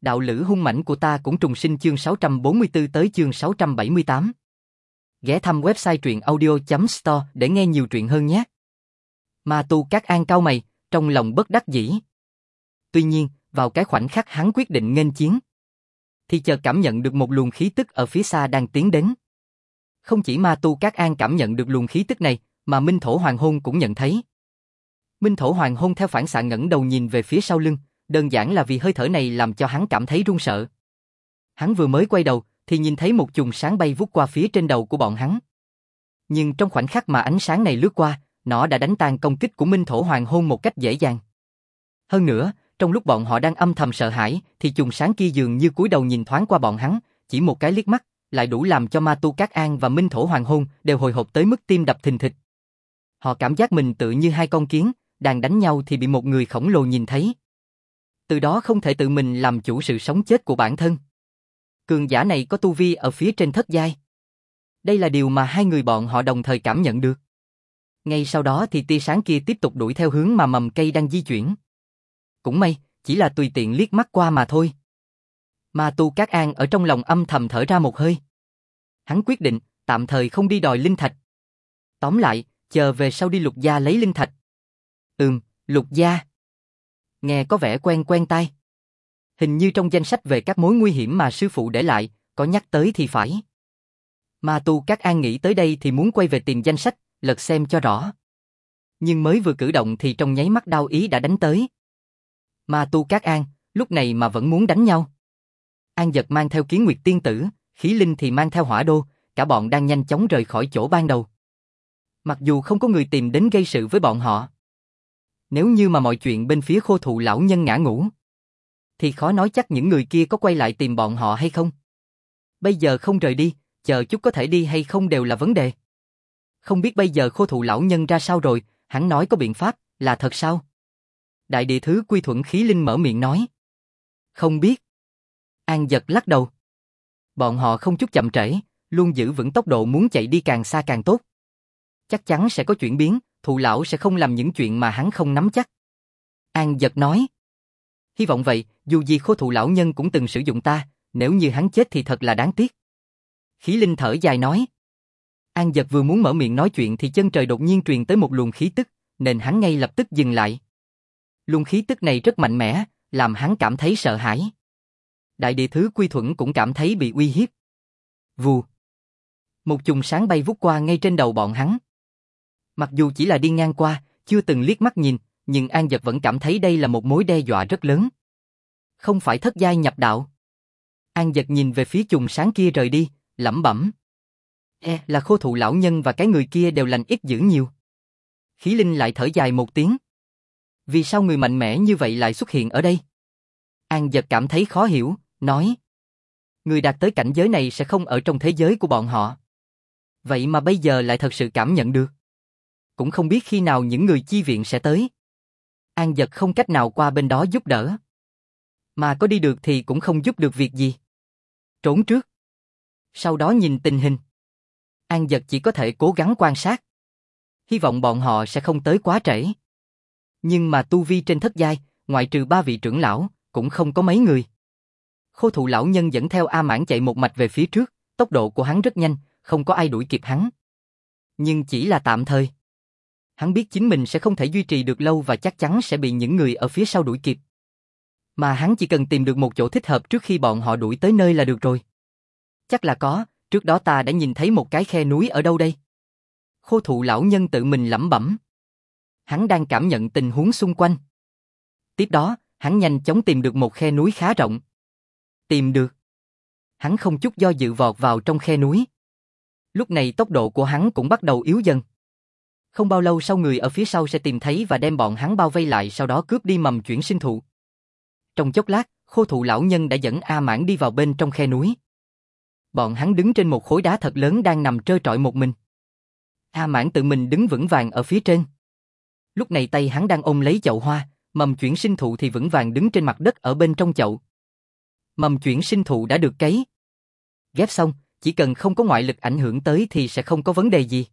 Đạo lữ hung mãnh của ta cũng trùng sinh chương 644 tới chương 678. Ghé thăm website truyệnaudio.store để nghe nhiều truyện hơn nhé. Ma Tu Các An cau mày, trong lòng bất đắc dĩ. Tuy nhiên, vào cái khoảnh khắc hắn quyết định nghênh chiến, thì chợt cảm nhận được một luồng khí tức ở phía xa đang tiến đến. Không chỉ Ma Tu Các An cảm nhận được luồng khí tức này, mà Minh Thổ Hoàng Hôn cũng nhận thấy. Minh Thổ Hoàng Hôn theo phản xạ ngẩng đầu nhìn về phía sau lưng, đơn giản là vì hơi thở này làm cho hắn cảm thấy run sợ. Hắn vừa mới quay đầu, thì nhìn thấy một chùm sáng bay vút qua phía trên đầu của bọn hắn. Nhưng trong khoảnh khắc mà ánh sáng này lướt qua, nó đã đánh tan công kích của Minh Thổ Hoàng Hôn một cách dễ dàng. Hơn nữa, trong lúc bọn họ đang âm thầm sợ hãi, thì chùm sáng kia dường như cúi đầu nhìn thoáng qua bọn hắn, chỉ một cái liếc mắt, lại đủ làm cho Ma Tu Các An và Minh Thổ Hoàng Hôn đều hồi hộp tới mức tim đập thình thịch. Họ cảm giác mình tự như hai con kiến, đang đánh nhau thì bị một người khổng lồ nhìn thấy. Từ đó không thể tự mình làm chủ sự sống chết của bản thân. Cường giả này có tu vi ở phía trên thất giai. Đây là điều mà hai người bọn họ đồng thời cảm nhận được. Ngay sau đó thì tia sáng kia tiếp tục đuổi theo hướng mà mầm cây đang di chuyển. Cũng may, chỉ là tùy tiện liếc mắt qua mà thôi. Ma Tu Các An ở trong lòng âm thầm thở ra một hơi. Hắn quyết định, tạm thời không đi đòi linh thạch. Tóm lại, chờ về sau đi Lục gia lấy linh thạch. Lục gia. Nghe có vẻ quen quen tai. Hình như trong danh sách về các mối nguy hiểm mà sư phụ để lại, có nhắc tới thì phải. Ma Tu Các An nghĩ tới đây thì muốn quay về tìm danh sách, lật xem cho rõ. Nhưng mới vừa cử động thì trong nháy mắt đao ý đã đánh tới. Ma Tu Các An, lúc này mà vẫn muốn đánh nhau. An Dật mang theo Kiến Nguyệt tiên tử, Khí Linh thì mang theo Hỏa Đô, cả bọn đang nhanh chóng rời khỏi chỗ ban đầu. Mặc dù không có người tìm đến gây sự với bọn họ. Nếu như mà mọi chuyện bên phía Khô Thụ lão nhân ngã ngũ, thì khó nói chắc những người kia có quay lại tìm bọn họ hay không. Bây giờ không rời đi, chờ chút có thể đi hay không đều là vấn đề. Không biết bây giờ Khô Thụ lão nhân ra sao rồi, hắn nói có biện pháp, là thật sao? Đại địa thứ Quy Thuận Khí Linh mở miệng nói. Không biết. An Dật lắc đầu. Bọn họ không chút chậm trễ, luôn giữ vững tốc độ muốn chạy đi càng xa càng tốt. Chắc chắn sẽ có chuyển biến, Thụ lão sẽ không làm những chuyện mà hắn không nắm chắc. An Dật nói. Hy vọng vậy, dù gì Khô Thụ lão nhân cũng từng sử dụng ta, nếu như hắn chết thì thật là đáng tiếc. Khí Linh thở dài nói. An Dật vừa muốn mở miệng nói chuyện thì chân trời đột nhiên truyền tới một luồng khí tức, nên hắn ngay lập tức dừng lại. Luồng khí tức này rất mạnh mẽ, làm hắn cảm thấy sợ hãi. Đại địa thứ Quy Thuận cũng cảm thấy bị uy hiếp. Vù. Một chùm sáng bay vút qua ngay trên đầu bọn hắn. Mặc dù chỉ là đi ngang qua, chưa từng liếc mắt nhìn, nhưng An Dật vẫn cảm thấy đây là một mối đe dọa rất lớn. Không phải thất giai nhập đạo. An Dật nhìn về phía chùm sáng kia rời đi, lẩm bẩm. Là Khô Thụ lão nhân và cái người kia đều lành ít dữ nhiều. Khí Linh lại thở dài một tiếng. Vì sao người mạnh mẽ như vậy lại xuất hiện ở đây? An Dật cảm thấy khó hiểu, nói. Người đạt tới cảnh giới này sẽ không ở trong thế giới của bọn họ. Vậy mà bây giờ lại thật sự cảm nhận được. Cũng không biết khi nào những người chi viện sẽ tới. An Dật không cách nào qua bên đó giúp đỡ. Mà có đi được thì cũng không giúp được việc gì. Trốn trước. Sau đó nhìn tình hình. An Dật chỉ có thể cố gắng quan sát. Hy vọng bọn họ sẽ không tới quá trễ. Nhưng mà tu vi trên thất giai, ngoại trừ 3 vị trưởng lão, cũng không có mấy người. Khô Thụ lão nhân dẫn theo A Mãn chạy một mạch về phía trước, tốc độ của hắn rất nhanh, không có ai đuổi kịp hắn. Nhưng chỉ là tạm thời. Hắn biết chính mình sẽ không thể duy trì được lâu và chắc chắn sẽ bị những người ở phía sau đuổi kịp. Mà hắn chỉ cần tìm được một chỗ thích hợp trước khi bọn họ đuổi tới nơi là được rồi. Chắc là có, trước đó ta đã nhìn thấy một cái khe núi ở đâu đây? Khô Thụ lão nhân tự mình lẩm bẩm. Hắn đang cảm nhận tình huống xung quanh. Tiếp đó, hắn nhanh chóng tìm được một khe núi khá rộng. Tìm được. Hắn không chút do dự vọt vào trong khe núi. Lúc này tốc độ của hắn cũng bắt đầu yếu dần. Không bao lâu sau người ở phía sau sẽ tìm thấy và đem bọn hắn bao vây lại, sau đó cướp đi mầm chuyển sinh thụ. Trong chốc lát, Khô Thụ lão nhân đã dẫn A Mãn đi vào bên trong khe núi. Bọn hắn đứng trên một khối đá thật lớn đang nằm trơ trọi một mình. A Mãn tự mình đứng vững vàng ở phía trên. Lúc này tay hắn đang ôm lấy chậu hoa, mầm chuyển sinh thụ thì vững vàng đứng trên mặt đất ở bên trong chậu. Mầm chuyển sinh thụ đã được cấy. Ghép xong, chỉ cần không có ngoại lực ảnh hưởng tới thì sẽ không có vấn đề gì.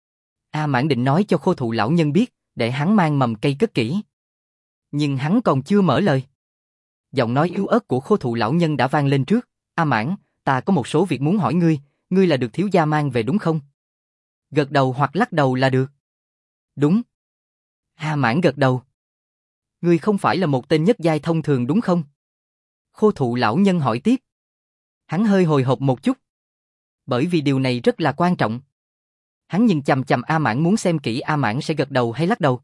A Mãn định nói cho Khô Thụ lão nhân biết, để hắn mang mầm cây cất kỹ. Nhưng hắn còn chưa mở lời. Giọng nói yếu ớt của Khô Thụ lão nhân đã vang lên trước. A Mãn, ta có một số việc muốn hỏi ngươi, ngươi là được thiếu gia mang về đúng không? Gật đầu hoặc lắc đầu là được. Đúng. A Mãn gật đầu. Ngươi không phải là một tên nhất giai thông thường đúng không? Khô Thụ lão nhân hỏi tiếp. Hắn hơi hồi hộp một chút. Bởi vì điều này rất là quan trọng. Hắn nhìn chằm chằm A Mãn muốn xem kỹ A Mãn sẽ gật đầu hay lắc đầu.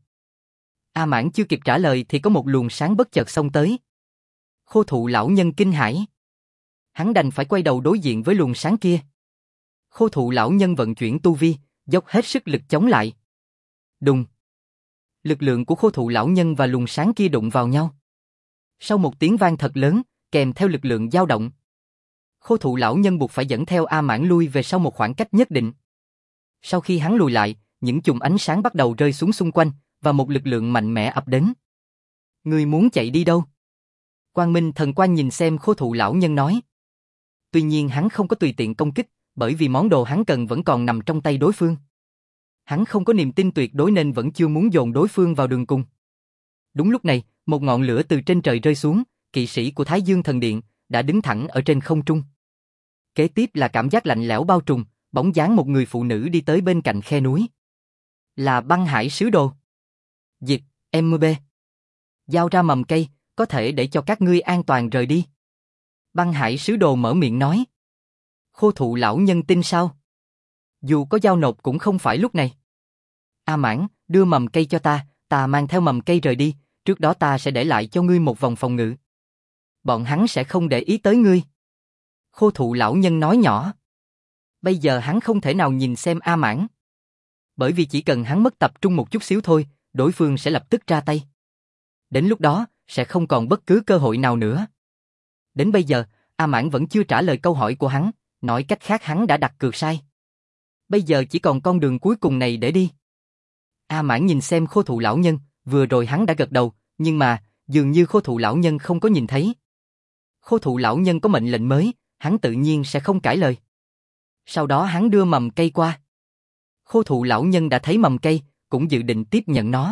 A Mãn chưa kịp trả lời thì có một luồng sáng bất chợt xông tới. Khô Thụ lão nhân kinh hãi. Hắn đành phải quay đầu đối diện với luồng sáng kia. Khô Thụ lão nhân vận chuyển tu vi, dốc hết sức lực chống lại. Đùng. Lực lượng của Khô Thụ lão nhân và luồng sáng kia đụng vào nhau. Sau một tiếng vang thật lớn, kèm theo lực lượng dao động, Khô Thụ lão nhân buộc phải dẫn theo A Mãn lui về sau một khoảng cách nhất định. Sau khi hắn lùi lại, những chùm ánh sáng bắt đầu rơi xuống xung quanh, và một lực lượng mạnh mẽ ập đến. Ngươi muốn chạy đi đâu? Quang Minh thần quan nhìn xem Khô Thụ lão nhân nói. Tuy nhiên hắn không có tùy tiện công kích, bởi vì món đồ hắn cần vẫn còn nằm trong tay đối phương. Hắn không có niềm tin tuyệt đối nên vẫn chưa muốn dồn đối phương vào đường cùng. Đúng lúc này, một ngọn lửa từ trên trời rơi xuống, kỵ sĩ của Thái Dương Thần Điện đã đứng thẳng ở trên không trung. Kế tiếp là cảm giác lạnh lẽo bao trùm, bóng dáng một người phụ nữ đi tới bên cạnh khe núi. Là Băng Hải sứ đồ. Dịch, MB. Giao ra mầm cây, có thể để cho các ngươi an toàn rời đi. Băng Hải sứ đồ mở miệng nói. Khô Thụ lão nhân tin sao? Dù có giao nộp cũng không phải lúc này. A Mãn, đưa mầm cây cho ta mang theo mầm cây rời đi, trước đó ta sẽ để lại cho ngươi một vòng phòng ngự. Bọn hắn sẽ không để ý tới ngươi. Khô Thụ lão nhân nói nhỏ. Bây giờ hắn không thể nào nhìn xem A Mãn. Bởi vì chỉ cần hắn mất tập trung một chút xíu thôi, đối phương sẽ lập tức ra tay. Đến lúc đó, sẽ không còn bất cứ cơ hội nào nữa. Đến bây giờ, A Mãn vẫn chưa trả lời câu hỏi của hắn, nói cách khác hắn đã đặt cược sai. Bây giờ chỉ còn con đường cuối cùng này để đi. A Mãn nhìn xem Khô Thụ lão nhân, vừa rồi hắn đã gật đầu, nhưng mà, dường như Khô Thụ lão nhân không có nhìn thấy. Khô Thụ lão nhân có mệnh lệnh mới, hắn tự nhiên sẽ không cãi lời. Sau đó hắn đưa mầm cây qua. Khô Thụ lão nhân đã thấy mầm cây, cũng dự định tiếp nhận nó.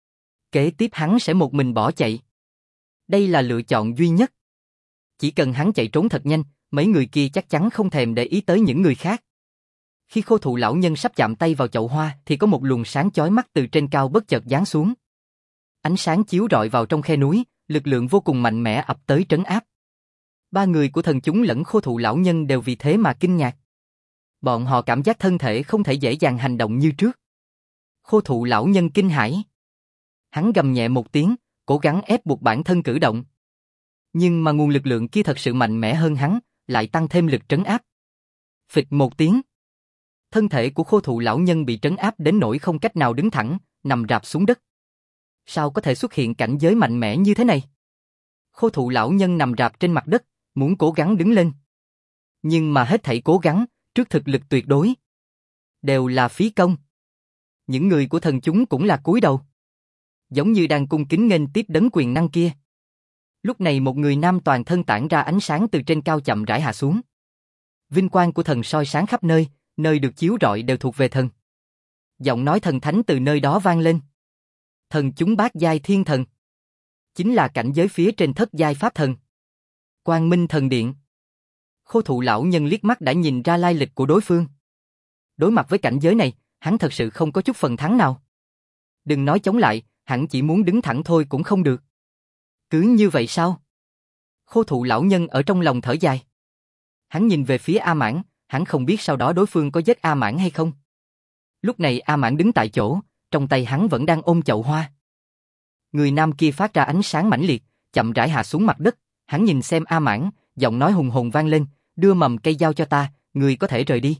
Kế tiếp hắn sẽ một mình bỏ chạy. Đây là lựa chọn duy nhất. Chỉ cần hắn chạy trốn thật nhanh, mấy người kia chắc chắn không thèm để ý tới những người khác. Khi Khô Thụ lão nhân sắp chạm tay vào chậu hoa thì có một luồng sáng chói mắt từ trên cao bất chợt giáng xuống. Ánh sáng chiếu rọi vào trong khe núi, lực lượng vô cùng mạnh mẽ ập tới trấn áp. Ba người của thần chúng lẫn Khô Thụ lão nhân đều vì thế mà kinh ngạc. Bọn họ cảm giác thân thể không thể dễ dàng hành động như trước. Khô Thụ lão nhân kinh hãi. Hắn gầm nhẹ một tiếng, cố gắng ép buộc bản thân cử động. Nhưng mà nguồn lực lượng kia thật sự mạnh mẽ hơn hắn, lại tăng thêm lực trấn áp. Phịch một tiếng. Thân thể của Khô Thụ lão nhân bị trấn áp đến nỗi không cách nào đứng thẳng, nằm rạp xuống đất. Sao có thể xuất hiện cảnh giới mạnh mẽ như thế này? Khô Thụ lão nhân nằm rạp trên mặt đất, muốn cố gắng đứng lên. Nhưng mà hết thảy cố gắng, trước thực lực tuyệt đối, đều là phí công. Những người của thần chúng cũng là cúi đầu, giống như đang cung kính nghênh tiếp đấng quyền năng kia. Lúc này một người nam toàn thân tản ra ánh sáng từ trên cao chậm rãi hạ xuống. Vinh quang của thần soi sáng khắp nơi, nơi được chiếu rọi đều thuộc về thần. Giọng nói thần thánh từ nơi đó vang lên. Thần chúng bát giai thiên thần, chính là cảnh giới phía trên thất giai pháp thần. Quang Minh thần điện. Khô Thụ lão nhân liếc mắt đã nhìn ra lai lịch của đối phương. Đối mặt với cảnh giới này, hắn thật sự không có chút phần thắng nào. Đừng nói chống lại, hắn chỉ muốn đứng thẳng thôi cũng không được. Cứ như vậy sao? Khô Thụ lão nhân ở trong lòng thở dài. Hắn nhìn về phía A Mãn, hắn không biết sau đó đối phương có giết A Mãn hay không. Lúc này A Mãn đứng tại chỗ, trong tay hắn vẫn đang ôm chậu hoa. Người nam kia phát ra ánh sáng mãnh liệt, chậm rãi hạ xuống mặt đất, hắn nhìn xem A Mãn, giọng nói hùng hồn vang lên, đưa mầm cây giao cho ta, người có thể rời đi.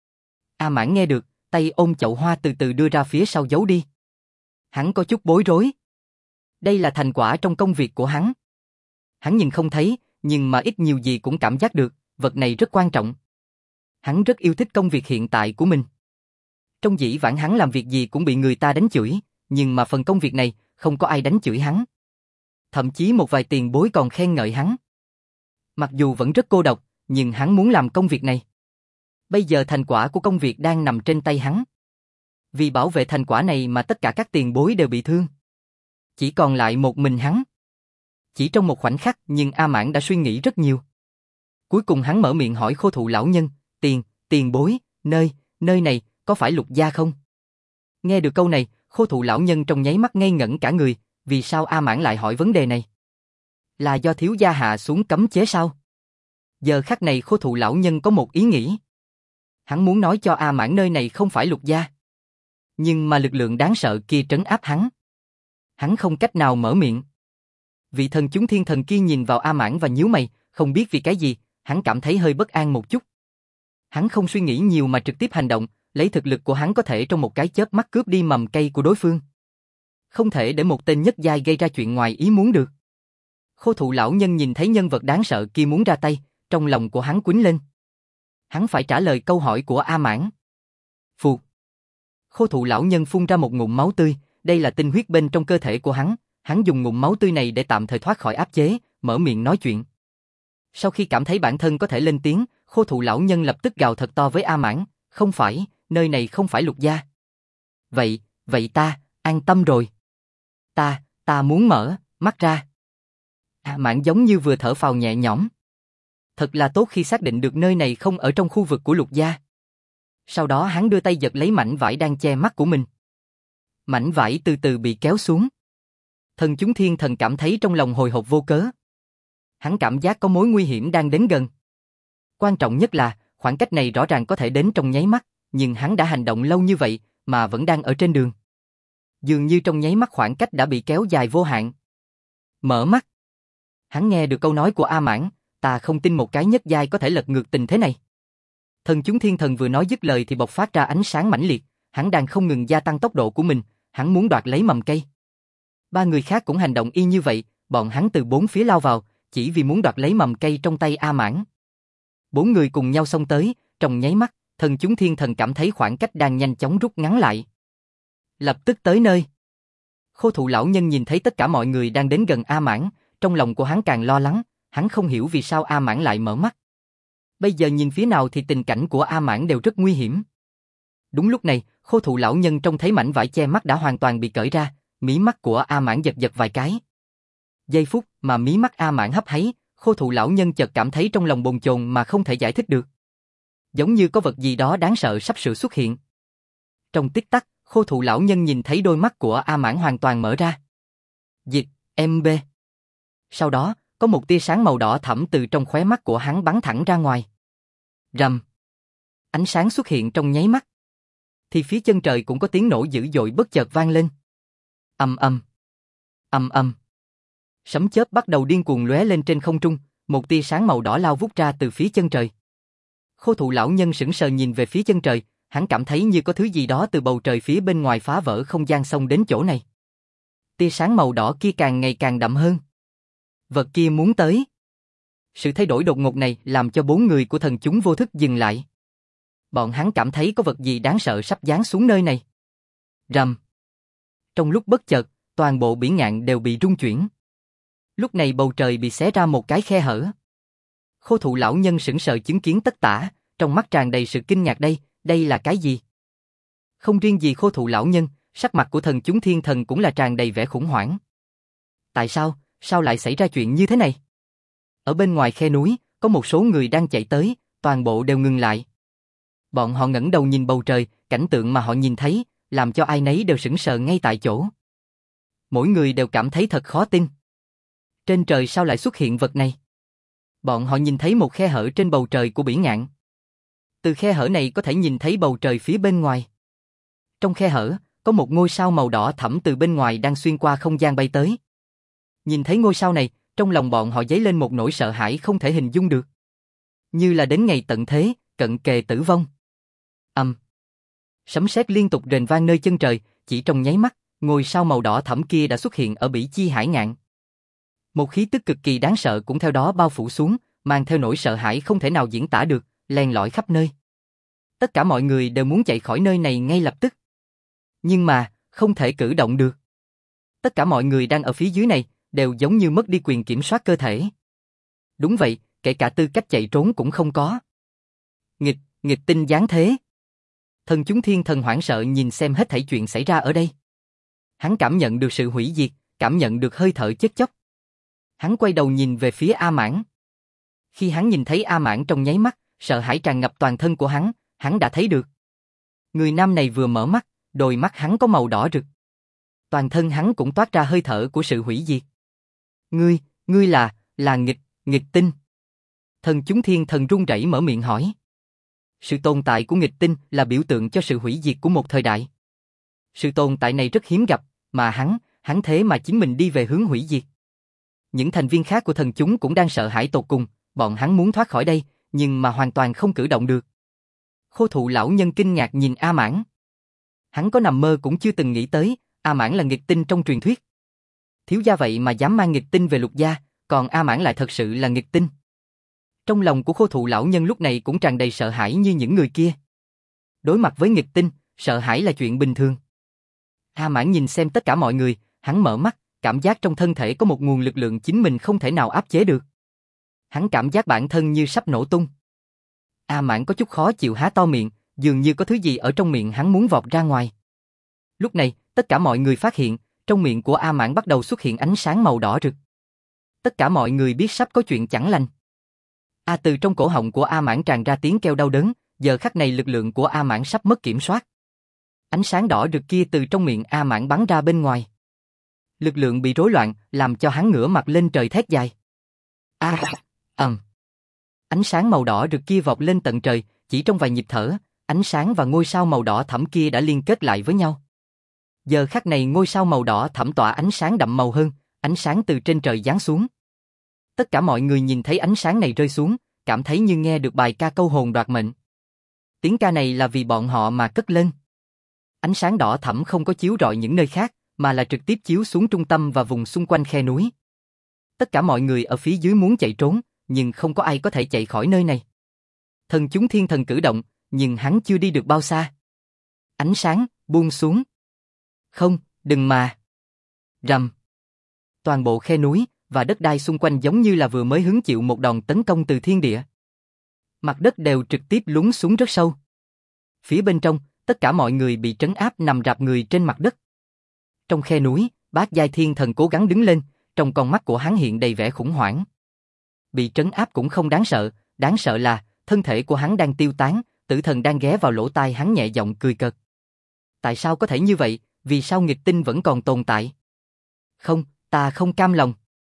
A Mãn nghe được, tay ôm chậu hoa từ từ đưa ra phía sau giấu đi. Hắn có chút bối rối. Đây là thành quả trong công việc của hắn. Hắn nhìn không thấy, nhưng mà ít nhiều gì cũng cảm giác được, vật này rất quan trọng. Hắn rất yêu thích công việc hiện tại của mình. Trong dĩ vãng hắn làm việc gì cũng bị người ta đánh chửi, nhưng mà phần công việc này, không có ai đánh chửi hắn. Thậm chí một vài tiền bối còn khen ngợi hắn. Mặc dù vẫn rất cô độc, nhưng hắn muốn làm công việc này. Bây giờ thành quả của công việc đang nằm trên tay hắn. Vì bảo vệ thành quả này mà tất cả các tiền bối đều bị thương. Chỉ còn lại một mình hắn. Chỉ trong một khoảnh khắc nhưng A Mãn đã suy nghĩ rất nhiều. Cuối cùng hắn mở miệng hỏi Khô Thụ lão nhân, tiền bối, nơi này, có phải Lục gia không? Nghe được câu này, Khô Thụ lão nhân trong nháy mắt ngây ngẩn cả người, vì sao A Mãn lại hỏi vấn đề này? Là do thiếu gia hạ xuống cấm chế sao? Giờ khắc này Khô Thụ lão nhân có một ý nghĩ. Hắn muốn nói cho A Mãn nơi này không phải Lục gia. Nhưng mà lực lượng đáng sợ kia trấn áp hắn. Hắn không cách nào mở miệng. Vị thần chúng thiên thần kia nhìn vào A Mãn và nhíu mày, không biết vì cái gì, hắn cảm thấy hơi bất an một chút. Hắn không suy nghĩ nhiều mà trực tiếp hành động, lấy thực lực của hắn có thể trong một cái chớp mắt cướp đi mầm cây của đối phương. Không thể để một tên nhất giai gây ra chuyện ngoài ý muốn được. Khô Thụ lão nhân nhìn thấy nhân vật đáng sợ kia muốn ra tay, trong lòng của hắn quýnh lên. Hắn phải trả lời câu hỏi của A Mãn. Phụt. Khô Thụ lão nhân phun ra một ngụm máu tươi, đây là tinh huyết bên trong cơ thể của hắn dùng ngụm máu tươi này để tạm thời thoát khỏi áp chế, mở miệng nói chuyện. Sau khi cảm thấy bản thân có thể lên tiếng, Khô Thụ lão nhân lập tức gào thật to với A Mãn, không phải, nơi này không phải Lục gia. Vậy ta, an tâm rồi. Ta muốn mở mắt ra. A Mãn giống như vừa thở phào nhẹ nhõm. Thật là tốt khi xác định được nơi này không ở trong khu vực của Lục gia. Sau đó hắn đưa tay giật lấy mảnh vải đang che mắt của mình. Mảnh vải từ từ bị kéo xuống. Thần chúng thiên thần cảm thấy trong lòng hồi hộp vô cớ. Hắn cảm giác có mối nguy hiểm đang đến gần. Quan trọng nhất là, khoảng cách này rõ ràng có thể đến trong nháy mắt, nhưng hắn đã hành động lâu như vậy, mà vẫn đang ở trên đường. Dường như trong nháy mắt khoảng cách đã bị kéo dài vô hạn. Mở mắt. Hắn nghe được câu nói của A Mãn, ta không tin một cái nhất giai có thể lật ngược tình thế này. Thần chúng thiên thần vừa nói dứt lời thì bộc phát ra ánh sáng mãnh liệt, hắn đang không ngừng gia tăng tốc độ của mình, hắn muốn đoạt lấy mầm cây. Ba người khác cũng hành động y như vậy, bọn hắn từ bốn phía lao vào, chỉ vì muốn đoạt lấy mầm cây trong tay A Mãn. Bốn người cùng nhau xông tới, trong nháy mắt, thần chúng thiên thần cảm thấy khoảng cách đang nhanh chóng rút ngắn lại. Lập tức tới nơi. Khô Thụ lão nhân nhìn thấy tất cả mọi người đang đến gần A Mãn, trong lòng của hắn càng lo lắng, hắn không hiểu vì sao A Mãn lại mở mắt. Bây giờ nhìn phía nào thì tình cảnh của A Mãn đều rất nguy hiểm. Đúng lúc này, Khô Thụ lão nhân trông thấy mảnh vải che mắt đã hoàn toàn bị cởi ra, mí mắt của A Mãn giật giật vài cái. Giây phút mà mí mắt A Mãn hấp háy, Khô Thụ lão nhân chợt cảm thấy trong lòng bồn chồn mà không thể giải thích được. Giống như có vật gì đó đáng sợ sắp sửa xuất hiện. Trong tích tắc, Khô Thụ lão nhân nhìn thấy đôi mắt của A Mãn hoàn toàn mở ra. Dịch, MB. Sau đó, có một tia sáng màu đỏ thẫm từ trong khóe mắt của hắn bắn thẳng ra ngoài. Rầm. Ánh sáng xuất hiện trong nháy mắt. Thì phía chân trời cũng có tiếng nổ dữ dội bất chợt vang lên. Ầm ầm. Ầm ầm. Sấm chớp bắt đầu điên cuồng lóe lên trên không trung, một tia sáng màu đỏ lao vút ra từ phía chân trời. Khô Thụ lão nhân sững sờ nhìn về phía chân trời, hắn cảm thấy như có thứ gì đó từ bầu trời phía bên ngoài phá vỡ không gian xông đến chỗ này. Tia sáng màu đỏ kia càng ngày càng đậm hơn. Vật kia muốn tới. Sự thay đổi đột ngột này làm cho bốn người của thần chúng vô thức dừng lại. Bọn hắn cảm thấy có vật gì đáng sợ sắp giáng xuống nơi này. Rầm. Trong lúc bất chợt, toàn bộ biển ngạn đều bị rung chuyển. Lúc này bầu trời bị xé ra một cái khe hở. Khô Thụ lão nhân sững sờ chứng kiến tất tả, trong mắt tràn đầy sự kinh ngạc đây là cái gì? Không riêng gì Khô Thụ lão nhân, sắc mặt của thần chúng thiên thần cũng là tràn đầy vẻ khủng hoảng. Tại sao lại xảy ra chuyện như thế này? Ở bên ngoài khe núi, có một số người đang chạy tới, toàn bộ đều ngừng lại. Bọn họ ngẩng đầu nhìn bầu trời, cảnh tượng mà họ nhìn thấy, làm cho ai nấy đều sững sờ ngay tại chỗ. Mỗi người đều cảm thấy thật khó tin. Trên trời sao lại xuất hiện vật này? Bọn họ nhìn thấy một khe hở trên bầu trời của biển ngạn. Từ khe hở này có thể nhìn thấy bầu trời phía bên ngoài. Trong khe hở, có một ngôi sao màu đỏ thẫm từ bên ngoài đang xuyên qua không gian bay tới. Nhìn thấy ngôi sao này, trong lòng bọn họ dấy lên một nỗi sợ hãi không thể hình dung được. Như là đến ngày tận thế, cận kề tử vong. Sấm sét liên tục rền vang nơi chân trời, chỉ trong nháy mắt, ngôi sao màu đỏ thẫm kia đã xuất hiện ở Bỉ Chi hải ngạn. Một khí tức cực kỳ đáng sợ cũng theo đó bao phủ xuống, mang theo nỗi sợ hãi không thể nào diễn tả được, len lỏi khắp nơi. Tất cả mọi người đều muốn chạy khỏi nơi này ngay lập tức. Nhưng mà, không thể cử động được. Tất cả mọi người đang ở phía dưới này, đều giống như mất đi quyền kiểm soát cơ thể. Đúng vậy, kể cả tư cách chạy trốn cũng không có. Nghịch tinh giáng thế. Thần chúng thiên thần hoảng sợ nhìn xem hết thảy chuyện xảy ra ở đây. Hắn cảm nhận được sự hủy diệt, cảm nhận được hơi thở chết chóc. Hắn quay đầu nhìn về phía A Mãn. Khi hắn nhìn thấy A Mãn trong nháy mắt, sợ hãi tràn ngập toàn thân của hắn đã thấy được. Người nam này vừa mở mắt, đôi mắt hắn có màu đỏ rực. Toàn thân hắn cũng toát ra hơi thở của sự hủy diệt. Ngươi là nghịch tinh. Thần chúng thiên thần run rẩy mở miệng hỏi. Sự tồn tại của nghịch tinh là biểu tượng cho sự hủy diệt của một thời đại. Sự tồn tại này rất hiếm gặp, mà hắn thế mà chính mình đi về hướng hủy diệt. Những thành viên khác của thần chúng cũng đang sợ hãi tột cùng, bọn hắn muốn thoát khỏi đây, nhưng mà hoàn toàn không cử động được. Khô thụ lão nhân kinh ngạc nhìn A Mãn. Hắn có nằm mơ cũng chưa từng nghĩ tới, A Mãn là nghịch tinh trong truyền thuyết. Thiếu gia vậy mà dám mang nghịch tinh về Lục gia, còn A Mãn lại thật sự là nghịch tinh. Trong lòng của khô thụ lão nhân lúc này cũng tràn đầy sợ hãi như những người kia. Đối mặt với nghịch tinh, sợ hãi là chuyện bình thường. A Mãn nhìn xem tất cả mọi người, hắn mở mắt, cảm giác trong thân thể có một nguồn lực lượng chính mình không thể nào áp chế được. Hắn cảm giác bản thân như sắp nổ tung. A Mãn có chút khó chịu há to miệng, dường như có thứ gì ở trong miệng hắn muốn vọt ra ngoài. Lúc này, tất cả mọi người phát hiện, trong miệng của A Mãn bắt đầu xuất hiện ánh sáng màu đỏ rực. Tất cả mọi người biết sắp có chuyện chẳng lành. Từ trong cổ họng của A Mãn tràn ra tiếng kêu đau đớn, giờ khắc này lực lượng của A Mãn sắp mất kiểm soát. Ánh sáng đỏ rực kia từ trong miệng A Mãn bắn ra bên ngoài. Lực lượng bị rối loạn, làm cho hắn ngửa mặt lên trời thét dài. Ánh sáng màu đỏ rực kia vọt lên tận trời, chỉ trong vài nhịp thở, ánh sáng và ngôi sao màu đỏ thẫm kia đã liên kết lại với nhau. Giờ khắc này ngôi sao màu đỏ thẫm tỏa ánh sáng đậm màu hơn, ánh sáng từ trên trời giáng xuống. Tất cả mọi người nhìn thấy ánh sáng này rơi xuống, cảm thấy như nghe được bài ca câu hồn đoạt mệnh. Tiếng ca này là vì bọn họ mà cất lên. Ánh sáng đỏ thẫm không có chiếu rọi những nơi khác, mà là trực tiếp chiếu xuống trung tâm và vùng xung quanh khe núi. Tất cả mọi người ở phía dưới muốn chạy trốn, nhưng không có ai có thể chạy khỏi nơi này. Thần chúng thiên thần cử động, nhưng hắn chưa đi được bao xa. Ánh sáng buông xuống. Không, đừng mà. Rầm. Toàn bộ khe núi và đất đai xung quanh giống như là vừa mới hứng chịu một đòn tấn công từ thiên địa. Mặt đất đều trực tiếp lún xuống rất sâu. Phía bên trong, tất cả mọi người bị trấn áp nằm rạp người trên mặt đất. Trong khe núi, Bát Giai Thiên Thần cố gắng đứng lên, trong con mắt của hắn hiện đầy vẻ khủng hoảng. Bị trấn áp cũng không đáng sợ là thân thể của hắn đang tiêu tán, tử thần đang ghé vào lỗ tai hắn nhẹ giọng cười cợt. Tại sao có thể như vậy, vì sao nghịch tinh vẫn còn tồn tại? Không, ta không cam lòng.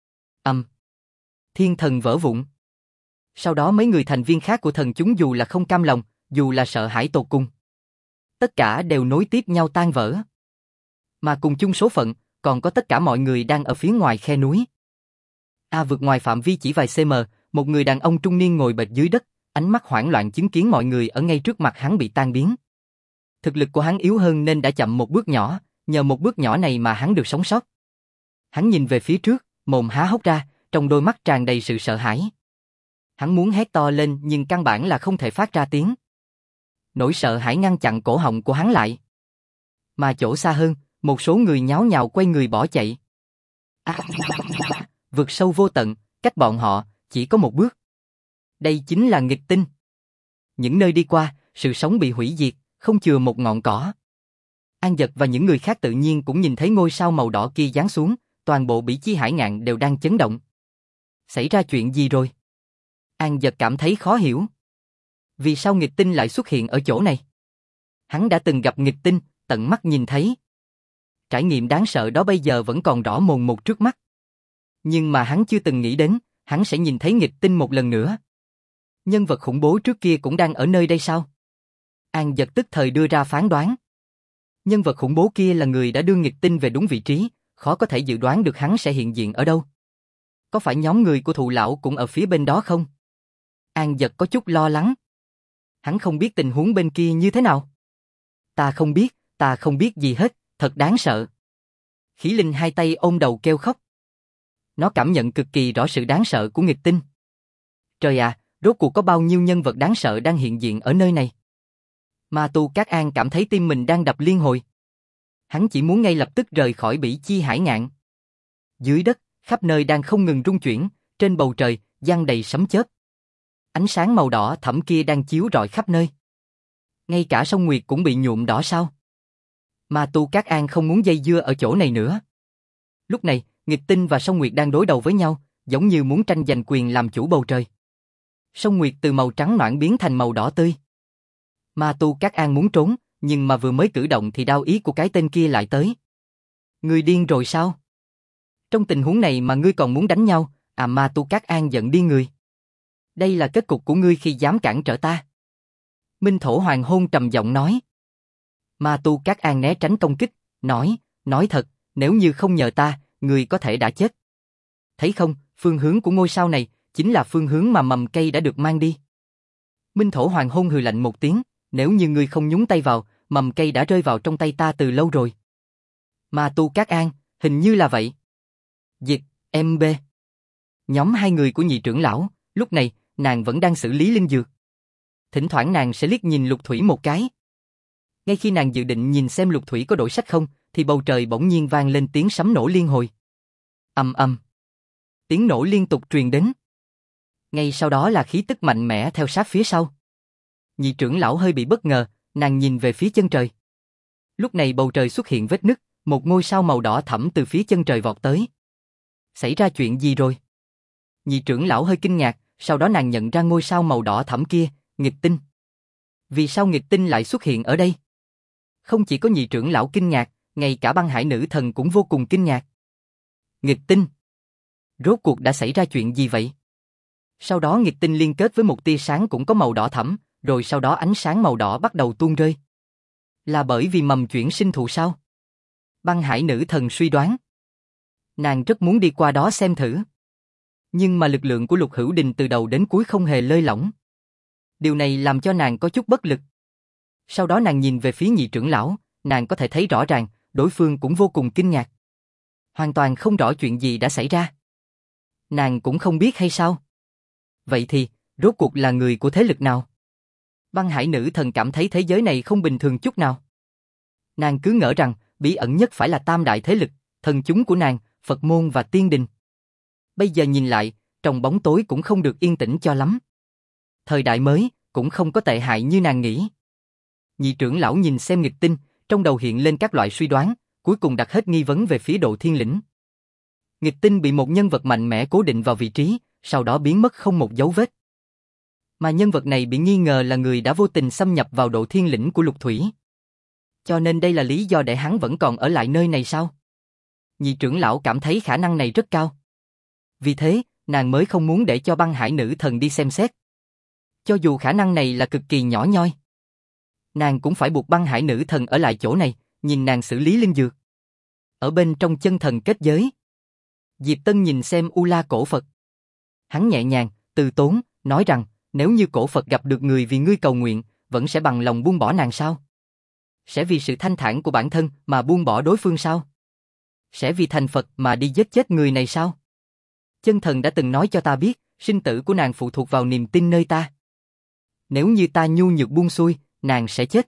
Thiên thần vỡ vụn. Sau đó mấy người thành viên khác của thần chúng dù là không cam lòng, dù là sợ hãi tột cùng. Tất cả đều nối tiếp nhau tan vỡ. Mà cùng chung số phận, còn có tất cả mọi người đang ở phía ngoài khe núi. Vượt ngoài phạm vi chỉ vài cm, một người đàn ông trung niên ngồi bệt dưới đất, ánh mắt hoảng loạn chứng kiến mọi người ở ngay trước mặt hắn bị tan biến. Thực lực của hắn yếu hơn nên đã chậm một bước nhỏ, nhờ một bước nhỏ này mà hắn được sống sót. Hắn nhìn về phía trước, mồm há hốc ra, trong đôi mắt tràn đầy sự sợ hãi. Hắn muốn hét to lên nhưng căn bản là không thể phát ra tiếng. Nỗi sợ hãi ngăn chặn cổ họng của hắn lại. Mà chỗ xa hơn, một số người nháo nhào quay người bỏ chạy. Vực sâu vô tận, cách bọn họ chỉ có một bước. Đây chính là nghịch tinh. Những nơi đi qua, sự sống bị hủy diệt, không chừa một ngọn cỏ. An Dật và những người khác tự nhiên cũng nhìn thấy ngôi sao màu đỏ kia giáng xuống, toàn bộ Bỉ Chi Hải Ngạn đều đang chấn động. Xảy ra chuyện gì rồi? An Dật cảm thấy khó hiểu. Vì sao nghịch tinh lại xuất hiện ở chỗ này? Hắn đã từng gặp nghịch tinh, tận mắt nhìn thấy. Trải nghiệm đáng sợ đó bây giờ vẫn còn rõ mồn một trước mắt. Nhưng mà hắn chưa từng nghĩ đến, hắn sẽ nhìn thấy nghịch tinh một lần nữa. Nhân vật khủng bố trước kia cũng đang ở nơi đây sao? An Dật tức thời đưa ra phán đoán. Nhân vật khủng bố kia là người đã đưa nghịch tinh về đúng vị trí, khó có thể dự đoán được hắn sẽ hiện diện ở đâu. Có phải nhóm người của thụ lão cũng ở phía bên đó không? An Dật có chút lo lắng. Hắn không biết tình huống bên kia như thế nào. Ta không biết gì hết, thật đáng sợ. Khỉ Linh hai tay ôm đầu kêu khóc. Nó cảm nhận cực kỳ rõ sự đáng sợ của nghịch tinh. Trời ạ, rốt cuộc có bao nhiêu nhân vật đáng sợ đang hiện diện ở nơi này? Ma Tu Cát An cảm thấy tim mình đang đập liên hồi. Hắn chỉ muốn ngay lập tức rời khỏi Bỉ Chi Hải Ngạn. Dưới đất, khắp nơi đang không ngừng rung chuyển, trên bầu trời, giăng đầy sấm chớp. Ánh sáng màu đỏ thẫm kia đang chiếu rọi khắp nơi. Ngay cả sông Nguyệt cũng bị nhuộm đỏ sao? Ma Tu Cát An không muốn dây dưa ở chỗ này nữa. Lúc này, nghịch tinh và sông Nguyệt đang đối đầu với nhau, giống như muốn tranh giành quyền làm chủ bầu trời. Sông Nguyệt từ màu trắng noãn biến thành màu đỏ tươi. Ma Tu Cát An muốn trốn, nhưng mà vừa mới cử động thì đao ý của cái tên kia lại tới. Ngươi điên rồi sao? Trong tình huống này mà ngươi còn muốn đánh nhau, Ma Tu Cát An giận điên người. Đây là kết cục của ngươi khi dám cản trở ta. Minh Thổ Hoàng Hôn trầm giọng nói. Ma Tu Cát An né tránh công kích, nói thật, nếu như không nhờ ta, ngươi có thể đã chết. Thấy không, phương hướng của ngôi sao này, chính là phương hướng mà mầm cây đã được mang đi. Minh Thổ Hoàng Hôn hừ lạnh một tiếng, nếu như ngươi không nhúng tay vào, mầm cây đã rơi vào trong tay ta từ lâu rồi. Ma Tu Cát An, hình như là vậy. Diệt, MB. Nhóm hai người của nhị trưởng lão, lúc này, nàng vẫn đang xử lý linh dược. Thỉnh thoảng nàng sẽ liếc nhìn Lục Thủy một cái. Ngay khi nàng dự định nhìn xem Lục Thủy có đổi sách không, thì bầu trời bỗng nhiên vang lên tiếng sấm nổ liên hồi. Ầm ầm. Tiếng nổ liên tục truyền đến. Ngay sau đó là khí tức mạnh mẽ theo sát phía sau. Nhị trưởng lão hơi bị bất ngờ, nàng nhìn về phía chân trời. Lúc này bầu trời xuất hiện vết nứt, một ngôi sao màu đỏ thẫm từ phía chân trời vọt tới. Xảy ra chuyện gì rồi? Nhị trưởng lão hơi kinh ngạc, sau đó nàng nhận ra ngôi sao màu đỏ thẫm kia, nghịch tinh. Vì sao nghịch tinh lại xuất hiện ở đây? Không chỉ có nhị trưởng lão kinh ngạc, ngay cả băng hải nữ thần cũng vô cùng kinh ngạc. Nghịch tinh? Rốt cuộc đã xảy ra chuyện gì vậy? Sau đó nghịch tinh liên kết với một tia sáng cũng có màu đỏ thẫm, rồi sau đó ánh sáng màu đỏ bắt đầu tuôn rơi. Là bởi vì mầm chuyển sinh thụ sao? Băng hải nữ thần suy đoán. Nàng rất muốn đi qua đó xem thử. Nhưng mà lực lượng của Lục Hữu Đình từ đầu đến cuối không hề lơi lỏng. Điều này làm cho nàng có chút bất lực. Sau đó nàng nhìn về phía nhị trưởng lão, nàng có thể thấy rõ ràng, đối phương cũng vô cùng kinh ngạc. Hoàn toàn không rõ chuyện gì đã xảy ra. Nàng cũng không biết hay sao? Vậy thì, rốt cuộc là người của thế lực nào? Băng hải nữ thần cảm thấy thế giới này không bình thường chút nào. Nàng cứ ngỡ rằng, bí ẩn nhất phải là tam đại thế lực, thần chúng của nàng, Phật môn và tiên đình. Bây giờ nhìn lại, trong bóng tối cũng không được yên tĩnh cho lắm. Thời đại mới, cũng không có tệ hại như nàng nghĩ. Nhị trưởng lão nhìn xem nghịch tinh, trong đầu hiện lên các loại suy đoán, cuối cùng đặt hết nghi vấn về phía Độ Thiên Lĩnh. Nghịch tinh bị một nhân vật mạnh mẽ cố định vào vị trí, sau đó biến mất không một dấu vết. Mà nhân vật này bị nghi ngờ là người đã vô tình xâm nhập vào Độ Thiên Lĩnh của Lục Thủy. Cho nên đây là lý do để hắn vẫn còn ở lại nơi này sao? Nhị trưởng lão cảm thấy khả năng này rất cao. Vì thế, nàng mới không muốn để cho băng hải nữ thần đi xem xét. Cho dù khả năng này là cực kỳ nhỏ nhoi, nàng cũng phải buộc băng hải nữ thần ở lại chỗ này, nhìn nàng xử lý linh dược. Ở bên trong chân thần kết giới, Diệp Tân nhìn xem U La cổ Phật. Hắn nhẹ nhàng, từ tốn, nói rằng, nếu như cổ Phật gặp được người vì ngươi cầu nguyện, vẫn sẽ bằng lòng buông bỏ nàng sao? Sẽ vì sự thanh thản của bản thân mà buông bỏ đối phương sao? Sẽ vì thành Phật mà đi giết chết người này sao? Chân thần đã từng nói cho ta biết, sinh tử của nàng phụ thuộc vào niềm tin nơi ta. Nếu như ta nhu nhược buông xuôi, nàng sẽ chết.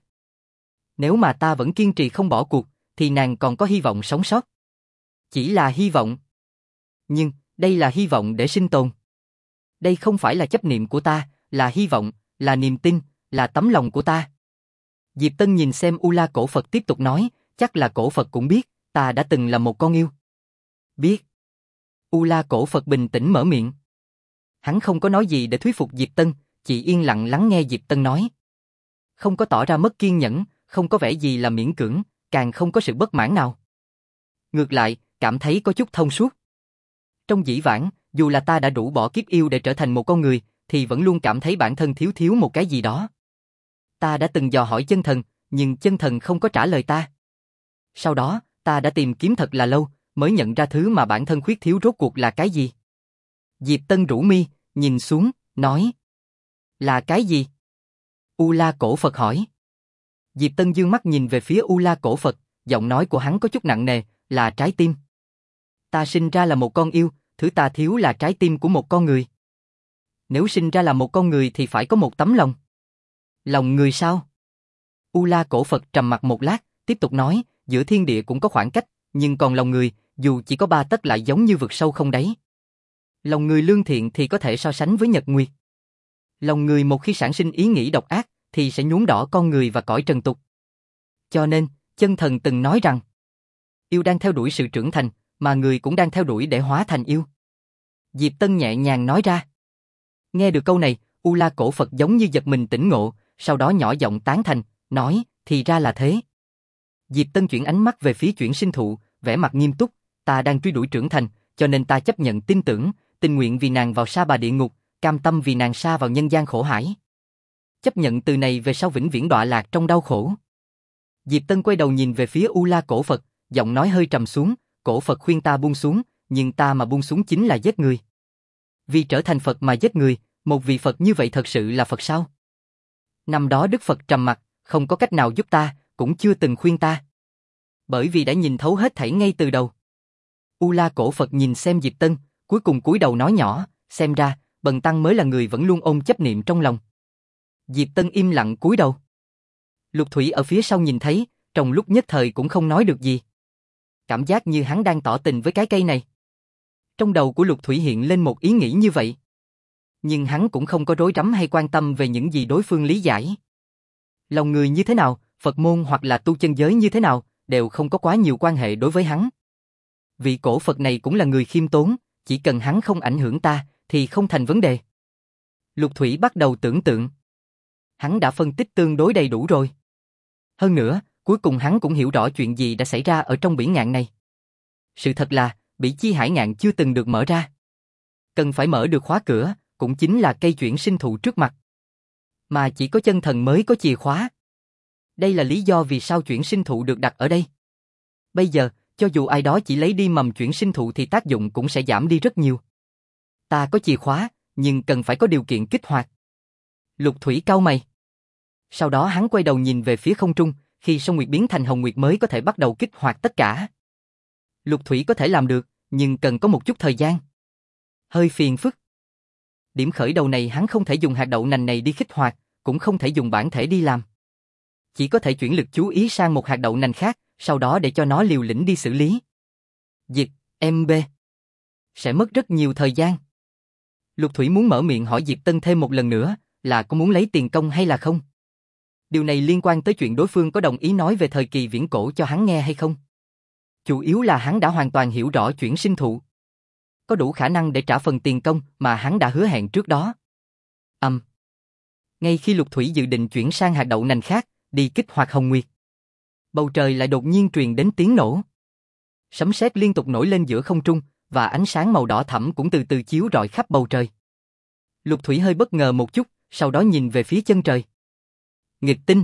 Nếu mà ta vẫn kiên trì không bỏ cuộc, thì nàng còn có hy vọng sống sót. Chỉ là hy vọng. Nhưng, đây là hy vọng để sinh tồn. Đây không phải là chấp niệm của ta, là hy vọng, là niềm tin, là tấm lòng của ta. Diệp Tân nhìn xem U La cổ Phật tiếp tục nói, chắc là cổ Phật cũng biết, ta đã từng là một con yêu. Biết. U La cổ Phật bình tĩnh mở miệng. Hắn không có nói gì để thuyết phục Diệp Tân, chỉ yên lặng lắng nghe Diệp Tân nói. Không có tỏ ra mất kiên nhẫn, không có vẻ gì là miễn cưỡng, càng không có sự bất mãn nào. Ngược lại, cảm thấy có chút thông suốt. Trong dĩ vãng, dù là ta đã rũ bỏ kiếp yêu để trở thành một con người, thì vẫn luôn cảm thấy bản thân thiếu thiếu một cái gì đó. Ta đã từng dò hỏi chân thần, nhưng chân thần không có trả lời ta. Sau đó, ta đã tìm kiếm thật là lâu, mới nhận ra thứ mà bản thân khuyết thiếu rốt cuộc là cái gì. Diệp Tân rũ mi, nhìn xuống, nói. Là cái gì? U La cổ Phật hỏi. Diệp Tân dương mắt nhìn về phía U La cổ Phật, giọng nói của hắn có chút nặng nề, là trái tim. Ta sinh ra là một con yêu, thứ ta thiếu là trái tim của một con người. Nếu sinh ra là một con người thì phải có một tấm lòng. Lòng người sao? U La cổ Phật trầm mặc một lát, tiếp tục nói, giữa thiên địa cũng có khoảng cách, nhưng còn lòng người, dù chỉ có 3 tấc lại giống như vực sâu không đáy. Lòng người lương thiện thì có thể so sánh với nhật nguyệt. Lòng người một khi sản sinh ý nghĩ độc ác, thì sẽ nhuốm đỏ con người và cõi trần tục. Cho nên, chân thần từng nói rằng, yêu đang theo đuổi sự trưởng thành, mà người cũng đang theo đuổi để hóa thành yêu. Diệp Tân nhẹ nhàng nói ra. Nghe được câu này, U La cổ Phật giống như giật mình tỉnh ngộ, sau đó nhỏ giọng tán thành, nói, thì ra là thế. Diệp Tân chuyển ánh mắt về phía chuyển sinh thụ, vẻ mặt nghiêm túc, ta đang truy đuổi trưởng thành, cho nên ta chấp nhận tin tưởng, tình nguyện vì nàng vào sa bà địa ngục, cam tâm vì nàng sa vào nhân gian khổ hải. Chấp nhận từ này về sau vĩnh viễn đọa lạc trong đau khổ. Diệp Tân quay đầu nhìn về phía U La cổ Phật, giọng nói hơi trầm xuống, cổ Phật khuyên ta buông xuống, nhưng ta mà buông xuống chính là giết người. Vì trở thành Phật mà giết người, một vị Phật như vậy thật sự là Phật sao? Năm đó Đức Phật trầm mặc, không có cách nào giúp ta, cũng chưa từng khuyên ta. Bởi vì đã nhìn thấu hết thảy ngay từ đầu. U La cổ Phật nhìn xem Diệp Tân, cuối cùng cúi đầu nói nhỏ, xem ra, Bần Tăng mới là người vẫn luôn ôm chấp niệm trong lòng. Diệp Tân im lặng cúi đầu. Lục Thủy ở phía sau nhìn thấy, trong lúc nhất thời cũng không nói được gì. Cảm giác như hắn đang tỏ tình với cái cây này. Trong đầu của Lục Thủy hiện lên một ý nghĩ như vậy. Nhưng hắn cũng không có rối rắm hay quan tâm về những gì đối phương lý giải. Lòng người như thế nào, Phật môn hoặc là tu chân giới như thế nào, đều không có quá nhiều quan hệ đối với hắn. Vị cổ Phật này cũng là người khiêm tốn, chỉ cần hắn không ảnh hưởng ta, thì không thành vấn đề. Lục Thủy bắt đầu tưởng tượng. Hắn đã phân tích tương đối đầy đủ rồi. Hơn nữa, cuối cùng hắn cũng hiểu rõ chuyện gì đã xảy ra ở trong bỉ ngạn này. Sự thật là, bỉ chi hải ngạn chưa từng được mở ra. Cần phải mở được khóa cửa, cũng chính là cây chuyển sinh thụ trước mặt. Mà chỉ có chân thần mới có chìa khóa. Đây là lý do vì sao chuyển sinh thụ được đặt ở đây. Bây giờ, cho dù ai đó chỉ lấy đi mầm chuyển sinh thụ thì tác dụng cũng sẽ giảm đi rất nhiều. Ta có chìa khóa, nhưng cần phải có điều kiện kích hoạt. Lục Thủy cau mày. Sau đó hắn quay đầu nhìn về phía không trung, khi Sông Nguyệt biến thành Hồng Nguyệt mới có thể bắt đầu kích hoạt tất cả. Lục Thủy có thể làm được, nhưng cần có một chút thời gian. Hơi phiền phức. Điểm khởi đầu này hắn không thể dùng hạt đậu nành này đi kích hoạt, cũng không thể dùng bản thể đi làm. Chỉ có thể chuyển lực chú ý sang một hạt đậu nành khác, sau đó để cho nó liều lĩnh đi xử lý. Dịch, MB. Sẽ mất rất nhiều thời gian. Lục Thủy muốn mở miệng hỏi Diệp Tân thêm một lần nữa, là có muốn lấy tiền công hay là không? Điều này liên quan tới chuyện đối phương có đồng ý nói về thời kỳ viễn cổ cho hắn nghe hay không. Chủ yếu là hắn đã hoàn toàn hiểu rõ chuyển sinh thụ. Có đủ khả năng để trả phần tiền công mà hắn đã hứa hẹn trước đó. Ngay khi Lục Thủy dự định chuyển sang hạt đậu nành khác, đi kích hoạt Hồng Nguyệt, bầu trời lại đột nhiên truyền đến tiếng nổ. Sấm sét liên tục nổi lên giữa không trung, và ánh sáng màu đỏ thẫm cũng từ từ chiếu rọi khắp bầu trời. Lục Thủy hơi bất ngờ một chút, sau đó nhìn về phía chân trời. Nghịch tinh.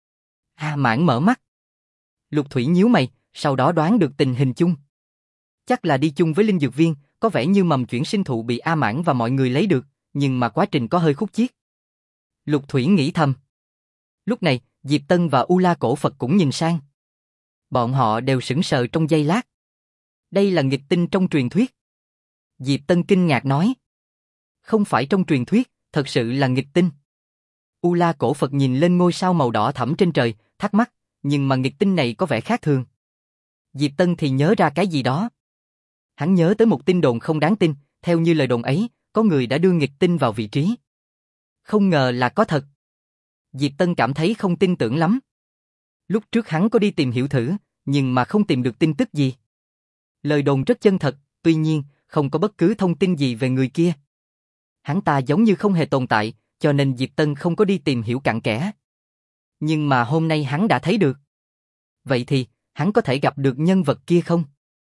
A Mãn mở mắt. Lục Thủy nhíu mày, sau đó đoán được tình hình chung. Chắc là đi chung với linh dược viên, có vẻ như mầm chuyển sinh thụ bị A Mãn và mọi người lấy được, nhưng mà quá trình có hơi khúc chiết. Lục Thủy nghĩ thầm. Lúc này, Diệp Tân và U La cổ Phật cũng nhìn sang. Bọn họ đều sững sờ trong giây lát. Đây là nghịch tinh trong truyền thuyết. Diệp Tân kinh ngạc nói. Không phải trong truyền thuyết, thật sự là nghịch tinh. U La cổ Phật nhìn lên ngôi sao màu đỏ thẫm trên trời, thắc mắc, nhưng mà nghịch tinh này có vẻ khác thường. Diệp Tân thì nhớ ra cái gì đó. Hắn nhớ tới một tin đồn không đáng tin, theo như lời đồn ấy, có người đã đưa nghịch tinh vào vị trí. Không ngờ là có thật. Diệp Tân cảm thấy không tin tưởng lắm. Lúc trước hắn có đi tìm hiểu thử, nhưng mà không tìm được tin tức gì. Lời đồn rất chân thật, tuy nhiên, không có bất cứ thông tin gì về người kia. Hắn ta giống như không hề tồn tại, cho nên Diệp Tân không có đi tìm hiểu cặn kẽ. Nhưng mà hôm nay hắn đã thấy được. Vậy thì, hắn có thể gặp được nhân vật kia không?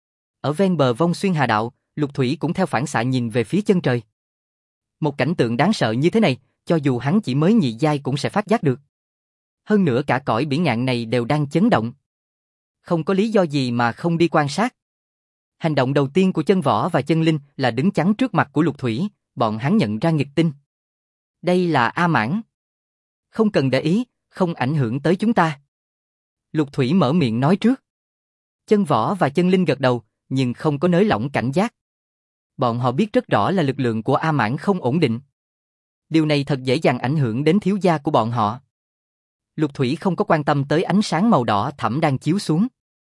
Ở ven bờ Vong Xuyên Hà Đạo, Lục Thủy cũng theo phản xạ nhìn về phía chân trời. Một cảnh tượng đáng sợ như thế này, cho dù hắn chỉ mới nhị giai cũng sẽ phát giác được. Hơn nữa cả cõi biển ngạn này đều đang chấn động. Không có lý do gì mà không đi quan sát. Hành động đầu tiên của Chân Võ và Chân Linh là đứng chắn trước mặt của Lục Thủy, bọn hắn nhận ra nghịch tinh. Đây là A Mãn. Không cần để ý, không ảnh hưởng tới chúng ta. Lục Thủy mở miệng nói trước. Chân Võ và Chân Linh gật đầu, nhưng không có nới lỏng cảnh giác. Bọn họ biết rất rõ là lực lượng của A Mãn không ổn định. Điều này thật dễ dàng ảnh hưởng đến thiếu gia của bọn họ. Lục Thủy không có quan tâm tới ánh sáng màu đỏ thẫm đang chiếu xuống.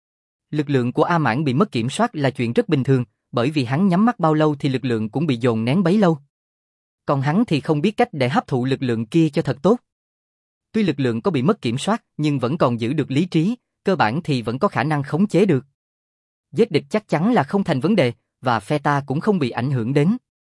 Lực lượng của A Mãn bị mất kiểm soát là chuyện rất bình thường, bởi vì hắn nhắm mắt bao lâu thì lực lượng cũng bị dồn nén bấy lâu. Còn hắn thì không biết cách để hấp thụ lực lượng kia cho thật tốt. Tuy lực lượng có bị mất kiểm soát, nhưng vẫn còn giữ được lý trí, cơ bản thì vẫn có khả năng khống chế được. Giết địch chắc chắn là không thành vấn đề, và phe ta cũng không bị ảnh hưởng đến.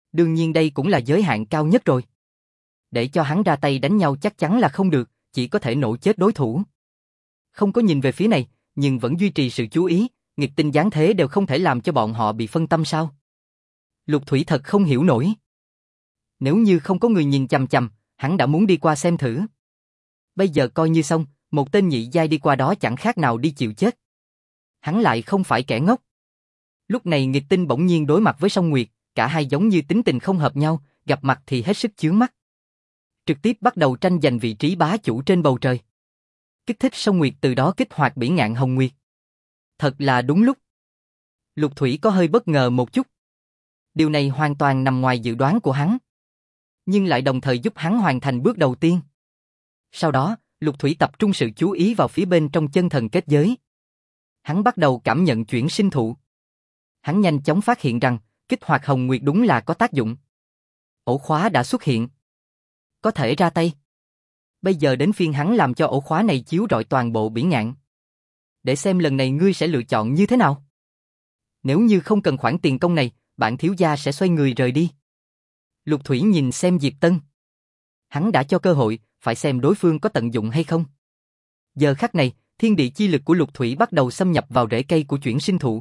Đương nhiên đây cũng là giới hạn cao nhất rồi. Để cho hắn ra tay đánh nhau chắc chắn là không được, chỉ có thể nổ chết đối thủ. Không có nhìn về phía này, nhưng vẫn duy trì sự chú ý, nghịch tinh giáng thế đều không thể làm cho bọn họ bị phân tâm sao? Lục Thủy thật không hiểu nổi. Nếu như không có người nhìn chằm chằm, hắn đã muốn đi qua xem thử. Bây giờ coi như xong, một tên nhị giai đi qua đó chẳng khác nào đi chịu chết. Hắn lại không phải kẻ ngốc. Lúc này nghịch tinh bỗng nhiên đối mặt với Song Nguyệt, cả hai giống như tính tình không hợp nhau, gặp mặt thì hết sức chướng mắt. Trực tiếp bắt đầu tranh giành vị trí bá chủ trên bầu trời. Kích thích Song Nguyệt từ đó kích hoạt Bỉ Ngạn Hồng Nguyệt. Thật là đúng lúc. Lục Thủy có hơi bất ngờ một chút. Điều này hoàn toàn nằm ngoài dự đoán của hắn. Nhưng lại đồng thời giúp hắn hoàn thành bước đầu tiên. Sau đó, Lục Thủy tập trung sự chú ý vào phía bên trong chân thần kết giới. Hắn bắt đầu cảm nhận chuyển sinh thụ. Hắn nhanh chóng phát hiện rằng, kích hoạt Hồng Nguyệt đúng là có tác dụng. Ổ khóa đã xuất hiện. Có thể ra tay. Bây giờ đến phiên hắn làm cho ổ khóa này chiếu rọi toàn bộ Bỉ Ngạn. Để xem lần này ngươi sẽ lựa chọn như thế nào. Nếu như không cần khoản tiền công này, bản thiếu gia sẽ xoay người rời đi. Lục Thủy nhìn xem Diệp Tân. Hắn đã cho cơ hội, phải xem đối phương có tận dụng hay không. Giờ khắc này, thiên địa chi lực của Lục Thủy bắt đầu xâm nhập vào rễ cây của chuyển sinh thụ.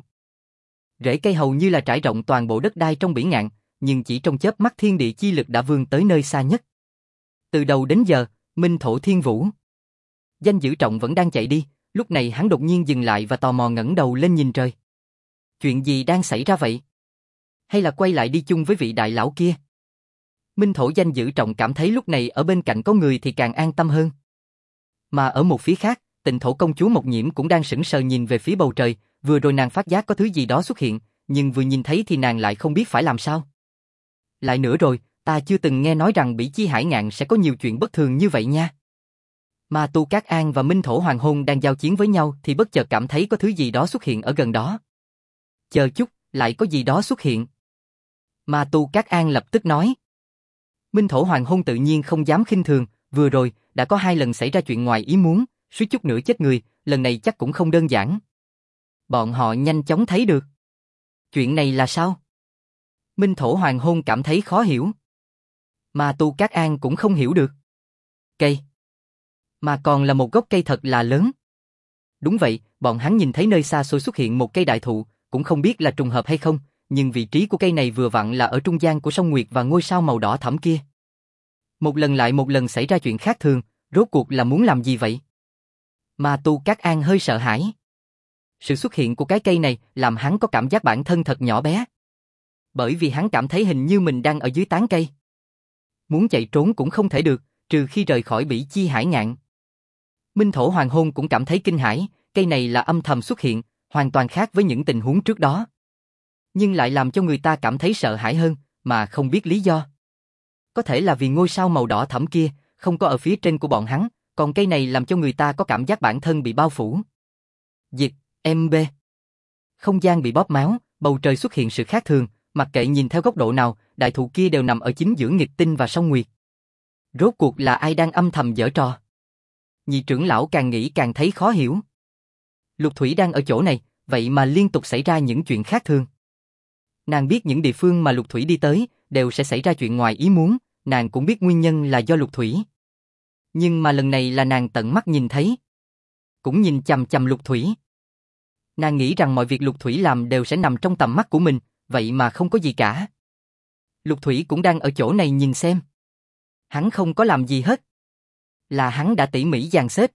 Rễ cây hầu như là trải rộng toàn bộ đất đai trong Bỉ Ngạn, nhưng chỉ trong chớp mắt thiên địa chi lực đã vươn tới nơi xa nhất. Từ đầu đến giờ, Minh Thổ Thiên Vũ. Danh Dữ Trọng vẫn đang chạy đi, lúc này hắn đột nhiên dừng lại và tò mò ngẩng đầu lên nhìn trời. Chuyện gì đang xảy ra vậy? Hay là quay lại đi chung với vị đại lão kia? Minh Thổ Danh Dữ Trọng cảm thấy lúc này ở bên cạnh có người thì càng an tâm hơn. Mà ở một phía khác, Tịnh Thổ công chúa Mộc Nhiễm cũng đang sững sờ nhìn về phía bầu trời, vừa rồi nàng phát giác có thứ gì đó xuất hiện, nhưng vừa nhìn thấy thì nàng lại không biết phải làm sao. Lại nữa rồi, ta chưa từng nghe nói rằng Bỉ Chi Hải Ngạn sẽ có nhiều chuyện bất thường như vậy nha. Mà Tu Cát An và Minh Thổ Hoàng Hôn đang giao chiến với nhau thì bất chợt cảm thấy có thứ gì đó xuất hiện ở gần đó. Chờ chút, lại có gì đó xuất hiện. Mà Tu Cát An lập tức nói. Minh Thổ Hoàng Hôn tự nhiên không dám khinh thường, vừa rồi, đã có 2 lần xảy ra chuyện ngoài ý muốn, suýt chút nữa chết người, lần này chắc cũng không đơn giản. Bọn họ nhanh chóng thấy được. Chuyện này là sao? Minh Thổ Hoàng Hôn cảm thấy khó hiểu. Mà Tu Cát An cũng không hiểu được. Cây. Mà còn là một gốc cây thật là lớn. Đúng vậy, bọn hắn nhìn thấy nơi xa xôi xuất hiện một cây đại thụ, cũng không biết là trùng hợp hay không, nhưng vị trí của cây này vừa vặn là ở trung gian của sông Nguyệt và ngôi sao màu đỏ thẫm kia. Một lần lại một lần xảy ra chuyện khác thường, rốt cuộc là muốn làm gì vậy? Mà Tu Cát An hơi sợ hãi. Sự xuất hiện của cái cây này làm hắn có cảm giác bản thân thật nhỏ bé. Bởi vì hắn cảm thấy hình như mình đang ở dưới tán cây. Muốn chạy trốn cũng không thể được, trừ khi rời khỏi Bỉ Chi Hải Ngạn. Minh Thổ Hoàng Hôn cũng cảm thấy kinh hãi, cây này là âm thầm xuất hiện, hoàn toàn khác với những tình huống trước đó. Nhưng lại làm cho người ta cảm thấy sợ hãi hơn, mà không biết lý do. Có thể là vì ngôi sao màu đỏ thẫm kia, không có ở phía trên của bọn hắn, còn cây này làm cho người ta có cảm giác bản thân bị bao phủ. Dịch, MB. Không gian bị bóp méo, bầu trời xuất hiện sự khác thường, mặc kệ nhìn theo góc độ nào, đại thụ kia đều nằm ở chính giữa nghịch tinh và sông Nguyệt. Rốt cuộc là ai đang âm thầm giở trò? Nhị trưởng lão càng nghĩ càng thấy khó hiểu. Lục Thủy đang ở chỗ này, vậy mà liên tục xảy ra những chuyện khác thường. Nàng biết những địa phương mà Lục Thủy đi tới, đều sẽ xảy ra chuyện ngoài ý muốn, nàng cũng biết nguyên nhân là do Lục Thủy. Nhưng mà lần này là nàng tận mắt nhìn thấy. Cũng nhìn chằm chằm Lục Thủy. Nàng nghĩ rằng mọi việc Lục Thủy làm đều sẽ nằm trong tầm mắt của mình, vậy mà không có gì cả. Lục Thủy cũng đang ở chỗ này nhìn xem. Hắn không có làm gì hết. Là hắn đã tỉ mỉ dàn xếp.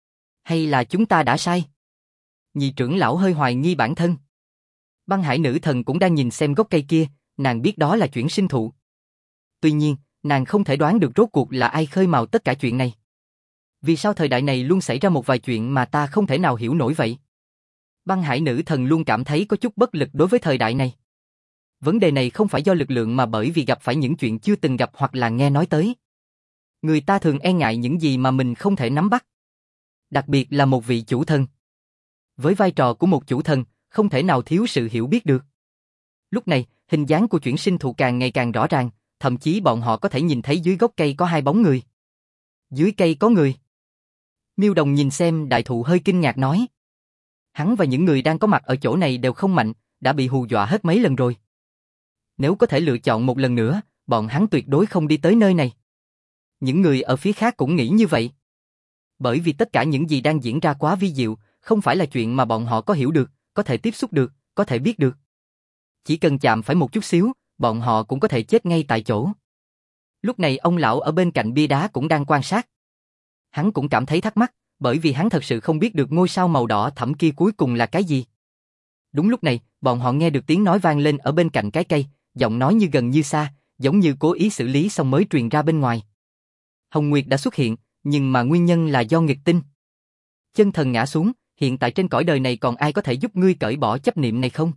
Hay là chúng ta đã sai? Nhị trưởng lão hơi hoài nghi bản thân. Băng Hải nữ thần cũng đang nhìn xem gốc cây kia, nàng biết đó là chuyển sinh thụ. Tuy nhiên, nàng không thể đoán được rốt cuộc là ai khơi mào tất cả chuyện này. Vì sao thời đại này luôn xảy ra một vài chuyện mà ta không thể nào hiểu nổi vậy? Băng Hải nữ thần luôn cảm thấy có chút bất lực đối với thời đại này. Vấn đề này không phải do lực lượng mà bởi vì gặp phải những chuyện chưa từng gặp hoặc là nghe nói tới. Người ta thường e ngại những gì mà mình không thể nắm bắt. Đặc biệt là một vị chủ thần. Với vai trò của một chủ thần, không thể nào thiếu sự hiểu biết được. Lúc này, hình dáng của chuyển sinh thụ càng ngày càng rõ ràng, thậm chí bọn họ có thể nhìn thấy dưới gốc cây có 2 bóng người. Dưới cây có người. Miêu Đồng nhìn xem đại thụ hơi kinh ngạc nói. Hắn và những người đang có mặt ở chỗ này đều không mạnh, đã bị hù dọa hết mấy lần rồi. Nếu có thể lựa chọn một lần nữa, bọn hắn tuyệt đối không đi tới nơi này. Những người ở phía khác cũng nghĩ như vậy. Bởi vì tất cả những gì đang diễn ra quá vi diệu, không phải là chuyện mà bọn họ có hiểu được, có thể tiếp xúc được, có thể biết được. Chỉ cần chạm phải một chút xíu, bọn họ cũng có thể chết ngay tại chỗ. Lúc này ông lão ở bên cạnh bia đá cũng đang quan sát. Hắn cũng cảm thấy thắc mắc, bởi vì hắn thật sự không biết được ngôi sao màu đỏ thẫm kia cuối cùng là cái gì. Đúng lúc này, bọn họ nghe được tiếng nói vang lên ở bên cạnh cái cây, giọng nói như gần như xa, giống như cố ý xử lý xong mới truyền ra bên ngoài. Hồng Nguyệt đã xuất hiện, nhưng mà nguyên nhân là do nghịch tinh. Chân thần ngã xuống, hiện tại trên cõi đời này còn ai có thể giúp ngươi cởi bỏ chấp niệm này không?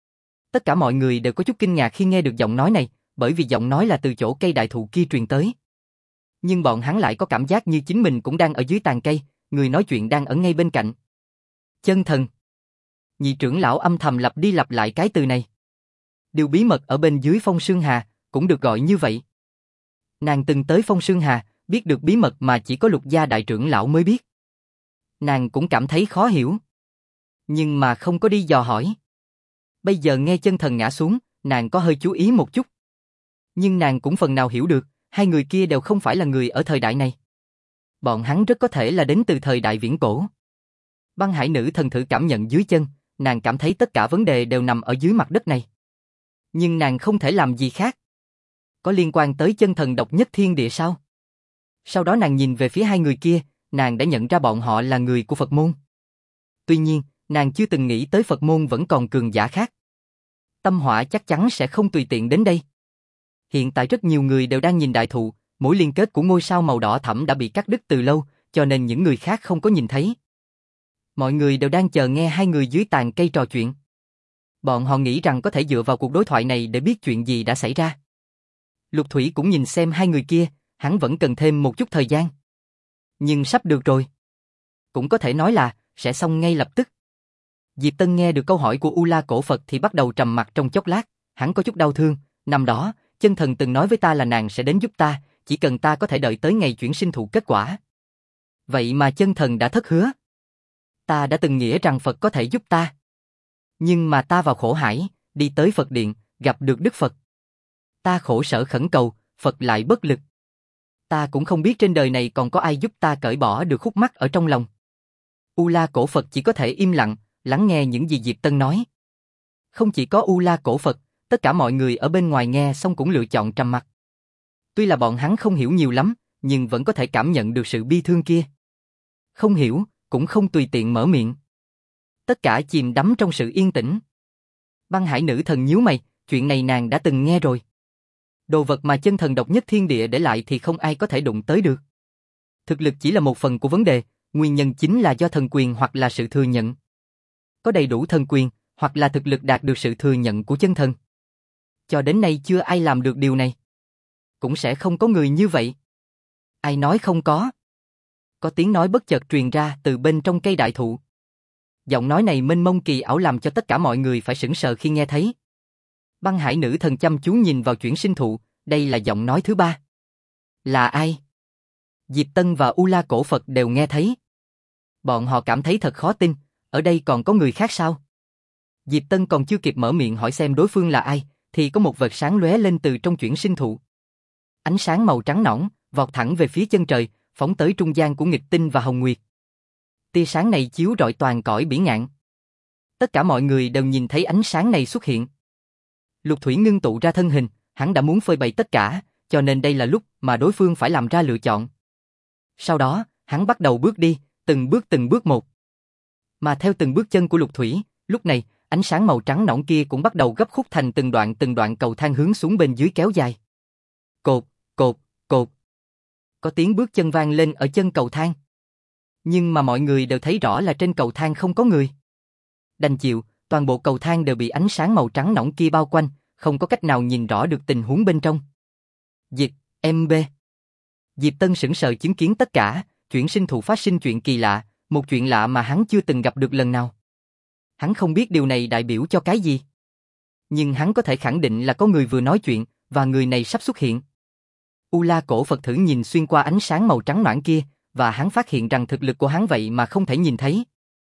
Tất cả mọi người đều có chút kinh ngạc khi nghe được giọng nói này, bởi vì giọng nói là từ chỗ cây đại thụ kia truyền tới. Nhưng bọn hắn lại có cảm giác như chính mình cũng đang ở dưới tàn cây, người nói chuyện đang ở ngay bên cạnh. Chân thần. Nhị trưởng lão âm thầm lặp đi lặp lại cái từ này. Điều bí mật ở bên dưới Phong Sương Hà, cũng được gọi như vậy. Nàng từng tới Phong Sương Hà, biết được bí mật mà chỉ có Lục gia đại trưởng lão mới biết. Nàng cũng cảm thấy khó hiểu. Nhưng mà không có đi dò hỏi. Bây giờ nghe chân thần ngã xuống, nàng có hơi chú ý một chút. Nhưng nàng cũng phần nào hiểu được, hai người kia đều không phải là người ở thời đại này. Bọn hắn rất có thể là đến từ thời đại viễn cổ. Băng Hải nữ thần thử cảm nhận dưới chân, nàng cảm thấy tất cả vấn đề đều nằm ở dưới mặt đất này. Nhưng nàng không thể làm gì khác. Có liên quan tới chân thần độc nhất thiên địa sao? Sau đó nàng nhìn về phía hai người kia, nàng đã nhận ra bọn họ là người của Phật môn. Tuy nhiên, nàng chưa từng nghĩ tới Phật môn vẫn còn cường giả khác. Tâm Hỏa chắc chắn sẽ không tùy tiện đến đây. Hiện tại rất nhiều người đều đang nhìn đại thụ, mối liên kết của ngôi sao màu đỏ thẫm đã bị cắt đứt từ lâu, cho nên những người khác không có nhìn thấy. Mọi người đều đang chờ nghe hai người dưới tàn cây trò chuyện. Bọn họ nghĩ rằng có thể dựa vào cuộc đối thoại này để biết chuyện gì đã xảy ra. Lục Thủy cũng nhìn xem hai người kia, hắn vẫn cần thêm một chút thời gian. Nhưng sắp được rồi. Cũng có thể nói là, sẽ xong ngay lập tức. Diệp Tân nghe được câu hỏi của U La Cổ Phật thì bắt đầu trầm mặc trong chốc lát, hắn có chút đau thương, năm đó, chân thần từng nói với ta là nàng sẽ đến giúp ta, chỉ cần ta có thể đợi tới ngày chuyển sinh thụ kết quả. Vậy mà chân thần đã thất hứa. Ta đã từng nghĩa rằng Phật có thể giúp ta. Nhưng mà ta vào khổ hải, đi tới Phật điện, gặp được Đức Phật. Ta khổ sở khẩn cầu, Phật lại bất lực. Ta cũng không biết trên đời này còn có ai giúp ta cởi bỏ được khúc mắc ở trong lòng. U La Cổ Phật chỉ có thể im lặng, lắng nghe những gì Diệp Tân nói. Không chỉ có U La Cổ Phật, tất cả mọi người ở bên ngoài nghe xong cũng lựa chọn trầm mặc. Tuy là bọn hắn không hiểu nhiều lắm, nhưng vẫn có thể cảm nhận được sự bi thương kia. Không hiểu, cũng không tùy tiện mở miệng. Tất cả chìm đắm trong sự yên tĩnh. Băng Hải nữ thần nhíu mày, chuyện này nàng đã từng nghe rồi. Đồ vật mà chân thần độc nhất thiên địa để lại thì không ai có thể đụng tới được. Thực lực chỉ là một phần của vấn đề, nguyên nhân chính là do thần quyền hoặc là sự thừa nhận. Có đầy đủ thần quyền, hoặc là thực lực đạt được sự thừa nhận của chân thần. Cho đến nay chưa ai làm được điều này. Cũng sẽ không có người như vậy. Ai nói không có? Có tiếng nói bất chợt truyền ra từ bên trong cây đại thụ. Giọng nói này mênh mông kỳ ảo làm cho tất cả mọi người phải sững sờ khi nghe thấy. Băng Hải nữ thần chăm chú nhìn vào chuyển sinh thụ, đây là giọng nói thứ ba. Là ai? Diệp Tân và U La Cổ Phật đều nghe thấy. Bọn họ cảm thấy thật khó tin, ở đây còn có người khác sao? Diệp Tân còn chưa kịp mở miệng hỏi xem đối phương là ai, thì có một vệt sáng lóe lên từ trong chuyển sinh thụ. Ánh sáng màu trắng nõn, vọt thẳng về phía chân trời, phóng tới trung gian của Nghịch Tinh và Hồng Nguyệt. Tia sáng này chiếu rọi toàn cõi bỉ ngạn. Tất cả mọi người đều nhìn thấy ánh sáng này xuất hiện. Lục Thủy ngưng tụ ra thân hình, hắn đã muốn phơi bày tất cả, cho nên đây là lúc mà đối phương phải làm ra lựa chọn. Sau đó, hắn bắt đầu bước đi, từng bước một. Mà theo từng bước chân của Lục Thủy, lúc này, ánh sáng màu trắng nõn kia cũng bắt đầu gấp khúc thành từng đoạn cầu thang hướng xuống bên dưới kéo dài. Cột, cột, cột. Có tiếng bước chân vang lên ở chân cầu thang. Nhưng mà mọi người đều thấy rõ là trên cầu thang không có người. Đành chịu, toàn bộ cầu thang đều bị ánh sáng màu trắng nõn kia bao quanh, không có cách nào nhìn rõ được tình huống bên trong. Dịch, MB. Diệp Tân sững sờ chứng kiến tất cả, chuyển sinh thụ phát sinh chuyện kỳ lạ, một chuyện lạ mà hắn chưa từng gặp được lần nào. Hắn không biết điều này đại biểu cho cái gì. Nhưng hắn có thể khẳng định là có người vừa nói chuyện, và người này sắp xuất hiện. U La Cổ Phật thử nhìn xuyên qua ánh sáng màu trắng nõn kia, và hắn phát hiện rằng thực lực của hắn vậy mà không thể nhìn thấy.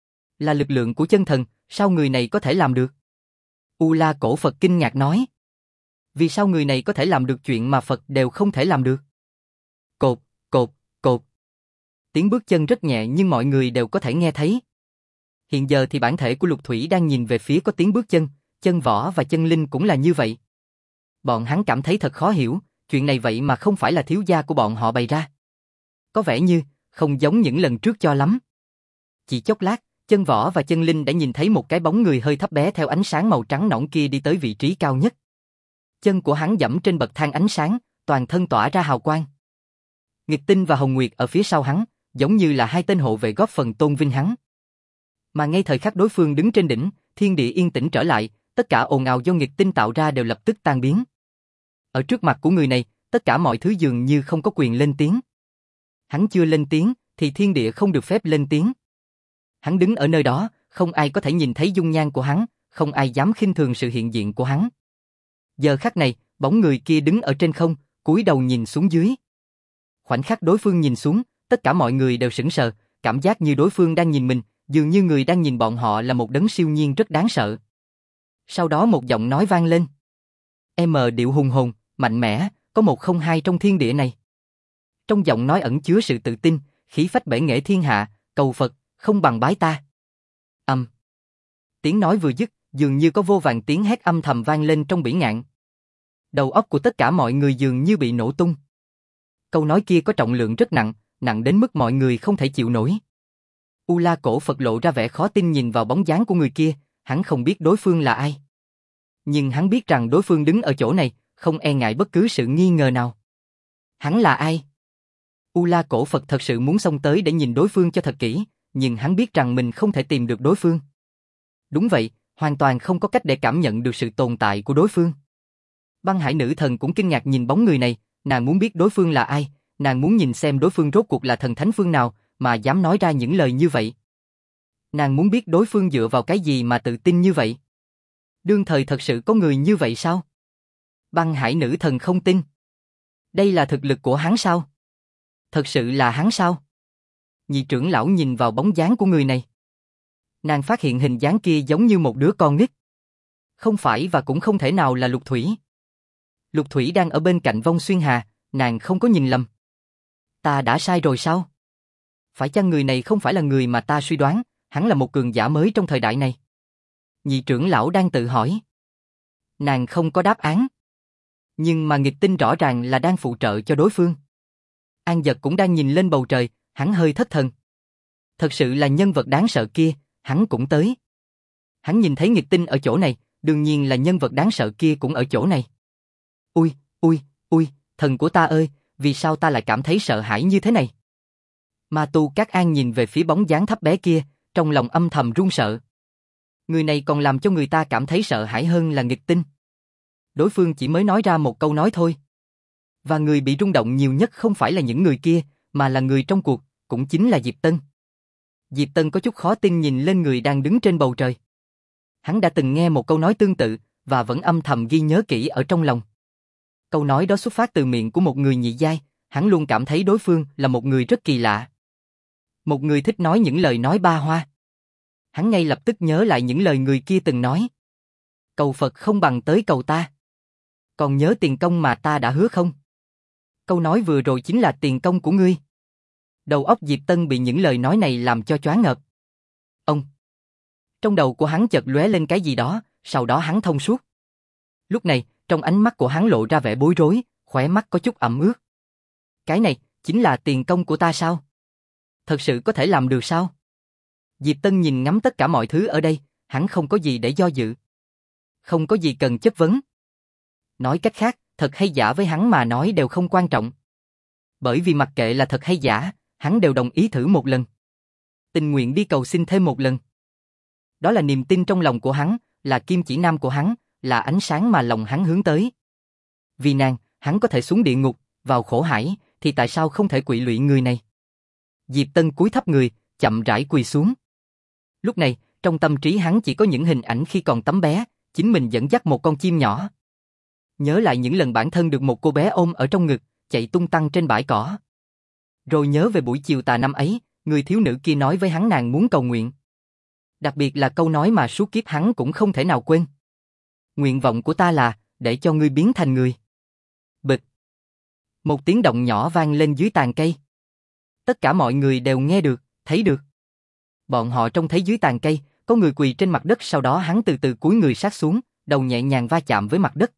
Là lực lượng của chân thần, sao người này có thể làm được? U La Cổ Phật kinh ngạc nói. Vì sao người này có thể làm được chuyện mà Phật đều không thể làm được? Cột, cột, cột. Tiếng bước chân rất nhẹ nhưng mọi người đều có thể nghe thấy. Hiện giờ thì bản thể của Lục Thủy đang nhìn về phía có tiếng bước chân, chân Võ và chân Linh cũng là như vậy. Bọn hắn cảm thấy thật khó hiểu, chuyện này vậy mà không phải là thiếu gia của bọn họ bày ra. Có vẻ như, không giống những lần trước cho lắm. Chỉ chốc lát, chân Võ và chân Linh đã nhìn thấy một cái bóng người hơi thấp bé theo ánh sáng màu trắng nõn kia đi tới vị trí cao nhất. Chân của hắn dẫm trên bậc thang ánh sáng, toàn thân tỏa ra hào quang. Nghịch Tinh và Hồng Nguyệt ở phía sau hắn, giống như là hai tên hộ vệ góp phần tôn vinh hắn. Mà ngay thời khắc đối phương đứng trên đỉnh, thiên địa yên tĩnh trở lại, tất cả ồn ào do Nghịch Tinh tạo ra đều lập tức tan biến. Ở trước mặt của người này, tất cả mọi thứ dường như không có quyền lên tiếng. Hắn chưa lên tiếng, thì thiên địa không được phép lên tiếng. Hắn đứng ở nơi đó, không ai có thể nhìn thấy dung nhan của hắn, không ai dám khinh thường sự hiện diện của hắn. Giờ khắc này, bóng người kia đứng ở trên không, cúi đầu nhìn xuống dưới. Khoảnh khắc đối phương nhìn xuống, tất cả mọi người đều sững sờ, cảm giác như đối phương đang nhìn mình, dường như người đang nhìn bọn họ là một đấng siêu nhiên rất đáng sợ. Sau đó một giọng nói vang lên. Điệu hùng hồn, mạnh mẽ, có một không hai trong thiên địa này. Trong giọng nói ẩn chứa sự tự tin, khí phách bể nghệ thiên hạ, cầu Phật, không bằng bái ta. Tiếng nói vừa dứt, dường như có vô vàn tiếng hét âm thầm vang lên trong bỉ ngạn. Đầu óc của tất cả mọi người dường như bị nổ tung. Câu nói kia có trọng lượng rất nặng, nặng đến mức mọi người không thể chịu nổi. U La Cổ Phật lộ ra vẻ khó tin nhìn vào bóng dáng của người kia, hắn không biết đối phương là ai. Nhưng hắn biết rằng đối phương đứng ở chỗ này, không e ngại bất cứ sự nghi ngờ nào. Hắn là ai? U La Cổ Phật thật sự muốn xông tới để nhìn đối phương cho thật kỹ, nhưng hắn biết rằng mình không thể tìm được đối phương. Đúng vậy, hoàn toàn không có cách để cảm nhận được sự tồn tại của đối phương. Băng Hải Nữ Thần cũng kinh ngạc nhìn bóng người này, nàng muốn biết đối phương là ai, nàng muốn nhìn xem đối phương rốt cuộc là thần thánh phương nào mà dám nói ra những lời như vậy. Nàng muốn biết đối phương dựa vào cái gì mà tự tin như vậy. Đương thời thật sự có người như vậy sao? Băng Hải Nữ Thần không tin. Đây là thực lực của hắn sao? Thật sự là hắn sao? Nhị trưởng lão nhìn vào bóng dáng của người này. Nàng phát hiện hình dáng kia giống như một đứa con nít. Không phải và cũng không thể nào là Lục Thủy. Lục Thủy đang ở bên cạnh Vong Xuyên Hà, nàng không có nhìn lầm. Ta đã sai rồi sao? Phải chăng người này không phải là người mà ta suy đoán, hắn là một cường giả mới trong thời đại này? Nhị trưởng lão đang tự hỏi. Nàng không có đáp án. Nhưng mà Nghịch Tinh rõ ràng là đang phụ trợ cho đối phương. An Dật cũng đang nhìn lên bầu trời, hắn hơi thất thần. Thật sự là nhân vật đáng sợ kia, hắn cũng tới. Hắn nhìn thấy Nghịch Tinh ở chỗ này, đương nhiên là nhân vật đáng sợ kia cũng ở chỗ này. Ui, thần của ta ơi, vì sao ta lại cảm thấy sợ hãi như thế này? Ma Tu Các An nhìn về phía bóng dáng thấp bé kia, trong lòng âm thầm run sợ. Người này còn làm cho người ta cảm thấy sợ hãi hơn là Nghịch Tinh. Đối phương chỉ mới nói ra một câu nói thôi. Và người bị rung động nhiều nhất không phải là những người kia, mà là người trong cuộc, cũng chính là Diệp Tân. Diệp Tân có chút khó tin nhìn lên người đang đứng trên bầu trời. Hắn đã từng nghe một câu nói tương tự, và vẫn âm thầm ghi nhớ kỹ ở trong lòng. Câu nói đó xuất phát từ miệng của một người nhị giai, hắn luôn cảm thấy đối phương là một người rất kỳ lạ. Một người thích nói những lời nói ba hoa. Hắn ngay lập tức nhớ lại những lời người kia từng nói. Cầu Phật không bằng tới cầu ta. Còn nhớ tiền công mà ta đã hứa không? Câu nói vừa rồi chính là tiền công của ngươi. Đầu óc Diệp Tân bị những lời nói này làm cho choáng ngợp. Trong đầu của hắn chợt lóe lên cái gì đó, sau đó hắn thông suốt. Lúc này, trong ánh mắt của hắn lộ ra vẻ bối rối, khóe mắt có chút ẩm ướt. Cái này, chính là tiền công của ta sao? Thật sự có thể làm được sao? Diệp Tân nhìn ngắm tất cả mọi thứ ở đây, hắn không có gì để do dự. Không có gì cần chất vấn. Nói cách khác, thật hay giả với hắn mà nói đều không quan trọng. Bởi vì mặc kệ là thật hay giả, hắn đều đồng ý thử một lần. Tình nguyện đi cầu xin thêm một lần. Đó là niềm tin trong lòng của hắn, là kim chỉ nam của hắn, là ánh sáng mà lòng hắn hướng tới. Vì nàng, hắn có thể xuống địa ngục, vào khổ hải, thì tại sao không thể quỵ lụy người này? Diệp Tân cúi thấp người, chậm rãi quỳ xuống. Lúc này, trong tâm trí hắn chỉ có những hình ảnh khi còn tấm bé, chính mình dẫn dắt một con chim nhỏ. Nhớ lại những lần bản thân được một cô bé ôm ở trong ngực, chạy tung tăng trên bãi cỏ. Rồi nhớ về buổi chiều tà năm ấy, người thiếu nữ kia nói với hắn nàng muốn cầu nguyện. Đặc biệt là câu nói mà suốt kiếp hắn cũng không thể nào quên. Nguyện vọng của ta là, để cho ngươi biến thành người. Bịch. Một tiếng động nhỏ vang lên dưới tàn cây. Tất cả mọi người đều nghe được, thấy được. Bọn họ trông thấy dưới tàn cây, có người quỳ trên mặt đất, sau đó hắn từ từ cúi người sát xuống, đầu nhẹ nhàng va chạm với mặt đất.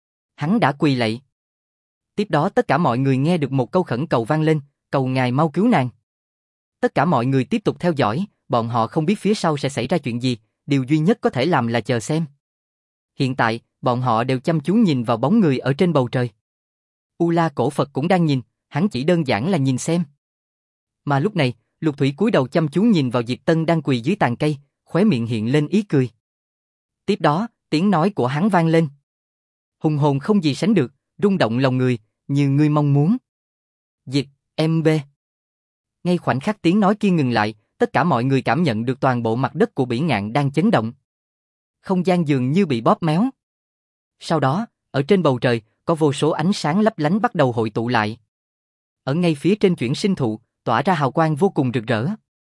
Hắn đã quỳ lạy. Tiếp đó tất cả mọi người nghe được một câu khẩn cầu vang lên, cầu ngài mau cứu nàng. Tất cả mọi người tiếp tục theo dõi, bọn họ không biết phía sau sẽ xảy ra chuyện gì, điều duy nhất có thể làm là chờ xem. Hiện tại, bọn họ đều chăm chú nhìn vào bóng người ở trên bầu trời. U La Cổ Phật cũng đang nhìn, hắn chỉ đơn giản là nhìn xem. Mà lúc này, Lục Thủy cúi đầu chăm chú nhìn vào Diệp Tân đang quỳ dưới tàn cây, khóe miệng hiện lên ý cười. Tiếp đó, tiếng nói của hắn vang lên. Hùng hồn không gì sánh được, rung động lòng người, như ngươi mong muốn. Diệp, MB. Ngay khoảnh khắc tiếng nói kia ngừng lại, tất cả mọi người cảm nhận được toàn bộ mặt đất của Bỉ Ngạn đang chấn động. Không gian dường như bị bóp méo. Sau đó, ở trên bầu trời, có vô số ánh sáng lấp lánh bắt đầu hội tụ lại. Ở ngay phía trên chuyển sinh thụ, tỏa ra hào quang vô cùng rực rỡ.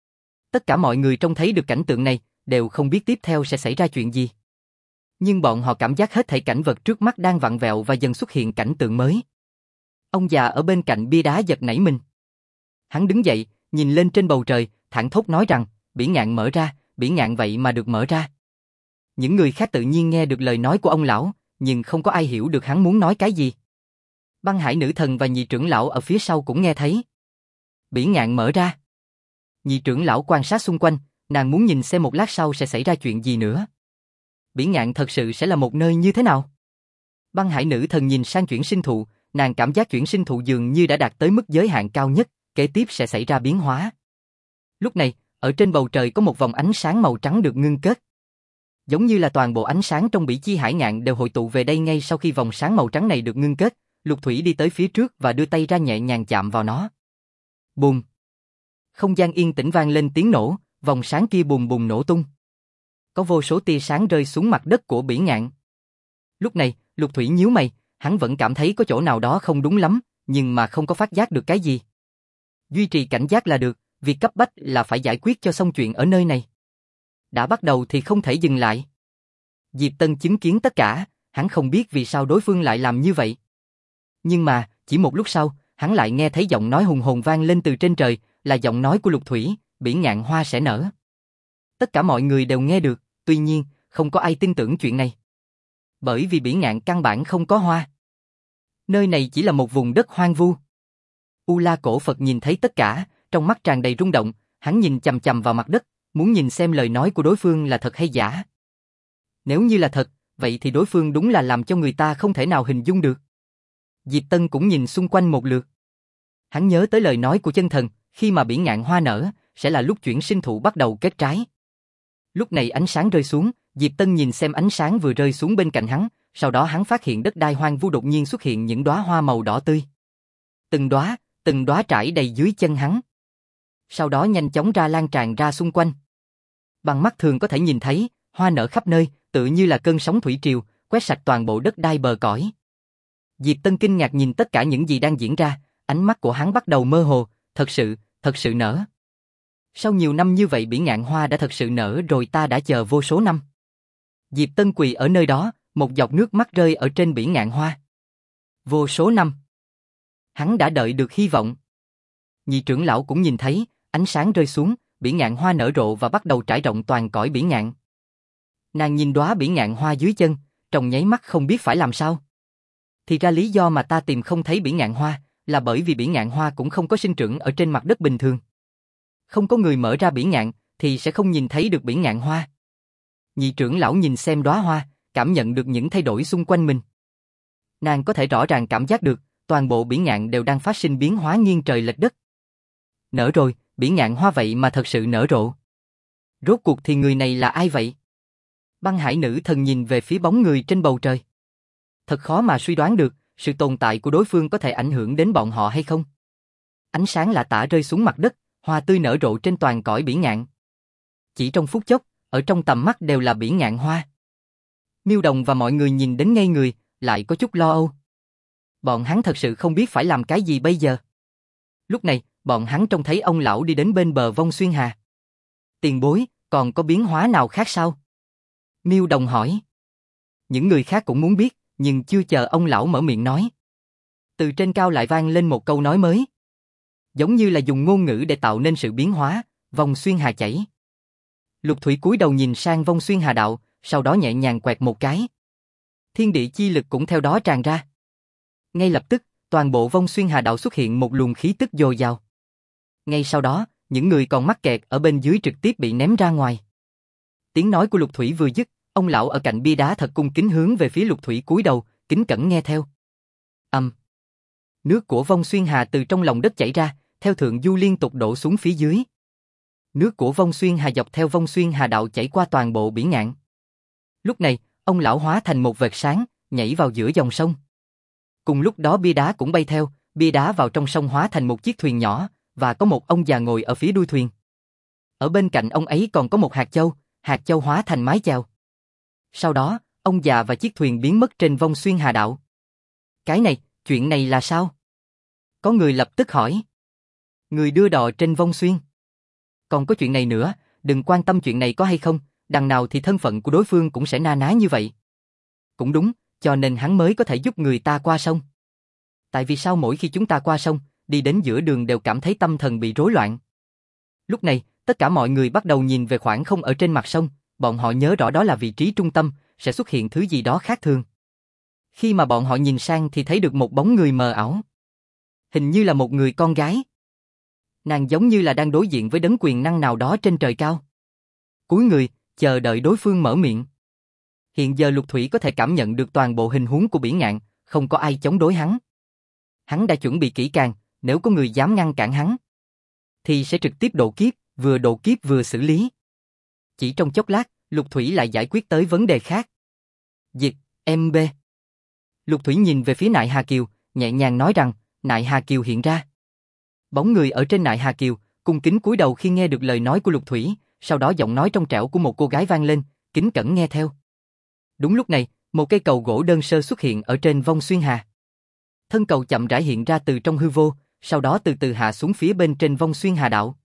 Tất cả mọi người trông thấy được cảnh tượng này, đều không biết tiếp theo sẽ xảy ra chuyện gì. Nhưng bọn họ cảm giác hết thảy cảnh vật trước mắt đang vặn vẹo và dần xuất hiện cảnh tượng mới. Ông già ở bên cạnh bia đá giật nảy mình. Hắn đứng dậy, nhìn lên trên bầu trời, thảng thốt nói rằng, Bỉ Ngạn mở ra, Bỉ Ngạn vậy mà được mở ra. Những người khác tự nhiên nghe được lời nói của ông lão, nhưng không có ai hiểu được hắn muốn nói cái gì. Băng Hải Nữ Thần và nhị trưởng lão ở phía sau cũng nghe thấy. Bỉ Ngạn mở ra. Nhị trưởng lão quan sát xung quanh, nàng muốn nhìn xem một lát sau sẽ xảy ra chuyện gì nữa. Bỉ Ngạn thật sự sẽ là một nơi như thế nào? Băng Hải Nữ Thần nhìn sang chuyển sinh thụ, nàng cảm giác chuyển sinh thụ dường như đã đạt tới mức giới hạn cao nhất, kế tiếp sẽ xảy ra biến hóa. Lúc này, ở trên bầu trời có một vòng ánh sáng màu trắng được ngưng kết. Giống như là toàn bộ ánh sáng trong Bỉ Chi Hải Ngạn đều hội tụ về đây. Ngay sau khi vòng sáng màu trắng này được ngưng kết, Lục Thủy đi tới phía trước và đưa tay ra nhẹ nhàng chạm vào nó. Bùm! Không gian yên tĩnh vang lên tiếng nổ, vòng sáng kia bùm bùm nổ tung. Có vô số tia sáng rơi xuống mặt đất của Bỉ Ngạn. Lúc này, Lục Thủy nhíu mày, hắn vẫn cảm thấy có chỗ nào đó không đúng lắm, nhưng mà không có phát giác được cái gì. Duy trì cảnh giác là được, việc cấp bách là phải giải quyết cho xong chuyện ở nơi này. Đã bắt đầu thì không thể dừng lại. Diệp Tân chứng kiến tất cả, hắn không biết vì sao đối phương lại làm như vậy. Nhưng mà, chỉ một lúc sau, hắn lại nghe thấy giọng nói hùng hồn vang lên từ trên trời, là giọng nói của Lục Thủy, Bỉ Ngạn hoa sẽ nở. Tất cả mọi người đều nghe được, tuy nhiên, không có ai tin tưởng chuyện này. Bởi vì Bỉ Ngạn căn bản không có hoa. Nơi này chỉ là một vùng đất hoang vu. U La Cổ Phật nhìn thấy tất cả, trong mắt tràn đầy rung động, hắn nhìn chằm chằm vào mặt đất, muốn nhìn xem lời nói của đối phương là thật hay giả. Nếu như là thật, vậy thì đối phương đúng là làm cho người ta không thể nào hình dung được. Diệp Tân cũng nhìn xung quanh một lượt. Hắn nhớ tới lời nói của chân thần, khi mà Bỉ Ngạn hoa nở, sẽ là lúc chuyển sinh thụ bắt đầu kết trái. Lúc này ánh sáng rơi xuống, Diệp Tân nhìn xem ánh sáng vừa rơi xuống bên cạnh hắn, sau đó hắn phát hiện đất đai hoang vu đột nhiên xuất hiện những đóa hoa màu đỏ tươi. Từng đóa trải đầy dưới chân hắn. Sau đó nhanh chóng lan tràn ra xung quanh. Bằng mắt thường có thể nhìn thấy, hoa nở khắp nơi, tựa như là cơn sóng thủy triều, quét sạch toàn bộ đất đai bờ cõi. Diệp Tân kinh ngạc nhìn tất cả những gì đang diễn ra, ánh mắt của hắn bắt đầu mơ hồ, thật sự nở. Sau nhiều năm như vậy Bỉ Ngạn hoa đã thật sự nở rồi, ta đã chờ vô số năm. Diệp Tân quỳ ở nơi đó, một giọt nước mắt rơi ở trên Bỉ Ngạn hoa. Vô số năm. Hắn đã đợi được hy vọng. Nhị trưởng lão cũng nhìn thấy, ánh sáng rơi xuống, Bỉ Ngạn hoa nở rộ và bắt đầu trải rộng toàn cõi Bỉ Ngạn. Nàng nhìn đóa Bỉ Ngạn hoa dưới chân, trong nháy mắt không biết phải làm sao. Thì ra lý do mà ta tìm không thấy Bỉ Ngạn hoa, là bởi vì Bỉ Ngạn hoa cũng không có sinh trưởng ở trên mặt đất bình thường. Không có người mở ra Bỉ Ngạn, thì sẽ không nhìn thấy được Bỉ Ngạn hoa. Nhị trưởng lão nhìn xem đóa hoa, cảm nhận được những thay đổi xung quanh mình. Nàng có thể rõ ràng cảm giác được, toàn bộ Bỉ Ngạn đều đang phát sinh biến hóa nghiêng trời lệch đất. Nở rồi, Bỉ Ngạn hoa vậy mà thật sự nở rộ. Rốt cuộc thì người này là ai vậy? Băng Hải Nữ Thần nhìn về phía bóng người trên bầu trời. Thật khó mà suy đoán được, sự tồn tại của đối phương có thể ảnh hưởng đến bọn họ hay không. Ánh sáng lạ tả rơi xuống mặt đất, hoa tươi nở rộ trên toàn cõi Bỉ Ngạn. Chỉ trong phút chốc, ở trong tầm mắt đều là Bỉ Ngạn hoa. Miêu Đồng và mọi người nhìn đến ngây người, lại có chút lo âu. Bọn hắn thật sự không biết phải làm cái gì bây giờ. Lúc này, bọn hắn trông thấy ông lão đi đến bên bờ Vong Xuyên Hà. Tiền bối, còn có biến hóa nào khác sao? Miêu Đồng hỏi. Những người khác cũng muốn biết, nhưng chưa chờ ông lão mở miệng nói. Từ trên cao lại vang lên một câu nói mới. Giống như là dùng ngôn ngữ để tạo nên sự biến hóa, vòng xuyên hà chảy. Lục Thủy cúi đầu nhìn sang vong xuyên hà đạo, sau đó nhẹ nhàng quẹt một cái. Thiên địa chi lực cũng theo đó tràn ra. Ngay lập tức, toàn bộ vong xuyên hà đạo xuất hiện một luồng khí tức dồi dào. Ngay sau đó, những người còn mắc kẹt ở bên dưới trực tiếp bị ném ra ngoài. Tiếng nói của Lục Thủy vừa dứt, ông lão ở cạnh bia đá thật cung kính hướng về phía Lục Thủy cúi đầu, kính cẩn nghe theo. Nước của vong xuyên hà từ trong lòng đất chảy ra, theo thượng du liên tục đổ xuống phía dưới. Nước của vong xuyên hà dọc theo vong xuyên hà đạo chảy qua toàn bộ biển ngạn. Lúc này, ông lão hóa thành một vệt sáng, nhảy vào giữa dòng sông. Cùng lúc đó bia đá cũng bay theo, bia đá vào trong sông hóa thành một chiếc thuyền nhỏ, và có một ông già ngồi ở phía đuôi thuyền. Ở bên cạnh ông ấy còn có một hạt châu hóa thành mái chèo. Sau đó, ông già và chiếc thuyền biến mất trên vong xuyên hà đạo. Chuyện này là sao? Có người lập tức hỏi. Người đưa đò trên vong xuyên. Còn có chuyện này nữa, đừng quan tâm chuyện này có hay không, đằng nào thì thân phận của đối phương cũng sẽ na ná như vậy. Cũng đúng, cho nên hắn mới có thể giúp người ta qua sông. Tại vì sao mỗi khi chúng ta qua sông, đi đến giữa đường đều cảm thấy tâm thần bị rối loạn. Lúc này, tất cả mọi người bắt đầu nhìn về khoảng không ở trên mặt sông, bọn họ nhớ rõ đó là vị trí trung tâm, sẽ xuất hiện thứ gì đó khác thường. Khi mà bọn họ nhìn sang thì thấy được một bóng người mờ ảo. Hình như là một người con gái. Nàng giống như là đang đối diện với đấng quyền năng nào đó trên trời cao. Cúi người, chờ đợi đối phương mở miệng. Hiện giờ Lục Thủy có thể cảm nhận được toàn bộ hình huống của biển ngạn, không có ai chống đối hắn. Hắn đã chuẩn bị kỹ càng, nếu có người dám ngăn cản hắn, thì sẽ trực tiếp độ kiếp vừa xử lý. Chỉ trong chốc lát, Lục Thủy lại giải quyết tới vấn đề khác. Dịch, MB. Lục Thủy nhìn về phía Nại Hà Kiều, nhẹ nhàng nói rằng, Nại Hà Kiều hiện ra. Bóng người ở trên Nại Hà Kiều, cung kính cúi đầu khi nghe được lời nói của Lục Thủy, sau đó giọng nói trong trẻo của một cô gái vang lên, kính cẩn nghe theo. Đúng lúc này, một cây cầu gỗ đơn sơ xuất hiện ở trên vong xuyên hà. Thân cầu chậm rãi hiện ra từ trong hư vô, sau đó từ từ hạ xuống phía bên trên vong xuyên hà đạo.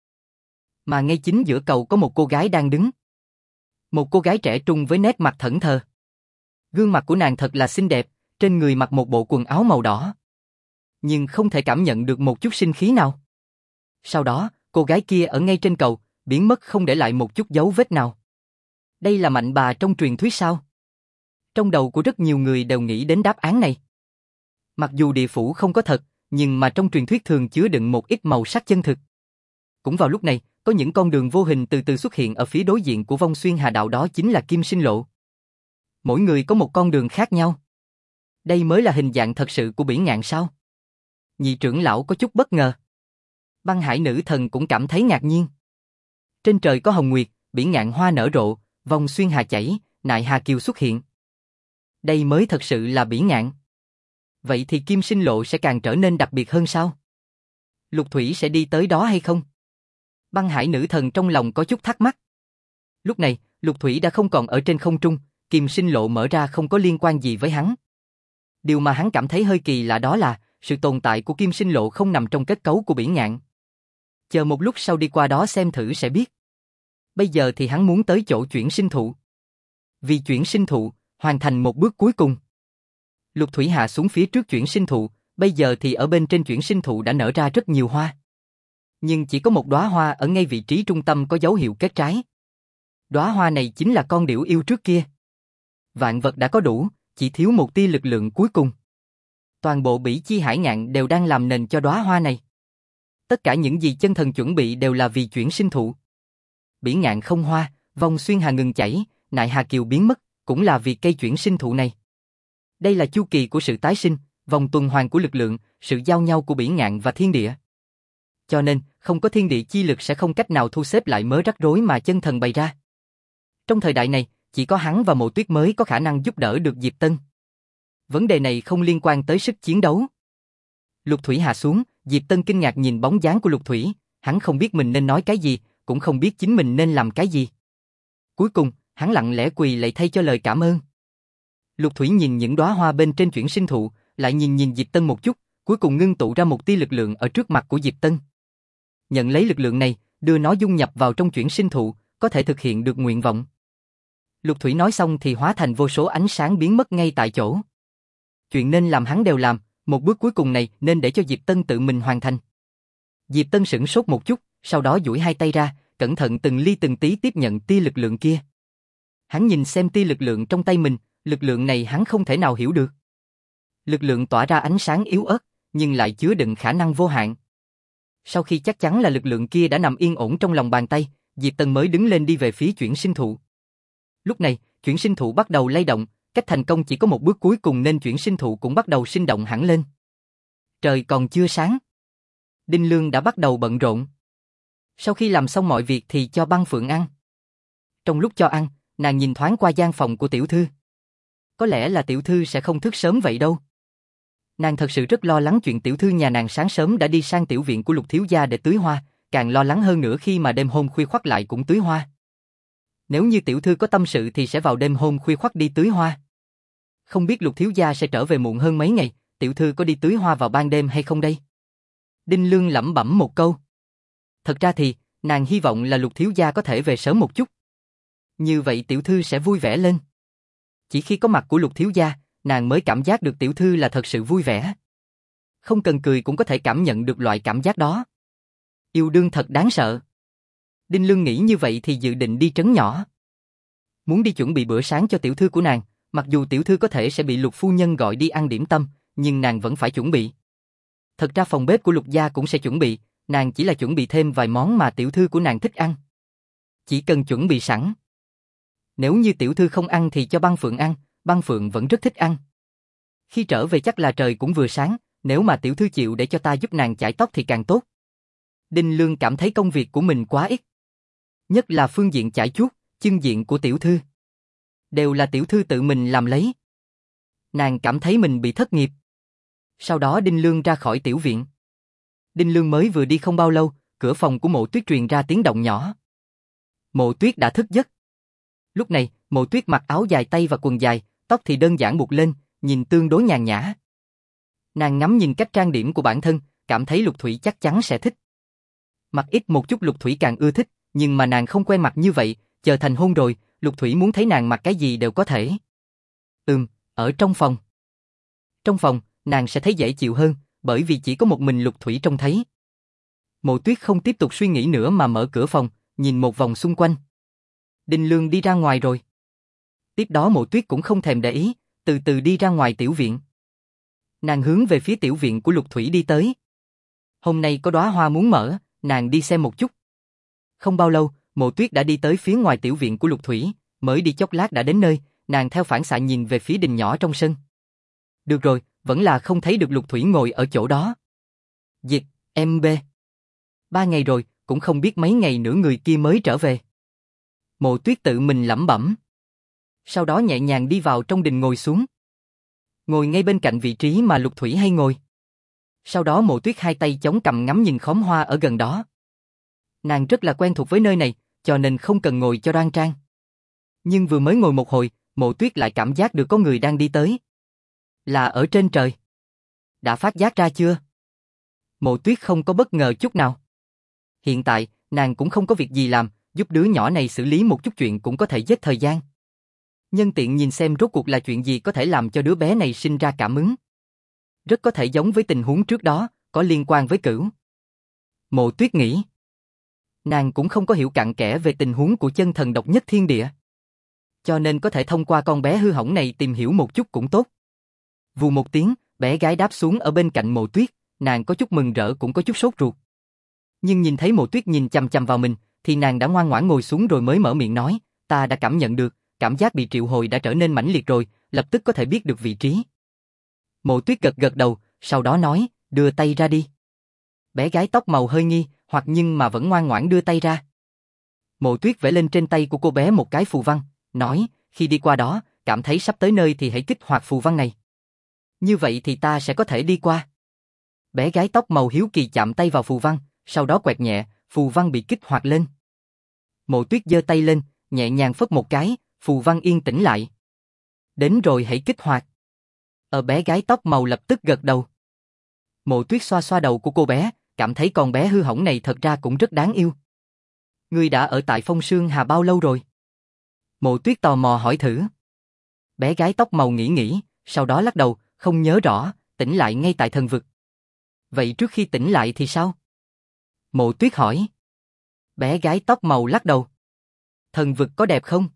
Mà ngay chính giữa cầu có một cô gái đang đứng. Một cô gái trẻ trung với nét mặt thẫn thờ. Gương mặt của nàng thật là xinh đẹp, trên người mặc một bộ quần áo màu đỏ. Nhưng không thể cảm nhận được một chút sinh khí nào. Sau đó, cô gái kia ở ngay trên cầu, biến mất không để lại một chút dấu vết nào. Đây là Mạnh Bà trong truyền thuyết sao? Trong đầu của rất nhiều người đều nghĩ đến đáp án này. Mặc dù địa phủ không có thật, nhưng mà trong truyền thuyết thường chứa đựng một ít màu sắc chân thực. Cũng vào lúc này, có những con đường vô hình từ từ xuất hiện ở phía đối diện của vong xuyên hà đạo, đó chính là Kim Sinh Lộ. Mỗi người có một con đường khác nhau. Đây mới là hình dạng thật sự của biển ngạn sao? Nhị trưởng lão có chút bất ngờ. Băng Hải nữ thần cũng cảm thấy ngạc nhiên. Trên trời có hồng nguyệt, biển ngạn hoa nở rộ, vong xuyên hà chảy, Nại Hà Kiều xuất hiện. Đây mới thật sự là biển ngạn. Vậy thì Kim Sinh Lộ sẽ càng trở nên đặc biệt hơn sao? Lục Thủy sẽ đi tới đó hay không? Băng Hải nữ thần trong lòng có chút thắc mắc. Lúc này, Lục Thủy đã không còn ở trên không trung, Kim Sinh Lộ mở ra không có liên quan gì với hắn. Điều mà hắn cảm thấy hơi kỳ lạ đó là sự tồn tại của Kim Sinh Lộ không nằm trong kết cấu của biển ngạn. Chờ một lúc sau đi qua đó xem thử sẽ biết. Bây giờ thì hắn muốn tới chỗ chuyển sinh thụ. Vì chuyển sinh thụ, hoàn thành một bước cuối cùng. Lục Thủy hạ xuống phía trước chuyển sinh thụ, bây giờ thì ở bên trên chuyển sinh thụ đã nở ra rất nhiều hoa. Nhưng chỉ có một đóa hoa ở ngay vị trí trung tâm có dấu hiệu kết trái. Đóa hoa này chính là con điểu yêu trước kia. Vạn vật đã có đủ, chỉ thiếu một tia lực lượng cuối cùng. Toàn bộ Bỉ Chi Hải Ngạn đều đang làm nền cho đóa hoa này. Tất cả những gì chân thần chuẩn bị đều là vì chuyển sinh thụ. Biển ngạn không hoa, vong xuyên hà ngừng chảy, Nại Hà Kiều biến mất, cũng là vì cây chuyển sinh thụ này. Đây là chu kỳ của sự tái sinh, vòng tuần hoàn của lực lượng, sự giao nhau của biển ngạn và thiên địa. Cho nên, không có thiên địa chi lực sẽ không cách nào thu xếp lại mớ rắc rối mà chân thần bày ra. Trong thời đại này, chỉ có hắn và Mộ Tuyết mới có khả năng giúp đỡ được Diệp Tân. Vấn đề này không liên quan tới sức chiến đấu. Lục Thủy hạ xuống, Diệp Tân kinh ngạc nhìn bóng dáng của Lục Thủy, hắn không biết mình nên nói cái gì, cũng không biết chính mình nên làm cái gì. Cuối cùng, hắn lặng lẽ quỳ lạy thay cho lời cảm ơn. Lục Thủy nhìn những đóa hoa bên trên chuyển sinh thụ, lại nhìn Diệp Tân một chút, cuối cùng ngưng tụ ra một tia lực lượng ở trước mặt của Diệp Tân. Nhận lấy lực lượng này, đưa nó dung nhập vào trong chuyển sinh thụ, có thể thực hiện được nguyện vọng. Lục Thủy nói xong thì hóa thành vô số ánh sáng biến mất ngay tại chỗ. Chuyện nên làm hắn đều làm, một bước cuối cùng này nên để cho Diệp Tân tự mình hoàn thành. Diệp Tân sửng sốt một chút, sau đó duỗi hai tay ra, cẩn thận từng ly từng tí tiếp nhận tia lực lượng kia. Hắn nhìn xem tia lực lượng trong tay mình, lực lượng này hắn không thể nào hiểu được. Lực lượng tỏa ra ánh sáng yếu ớt, nhưng lại chứa đựng khả năng vô hạn. Sau khi chắc chắn là lực lượng kia đã nằm yên ổn trong lòng bàn tay, Diệp Tân mới đứng lên đi về phía chuyển sinh thụ. Lúc này, chuyển sinh thụ bắt đầu lay động, cách thành công chỉ có một bước cuối cùng nên chuyển sinh thụ cũng bắt đầu sinh động hẳn lên. Trời còn chưa sáng. Đinh Lương đã bắt đầu bận rộn. Sau khi làm xong mọi việc thì cho Băng Phượng ăn. Trong lúc cho ăn, nàng nhìn thoáng qua gian phòng của tiểu thư. Có lẽ là tiểu thư sẽ không thức sớm vậy đâu. Nàng thật sự rất lo lắng chuyện tiểu thư nhà nàng sáng sớm đã đi sang tiểu viện của Lục thiếu gia để tưới hoa, càng lo lắng hơn nữa khi mà đêm hôm khuya khoắt lại cũng tưới hoa. Nếu như tiểu thư có tâm sự thì sẽ vào đêm hôm khuya khoắt đi tưới hoa. Không biết Lục thiếu gia sẽ trở về muộn hơn mấy ngày, tiểu thư có đi tưới hoa vào ban đêm hay không đây? Đinh Lương lẩm bẩm một câu. Thật ra thì, nàng hy vọng là Lục thiếu gia có thể về sớm một chút. Như vậy tiểu thư sẽ vui vẻ lên. Chỉ khi có mặt của Lục thiếu gia, nàng mới cảm giác được tiểu thư là thật sự vui vẻ. Không cần cười cũng có thể cảm nhận được loại cảm giác đó. Yêu đương thật đáng sợ. Đinh Lương nghĩ như vậy thì dự định đi trấn nhỏ. Muốn đi chuẩn bị bữa sáng cho tiểu thư của nàng, mặc dù tiểu thư có thể sẽ bị Lục phu nhân gọi đi ăn điểm tâm, nhưng nàng vẫn phải chuẩn bị. Thật ra phòng bếp của Lục gia cũng sẽ chuẩn bị, nàng chỉ là chuẩn bị thêm vài món mà tiểu thư của nàng thích ăn. Chỉ cần chuẩn bị sẵn. Nếu như tiểu thư không ăn thì cho Băng Phượng ăn, Băng Phượng vẫn rất thích ăn. Khi trở về chắc là trời cũng vừa sáng, nếu mà tiểu thư chịu để cho ta giúp nàng chải tóc thì càng tốt. Đinh Lương cảm thấy công việc của mình quá ít. Nhất là phương diện chải chuốt, chưng diện của tiểu thư. Đều là tiểu thư tự mình làm lấy. Nàng cảm thấy mình bị thất nghiệp. Sau đó Đinh Lương ra khỏi tiểu viện. Đinh Lương mới vừa đi không bao lâu, cửa phòng của Mộ Tuyết truyền ra tiếng động nhỏ. Mộ Tuyết đã thức giấc. Lúc này, Mộ Tuyết mặc áo dài tay và quần dài, tóc thì đơn giản buộc lên, nhìn tương đối nhàn nhã. Nàng ngắm nhìn cách trang điểm của bản thân, cảm thấy Lục Thủy chắc chắn sẽ thích. Mặc ít một chút Lục Thủy càng ưa thích, nhưng mà nàng không quen mặc như vậy, chờ thành hôn rồi, Lục Thủy muốn thấy nàng mặc cái gì đều có thể. Ở trong phòng. Trong phòng, nàng sẽ thấy dễ chịu hơn, bởi vì chỉ có một mình Lục Thủy trông thấy. Mộ Tuyết không tiếp tục suy nghĩ nữa mà mở cửa phòng, nhìn một vòng xung quanh. Đinh Lương đi ra ngoài rồi. Tiếp đó Mộ Tuyết cũng không thèm để ý, từ từ đi ra ngoài tiểu viện. Nàng hướng về phía tiểu viện của Lục Thủy đi tới. Hôm nay có đóa hoa muốn mở, nàng đi xem một chút. Không bao lâu, Mộ Tuyết đã đi tới phía ngoài tiểu viện của Lục Thủy, mới đi chốc lát đã đến nơi, nàng theo phản xạ nhìn về phía đình nhỏ trong sân. Được rồi, vẫn là không thấy được Lục Thủy ngồi ở chỗ đó. Dịch, MB. 3 ngày rồi, cũng không biết mấy ngày nữa người kia mới trở về. Mộ Tuyết tự mình lẩm bẩm. Sau đó nhẹ nhàng đi vào trong đình ngồi xuống. Ngồi ngay bên cạnh vị trí mà Lục Thủy hay ngồi. Sau đó Mộ Tuyết hai tay chống cằm ngắm nhìn khóm hoa ở gần đó. Nàng rất là quen thuộc với nơi này, cho nên không cần ngồi cho đoan trang. Nhưng vừa mới ngồi một hồi, Mộ Tuyết lại cảm giác được có người đang đi tới. Là ở trên trời. Đã phát giác ra chưa? Mộ Tuyết không có bất ngờ chút nào. Hiện tại, nàng cũng không có việc gì làm, giúp đứa nhỏ này xử lý một chút chuyện cũng có thể giết thời gian. Nhân tiện nhìn xem rốt cuộc là chuyện gì có thể làm cho đứa bé này sinh ra cảm ứng. Rất có thể giống với tình huống trước đó, có liên quan với Cửu. Mộ Tuyết nghĩ. Nàng cũng không có hiểu cặn kẽ về tình huống của chân thần độc nhất thiên địa. Cho nên có thể thông qua con bé hư hỏng này tìm hiểu một chút cũng tốt. Vù một tiếng, bé gái đáp xuống ở bên cạnh Mộ Tuyết, nàng có chút mừng rỡ cũng có chút sốt ruột. Nhưng nhìn thấy Mộ Tuyết nhìn chằm chằm vào mình, thì nàng đã ngoan ngoãn ngồi xuống rồi mới mở miệng nói, ta đã cảm nhận được, cảm giác bị triệu hồi đã trở nên mãnh liệt rồi, lập tức có thể biết được vị trí. Mộ Tuyết gật gật đầu, sau đó nói, đưa tay ra đi. Bé gái tóc màu hơi nghi, hoặc nhưng mà vẫn ngoan ngoãn đưa tay ra. Mộ Tuyết vẽ lên trên tay của cô bé một cái phù văn, nói, khi đi qua đó, cảm thấy sắp tới nơi thì hãy kích hoạt phù văn này. Như vậy thì ta sẽ có thể đi qua. Bé gái tóc màu hiếu kỳ chạm tay vào phù văn, sau đó quẹt nhẹ, phù văn bị kích hoạt lên. Mộ Tuyết giơ tay lên, nhẹ nhàng phất một cái, phù văn yên tĩnh lại. Đến rồi hãy kích hoạt. Bé gái tóc màu lập tức gật đầu. Mộ Tuyết xoa xoa đầu của cô bé, cảm thấy con bé hư hỏng này thật ra cũng rất đáng yêu. Ngươi đã ở tại Phong Sương Hà bao lâu rồi? Mộ Tuyết tò mò hỏi thử. Bé gái tóc màu nghĩ nghĩ, sau đó lắc đầu, Không nhớ rõ, tỉnh lại ngay tại thần vực. Vậy trước khi tỉnh lại thì sao? Mộ Tuyết hỏi. Bé gái tóc màu lắc đầu. Thần vực có đẹp không?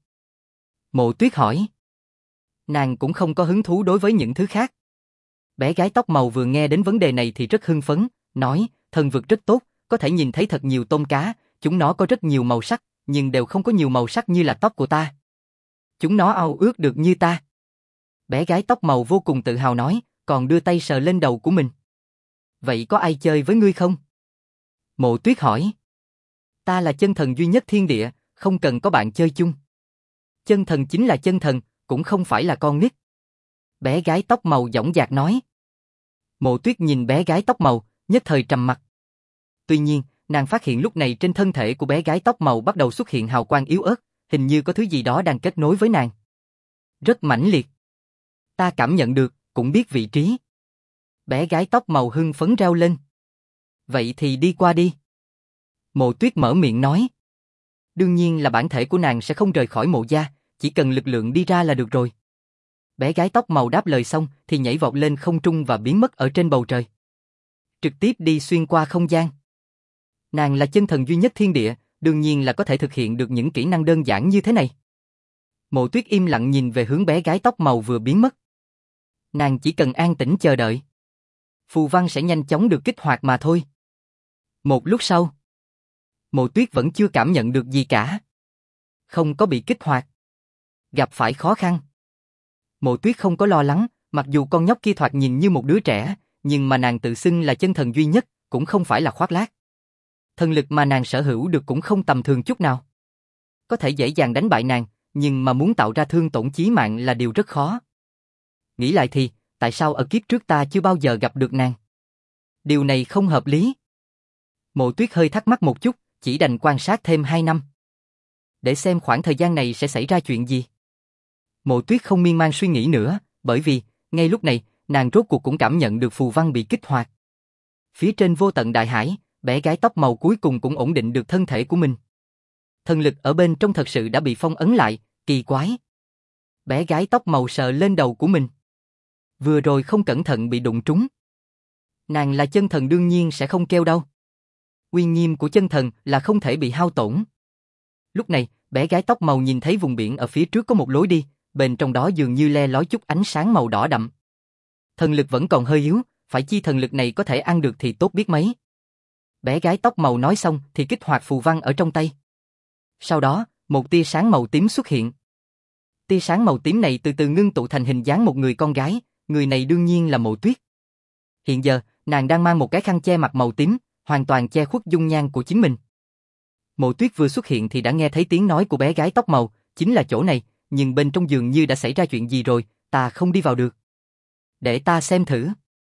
Mộ Tuyết hỏi. Nàng cũng không có hứng thú đối với những thứ khác. Bé gái tóc màu vừa nghe đến vấn đề này thì rất hưng phấn, nói, thần vực rất tốt, có thể nhìn thấy thật nhiều tôm cá, chúng nó có rất nhiều màu sắc, nhưng đều không có nhiều màu sắc như là tóc của ta. Chúng nó ao ước được như ta. Bé gái tóc màu vô cùng tự hào nói, còn đưa tay sờ lên đầu của mình. Vậy có ai chơi với ngươi không? Mộ Tuyết hỏi. Ta là chân thần duy nhất thiên địa, không cần có bạn chơi chung. Chân thần chính là chân thần, cũng không phải là con nít. Bé gái tóc màu dõng dạc nói. Mộ Tuyết nhìn bé gái tóc màu, nhất thời trầm mặc. Tuy nhiên, nàng phát hiện lúc này trên thân thể của bé gái tóc màu bắt đầu xuất hiện hào quang yếu ớt, hình như có thứ gì đó đang kết nối với nàng. Rất mãnh liệt. Ta cảm nhận được, cũng biết vị trí. Bé gái tóc màu hưng phấn reo lên. Vậy thì đi qua đi. Mộ Tuyết mở miệng nói. Đương nhiên là bản thể của nàng sẽ không rời khỏi mộ gia, chỉ cần lực lượng đi ra là được rồi. Bé gái tóc màu đáp lời xong thì nhảy vọt lên không trung và biến mất ở trên bầu trời. Trực tiếp đi xuyên qua không gian. Nàng là chân thần duy nhất thiên địa, đương nhiên là có thể thực hiện được những kỹ năng đơn giản như thế này. Mộ Tuyết im lặng nhìn về hướng bé gái tóc màu vừa biến mất. Nàng chỉ cần an tĩnh chờ đợi. Phù văn sẽ nhanh chóng được kích hoạt mà thôi. Một lúc sau, Mộ Tuyết vẫn chưa cảm nhận được gì cả. Không có bị kích hoạt. Gặp phải khó khăn. Mộ Tuyết không có lo lắng, mặc dù con nhóc kia thoạt nhìn như một đứa trẻ, nhưng mà nàng tự xưng là chân thần duy nhất, cũng không phải là khoác lác. Thần lực mà nàng sở hữu được cũng không tầm thường chút nào. Có thể dễ dàng đánh bại nàng, nhưng mà muốn tạo ra thương tổn chí mạng là điều rất khó. Nghĩ lại thì, tại sao ở kiếp trước ta chưa bao giờ gặp được nàng? Điều này không hợp lý. Mộ Tuyết hơi thắc mắc một chút, chỉ đành quan sát thêm 2 năm. Để xem khoảng thời gian này sẽ xảy ra chuyện gì. Mộ Tuyết không miên man suy nghĩ nữa, bởi vì, ngay lúc này, nàng rốt cuộc cũng cảm nhận được phù văn bị kích hoạt. Phía trên vô tận đại hải, bé gái tóc màu cuối cùng cũng ổn định được thân thể của mình. Thần lực ở bên trong thật sự đã bị phong ấn lại, kỳ quái. Bé gái tóc màu sờ lên đầu của mình. Vừa rồi không cẩn thận bị đụng trúng. Nàng là chân thần đương nhiên sẽ không kêu đâu. Uy nghiêm của chân thần là không thể bị hao tổn. Lúc này, bé gái tóc màu nhìn thấy vùng biển ở phía trước có một lối đi, bên trong đó dường như le lói chút ánh sáng màu đỏ đậm. Thần lực vẫn còn hơi yếu, phải chi thần lực này có thể ăn được thì tốt biết mấy. Bé gái tóc màu nói xong thì kích hoạt phù văn ở trong tay. Sau đó, một tia sáng màu tím xuất hiện. Tia sáng màu tím này từ từ ngưng tụ thành hình dáng một người con gái, người này đương nhiên là Mộ Tuyết. Hiện giờ, nàng đang mang một cái khăn che mặt màu tím, hoàn toàn che khuất dung nhan của chính mình. Mộ Tuyết vừa xuất hiện thì đã nghe thấy tiếng nói của bé gái tóc màu, chính là chỗ này, nhưng bên trong giường như đã xảy ra chuyện gì rồi, ta không đi vào được. Để ta xem thử.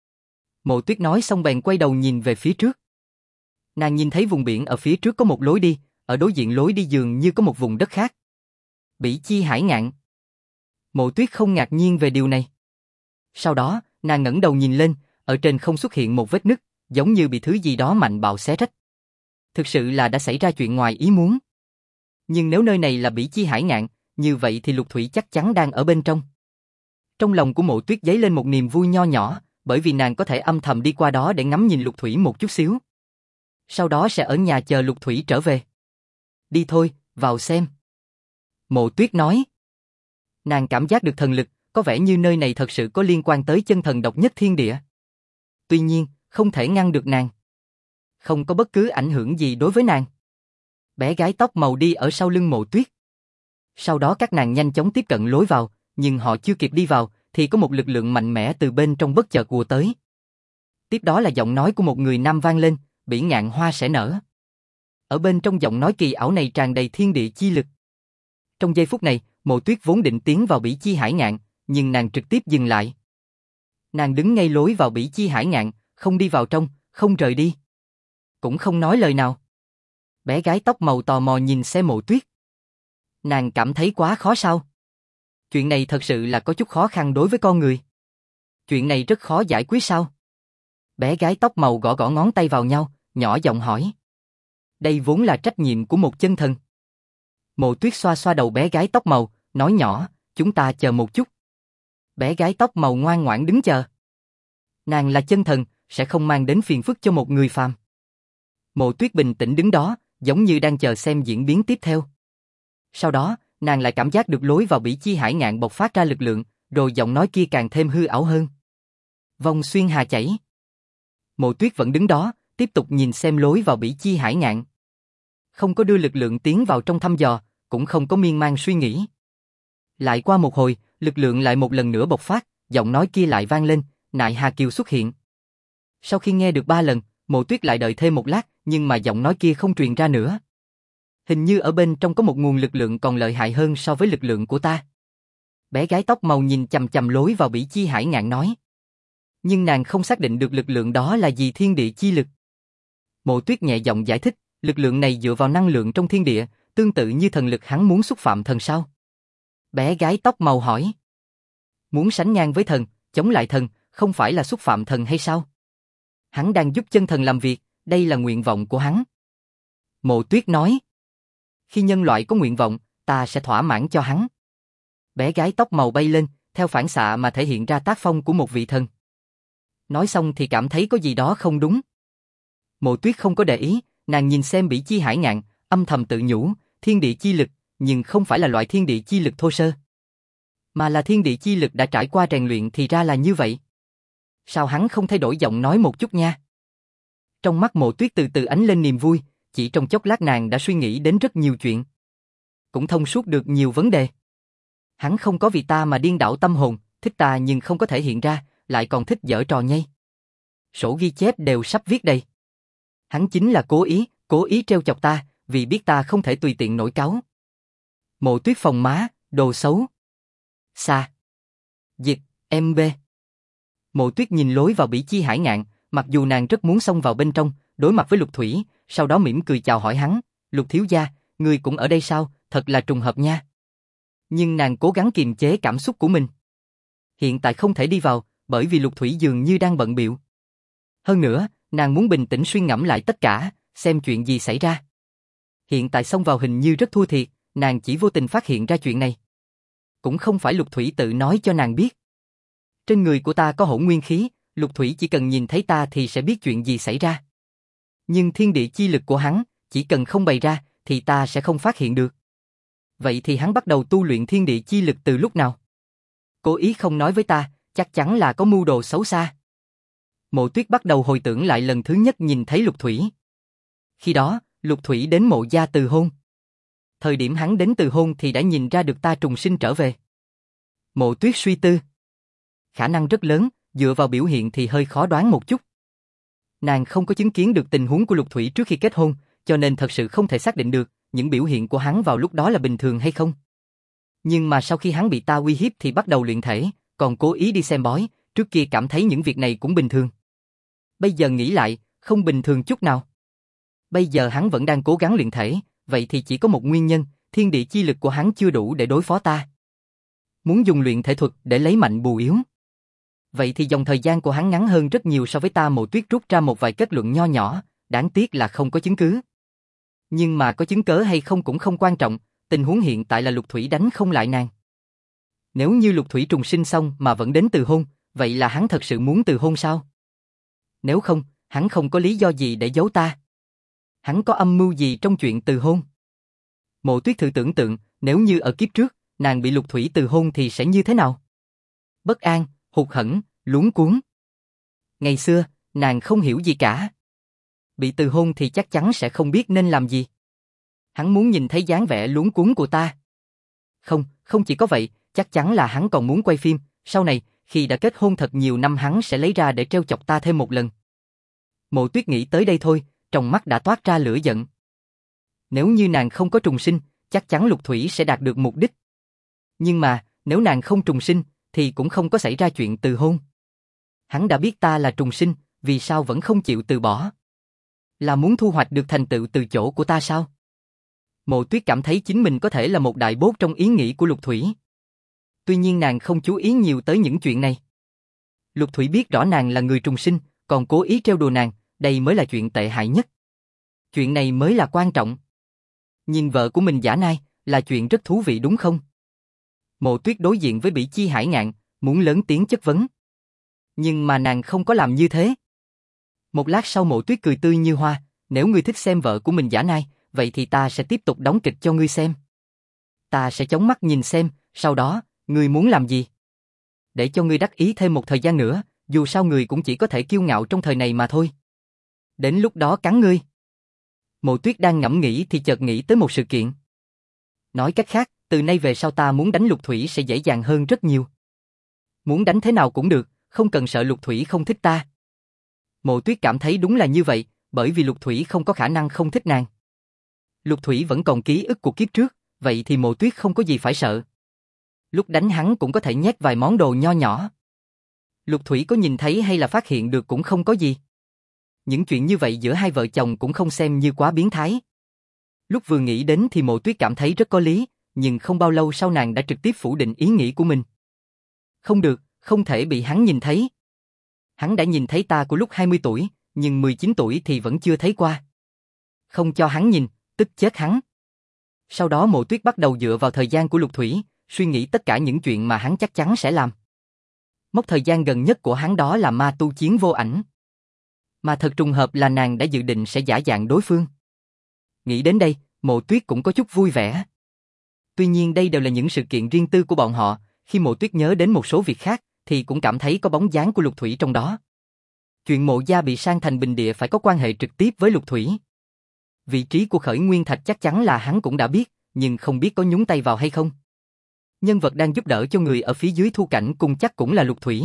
Mộ Tuyết nói xong bèn quay đầu nhìn về phía trước. Nàng nhìn thấy vùng biển ở phía trước có một lối đi, ở đối diện lối đi dường như có một vùng đất khác. Bỉ Chi Hải Ngạn. Mộ Tuyết không ngạc nhiên về điều này. Sau đó, nàng ngẩng đầu nhìn lên, ở trên không xuất hiện một vết nứt, giống như bị thứ gì đó mạnh bạo xé rách. Thực sự là đã xảy ra chuyện ngoài ý muốn. Nhưng nếu nơi này là Bỉ Chi Hải Ngạn, như vậy thì Lục Thủy chắc chắn đang ở bên trong. Trong lòng của Mộ Tuyết dấy lên một niềm vui nho nhỏ, bởi vì nàng có thể âm thầm đi qua đó để ngắm nhìn Lục Thủy một chút xíu. Sau đó sẽ ở nhà chờ Lục Thủy trở về. Đi thôi, vào xem. Mộ Tuyết nói. Nàng cảm giác được thần lực, có vẻ như nơi này thật sự có liên quan tới chân thần độc nhất thiên địa. Tuy nhiên, không thể ngăn được nàng. Không có bất cứ ảnh hưởng gì đối với nàng. Bé gái tóc màu đi ở sau lưng Mộ Tuyết. Sau đó các nàng nhanh chóng tiếp cận lối vào, nhưng họ chưa kịp đi vào, thì có một lực lượng mạnh mẽ từ bên trong bất chợt ùa tới. Tiếp đó là giọng nói của một người nam vang lên, bỉ ngạn hoa sẽ nở. Ở bên trong giọng nói kỳ ảo này tràn đầy thiên địa chi lực. Trong giây phút này, Mộ Tuyết vốn định tiến vào Bỉ Chi Hải Ngạn, nhưng nàng trực tiếp dừng lại. Nàng đứng ngay lối vào Bỉ Chi Hải Ngạn, không đi vào trong, không rời đi. Cũng không nói lời nào. Bé gái tóc màu tò mò nhìn xem Mộ Tuyết. Nàng cảm thấy quá khó sao? Chuyện này thật sự là có chút khó khăn đối với con người. Chuyện này rất khó giải quyết sao? Bé gái tóc màu gõ gõ ngón tay vào nhau, nhỏ giọng hỏi. Đây vốn là trách nhiệm của một chân thần. Mộ Tuyết xoa xoa đầu bé gái tóc màu, nói nhỏ, chúng ta chờ một chút. Bé gái tóc màu ngoan ngoãn đứng chờ. Nàng là chân thần, sẽ không mang đến phiền phức cho một người phàm. Mộ Tuyết bình tĩnh đứng đó, giống như đang chờ xem diễn biến tiếp theo. Sau đó, nàng lại cảm giác được lối vào Bỉ Chi Hải Ngạn bộc phát ra lực lượng, rồi giọng nói kia càng thêm hư ảo hơn. Vòng xuyên hà chảy. Mộ Tuyết vẫn đứng đó, tiếp tục nhìn xem lối vào Bỉ Chi Hải Ngạn. Không có đưa lực lượng tiến vào trong thăm dò, cũng không có miên man suy nghĩ. Lại qua một hồi, lực lượng lại một lần nữa bộc phát, giọng nói kia lại vang lên, Nại Hà Kiều xuất hiện. Sau khi nghe được 3 lần, Mộ Tuyết lại đợi thêm một lát, nhưng mà giọng nói kia không truyền ra nữa. Hình như ở bên trong có một nguồn lực lượng còn lợi hại hơn so với lực lượng của ta. Bé gái tóc màu nhìn chằm chằm lối vào Bỉ Chi Hải Ngạn nói. Nhưng nàng không xác định được lực lượng đó là gì, thiên địa chi lực. Mộ Tuyết nhẹ giọng giải thích, lực lượng này dựa vào năng lượng trong thiên địa, tương tự như thần lực hắn muốn xúc phạm thần sao? Bé gái tóc màu hỏi. Muốn sánh ngang với thần, chống lại thần, không phải là xúc phạm thần hay sao? Hắn đang giúp chân thần làm việc, đây là nguyện vọng của hắn. Mộ Tuyết nói. Khi nhân loại có nguyện vọng, ta sẽ thỏa mãn cho hắn. Bé gái tóc màu bay lên, theo phản xạ mà thể hiện ra tác phong của một vị thần. Nói xong thì cảm thấy có gì đó không đúng. Mộ Tuyết không có để ý, nàng nhìn xem Bỉ Chi Hải Ngạn, âm thầm tự nhủ, thiên địa chi lực, nhưng không phải là loại thiên địa chi lực thô sơ. Mà là thiên địa chi lực đã trải qua rèn luyện thì ra là như vậy. Sao hắn không thay đổi giọng nói một chút nha? Trong mắt Mộ Tuyết từ từ ánh lên niềm vui, chỉ trong chốc lát nàng đã suy nghĩ đến rất nhiều chuyện. Cũng thông suốt được nhiều vấn đề. Hắn không có vì ta mà điên đảo tâm hồn, thích ta nhưng không có thể hiện ra, lại còn thích giở trò nhây. Sổ ghi chép đều sắp viết đây. Hắn chính là cố ý trêu chọc ta, vì biết ta không thể tùy tiện nổi cáu. Mộ Tuyết phồng má, đồ xấu. Xa. Dịch, MB. Mộ Tuyết nhìn lối vào Bỉ Chi Hải Ngạn, mặc dù nàng rất muốn xông vào bên trong, đối mặt với Lục Thủy, sau đó mỉm cười chào hỏi hắn, Lục thiếu gia, ngươi cũng ở đây sao, thật là trùng hợp nha. Nhưng nàng cố gắng kiềm chế cảm xúc của mình. Hiện tại không thể đi vào, bởi vì Lục Thủy dường như đang bận bịu. Hơn nữa, nàng muốn bình tĩnh suy ngẫm lại tất cả, xem chuyện gì xảy ra. Hiện tại xông vào hình như rất thua thiệt, nàng chỉ vô tình phát hiện ra chuyện này. Cũng không phải Lục Thủy tự nói cho nàng biết. Trên người của ta có hỗn nguyên khí, Lục Thủy chỉ cần nhìn thấy ta thì sẽ biết chuyện gì xảy ra. Nhưng thiên địa chi lực của hắn, chỉ cần không bày ra, thì ta sẽ không phát hiện được. Vậy thì hắn bắt đầu tu luyện thiên địa chi lực từ lúc nào? Cố ý không nói với ta, chắc chắn là có mưu đồ xấu xa. Mộ Tuyết bắt đầu hồi tưởng lại lần thứ nhất nhìn thấy Lục Thủy. Khi đó, Lục Thủy đến Mộ gia từ hôn. Thời điểm hắn đến từ hôn thì đã nhìn ra được ta trùng sinh trở về. Mộ Tuyết suy tư. Khả năng rất lớn, dựa vào biểu hiện thì hơi khó đoán một chút. Nàng không có chứng kiến được tình huống của Lục Thủy trước khi kết hôn, cho nên thật sự không thể xác định được những biểu hiện của hắn vào lúc đó là bình thường hay không. Nhưng mà sau khi hắn bị ta uy hiếp thì bắt đầu luyện thể, còn cố ý đi xem bói, trước kia cảm thấy những việc này cũng bình thường. Bây giờ nghĩ lại, không bình thường chút nào. Bây giờ hắn vẫn đang cố gắng luyện thể, vậy thì chỉ có một nguyên nhân, thiên địa chi lực của hắn chưa đủ để đối phó ta. Muốn dùng luyện thể thuật để lấy mạnh bù yếu. Vậy thì dòng thời gian của hắn ngắn hơn rất nhiều so với ta. Mộ Tuyết rút ra một vài kết luận nho nhỏ, đáng tiếc là không có chứng cứ. Nhưng mà có chứng cớ hay không cũng không quan trọng, tình huống hiện tại là Lục Thủy đánh không lại nàng. Nếu như Lục Thủy trùng sinh xong mà vẫn đến từ hôn, vậy là hắn thật sự muốn từ hôn sao? Nếu không, hắn không có lý do gì để giấu ta. Hắn có âm mưu gì trong chuyện từ hôn? Mộ Tuyết thử tưởng tượng, nếu như ở kiếp trước, nàng bị Lục Thủy từ hôn thì sẽ như thế nào? Bất an, hụt hẫng, luống cuống. Ngày xưa, nàng không hiểu gì cả. Bị từ hôn thì chắc chắn sẽ không biết nên làm gì. Hắn muốn nhìn thấy dáng vẻ luống cuống của ta. Không chỉ có vậy, chắc chắn là hắn còn muốn quay phim, sau này, khi đã kết hôn thật nhiều năm hắn sẽ lấy ra để trêu chọc ta thêm một lần. Mộ Tuyết nghĩ tới đây thôi, trong mắt đã toát ra lửa giận. Nếu như nàng không có trùng sinh, chắc chắn Lục Thủy sẽ đạt được mục đích. Nhưng mà, nếu nàng không trùng sinh, thì cũng không có xảy ra chuyện từ hôn. Hắn đã biết ta là trùng sinh, vì sao vẫn không chịu từ bỏ? Là muốn thu hoạch được thành tựu từ chỗ của ta sao? Mộ Tuyết cảm thấy chính mình có thể là một đại bốt trong ý nghĩ của Lục Thủy. Tuy nhiên nàng không chú ý nhiều tới những chuyện này. Lục Thủy biết rõ nàng là người trùng sinh, còn cố ý trêu đùa nàng, đây mới là chuyện tệ hại nhất. Chuyện này mới là quan trọng. Nhìn vợ của mình giả nai, là chuyện rất thú vị đúng không? Mộ Tuyết đối diện với Bỉ Chi Hải Ngạn, muốn lớn tiếng chất vấn. Nhưng mà nàng không có làm như thế. Một lát sau Mộ Tuyết cười tươi như hoa, nếu ngươi thích xem vợ của mình giả nai, vậy thì ta sẽ tiếp tục đóng kịch cho ngươi xem. Ta sẽ chống mắt nhìn xem, sau đó, ngươi muốn làm gì? Để cho ngươi đắc ý thêm một thời gian nữa, dù sao ngươi cũng chỉ có thể kiêu ngạo trong thời này mà thôi. Đến lúc đó cắn ngươi. Mộ Tuyết đang ngẫm nghĩ thì chợt nghĩ tới một sự kiện. Nói cách khác, từ nay về sau ta muốn đánh Lục Thủy sẽ dễ dàng hơn rất nhiều. Muốn đánh thế nào cũng được, không cần sợ Lục Thủy không thích ta. Mộ Tuyết cảm thấy đúng là như vậy, bởi vì Lục Thủy không có khả năng không thích nàng. Lục Thủy vẫn còn ký ức của kiếp trước, vậy thì Mộ Tuyết không có gì phải sợ. Lúc đánh hắn cũng có thể nhét vài món đồ nho nhỏ. Lục Thủy có nhìn thấy hay là phát hiện được cũng không có gì. Những chuyện như vậy giữa hai vợ chồng cũng không xem như quá biến thái. Lúc vừa nghĩ đến thì Mộ Tuyết cảm thấy rất có lý, nhưng không bao lâu sau nàng đã trực tiếp phủ định ý nghĩ của mình. Không được, không thể bị hắn nhìn thấy. Hắn đã nhìn thấy ta của lúc 20 tuổi, nhưng 19 tuổi thì vẫn chưa thấy qua. Không cho hắn nhìn, tức chết hắn. Sau đó Mộ Tuyết bắt đầu dựa vào thời gian của Lục Thủy, suy nghĩ tất cả những chuyện mà hắn chắc chắn sẽ làm. Mốc thời gian gần nhất của hắn đó là ma tu chiến vô ảnh. Mà thật trùng hợp là nàng đã dự định sẽ giả dạng đối phương. Nghĩ đến đây, Mộ Tuyết cũng có chút vui vẻ. Tuy nhiên đây đều là những sự kiện riêng tư của bọn họ, khi Mộ Tuyết nhớ đến một số việc khác, thì cũng cảm thấy có bóng dáng của Lục Thủy trong đó. Chuyện Mộ gia bị sang thành bình địa phải có quan hệ trực tiếp với Lục Thủy. Vị trí của Khởi Nguyên Thạch chắc chắn là hắn cũng đã biết, nhưng không biết có nhúng tay vào hay không. Nhân vật đang giúp đỡ cho người ở phía dưới Thu Cảnh Cung chắc cũng là Lục Thủy.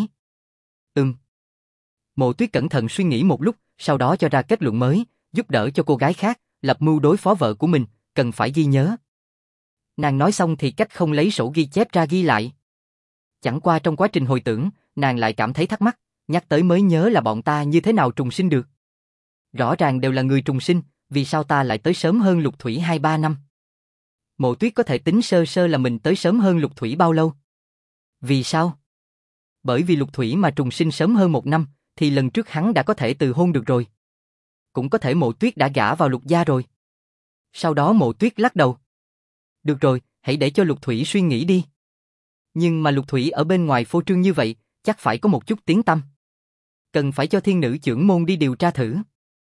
Mộ Tuyết cẩn thận suy nghĩ một lúc, sau đó cho ra kết luận mới, giúp đỡ cho cô gái khác, lập mưu đối phó vợ của mình, cần phải ghi nhớ. Nàng nói xong thì cách không lấy sổ ghi chép ra ghi lại. Chẳng qua trong quá trình hồi tưởng, nàng lại cảm thấy thắc mắc, nhắc tới mới nhớ là bọn ta như thế nào trùng sinh được. Rõ ràng đều là người trùng sinh, vì sao ta lại tới sớm hơn Lục Thủy 2-3 năm? Mộ Tuyết có thể tính sơ sơ là mình tới sớm hơn Lục Thủy bao lâu? Vì sao? Bởi vì Lục Thủy mà trùng sinh sớm hơn 1 năm, thì lần trước hắn đã có thể từ hôn được rồi. Cũng có thể Mộ Tuyết đã gả vào Lục gia rồi. Sau đó Mộ Tuyết lắc đầu. Được rồi, hãy để cho Lục Thủy suy nghĩ đi. Nhưng mà Lục Thủy ở bên ngoài phô trương như vậy, chắc phải có một chút tiếng tăm. Cần phải cho thiên nữ chưởng môn đi điều tra thử.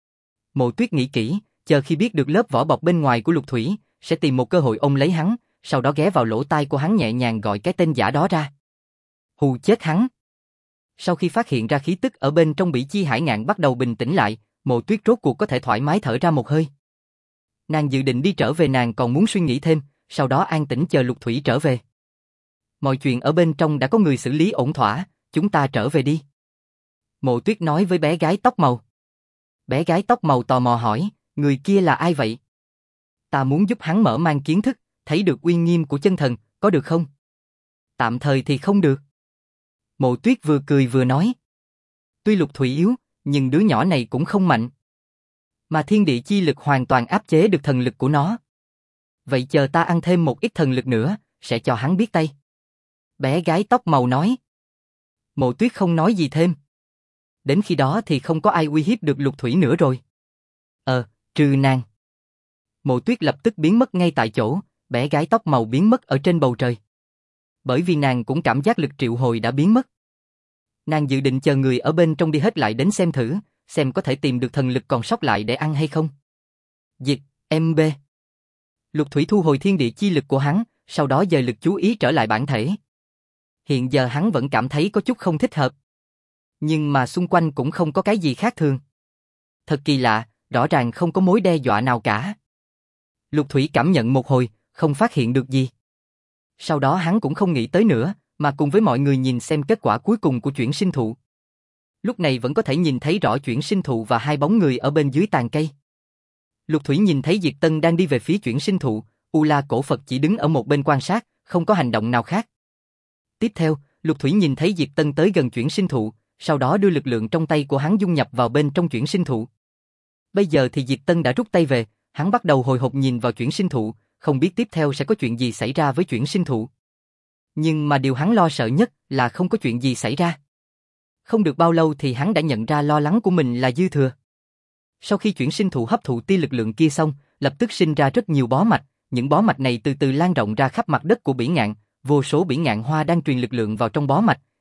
Mộ Tuyết nghĩ kỹ, chờ khi biết được lớp vỏ bọc bên ngoài của Lục Thủy, sẽ tìm một cơ hội ôm lấy hắn, sau đó ghé vào lỗ tai của hắn nhẹ nhàng gọi cái tên giả đó ra. Hù chết hắn. Sau khi phát hiện ra khí tức ở bên trong Bỉ Chi Hải Ngạn bắt đầu bình tĩnh lại, Mộ Tuyết rốt cuộc có thể thoải mái thở ra một hơi. Nàng dự định đi trở về, nàng còn muốn suy nghĩ thêm, sau đó an tĩnh chờ Lục Thủy trở về. Mọi chuyện ở bên trong đã có người xử lý ổn thỏa, chúng ta trở về đi. Mộ Tuyết nói với bé gái tóc màu. Bé gái tóc màu tò mò hỏi, người kia là ai vậy? Ta muốn giúp hắn mở mang kiến thức, thấy được uy nghiêm của chân thần, có được không? Tạm thời thì không được. Mộ Tuyết vừa cười vừa nói. Tuy Lục Thủy yếu, nhưng đứa nhỏ này cũng không mạnh. Mà thiên địa chi lực hoàn toàn áp chế được thần lực của nó. Vậy chờ ta ăn thêm một ít thần lực nữa, sẽ cho hắn biết tay. Bé gái tóc màu nói. Mộ Tuyết không nói gì thêm. Đến khi đó thì không có ai uy hiếp được Lục Thủy nữa rồi. Trừ nàng. Mộ Tuyết lập tức biến mất ngay tại chỗ, bé gái tóc màu biến mất ở trên bầu trời. Bởi vì nàng cũng cảm giác lực triệu hồi đã biến mất. Nàng dự định chờ người ở bên trong đi hết lại đến xem thử, xem có thể tìm được thần lực còn sót lại để ăn hay không. Dịch, MB. Lục Thủy thu hồi thiên địa chi lực của hắn, sau đó dời lực chú ý trở lại bản thể. Hiện giờ hắn vẫn cảm thấy có chút không thích hợp. Nhưng mà xung quanh cũng không có cái gì khác thường. Thật kỳ lạ, rõ ràng không có mối đe dọa nào cả. Lục Thủy cảm nhận một hồi, không phát hiện được gì. Sau đó hắn cũng không nghĩ tới nữa, mà cùng với mọi người nhìn xem kết quả cuối cùng của chuyển sinh thụ. Lúc này vẫn có thể nhìn thấy rõ chuyển sinh thụ và hai bóng người ở bên dưới tàn cây. Lục Thủy nhìn thấy Diệt Tân đang đi về phía chuyển sinh thụ, U La Cổ Phật chỉ đứng ở một bên quan sát, không có hành động nào khác. Tiếp theo, Lục Thủy nhìn thấy Diệt Tân tới gần chuyển sinh thụ, sau đó đưa lực lượng trong tay của hắn dung nhập vào bên trong chuyển sinh thụ. Bây giờ thì Diệt Tân đã rút tay về, hắn bắt đầu hồi hộp nhìn vào chuyển sinh thụ, không biết tiếp theo sẽ có chuyện gì xảy ra với chuyển sinh thụ. Nhưng mà điều hắn lo sợ nhất là không có chuyện gì xảy ra. Không được bao lâu thì hắn đã nhận ra lo lắng của mình là dư thừa. Sau khi chuyển sinh thụ hấp thụ tia lực lượng kia xong, lập tức sinh ra rất nhiều bó mạch, những bó mạch này từ từ lan rộng ra khắp mặt đất của Bỉ Ngạn, vô số Bỉ Ngạn hoa đang truyền lực lượng vào trong bó mạch,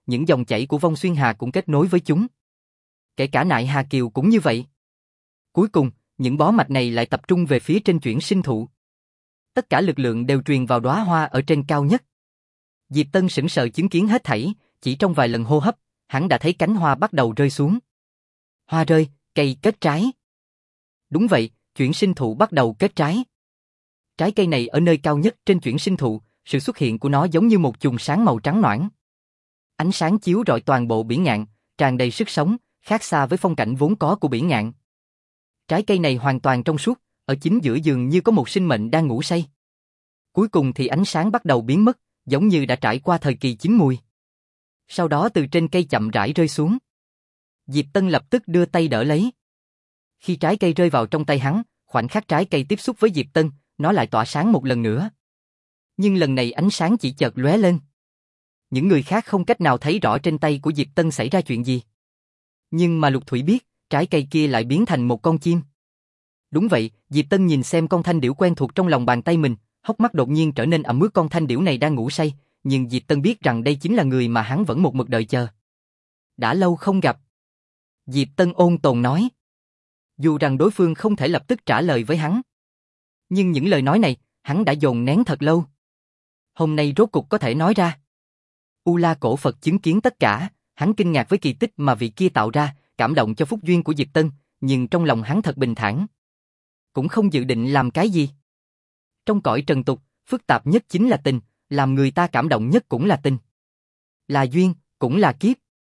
những dòng chảy của Vong Xuyên Hà cũng kết nối với chúng. Kể cả Nại Hà Kiều cũng như vậy. Cuối cùng, những bó mạch này lại tập trung về phía trên chuyển sinh thụ. Tất cả lực lượng đều truyền vào đóa hoa ở trên cao nhất. Diệp Tân sững sờ chứng kiến hết thảy, chỉ trong vài lần hô hấp, hắn đã thấy cánh hoa bắt đầu rơi xuống. Hoa rơi, cây kết trái. Đúng vậy, chuyển sinh thụ bắt đầu kết trái. Trái cây này ở nơi cao nhất trên chuyển sinh thụ, sự xuất hiện của nó giống như một chùm sáng màu trắng noãn. Ánh sáng chiếu rọi toàn bộ biển ngạn, tràn đầy sức sống, khác xa với phong cảnh vốn có của biển ngạn. Trái cây này hoàn toàn trong suốt, ở chính giữa dường như có một sinh mệnh đang ngủ say. Cuối cùng thì ánh sáng bắt đầu biến mất, giống như đã trải qua thời kỳ chín mùi. Sau đó từ trên cây chậm rãi rơi xuống. Diệp Tân lập tức đưa tay đỡ lấy. Khi trái cây rơi vào trong tay hắn, khoảnh khắc trái cây tiếp xúc với Diệp Tân, nó lại tỏa sáng một lần nữa. Nhưng lần này ánh sáng chỉ chợt lóe lên. Những người khác không cách nào thấy rõ trên tay của Diệp Tân xảy ra chuyện gì. Nhưng mà Lục Thủy biết, trái cây kia lại biến thành một con chim. Đúng vậy, Diệp Tân nhìn xem con thanh điểu quen thuộc trong lòng bàn tay mình, hốc mắt đột nhiên trở nên ẩm ướt. Con thanh điểu này đang ngủ say, nhưng Diệp Tân biết rằng đây chính là người mà hắn vẫn một mực đợi chờ. Đã lâu không gặp. Diệp Tân ôn tồn nói. Dù rằng đối phương không thể lập tức trả lời với hắn. Nhưng những lời nói này, hắn đã dồn nén thật lâu. Hôm nay rốt cục có thể nói ra. U La Cổ Phật chứng kiến tất cả, hắn kinh ngạc với kỳ tích mà vị kia tạo ra, cảm động cho phúc duyên của Diệp Tân, nhưng trong lòng hắn thật bình thản. Cũng không dự định làm cái gì. Trong cõi trần tục, phức tạp nhất chính là tình, làm người ta cảm động nhất cũng là tình. Là duyên, cũng là kiếp.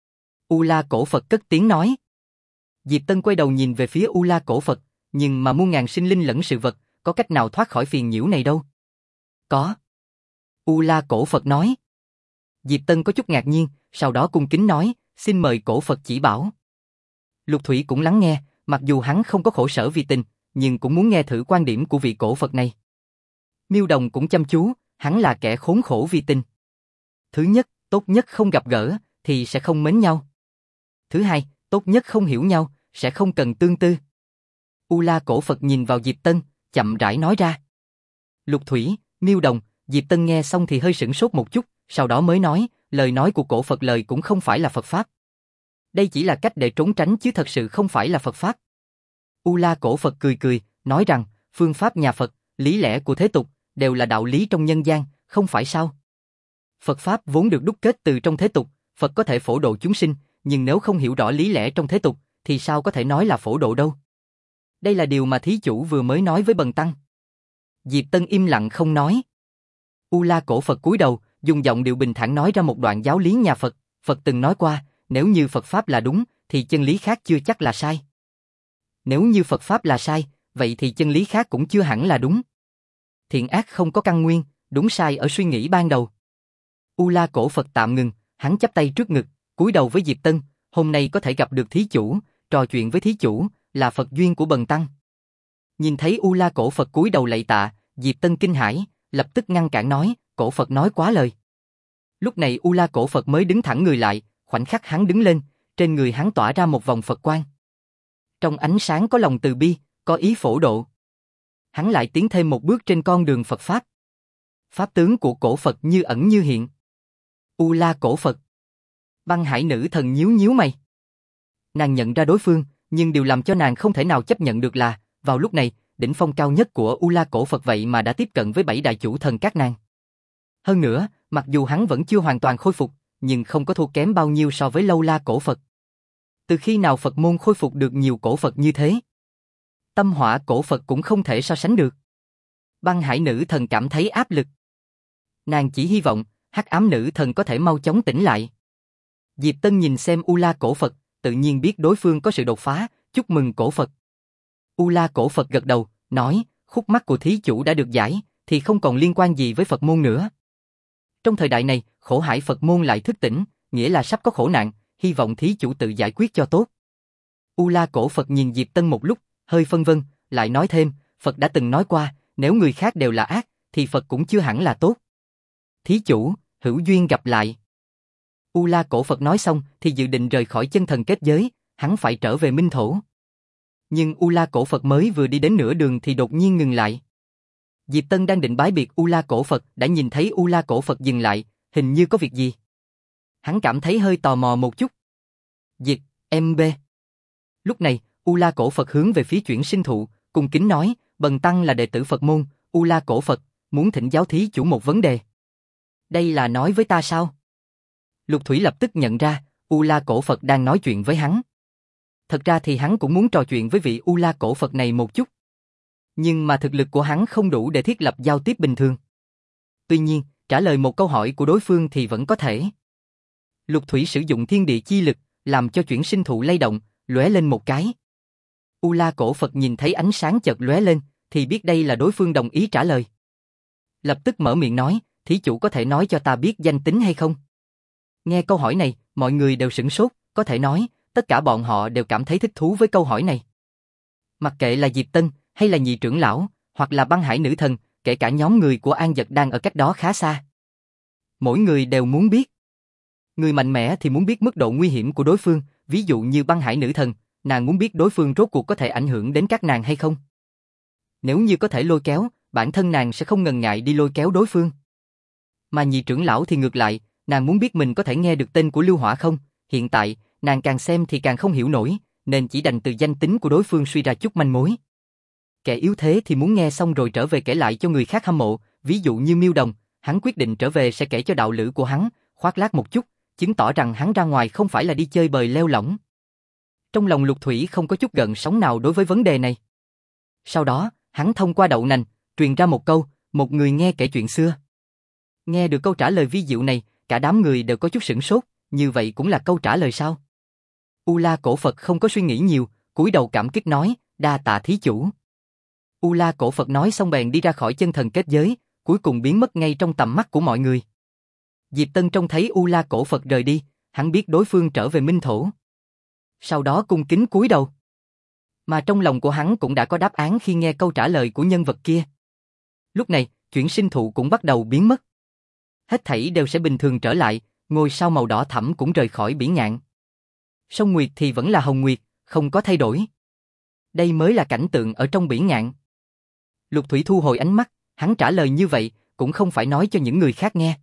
U La Cổ Phật cất tiếng nói. Diệp Tân quay đầu nhìn về phía U La Cổ Phật, nhưng mà muôn ngàn sinh linh lẫn sự vật, có cách nào thoát khỏi phiền nhiễu này đâu? Có. U La Cổ Phật nói. Diệp Tân có chút ngạc nhiên, sau đó cung kính nói, xin mời Cổ Phật chỉ bảo. Lục Thủy cũng lắng nghe, mặc dù hắn không có khổ sở vì tình, nhưng cũng muốn nghe thử quan điểm của vị Cổ Phật này. Miêu Đồng cũng chăm chú, hắn là kẻ khốn khổ vì tình. Thứ nhất, tốt nhất không gặp gỡ, thì sẽ không mến nhau. Thứ hai, tốt nhất không hiểu nhau, sẽ không cần tương tư. U La Cổ Phật nhìn vào Diệp Tân, chậm rãi nói ra. Lục Thủy, Miêu Đồng, Diệp Tân nghe xong thì hơi sửng sốt một chút, sau đó mới nói, lời nói của Cổ Phật lời cũng không phải là Phật Pháp. Đây chỉ là cách để trốn tránh chứ thật sự không phải là Phật Pháp. U La Cổ Phật cười cười, nói rằng, phương pháp nhà Phật, lý lẽ của thế tục, đều là đạo lý trong nhân gian, không phải sao? Phật Pháp vốn được đúc kết từ trong thế tục, Phật có thể phổ độ chúng sinh, nhưng nếu không hiểu rõ lý lẽ trong thế tục, thì sao có thể nói là phổ độ đâu? Đây là điều mà thí chủ vừa mới nói với Bần Tăng. Diệp Tân im lặng không nói. U La Cổ Phật cúi đầu, dùng giọng điệu bình thản nói ra một đoạn giáo lý nhà Phật. Phật từng nói qua, nếu như Phật Pháp là đúng, thì chân lý khác chưa chắc là sai. Nếu như Phật Pháp là sai, vậy thì chân lý khác cũng chưa hẳn là đúng. Thiện ác không có căn nguyên, đúng sai ở suy nghĩ ban đầu. U La Cổ Phật tạm ngừng, hắn chắp tay trước ngực, cúi đầu với Diệp Tân, hôm nay có thể gặp được thí chủ, trò chuyện với thí chủ, là Phật duyên của Bần Tăng. Nhìn thấy U La Cổ Phật cúi đầu lạy tạ, Diệp Tân kinh hãi, lập tức ngăn cản nói, Cổ Phật nói quá lời. Lúc này U La Cổ Phật mới đứng thẳng người lại, khoảnh khắc hắn đứng lên, trên người hắn tỏa ra một vòng Phật quang. Trong ánh sáng có lòng từ bi, có ý phổ độ. Hắn lại tiến thêm một bước trên con đường Phật Pháp. Pháp tướng của Cổ Phật như ẩn như hiện. U La Cổ Phật. Băng Hải nữ thần nhíu nhíu mày. Nàng nhận ra đối phương, nhưng điều làm cho nàng không thể nào chấp nhận được là, vào lúc này, đỉnh phong cao nhất của U La Cổ Phật vậy mà đã tiếp cận với 7 đại chủ thần các nàng. Hơn nữa, mặc dù hắn vẫn chưa hoàn toàn khôi phục, nhưng không có thua kém bao nhiêu so với Lâu La Cổ Phật. Từ khi nào Phật môn khôi phục được nhiều cổ Phật như thế? Tâm hỏa cổ Phật cũng không thể so sánh được. Băng Hải nữ thần cảm thấy áp lực. Nàng chỉ hy vọng, hắc ám nữ thần có thể mau chóng tỉnh lại. Diệp Tân nhìn xem U La Cổ Phật, tự nhiên biết đối phương có sự đột phá, chúc mừng cổ Phật. U La Cổ Phật gật đầu, nói, khúc mắc của thí chủ đã được giải, thì không còn liên quan gì với Phật môn nữa. Trong thời đại này, khổ hải Phật môn lại thức tỉnh, nghĩa là sắp có khổ nạn, hy vọng thí chủ tự giải quyết cho tốt. U La Cổ Phật nhìn Diệp Tân một lúc, hơi phân vân, lại nói thêm, Phật đã từng nói qua, nếu người khác đều là ác, thì Phật cũng chưa hẳn là tốt. Thí chủ, hữu duyên gặp lại. U La Cổ Phật nói xong thì dự định rời khỏi chân thần kết giới, hắn phải trở về Minh Thổ. Nhưng U La Cổ Phật mới vừa đi đến nửa đường thì đột nhiên ngừng lại. Diệp Tân đang định bái biệt U La Cổ Phật đã nhìn thấy U La Cổ Phật dừng lại, hình như có việc gì. Hắn cảm thấy hơi tò mò một chút. Dịch, MB. Lúc này, U La Cổ Phật hướng về phía chuyển sinh thụ, cung kính nói, bần tăng là đệ tử Phật môn, U La Cổ Phật, muốn thỉnh giáo thí chủ một vấn đề. Đây là nói với ta sao? Lục Thủy lập tức nhận ra, U La Cổ Phật đang nói chuyện với hắn. Thật ra thì hắn cũng muốn trò chuyện với vị U La Cổ Phật này một chút. Nhưng mà thực lực của hắn không đủ để thiết lập giao tiếp bình thường. Tuy nhiên, trả lời một câu hỏi của đối phương thì vẫn có thể. Lục Thủy sử dụng thiên địa chi lực, làm cho chuyển sinh thụ lay động, lóe lên một cái. U La Cổ Phật nhìn thấy ánh sáng chợt lóe lên, thì biết đây là đối phương đồng ý trả lời. Lập tức mở miệng nói, thí chủ có thể nói cho ta biết danh tính hay không? Nghe câu hỏi này, mọi người đều sửng sốt, có thể nói, tất cả bọn họ đều cảm thấy thích thú với câu hỏi này. Mặc kệ là Diệp Tân, hay là nhị trưởng lão, hoặc là băng hải nữ thần, kể cả nhóm người của An Dật đang ở cách đó khá xa. Mỗi người đều muốn biết. Người mạnh mẽ thì muốn biết mức độ nguy hiểm của đối phương, ví dụ như băng hải nữ thần, nàng muốn biết đối phương rốt cuộc có thể ảnh hưởng đến các nàng hay không. Nếu như có thể lôi kéo, bản thân nàng sẽ không ngần ngại đi lôi kéo đối phương. Mà nhị trưởng lão thì ngược lại, nàng muốn biết mình có thể nghe được tên của Lưu Hỏa không, hiện tại, nàng càng xem thì càng không hiểu nổi, nên chỉ đành từ danh tính của đối phương suy ra chút manh mối. Kẻ yếu thế thì muốn nghe xong rồi trở về kể lại cho người khác hâm mộ, ví dụ như Miêu Đồng, hắn quyết định trở về sẽ kể cho đạo lữ của hắn, khoác lác một chút, chứng tỏ rằng hắn ra ngoài không phải là đi chơi bời leo lỏng. Trong lòng Lục Thủy không có chút gợn sóng nào đối với vấn đề này. Sau đó, hắn thông qua đậu nành, truyền ra một câu, một người nghe kể chuyện xưa. Nghe được câu trả lời vi diệu này, cả đám người đều có chút sửng sốt, như vậy cũng là câu trả lời sao? U La Cổ Phật không có suy nghĩ nhiều, cúi đầu cảm kích nói, đa tạ thí chủ. U La Cổ Phật nói xong bèn đi ra khỏi chân thần kết giới, cuối cùng biến mất ngay trong tầm mắt của mọi người. Diệp Tân trông thấy U La Cổ Phật rời đi, hắn biết đối phương trở về Minh Thổ. Sau đó cung kính cúi đầu. Mà trong lòng của hắn cũng đã có đáp án khi nghe câu trả lời của nhân vật kia. Lúc này, chuyển sinh thụ cũng bắt đầu biến mất. Hết thảy đều sẽ bình thường trở lại, ngôi sao màu đỏ thẫm cũng rời khỏi biển ngạn. Sông Nguyệt thì vẫn là Hồng Nguyệt, không có thay đổi. Đây mới là cảnh tượng ở trong biển ngạn. Lục Thủy thu hồi ánh mắt, hắn trả lời như vậy, cũng không phải nói cho những người khác nghe,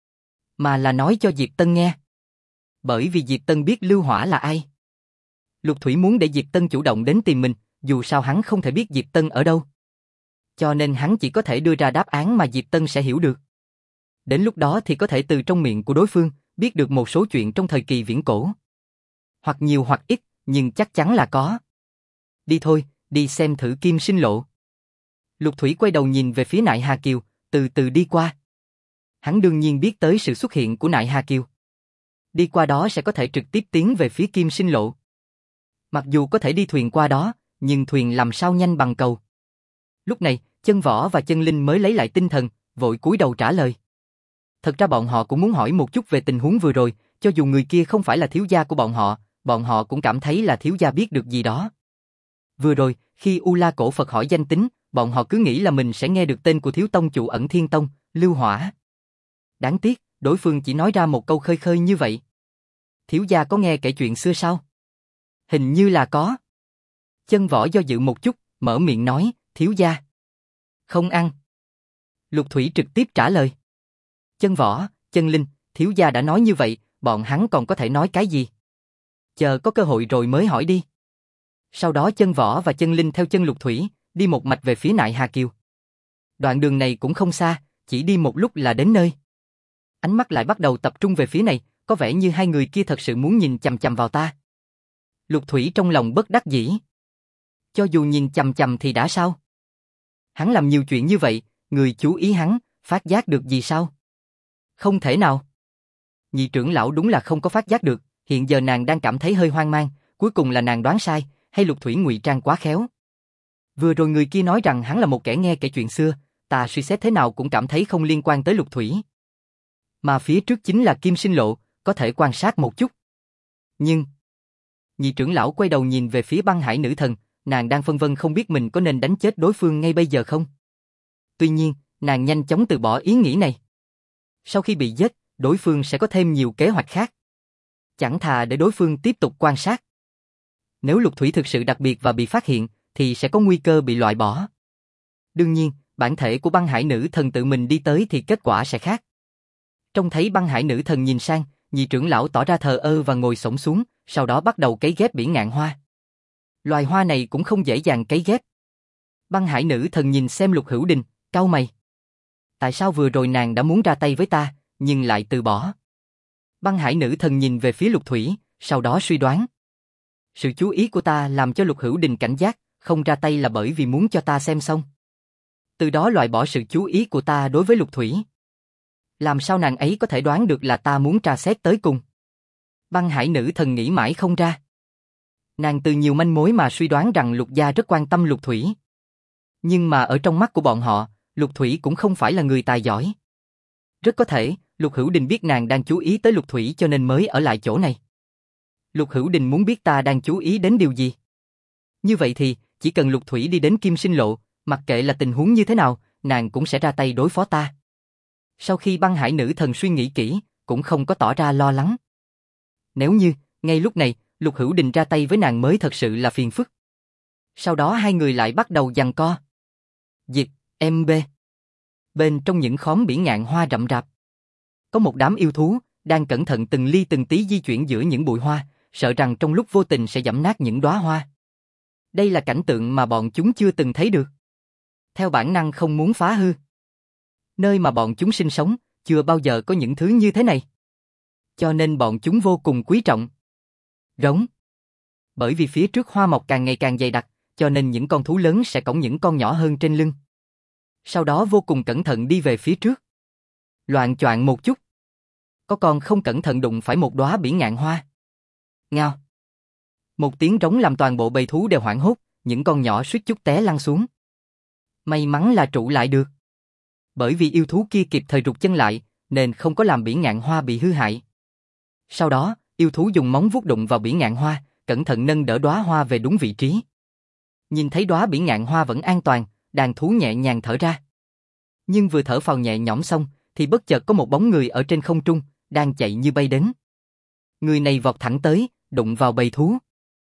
mà là nói cho Diệp Tân nghe. Bởi vì Diệp Tân biết Lưu Hỏa là ai. Lục Thủy muốn để Diệp Tân chủ động đến tìm mình, dù sao hắn không thể biết Diệp Tân ở đâu. Cho nên hắn chỉ có thể đưa ra đáp án mà Diệp Tân sẽ hiểu được. Đến lúc đó thì có thể từ trong miệng của đối phương, biết được một số chuyện trong thời kỳ viễn cổ. Hoặc nhiều hoặc ít, nhưng chắc chắn là có. Đi thôi, đi xem thử Kim Sinh Lộ. Lục Thủy quay đầu nhìn về phía Nại Hà Kiều, từ từ đi qua. Hắn đương nhiên biết tới sự xuất hiện của Nại Hà Kiều. Đi qua đó sẽ có thể trực tiếp tiến về phía Kim Sinh Lộ. Mặc dù có thể đi thuyền qua đó, nhưng thuyền làm sao nhanh bằng cầu. Lúc này, Chân Võ và Chân Linh mới lấy lại tinh thần, vội cúi đầu trả lời. Thật ra bọn họ cũng muốn hỏi một chút về tình huống vừa rồi, cho dù người kia không phải là thiếu gia của bọn họ cũng cảm thấy là thiếu gia biết được gì đó. Vừa rồi, khi U La Cổ Phật hỏi danh tính, bọn họ cứ nghĩ là mình sẽ nghe được tên của thiếu tông chủ Ẩn Thiên Tông, Lưu Hỏa. Đáng tiếc, đối phương chỉ nói ra một câu khơi khơi như vậy. Thiếu gia có nghe kể chuyện xưa sao? Hình như là có. Chân Võ do dự một chút, mở miệng nói, thiếu gia. Không ăn. Lục Thủy trực tiếp trả lời. Chân Võ, Chân Linh, thiếu gia đã nói như vậy, bọn hắn còn có thể nói cái gì? Chờ có cơ hội rồi mới hỏi đi. Sau đó Chân Võ và Chân Linh theo chân Lục Thủy, đi một mạch về phía Nại Hà Kiều. Đoạn đường này cũng không xa, chỉ đi một lúc là đến nơi. Ánh mắt lại bắt đầu tập trung về phía này, có vẻ như hai người kia thật sự muốn nhìn chằm chằm vào ta. Lục Thủy trong lòng bất đắc dĩ. Cho dù nhìn chằm chằm thì đã sao? Hắn làm nhiều chuyện như vậy, người chú ý hắn, phát giác được gì sao? Không thể nào. Nhị trưởng lão đúng là không có phát giác được, hiện giờ nàng đang cảm thấy hơi hoang mang, cuối cùng là nàng đoán sai, hay Lục Thủy ngụy trang quá khéo. Vừa rồi người kia nói rằng hắn là một kẻ nghe kể chuyện xưa, ta suy xét thế nào cũng cảm thấy không liên quan tới Lục Thủy. Mà phía trước chính là Kim Sinh Lộ, có thể quan sát một chút. Nhưng... Nhị trưởng lão quay đầu nhìn về phía băng hải nữ thần, nàng đang phân vân không biết mình có nên đánh chết đối phương ngay bây giờ không. Tuy nhiên, nàng nhanh chóng từ bỏ ý nghĩ này. Sau khi bị giết, đối phương sẽ có thêm nhiều kế hoạch khác. Chẳng thà để đối phương tiếp tục quan sát. Nếu Lục Thủy thực sự đặc biệt và bị phát hiện, thì sẽ có nguy cơ bị loại bỏ. Đương nhiên, bản thể của băng hải nữ thần tự mình đi tới thì kết quả sẽ khác. Trông thấy băng hải nữ thần nhìn sang, Nhị trưởng lão tỏ ra thờ ơ và ngồi xổm xuống, sau đó bắt đầu cấy ghép bỉ ngạn hoa. Loài hoa này cũng không dễ dàng cấy ghép. Băng hải nữ thần nhìn xem Lục Hữu Đình, cau mày. Tại sao vừa rồi nàng đã muốn ra tay với ta, nhưng lại từ bỏ? Băng hải nữ thần nhìn về phía Lục Thủy, sau đó suy đoán. Sự chú ý của ta làm cho Lục Hữu Đình cảnh giác, không ra tay là bởi vì muốn cho ta xem xong. Từ đó loại bỏ sự chú ý của ta đối với Lục Thủy. Làm sao nàng ấy có thể đoán được là ta muốn tra xét tới cùng? Băng hải nữ thần nghĩ mãi không ra. Nàng từ nhiều manh mối mà suy đoán rằng Lục gia rất quan tâm Lục Thủy. Nhưng mà ở trong mắt của bọn họ, Lục Thủy cũng không phải là người tài giỏi. Rất có thể, Lục Hữu Đình biết nàng đang chú ý tới Lục Thủy cho nên mới ở lại chỗ này. Lục Hữu Đình muốn biết ta đang chú ý đến điều gì. Như vậy thì, chỉ cần Lục Thủy đi đến Kim Sinh Lộ, mặc kệ là tình huống như thế nào, nàng cũng sẽ ra tay đối phó ta. Sau khi băng hải nữ thần suy nghĩ kỹ, cũng không có tỏ ra lo lắng. Nếu như, ngay lúc này, Lục Hữu Đình ra tay với nàng mới thật sự là phiền phức. Sau đó hai người lại bắt đầu giằng co. Diệt, MB. Bên trong những khóm bỉ ngạn hoa rậm rạp, có một đám yêu thú, đang cẩn thận từng ly từng tí di chuyển giữa những bụi hoa, sợ rằng trong lúc vô tình sẽ giẫm nát những đóa hoa. Đây là cảnh tượng mà bọn chúng chưa từng thấy được. Theo bản năng không muốn phá hư. Nơi mà bọn chúng sinh sống, chưa bao giờ có những thứ như thế này. Cho nên bọn chúng vô cùng quý trọng. Rống. Bởi vì phía trước hoa mọc càng ngày càng dày đặc, cho nên những con thú lớn sẽ cõng những con nhỏ hơn trên lưng. Sau đó vô cùng cẩn thận đi về phía trước. Loạng choạng một chút. Có con không cẩn thận đụng phải một đóa bỉ ngạn hoa. Ngao. Một tiếng rống làm toàn bộ bầy thú đều hoảng hốt, những con nhỏ suýt chút té lăn xuống. May mắn là trụ lại được. Bởi vì yêu thú kia kịp thời rụt chân lại, nên không có làm bỉ ngạn hoa bị hư hại. Sau đó, yêu thú dùng móng vuốt đụng vào bỉ ngạn hoa, cẩn thận nâng đỡ đóa hoa về đúng vị trí. Nhìn thấy đóa bỉ ngạn hoa vẫn an toàn, đàn thú nhẹ nhàng thở ra. Nhưng vừa thở phào nhẹ nhõm xong, thì bất chợt có một bóng người ở trên không trung, đang chạy như bay đến. Người này vọt thẳng tới, đụng vào bầy thú.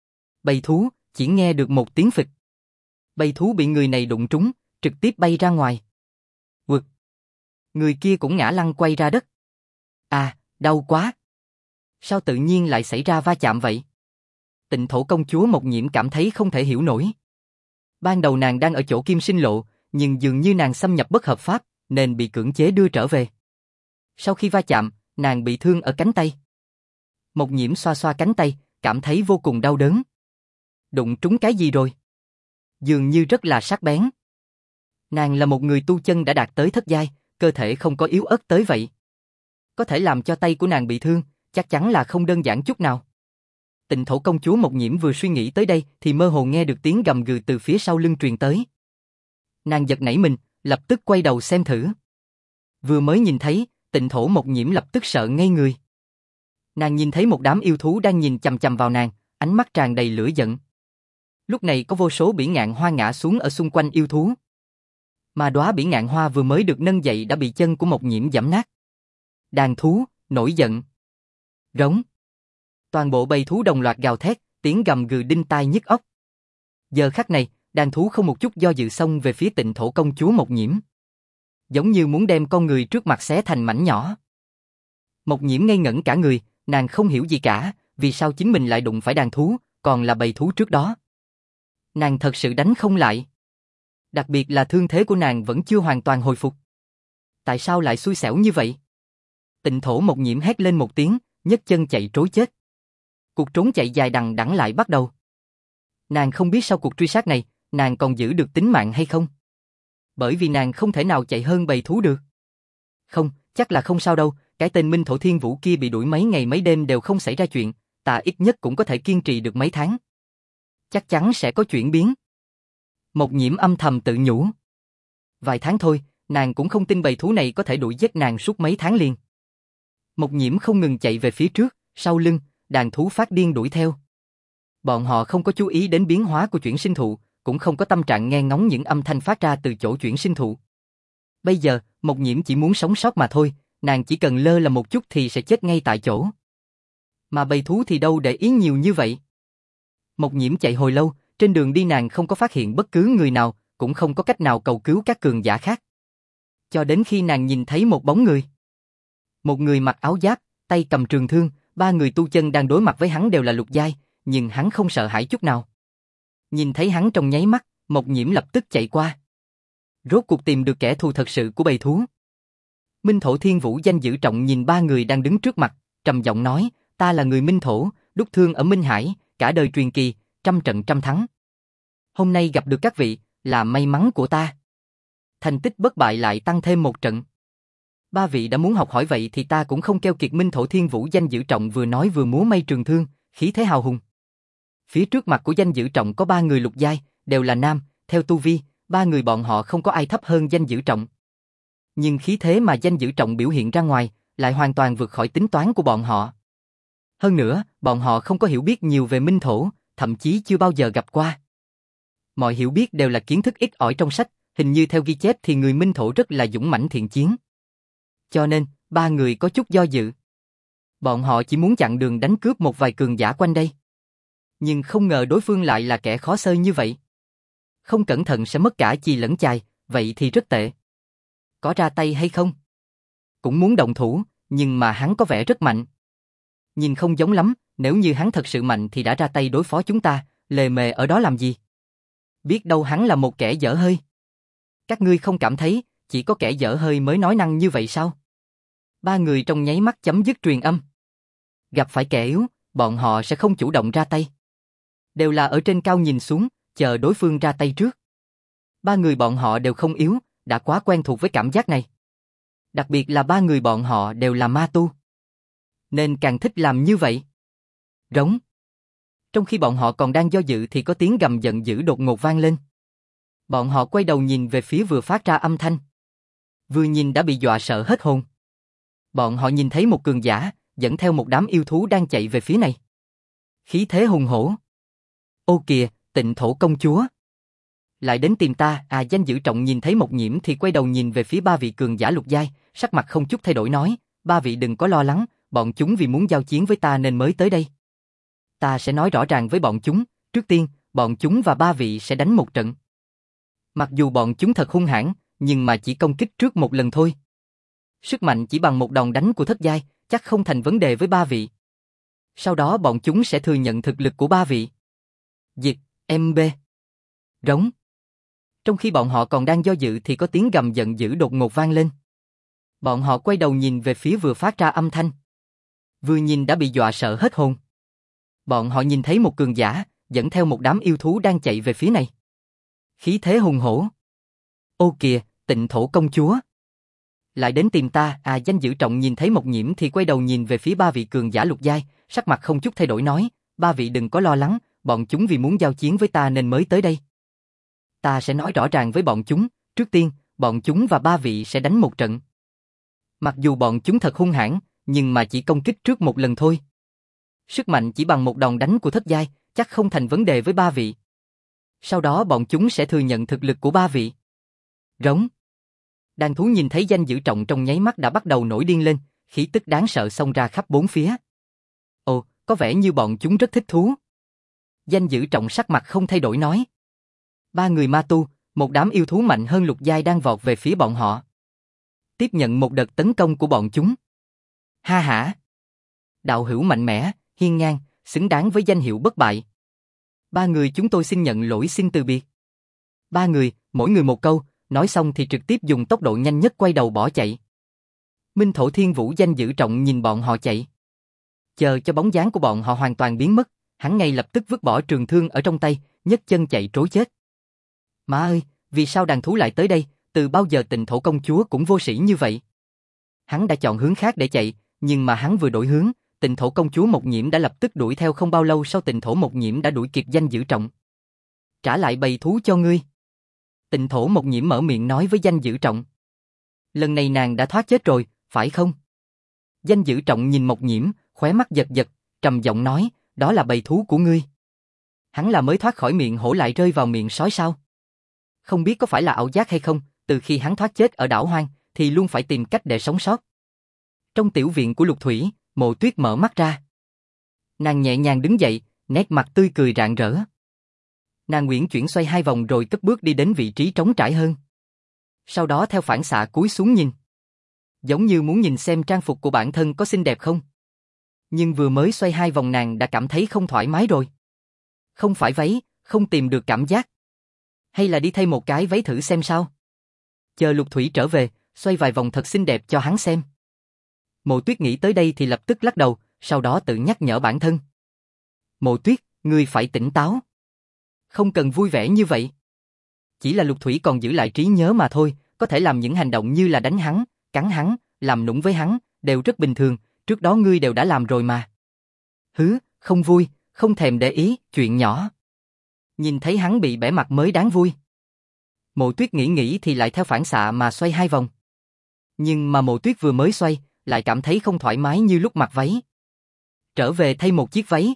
Bầy thú chỉ nghe được một tiếng phịch. Bầy thú bị người này đụng trúng, trực tiếp bay ra ngoài. Quực. Người kia cũng ngã lăn quay ra đất. À, đau quá. Sao tự nhiên lại xảy ra va chạm vậy? Tịnh Thổ công chúa Mộc Nhiễm cảm thấy không thể hiểu nổi. Ban đầu nàng đang ở chỗ Kim Sinh Lộ, nhưng dường như nàng xâm nhập bất hợp pháp, nên bị cưỡng chế đưa trở về. Sau khi va chạm, nàng bị thương ở cánh tay. Mộc Nhiễm xoa xoa cánh tay, cảm thấy vô cùng đau đớn. Đụng trúng cái gì rồi? Dường như rất là sắc bén. Nàng là một người tu chân đã đạt tới thất giai, cơ thể không có yếu ớt tới vậy. Có thể làm cho tay của nàng bị thương, chắc chắn là không đơn giản chút nào. Tịnh Thổ công chúa Mộc Nhiễm vừa suy nghĩ tới đây thì mơ hồ nghe được tiếng gầm gừ từ phía sau lưng truyền tới. Nàng giật nảy mình, lập tức quay đầu xem thử. Vừa mới nhìn thấy, Tịnh Thổ Mộc Nhiễm lập tức sợ ngây người. Nàng nhìn thấy một đám yêu thú đang nhìn chằm chằm vào nàng, ánh mắt tràn đầy lửa giận. Lúc này có vô số bỉ ngạn hoa ngã xuống ở xung quanh yêu thú. Mà đóa bỉ ngạn hoa vừa mới được nâng dậy đã bị chân của Mộc Nhiễm giẫm nát. Đàn thú nổi giận. Rống. Toàn bộ bầy thú đồng loạt gào thét, tiếng gầm gừ đinh tai nhức óc. Giờ khắc này, đàn thú không một chút do dự xông về phía Tịnh Thổ công chúa Mộc Nhiễm. Giống như muốn đem con người trước mặt xé thành mảnh nhỏ. Mộc Nhiễm ngây ngẩn cả người, nàng không hiểu gì cả, vì sao chính mình lại đụng phải đàn thú, còn là bầy thú trước đó. Nàng thật sự đánh không lại. Đặc biệt là thương thế của nàng vẫn chưa hoàn toàn hồi phục. Tại sao lại xui xẻo như vậy? Tịnh Thổ Mộc Nhiễm hét lên một tiếng, nhấc chân chạy trối chết. Cuộc trốn chạy dài đằng đẵng lại bắt đầu. Nàng không biết sau cuộc truy sát này, nàng còn giữ được tính mạng hay không? Bởi vì nàng không thể nào chạy hơn bầy thú được. Không, chắc là không sao đâu, cái tên Minh Thổ Thiên Vũ kia bị đuổi mấy ngày mấy đêm đều không xảy ra chuyện, ta ít nhất cũng có thể kiên trì được mấy tháng. Chắc chắn sẽ có chuyển biến. Mộc Nhiễm âm thầm tự nhủ. Vài tháng thôi, nàng cũng không tin bầy thú này có thể đuổi giết nàng suốt mấy tháng liền. Mộc Nhiễm không ngừng chạy về phía trước, sau lưng, đàn thú phát điên đuổi theo. Bọn họ không có chú ý đến biến hóa của chuyển sinh thụ, cũng không có tâm trạng nghe ngóng những âm thanh phát ra từ chỗ chuyển sinh thụ. Bây giờ, Mộc Nhiễm chỉ muốn sống sót mà thôi, nàng chỉ cần lơ là một chút thì sẽ chết ngay tại chỗ. Mà bầy thú thì đâu để ý nhiều như vậy. Mộc Nhiễm chạy hồi lâu, trên đường đi nàng không có phát hiện bất cứ người nào, cũng không có cách nào cầu cứu các cường giả khác. Cho đến khi nàng nhìn thấy một bóng người. Một người mặc áo giáp, tay cầm trường thương, ba người tu chân đang đối mặt với hắn đều là lục giai, nhưng hắn không sợ hãi chút nào. Nhìn thấy hắn trong nháy mắt, Mộc Nhiễm lập tức chạy qua. Rốt cuộc tìm được kẻ thù thật sự của bầy thú. Minh Thổ Thiên Vũ danh dự trọng nhìn ba người đang đứng trước mặt, trầm giọng nói, ta là người Minh Thổ, đúc thương ở Minh Hải, cả đời truyền kỳ, trăm trận trăm thắng. Hôm nay gặp được các vị, là may mắn của ta. Thành tích bất bại lại tăng thêm một trận. Ba vị đã muốn học hỏi vậy thì ta cũng không keo kiệt. Minh Thổ Thiên Vũ danh dự trọng vừa nói vừa múa may trường thương, khí thế hào hùng. Phía trước mặt của danh dự trọng có ba người lục giai, đều là nam, theo tu vi, ba người bọn họ không có ai thấp hơn danh dự trọng. Nhưng khí thế mà danh dự trọng biểu hiện ra ngoài, lại hoàn toàn vượt khỏi tính toán của bọn họ. Hơn nữa, bọn họ không có hiểu biết nhiều về Minh Thổ, thậm chí chưa bao giờ gặp qua. Mọi hiểu biết đều là kiến thức ít ỏi trong sách, hình như theo ghi chép thì người Minh Thổ rất là dũng mãnh thiện chiến. Cho nên, ba người có chút do dự. Bọn họ chỉ muốn chặn đường đánh cướp một vài cường giả quanh đây. Nhưng không ngờ đối phương lại là kẻ khó xơi như vậy. Không cẩn thận sẽ mất cả chì lẫn chài, vậy thì rất tệ. Có ra tay hay không? Cũng muốn động thủ, nhưng mà hắn có vẻ rất mạnh. Nhìn không giống lắm, nếu như hắn thật sự mạnh thì đã ra tay đối phó chúng ta, lề mề ở đó làm gì? Biết đâu hắn là một kẻ dở hơi. Các ngươi không cảm thấy, chỉ có kẻ dở hơi mới nói năng như vậy sao? Ba người trong nháy mắt chấm dứt truyền âm. Gặp phải kẻ yếu, bọn họ sẽ không chủ động ra tay. Đều là ở trên cao nhìn xuống, chờ đối phương ra tay trước. Ba người bọn họ đều không yếu, đã quá quen thuộc với cảm giác này. Đặc biệt là ba người bọn họ đều là ma tu. Nên càng thích làm như vậy. Rống. Trong khi bọn họ còn đang do dự thì có tiếng gầm giận dữ đột ngột vang lên. Bọn họ quay đầu nhìn về phía vừa phát ra âm thanh. Vừa nhìn đã bị dọa sợ hết hồn. Bọn họ nhìn thấy một cường giả, dẫn theo một đám yêu thú đang chạy về phía này. Khí thế hùng hổ. Ô kìa, Tịnh Thổ công chúa. Lại đến tìm ta, danh dự trọng nhìn thấy Mộc Nhiễm thì quay đầu nhìn về phía ba vị cường giả lục giai, sắc mặt không chút thay đổi nói, ba vị đừng có lo lắng, bọn chúng vì muốn giao chiến với ta nên mới tới đây. Ta sẽ nói rõ ràng với bọn chúng, trước tiên, bọn chúng và ba vị sẽ đánh một trận. Mặc dù bọn chúng thật hung hãn, nhưng mà chỉ công kích trước một lần thôi. Sức mạnh chỉ bằng một đòn đánh của thất giai, chắc không thành vấn đề với ba vị. Sau đó bọn chúng sẽ thừa nhận thực lực của ba vị. Diệt, MB. Rống. Trong khi bọn họ còn đang do dự thì có tiếng gầm giận dữ đột ngột vang lên. Bọn họ quay đầu nhìn về phía vừa phát ra âm thanh. Vừa nhìn đã bị dọa sợ hết hồn. Bọn họ nhìn thấy một cường giả, dẫn theo một đám yêu thú đang chạy về phía này. Khí thế hùng hổ. Ô kìa, Tịnh Thổ công chúa. Lại đến tìm ta, danh dự trọng nhìn thấy Mộc Nhiễm thì quay đầu nhìn về phía ba vị cường giả lục giai, sắc mặt không chút thay đổi nói, ba vị đừng có lo lắng, bọn chúng vì muốn giao chiến với ta nên mới tới đây. Ta sẽ nói rõ ràng với bọn chúng, trước tiên, bọn chúng và ba vị sẽ đánh một trận. Mặc dù bọn chúng thật hung hãn, nhưng mà chỉ công kích trước một lần thôi. Sức mạnh chỉ bằng một đòn đánh của thất giai, chắc không thành vấn đề với ba vị. Sau đó bọn chúng sẽ thừa nhận thực lực của ba vị. Rống. Đàn thú nhìn thấy danh dự trọng trong nháy mắt đã bắt đầu nổi điên lên, khí tức đáng sợ xông ra khắp bốn phía. Ồ, có vẻ như bọn chúng rất thích thú. Danh dự trọng sắc mặt không thay đổi nói. Ba người ma tu, một đám yêu thú mạnh hơn lục giai đang vọt về phía bọn họ. Tiếp nhận một đợt tấn công của bọn chúng. Ha hả. Đạo hữu mạnh mẽ, hiên ngang, xứng đáng với danh hiệu bất bại. Ba người chúng tôi xin nhận lỗi, xin từ biệt. Ba người, mỗi người một câu, nói xong thì trực tiếp dùng tốc độ nhanh nhất quay đầu bỏ chạy. Minh Thổ Thiên Vũ danh dự trọng nhìn bọn họ chạy. Chờ cho bóng dáng của bọn họ hoàn toàn biến mất, hắn ngay lập tức vứt bỏ trường thương ở trong tay, nhấc chân chạy trối chết. Má ơi, vì sao đàn thú lại tới đây, từ bao giờ Tịnh Thổ công chúa cũng vô sĩ như vậy? Hắn đã chọn hướng khác để chạy, nhưng mà hắn vừa đổi hướng, Tịnh Thổ công chúa Mộc Nhiễm đã lập tức đuổi theo, không bao lâu sau Tịnh Thổ Mộc Nhiễm đã đuổi kịp danh dự trọng. Trả lại bầy thú cho ngươi. Tịnh Thổ Mộc Nhiễm mở miệng nói với danh dự trọng. Lần này nàng đã thoát chết rồi, phải không? Danh dự trọng nhìn Mộc Nhiễm, khóe mắt giật giật, trầm giọng nói, đó là bầy thú của ngươi. Hắn là mới thoát khỏi miệng hổ lại rơi vào miệng sói sao? Không biết có phải là ảo giác hay không, từ khi hắn thoát chết ở đảo hoang, thì luôn phải tìm cách để sống sót. Trong tiểu viện của Lục Thủy, Mộ Tuyết mở mắt ra. Nàng nhẹ nhàng đứng dậy, nét mặt tươi cười rạng rỡ. Nàng uyển chuyển xoay hai vòng rồi cất bước đi đến vị trí trống trải hơn. Sau đó theo phản xạ cúi xuống nhìn. Giống như muốn nhìn xem trang phục của bản thân có xinh đẹp không. Nhưng vừa mới xoay 2 vòng nàng đã cảm thấy không thoải mái rồi. Không phải váy, không tìm được cảm giác. Hay là đi thay một cái váy thử xem sao? Chờ Lục Thủy trở về, xoay vài vòng thật xinh đẹp cho hắn xem. Mộ Tuyết nghĩ tới đây thì lập tức lắc đầu, sau đó tự nhắc nhở bản thân. Mộ Tuyết, ngươi phải tỉnh táo. Không cần vui vẻ như vậy. Chỉ là Lục Thủy còn giữ lại trí nhớ mà thôi, có thể làm những hành động như là đánh hắn, cắn hắn, làm nũng với hắn, đều rất bình thường, trước đó ngươi đều đã làm rồi mà. Hứ, không vui, không thèm để ý, chuyện nhỏ. Nhìn thấy hắn bị bẽ mặt mới đáng vui. Mộ Tuyết nghĩ thì lại theo phản xạ mà xoay 2 vòng. Nhưng mà Mộ Tuyết vừa mới xoay, lại cảm thấy không thoải mái như lúc mặc váy. Trở về thay một chiếc váy.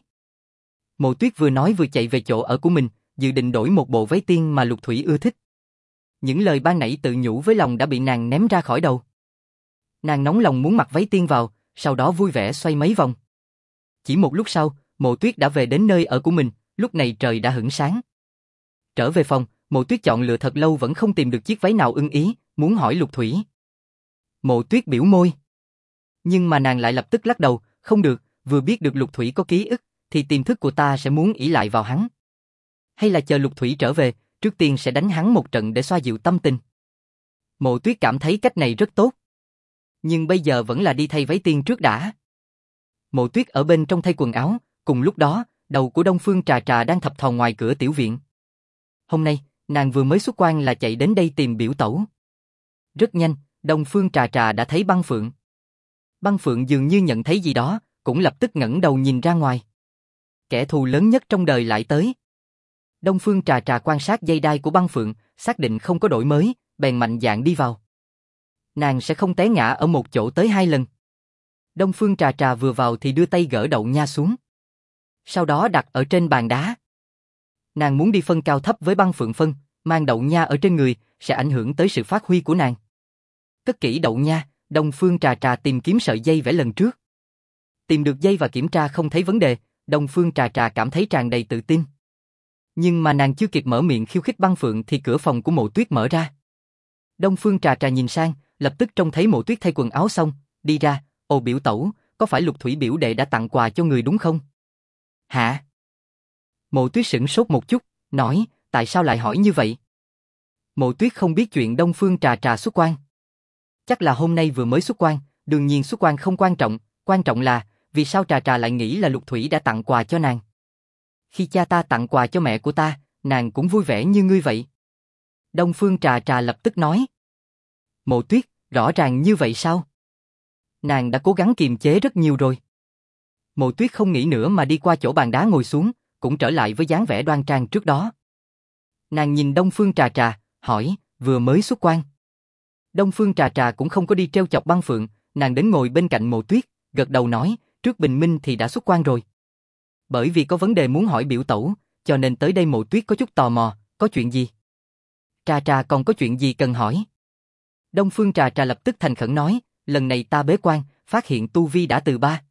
Mộ Tuyết vừa nói vừa chạy về chỗ ở của mình, dự định đổi một bộ váy tiên mà Lục Thủy ưa thích. Những lời ban nãy tự nhủ với lòng đã bị nàng ném ra khỏi đầu. Nàng nóng lòng muốn mặc váy tiên vào, sau đó vui vẻ xoay mấy vòng. Chỉ một lúc sau, Mộ Tuyết đã về đến nơi ở của mình, lúc này trời đã hửng sáng. Trở về phòng, Mộ Tuyết chọn lựa thật lâu vẫn không tìm được chiếc váy nào ưng ý, muốn hỏi Lục Thủy. Mộ Tuyết biểu môi. Nhưng mà nàng lại lập tức lắc đầu, không được, vừa biết được Lục Thủy có ký ức, thì tiềm thức của ta sẽ muốn ỷ lại vào hắn. Hay là chờ Lục Thủy trở về, trước tiên sẽ đánh hắn một trận để xoa dịu tâm tình. Mộ Tuyết cảm thấy cách này rất tốt. Nhưng bây giờ vẫn là đi thay váy tiên trước đã. Mộ Tuyết ở bên trong thay quần áo, cùng lúc đó, đầu của Đông Phương Trà Trà đang thập thò ngoài cửa tiểu viện. Hôm nay, nàng vừa mới xuất quan là chạy đến đây tìm biểu tẩu. Rất nhanh, Đông Phương Trà Trà đã thấy Băng Phượng. Băng Phượng dường như nhận thấy gì đó, cũng lập tức ngẩng đầu nhìn ra ngoài. Kẻ thù lớn nhất trong đời lại tới. Đông Phương Trà Trà quan sát dây đai của Băng Phượng, xác định không có đổi mới, bèn mạnh dạn đi vào. Nàng sẽ không té ngã ở một chỗ tới 2 lần. Đông Phương Trà Trà vừa vào thì đưa tay gỡ đậu nha xuống. Sau đó đặt ở trên bàn đá. Nàng muốn đi phân cao thấp với Băng Phượng phân, mang đậu nha ở trên người, sẽ ảnh hưởng tới sự phát huy của nàng. Cất kỹ đậu nha, Đông Phương Trà Trà tìm kiếm sợi dây vẽ lần trước. Tìm được dây và kiểm tra không thấy vấn đề, Đông Phương Trà Trà cảm thấy tràn đầy tự tin. Nhưng mà nàng chưa kịp mở miệng khiêu khích Băng Phượng thì cửa phòng của Mộ Tuyết mở ra. Đông Phương Trà Trà nhìn sang, lập tức trông thấy Mộ Tuyết thay quần áo xong, đi ra, "Ồ biểu tẩu, có phải Lục Thủy biểu đệ đã tặng quà cho người đúng không?" "Hả?" Mộ Tuyết sửng sốt một chút, nói, "Tại sao lại hỏi như vậy?" Mộ Tuyết không biết chuyện Đông Phương Trà Trà xuất quan. Chắc là hôm nay vừa mới xuất quan, đương nhiên xuất quan không quan trọng là vì sao Trà Trà lại nghĩ là Lục Thủy đã tặng quà cho nàng. Khi cha ta tặng quà cho mẹ của ta, nàng cũng vui vẻ như ngươi vậy. Đông Phương Trà Trà lập tức nói. Mộ Tuyết, rõ ràng như vậy sao? Nàng đã cố gắng kiềm chế rất nhiều rồi. Mộ Tuyết không nghĩ nữa mà đi qua chỗ bàn đá ngồi xuống, cũng trở lại với dáng vẻ đoan trang trước đó. Nàng nhìn Đông Phương Trà Trà, hỏi, vừa mới xuất quan. Đông Phương Trà Trà cũng không có đi trêu chọc Băng Phượng, nàng đến ngồi bên cạnh Mộ Tuyết, gật đầu nói, trước bình minh thì đã xuất quan rồi. Bởi vì có vấn đề muốn hỏi biểu tẩu, cho nên tới đây Mộ Tuyết có chút tò mò, có chuyện gì? Trà Trà còn có chuyện gì cần hỏi? Đông Phương Trà Trà lập tức thành khẩn nói, lần này ta bế quan, phát hiện tu vi đã từ 3.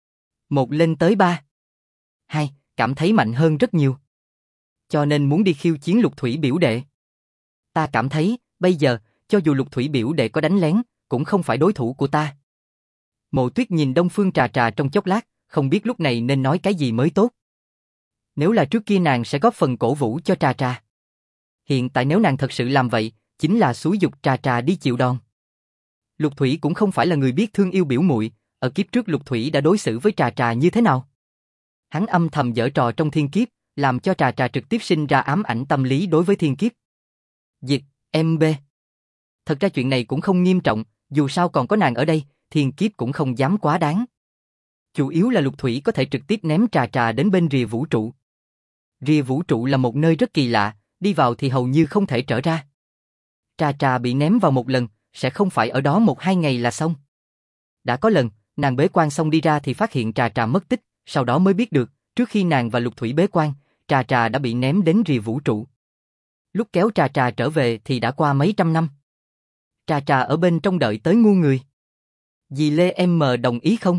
1 lên tới 3. 2, cảm thấy mạnh hơn rất nhiều. Cho nên muốn đi khiêu chiến Lục Thủy biểu đệ. Ta cảm thấy, bây giờ, cho dù Lục Thủy biểu đệ có đánh lén, cũng không phải đối thủ của ta. Mộ Tuyết nhìn Đông Phương Trà Trà trong chốc lát, không biết lúc này nên nói cái gì mới tốt. Nếu là trước kia nàng sẽ góp phần cổ vũ cho Trà Trà. Hiện tại nếu nàng thật sự làm vậy, chính là xúi giục Trà Trà đi chịu đòn. Lục Thủy cũng không phải là người biết thương yêu biểu muội, ở kiếp trước Lục Thủy đã đối xử với Trà Trà như thế nào? Hắn âm thầm giở trò trong thiên kiếp, làm cho Trà Trà trực tiếp sinh ra ám ảnh tâm lý đối với thiên kiếp. Dịch, MB. Thật ra chuyện này cũng không nghiêm trọng, dù sao còn có nàng ở đây, thiên kiếp cũng không dám quá đáng. Chủ yếu là Lục Thủy có thể trực tiếp ném Trà Trà đến bên rìa vũ trụ. Rìa vũ trụ là một nơi rất kỳ lạ, đi vào thì hầu như không thể trở ra. Trà Trà bị ném vào một lần, sẽ không phải ở đó 1-2 ngày là xong. Đã có lần, nàng bế quan xong đi ra thì phát hiện Trà Trà mất tích, sau đó mới biết được, trước khi nàng và Lục Thủy bế quan, Trà Trà đã bị ném đến rìa vũ trụ. Lúc kéo Trà Trà trở về thì đã qua mấy trăm năm. Trà Trà ở bên trong đợi tới ngu người. Dì Lê em đồng ý không?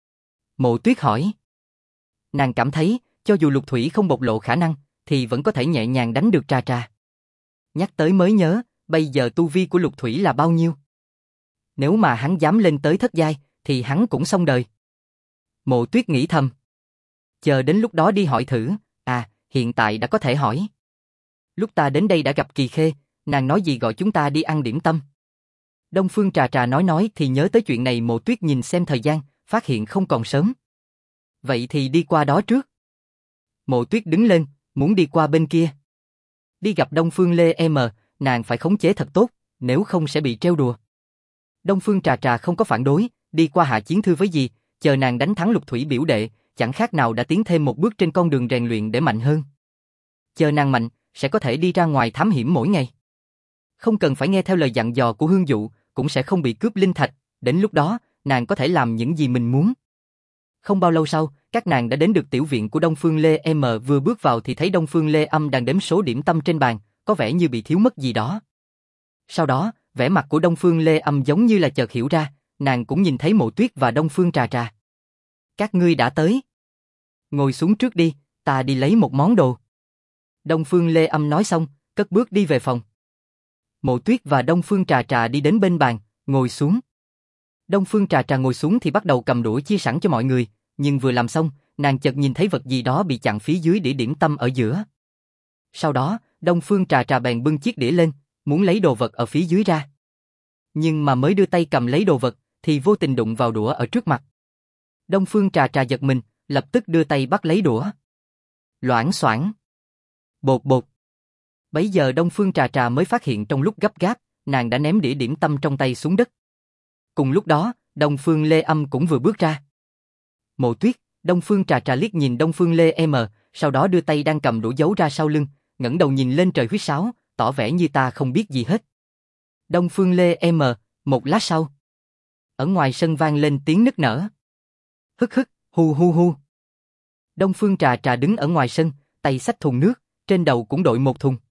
Mộ Tuyết hỏi. Nàng cảm thấy, cho dù Lục Thủy không bộc lộ khả năng, thì vẫn có thể nhẹ nhàng đánh được Trà Trà. Nhắc tới mới nhớ, bây giờ tu vi của Lục Thủy là bao nhiêu? Nếu mà hắn dám lên tới thất giai, thì hắn cũng xong đời. Mộ Tuyết nghĩ thầm. Chờ đến lúc đó đi hỏi thử, hiện tại đã có thể hỏi. Lúc ta đến đây đã gặp Kỳ Khê, nàng nói gì gọi chúng ta đi ăn điểm tâm. Đông Phương Trà Trà nói thì nhớ tới chuyện này. Mộ Tuyết nhìn xem thời gian, phát hiện không còn sớm. Vậy thì đi qua đó trước. Mộ Tuyết đứng lên, muốn đi qua bên kia. Đi gặp Đông Phương Lê M, nàng phải khống chế thật tốt, nếu không sẽ bị trêu đùa. Đông Phương Trà Trà không có phản đối, đi qua Hạ Chiến Thư với gì, chờ nàng đánh thắng Lục Thủy biểu đệ, chẳng khác nào đã tiến thêm một bước trên con đường rèn luyện để mạnh hơn. Chờ nàng mạnh, sẽ có thể đi ra ngoài thám hiểm mỗi ngày. Không cần phải nghe theo lời dặn dò của Hương Dụ, cũng sẽ không bị cướp linh thạch, đến lúc đó, nàng có thể làm những gì mình muốn. Không bao lâu sau, các nàng đã đến được tiểu viện của Đông Phương Lê M, vừa bước vào thì thấy Đông Phương Lê Âm đang đếm số điểm tâm trên bàn, có vẻ như bị thiếu mất gì đó. Sau đó, vẻ mặt của Đông Phương Lê Âm giống như là chợt hiểu ra, nàng cũng nhìn thấy Mộ Tuyết và Đông Phương Trà Trà. Các ngươi đã tới. Ngồi xuống trước đi, ta đi lấy một món đồ. Đông Phương Lê Âm nói xong, cất bước đi về phòng. Mộ Tuyết và Đông Phương Trà Trà đi đến bên bàn, ngồi xuống. Đông Phương Trà Trà ngồi xuống thì bắt đầu cầm đũa chia sẵn cho mọi người, nhưng vừa làm xong, nàng chợt nhìn thấy vật gì đó bị chặn phía dưới đĩa điểm tâm ở giữa. Sau đó, Đông Phương Trà Trà bèn bưng chiếc đĩa lên, muốn lấy đồ vật ở phía dưới ra. Nhưng mà mới đưa tay cầm lấy đồ vật, thì vô tình đụng vào đũa ở trước mặt. Đông Phương Trà Trà giật mình, lập tức đưa tay bắt lấy đũa. Loảng xoảng. Bột bột. Bấy giờ Đông Phương Trà Trà mới phát hiện trong lúc gấp gáp, nàng đã ném đĩa điểm tâm trong tay xuống đất. Cùng lúc đó, Đông Phương Lê Âm cũng vừa bước ra. Mộ Tuyết, Đông Phương Trà Trà liếc nhìn Đông Phương Lê M, sau đó đưa tay đang cầm đũa giấu ra sau lưng, ngẩng đầu nhìn lên trời huýt sáo, tỏ vẻ như ta không biết gì hết. Đông Phương Lê M, một lát sau. Ở ngoài sân vang lên tiếng nức nở. Hức hức, hu hu hu. Đông Phương Trà Trà đứng ở ngoài sân, tay xách thùng nước, trên đầu cũng đội một thùng.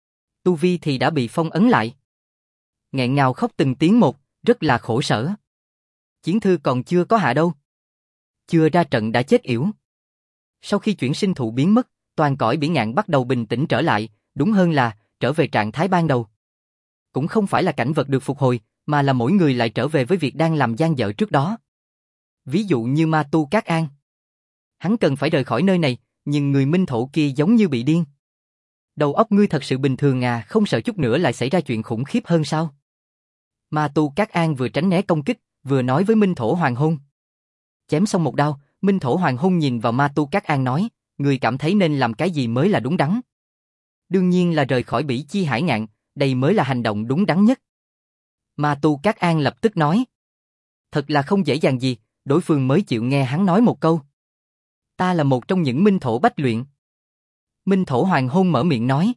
Tu vi thì đã bị phong ấn lại. Nghẹn ngào khóc từng tiếng một, rất là khổ sở. Chiến thư còn chưa có hạ đâu. Chưa ra trận đã chết yểu. Sau khi chuyển sinh thụ biến mất, toàn cõi Bỉ Ngạn bắt đầu bình tĩnh trở lại, đúng hơn là trở về trạng thái ban đầu. Cũng không phải là cảnh vật được phục hồi, mà là mỗi người lại trở về với việc đang làm dang dở trước đó. Ví dụ như ma tu Cát An. Hắn cần phải rời khỏi nơi này, nhưng người minh thổ kia giống như bị điên. Đầu óc ngươi thật sự bình thường à, không sợ chút nữa lại xảy ra chuyện khủng khiếp hơn sao? Ma tu Cát An vừa tránh né công kích, vừa nói với Minh Thổ Hoàng Hôn. Chém xong một đao, Minh Thổ Hoàng Hôn nhìn vào ma tu Cát An nói, người cảm thấy nên làm cái gì mới là đúng đắn? Đương nhiên là rời khỏi Bỉ Chi Hải Ngạn, đây mới là hành động đúng đắn nhất. Ma tu Cát An lập tức nói. Thật là không dễ dàng gì, đối phương mới chịu nghe hắn nói một câu. Ta là một trong những Minh Thổ Bách Luyện. Minh Thổ Hoàng Hôn mở miệng nói.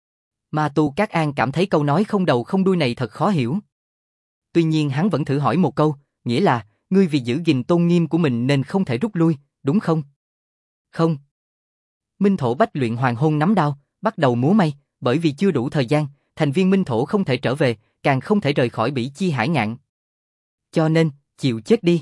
Ma tu Cát An cảm thấy câu nói không đầu không đuôi này thật khó hiểu. Tuy nhiên hắn vẫn thử hỏi một câu, nghĩa là, ngươi vì giữ gìn tôn nghiêm của mình nên không thể rút lui, đúng không? Không. Minh Thổ Bách Luyện Hoàng Hôn nắm đao, bắt đầu múa may, bởi vì chưa đủ thời gian, thành viên Minh Thổ không thể trở về, càng không thể rời khỏi Bỉ Chi Hải Ngạn. Cho nên, chịu chết đi.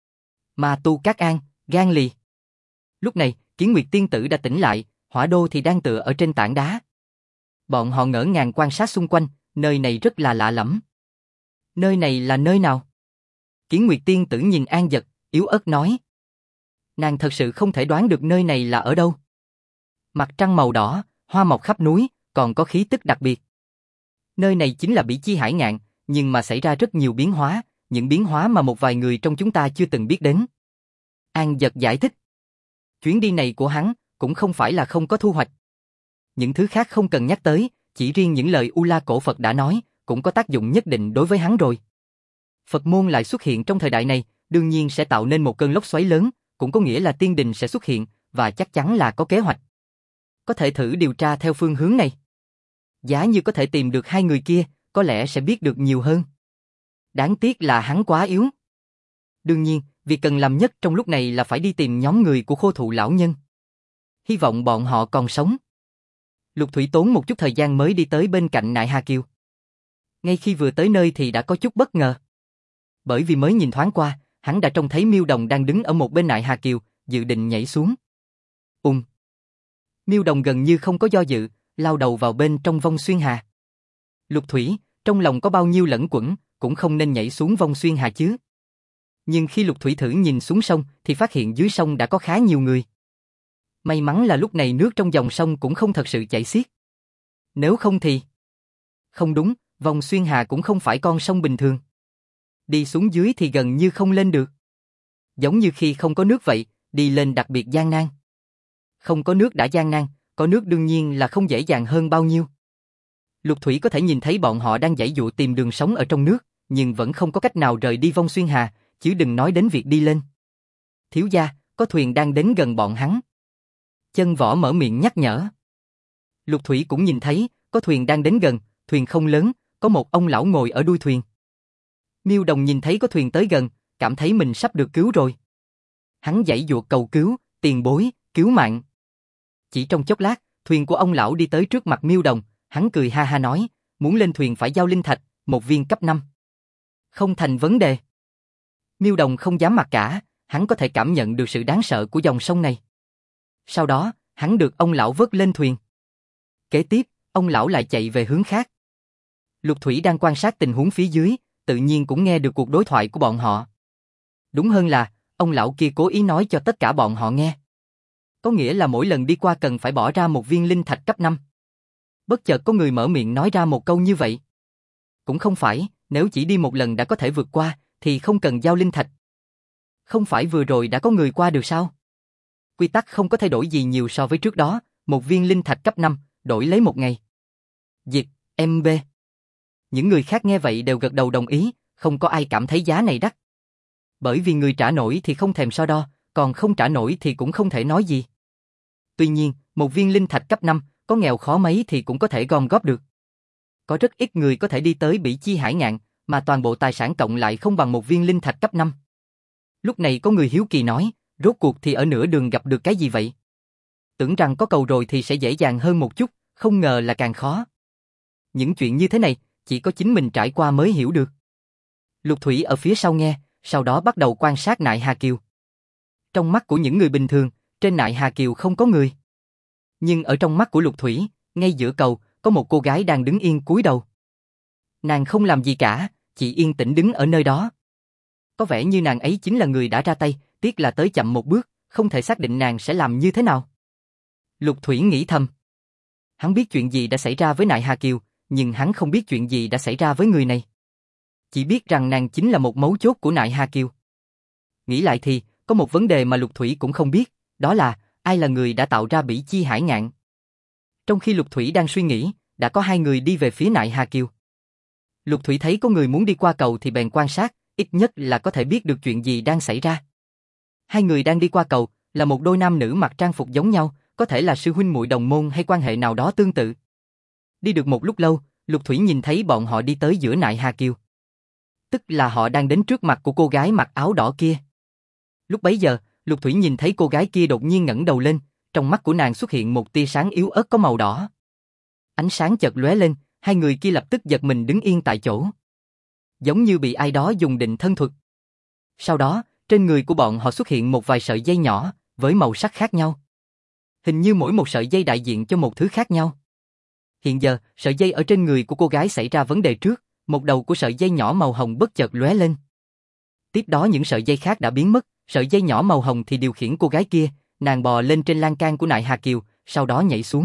Ma tu Cát An, gan lì. Lúc này, Kiến Nguyệt Tiên Tử đã tỉnh lại, Hỏa Đô thì đang tựa ở trên tảng đá. Bọn họ ngỡ ngàng quan sát xung quanh, nơi này rất là lạ lẫm. Nơi này là nơi nào? Kiến Nguyệt Tiên Tử nhìn An Dật, yếu ớt nói. Nàng thật sự không thể đoán được nơi này là ở đâu. Mặt trăng màu đỏ, hoa mọc khắp núi, còn có khí tức đặc biệt. Nơi này chính là Bỉ Chi Hải Ngạn, nhưng mà xảy ra rất nhiều biến hóa, những biến hóa mà một vài người trong chúng ta chưa từng biết đến. An Dật giải thích. Chuyến đi này của hắn cũng không phải là không có thu hoạch. Những thứ khác không cần nhắc tới, chỉ riêng những lời U La Cổ Phật đã nói, cũng có tác dụng nhất định đối với hắn rồi. Phật môn lại xuất hiện trong thời đại này, đương nhiên sẽ tạo nên một cơn lốc xoáy lớn, cũng có nghĩa là tiên đình sẽ xuất hiện, và chắc chắn là có kế hoạch. Có thể thử điều tra theo phương hướng này. Giá như có thể tìm được hai người kia, có lẽ sẽ biết được nhiều hơn. Đáng tiếc là hắn quá yếu. Đương nhiên, việc cần làm nhất trong lúc này là phải đi tìm nhóm người của Khô Thụ lão nhân. Hy vọng bọn họ còn sống. Lục Thủy tốn một chút thời gian mới đi tới bên cạnh Nại Hà Kiều. Ngay khi vừa tới nơi thì đã có chút bất ngờ. Bởi vì mới nhìn thoáng qua, hắn đã trông thấy Miêu Đồng đang đứng ở một bên Nại Hà Kiều, dự định nhảy xuống. Miêu Đồng gần như không có do dự, lao đầu vào bên trong vong xuyên hà. Lục Thủy, trong lòng có bao nhiêu lẫn quẩn, cũng không nên nhảy xuống vong xuyên hà chứ. Nhưng khi Lục Thủy thử nhìn xuống sông thì phát hiện dưới sông đã có khá nhiều người. May mắn là lúc này nước trong dòng sông cũng không thật sự chảy xiết. Nếu không thì... Không đúng, Vòng Xuyên Hà cũng không phải con sông bình thường. Đi xuống dưới thì gần như không lên được. Giống như khi không có nước vậy, đi lên đặc biệt gian nan. Không có nước đã gian nan, có nước đương nhiên là không dễ dàng hơn bao nhiêu. Lục Thủy có thể nhìn thấy bọn họ đang giãy giụa tìm đường sống ở trong nước, nhưng vẫn không có cách nào rời đi Vong Xuyên Hà, chứ đừng nói đến việc đi lên. Thiếu gia, có thuyền đang đến gần bọn hắn. Chân Võ mở miệng nhắc nhở. Lục Thủy cũng nhìn thấy, có thuyền đang đến gần, thuyền không lớn, có một ông lão ngồi ở đuôi thuyền. Miêu Đồng nhìn thấy có thuyền tới gần, cảm thấy mình sắp được cứu rồi. Hắn giãy giụa cầu cứu, tiền bối, cứu mạng. Chỉ trong chốc lát, thuyền của ông lão đi tới trước mặt Miêu Đồng, hắn cười ha ha nói, muốn lên thuyền phải giao linh thạch, một viên cấp 5. Không thành vấn đề. Miêu Đồng không dám mặc cả, hắn có thể cảm nhận được sự đáng sợ của dòng sông này. Sau đó, hắn được ông lão vớt lên thuyền. Kế tiếp, ông lão lại chạy về hướng khác. Lục Thủy đang quan sát tình huống phía dưới, tự nhiên cũng nghe được cuộc đối thoại của bọn họ. Đúng hơn là, ông lão kia cố ý nói cho tất cả bọn họ nghe. Có nghĩa là mỗi lần đi qua cần phải bỏ ra một viên linh thạch cấp 5. Bất chợt có người mở miệng nói ra một câu như vậy. Cũng không phải, nếu chỉ đi một lần đã có thể vượt qua, thì không cần giao linh thạch. Không phải vừa rồi đã có người qua được sao? Quy tắc không có thay đổi gì nhiều so với trước đó, một viên linh thạch cấp 5, đổi lấy một ngày. Dịch, MB. Những người khác nghe vậy đều gật đầu đồng ý, không có ai cảm thấy giá này đắt. Bởi vì người trả nổi thì không thèm so đo, còn không trả nổi thì cũng không thể nói gì. Tuy nhiên, một viên linh thạch cấp 5, có nghèo khó mấy thì cũng có thể gom góp được. Có rất ít người có thể đi tới Bỉ Chi Hải Ngạn, mà toàn bộ tài sản cộng lại không bằng một viên linh thạch cấp 5. Lúc này có người hiếu kỳ nói, rốt cuộc thì ở nửa đường gặp được cái gì vậy? Tưởng rằng có cầu rồi thì sẽ dễ dàng hơn một chút, không ngờ là càng khó. Những chuyện như thế này, chỉ có chính mình trải qua mới hiểu được. Lục Thủy ở phía sau nghe, sau đó bắt đầu quan sát Nại Hà Kiều. Trong mắt của những người bình thường, trên Nại Hà Kiều không có người. Nhưng ở trong mắt của Lục Thủy, ngay giữa cầu, có một cô gái đang đứng yên cúi đầu. Nàng không làm gì cả, chỉ yên tĩnh đứng ở nơi đó. Có vẻ như nàng ấy chính là người đã ra tay, tiếc là tới chậm một bước, không thể xác định nàng sẽ làm như thế nào. Lục Thủy nghĩ thầm. Hắn biết chuyện gì đã xảy ra với Nại Hà Kiều, nhưng hắn không biết chuyện gì đã xảy ra với người này. Chỉ biết rằng nàng chính là một mấu chốt của Nại Hà Kiều. Nghĩ lại thì, có một vấn đề mà Lục Thủy cũng không biết, đó là ai là người đã tạo ra Bỉ Chi Hải Ngạn. Trong khi Lục Thủy đang suy nghĩ, đã có hai người đi về phía Nại Hà Kiều. Lục Thủy thấy có người muốn đi qua cầu thì bèn quan sát, ít nhất là có thể biết được chuyện gì đang xảy ra. Hai người đang đi qua cầu, là một đôi nam nữ mặc trang phục giống nhau, có thể là sư huynh muội đồng môn hay quan hệ nào đó tương tự. Đi được một lúc lâu, Lục Thủy nhìn thấy bọn họ đi tới giữa Nại Hà Kiều. Tức là họ đang đến trước mặt của cô gái mặc áo đỏ kia. Lúc bấy giờ, Lục Thủy nhìn thấy cô gái kia đột nhiên ngẩng đầu lên, trong mắt của nàng xuất hiện một tia sáng yếu ớt có màu đỏ. Ánh sáng chợt lóe lên, hai người kia lập tức giật mình đứng yên tại chỗ. Giống như bị ai đó dùng định thân thuật. Sau đó, trên người của bọn họ xuất hiện một vài sợi dây nhỏ, với màu sắc khác nhau. Hình như mỗi một sợi dây đại diện cho một thứ khác nhau. Hiện giờ, sợi dây ở trên người của cô gái xảy ra vấn đề trước, một đầu của sợi dây nhỏ màu hồng bất chợt lóe lên. Tiếp đó những sợi dây khác đã biến mất, sợi dây nhỏ màu hồng thì điều khiển cô gái kia, nàng bò lên trên lan can của Nại Hà Kiều, sau đó nhảy xuống.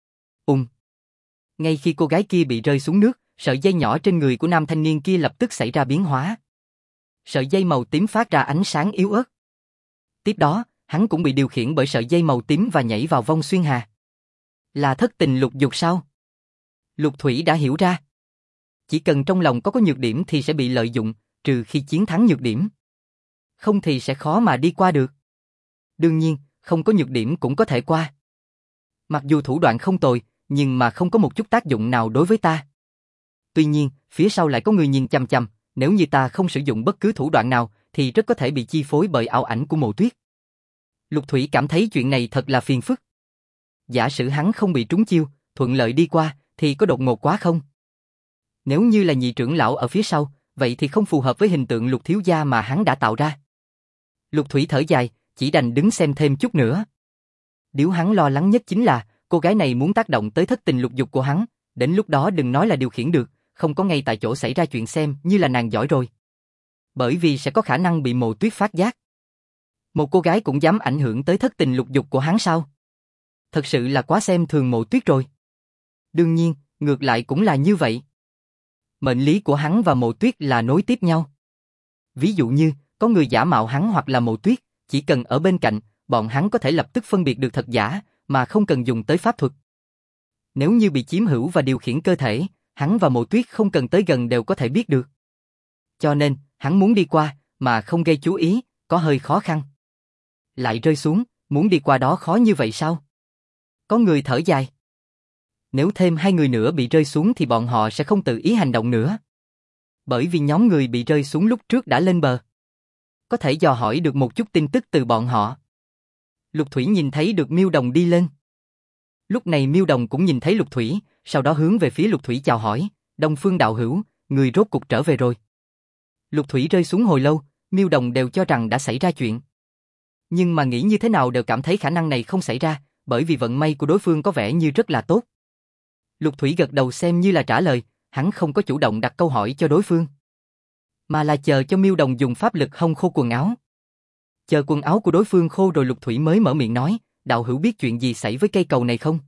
Ngay khi cô gái kia bị rơi xuống nước, sợi dây nhỏ trên người của nam thanh niên kia lập tức xảy ra biến hóa. Sợi dây màu tím phát ra ánh sáng yếu ớt. Tiếp đó, hắn cũng bị điều khiển bởi sợi dây màu tím và nhảy vào Vong Xuyên Hà. Là thất tình lục dục sao? Lục Thủy đã hiểu ra. Chỉ cần trong lòng có nhược điểm thì sẽ bị lợi dụng, trừ khi chiến thắng nhược điểm. Không thì sẽ khó mà đi qua được. Đương nhiên, không có nhược điểm cũng có thể qua. Mặc dù thủ đoạn không tồi, nhưng mà không có một chút tác dụng nào đối với ta. Tuy nhiên, phía sau lại có người nhìn chằm chằm, nếu như ta không sử dụng bất cứ thủ đoạn nào, thì rất có thể bị chi phối bởi ảo ảnh của Mộ Tuyết. Lục Thủy cảm thấy chuyện này thật là phiền phức. Giả sử hắn không bị trúng chiêu, thuận lợi đi qua, thì có đột ngột quá không? Nếu như là nhị trưởng lão ở phía sau, vậy thì không phù hợp với hình tượng Lục thiếu gia mà hắn đã tạo ra. Lục Thủy thở dài, chỉ đành đứng xem thêm chút nữa. Điều hắn lo lắng nhất chính là, cô gái này muốn tác động tới thất tình lục dục của hắn, đến lúc đó đừng nói là điều khiển được, không có ngay tại chỗ xảy ra chuyện xem như là nàng giỏi rồi. Bởi vì sẽ có khả năng bị Mộ Tuyết phát giác. Một cô gái cũng dám ảnh hưởng tới thất tình lục dục của hắn sao? Thật sự là quá xem thường Mộ Tuyết rồi. Đương nhiên, ngược lại cũng là như vậy. Mệnh lý của hắn và Mộ Tuyết là nối tiếp nhau. Ví dụ như, có người giả mạo hắn hoặc là Mộ Tuyết, chỉ cần ở bên cạnh, bọn hắn có thể lập tức phân biệt được thật giả, mà không cần dùng tới pháp thuật. Nếu như bị chiếm hữu và điều khiển cơ thể, hắn và Mộ Tuyết không cần tới gần đều có thể biết được. Cho nên, hắn muốn đi qua, mà không gây chú ý, có hơi khó khăn. Lại rơi xuống, muốn đi qua đó khó như vậy sao? Có người thở dài. Nếu thêm 2 người nữa bị rơi xuống thì bọn họ sẽ không tự ý hành động nữa. Bởi vì nhóm người bị rơi xuống lúc trước đã lên bờ. Có thể dò hỏi được một chút tin tức từ bọn họ. Lục Thủy nhìn thấy được Miêu Đồng đi lên. Lúc này Miêu Đồng cũng nhìn thấy Lục Thủy, sau đó hướng về phía Lục Thủy chào hỏi, Đông Phương đạo hữu, người rốt cục trở về rồi. Lục Thủy rơi xuống hồi lâu, Miêu Đồng đều cho rằng đã xảy ra chuyện. Nhưng mà nghĩ như thế nào đều cảm thấy khả năng này không xảy ra, bởi vì vận may của đối phương có vẻ như rất là tốt. Lục Thủy gật đầu xem như là trả lời, hắn không có chủ động đặt câu hỏi cho đối phương, mà là chờ cho Miêu Đồng dùng pháp lực hong khô quần áo. Chờ quần áo của đối phương khô rồi Lục Thủy mới mở miệng nói, đạo hữu biết chuyện gì xảy với cây cầu này không?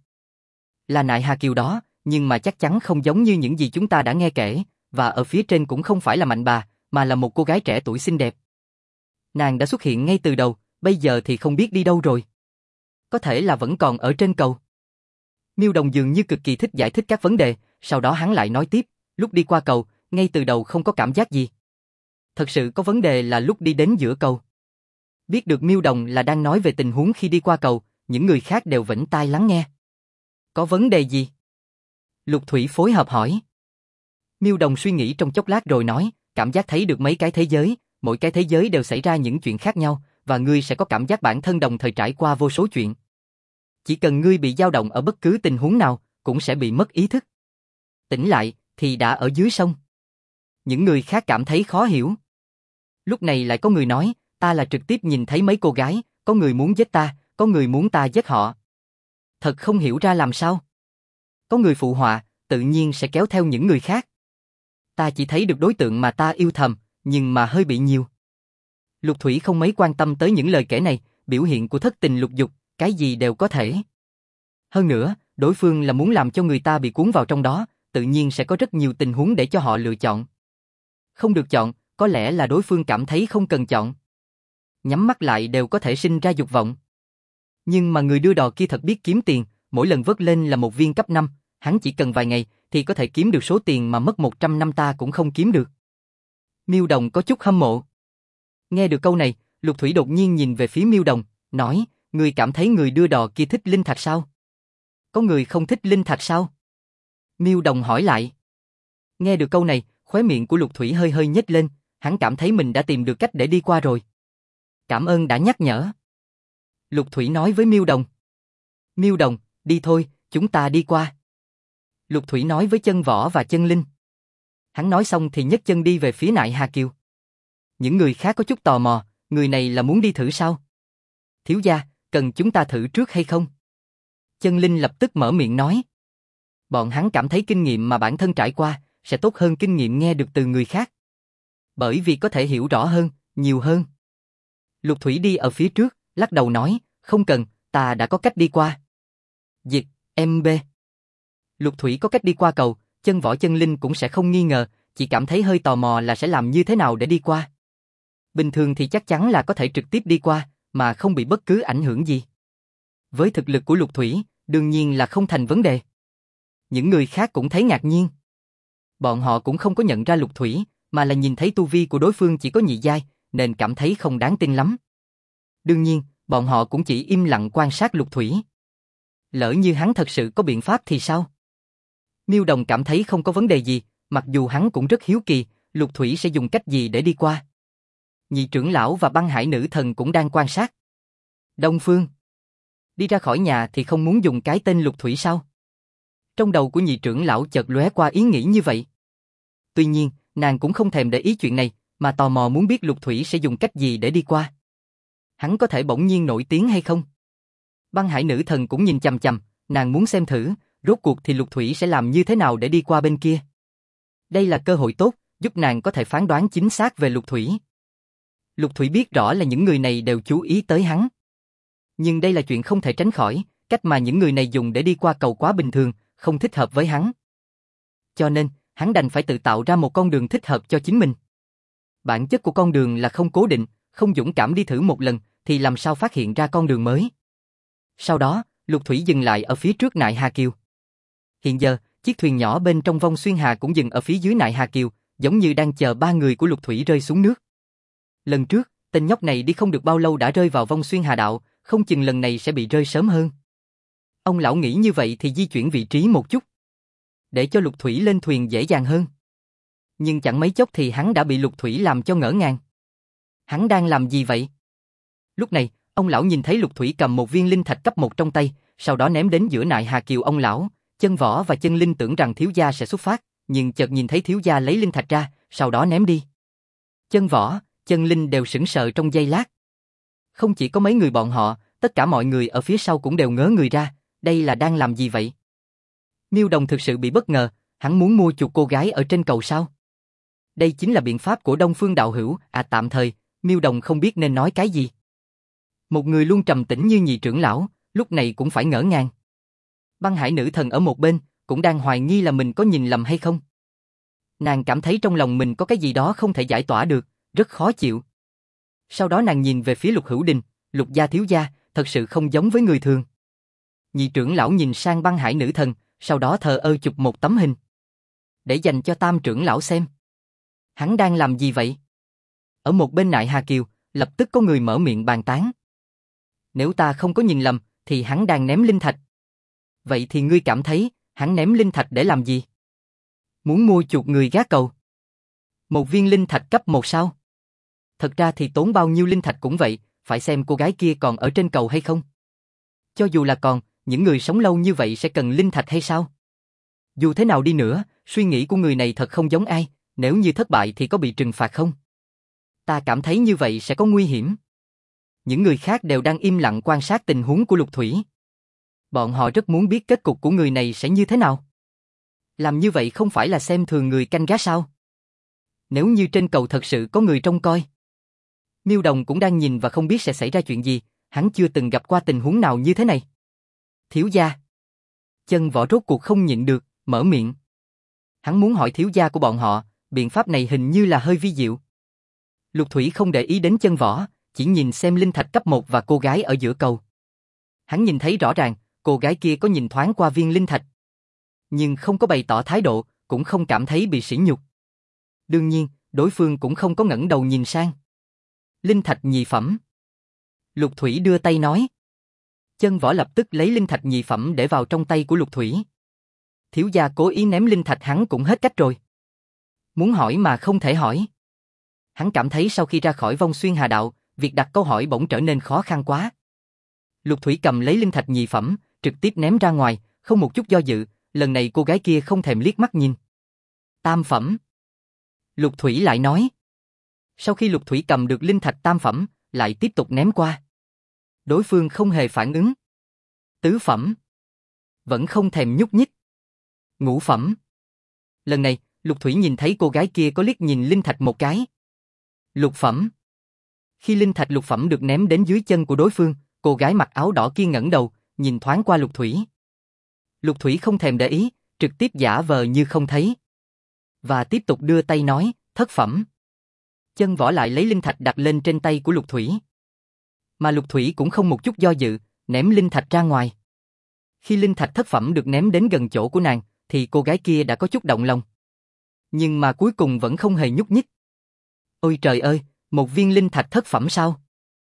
Là Nại Hà Kiều đó, nhưng mà chắc chắn không giống như những gì chúng ta đã nghe kể, và ở phía trên cũng không phải là Mạnh Bà, mà là một cô gái trẻ tuổi xinh đẹp. Nàng đã xuất hiện ngay từ đầu, bây giờ thì không biết đi đâu rồi. Có thể là vẫn còn ở trên cầu. Miêu Đồng dường như cực kỳ thích giải thích các vấn đề, sau đó hắn lại nói tiếp, lúc đi qua cầu, ngay từ đầu không có cảm giác gì. Thật sự có vấn đề là lúc đi đến giữa cầu. Biết được Miêu Đồng là đang nói về tình huống khi đi qua cầu, những người khác đều vểnh tai lắng nghe. Có vấn đề gì? Lục Thủy phối hợp hỏi. Miêu Đồng suy nghĩ trong chốc lát rồi nói, cảm giác thấy được mấy cái thế giới, mỗi cái thế giới đều xảy ra những chuyện khác nhau, và ngươi sẽ có cảm giác bản thân đồng thời trải qua vô số chuyện. Chỉ cần ngươi bị dao động ở bất cứ tình huống nào, cũng sẽ bị mất ý thức. Tỉnh lại, thì đã ở dưới sông. Những người khác cảm thấy khó hiểu. Lúc này lại có người nói, ta là trực tiếp nhìn thấy mấy cô gái, có người muốn giết ta, có người muốn ta giết họ. Thật không hiểu ra làm sao. Có người phụ họa, tự nhiên sẽ kéo theo những người khác. Ta chỉ thấy được đối tượng mà ta yêu thầm, nhưng mà hơi bị nhiều. Lục Thủy không mấy quan tâm tới những lời kể này, biểu hiện của thất tình lục dục, cái gì đều có thể. Hơn nữa, đối phương là muốn làm cho người ta bị cuốn vào trong đó, tự nhiên sẽ có rất nhiều tình huống để cho họ lựa chọn. Không được chọn, có lẽ là đối phương cảm thấy không cần chọn. Nhắm mắt lại đều có thể sinh ra dục vọng. Nhưng mà người đưa đò kia thật biết kiếm tiền, mỗi lần vớt lên là một viên cấp 5, hắn chỉ cần vài ngày thì có thể kiếm được số tiền mà mất 100 năm ta cũng không kiếm được. Miêu Đồng có chút hâm mộ. Nghe được câu này, Lục Thủy đột nhiên nhìn về phía Miêu Đồng, nói, người cảm thấy người đưa đò kia thích linh thạch sao? Có người không thích linh thạch sao? Miêu Đồng hỏi lại. Nghe được câu này, khóe miệng của Lục Thủy hơi hơi nhếch lên, hắn cảm thấy mình đã tìm được cách để đi qua rồi. Cảm ơn đã nhắc nhở. Lục Thủy nói với Miêu Đồng. Miêu Đồng, đi thôi, chúng ta đi qua. Lục Thủy nói với Chân Võ và Chân Linh. Hắn nói xong thì nhấc chân đi về phía Nại Hà Kiều. Những người khác có chút tò mò, người này là muốn đi thử sao? Thiếu gia, cần chúng ta thử trước hay không? Chân Linh lập tức mở miệng nói. Bọn hắn cảm thấy kinh nghiệm mà bản thân trải qua sẽ tốt hơn kinh nghiệm nghe được từ người khác. Bởi vì có thể hiểu rõ hơn, nhiều hơn. Lục Thủy đi ở phía trước, lắc đầu nói, không cần, ta đã có cách đi qua. Dịch, MB. Lục Thủy có cách đi qua cầu, Chân Võ Chân Linh cũng sẽ không nghi ngờ, chỉ cảm thấy hơi tò mò là sẽ làm như thế nào để đi qua. Bình thường thì chắc chắn là có thể trực tiếp đi qua, mà không bị bất cứ ảnh hưởng gì. Với thực lực của Lục Thủy, đương nhiên là không thành vấn đề. Những người khác cũng thấy ngạc nhiên. Bọn họ cũng không có nhận ra Lục Thủy, mà là nhìn thấy tu vi của đối phương chỉ có nhị giai, nên cảm thấy không đáng tin lắm. Đương nhiên, bọn họ cũng chỉ im lặng quan sát Lục Thủy. Lỡ như hắn thật sự có biện pháp thì sao? Miêu Đồng cảm thấy không có vấn đề gì, mặc dù hắn cũng rất hiếu kỳ, Lục Thủy sẽ dùng cách gì để đi qua. Nhị trưởng lão và Băng Hải nữ thần cũng đang quan sát. Đông Phương. Đi ra khỏi nhà thì không muốn dùng cái tên Lục Thủy sao? Trong đầu của nhị trưởng lão chợt lóe qua ý nghĩ như vậy. Tuy nhiên, nàng cũng không thèm để ý chuyện này, mà tò mò muốn biết Lục Thủy sẽ dùng cách gì để đi qua. Hắn có thể bỗng nhiên nổi tiếng hay không? Băng Hải nữ thần cũng nhìn chằm chằm, nàng muốn xem thử, rốt cuộc thì Lục Thủy sẽ làm như thế nào để đi qua bên kia. Đây là cơ hội tốt, giúp nàng có thể phán đoán chính xác về Lục Thủy. Lục Thủy biết rõ là những người này đều chú ý tới hắn. Nhưng đây là chuyện không thể tránh khỏi, cách mà những người này dùng để đi qua cầu quá bình thường, không thích hợp với hắn. Cho nên, hắn đành phải tự tạo ra một con đường thích hợp cho chính mình. Bản chất của con đường là không cố định, không dũng cảm đi thử một lần, thì làm sao phát hiện ra con đường mới. Sau đó, Lục Thủy dừng lại ở phía trước Nại Hà Kiều. Hiện giờ, chiếc thuyền nhỏ bên trong vong xuyên hà cũng dừng ở phía dưới Nại Hà Kiều, giống như đang chờ ba người của Lục Thủy rơi xuống nước. Lần trước, tên nhóc này đi không được bao lâu đã rơi vào vong xuyên hà đạo, không chừng lần này sẽ bị rơi sớm hơn. Ông lão nghĩ như vậy thì di chuyển vị trí một chút, để cho Lục Thủy lên thuyền dễ dàng hơn. Nhưng chẳng mấy chốc thì hắn đã bị Lục Thủy làm cho ngỡ ngàng. Hắn đang làm gì vậy? Lúc này, ông lão nhìn thấy Lục Thủy cầm một viên linh thạch cấp 1 trong tay, sau đó ném đến giữa Nại Hà Kiều. Ông lão, Chân Võ và Chân Linh tưởng rằng thiếu gia sẽ xuất phát, nhưng chợt nhìn thấy thiếu gia lấy linh thạch ra, sau đó ném đi. Chân Võ, Chân Linh đều sững sờ trong giây lát. Không chỉ có mấy người bọn họ, tất cả mọi người ở phía sau cũng đều ngớ người ra, đây là đang làm gì vậy? Miêu Đồng thực sự bị bất ngờ, hắn muốn mua chuộc cô gái ở trên cầu sao? Đây chính là biện pháp của Đông Phương đạo hữu, tạm thời, Miêu Đồng không biết nên nói cái gì. Một người luôn trầm tĩnh như Nhị trưởng lão, lúc này cũng phải ngỡ ngàng. Băng Hải nữ thần ở một bên, cũng đang hoài nghi là mình có nhìn lầm hay không. Nàng cảm thấy trong lòng mình có cái gì đó không thể giải tỏa được, rất khó chịu. Sau đó nàng nhìn về phía Lục Hữu Đình, Lục gia thiếu gia, thật sự không giống với người thường. Nhị trưởng lão nhìn sang Băng Hải nữ thần, sau đó thờ ơ chụp một tấm hình. Để dành cho Tam trưởng lão xem. Hắn đang làm gì vậy? Ở một bên Nại Hà Kiều, lập tức có người mở miệng bàn tán. Nếu ta không có nhìn lầm, thì hắn đang ném linh thạch. Vậy thì ngươi cảm thấy, hắn ném linh thạch để làm gì? Muốn mua chuộc người gác cầu. Một viên linh thạch cấp 1 sao? Thật ra thì tốn bao nhiêu linh thạch cũng vậy, phải xem cô gái kia còn ở trên cầu hay không. Cho dù là còn, những người sống lâu như vậy sẽ cần linh thạch hay sao? Dù thế nào đi nữa, suy nghĩ của người này thật không giống ai, nếu như thất bại thì có bị trừng phạt không? Ta cảm thấy như vậy sẽ có nguy hiểm. Những người khác đều đang im lặng quan sát tình huống của Lục Thủy. Bọn họ rất muốn biết kết cục của người này sẽ như thế nào. Làm như vậy không phải là xem thường người canh gác sao? Nếu như trên cầu thật sự có người trông coi. Miêu Đồng cũng đang nhìn và không biết sẽ xảy ra chuyện gì, hắn chưa từng gặp qua tình huống nào như thế này. Thiếu gia. Chân Võ rốt cuộc không nhịn được, mở miệng. Hắn muốn hỏi thiếu gia của bọn họ, biện pháp này hình như là hơi vi diệu. Lục Thủy không để ý đến Chân Võ, chỉ nhìn xem linh thạch cấp 1 và cô gái ở giữa cầu. Hắn nhìn thấy rõ ràng, cô gái kia có nhìn thoáng qua viên linh thạch, nhưng không có bày tỏ thái độ, cũng không cảm thấy bị sỉ nhục. Đương nhiên, đối phương cũng không có ngẩng đầu nhìn sang. Linh thạch nhị phẩm. Lục Thủy đưa tay nói. Chân Võ lập tức lấy linh thạch nhị phẩm để vào trong tay của Lục Thủy. Thiếu gia cố ý ném linh thạch hắn cũng hết cách rồi. Muốn hỏi mà không thể hỏi. Hắn cảm thấy sau khi ra khỏi vong xuyên hà đạo, việc đặt câu hỏi bỗng trở nên khó khăn quá. Lục Thủy cầm lấy linh thạch nhị phẩm, trực tiếp ném ra ngoài, không một chút do dự, lần này cô gái kia không thèm liếc mắt nhìn. Tam phẩm. Lục Thủy lại nói. Sau khi Lục Thủy cầm được linh thạch tam phẩm, lại tiếp tục ném qua. Đối phương không hề phản ứng. Tứ phẩm. Vẫn không thèm nhúc nhích. Ngũ phẩm. Lần này, Lục Thủy nhìn thấy cô gái kia có liếc nhìn linh thạch một cái. Lục phẩm. Khi linh thạch lục phẩm được ném đến dưới chân của đối phương, cô gái mặc áo đỏ kia ngẩng đầu, nhìn thoáng qua Lục Thủy. Lục Thủy không thèm để ý, trực tiếp giả vờ như không thấy. Và tiếp tục đưa tay nói, thất phẩm. Chân Võ lại lấy linh thạch đặt lên trên tay của Lục Thủy. Mà Lục Thủy cũng không một chút do dự, ném linh thạch ra ngoài. Khi linh thạch thất phẩm được ném đến gần chỗ của nàng, thì cô gái kia đã có chút động lòng. Nhưng mà cuối cùng vẫn không hề nhúc nhích. Ôi trời ơi, một viên linh thạch thất phẩm sao?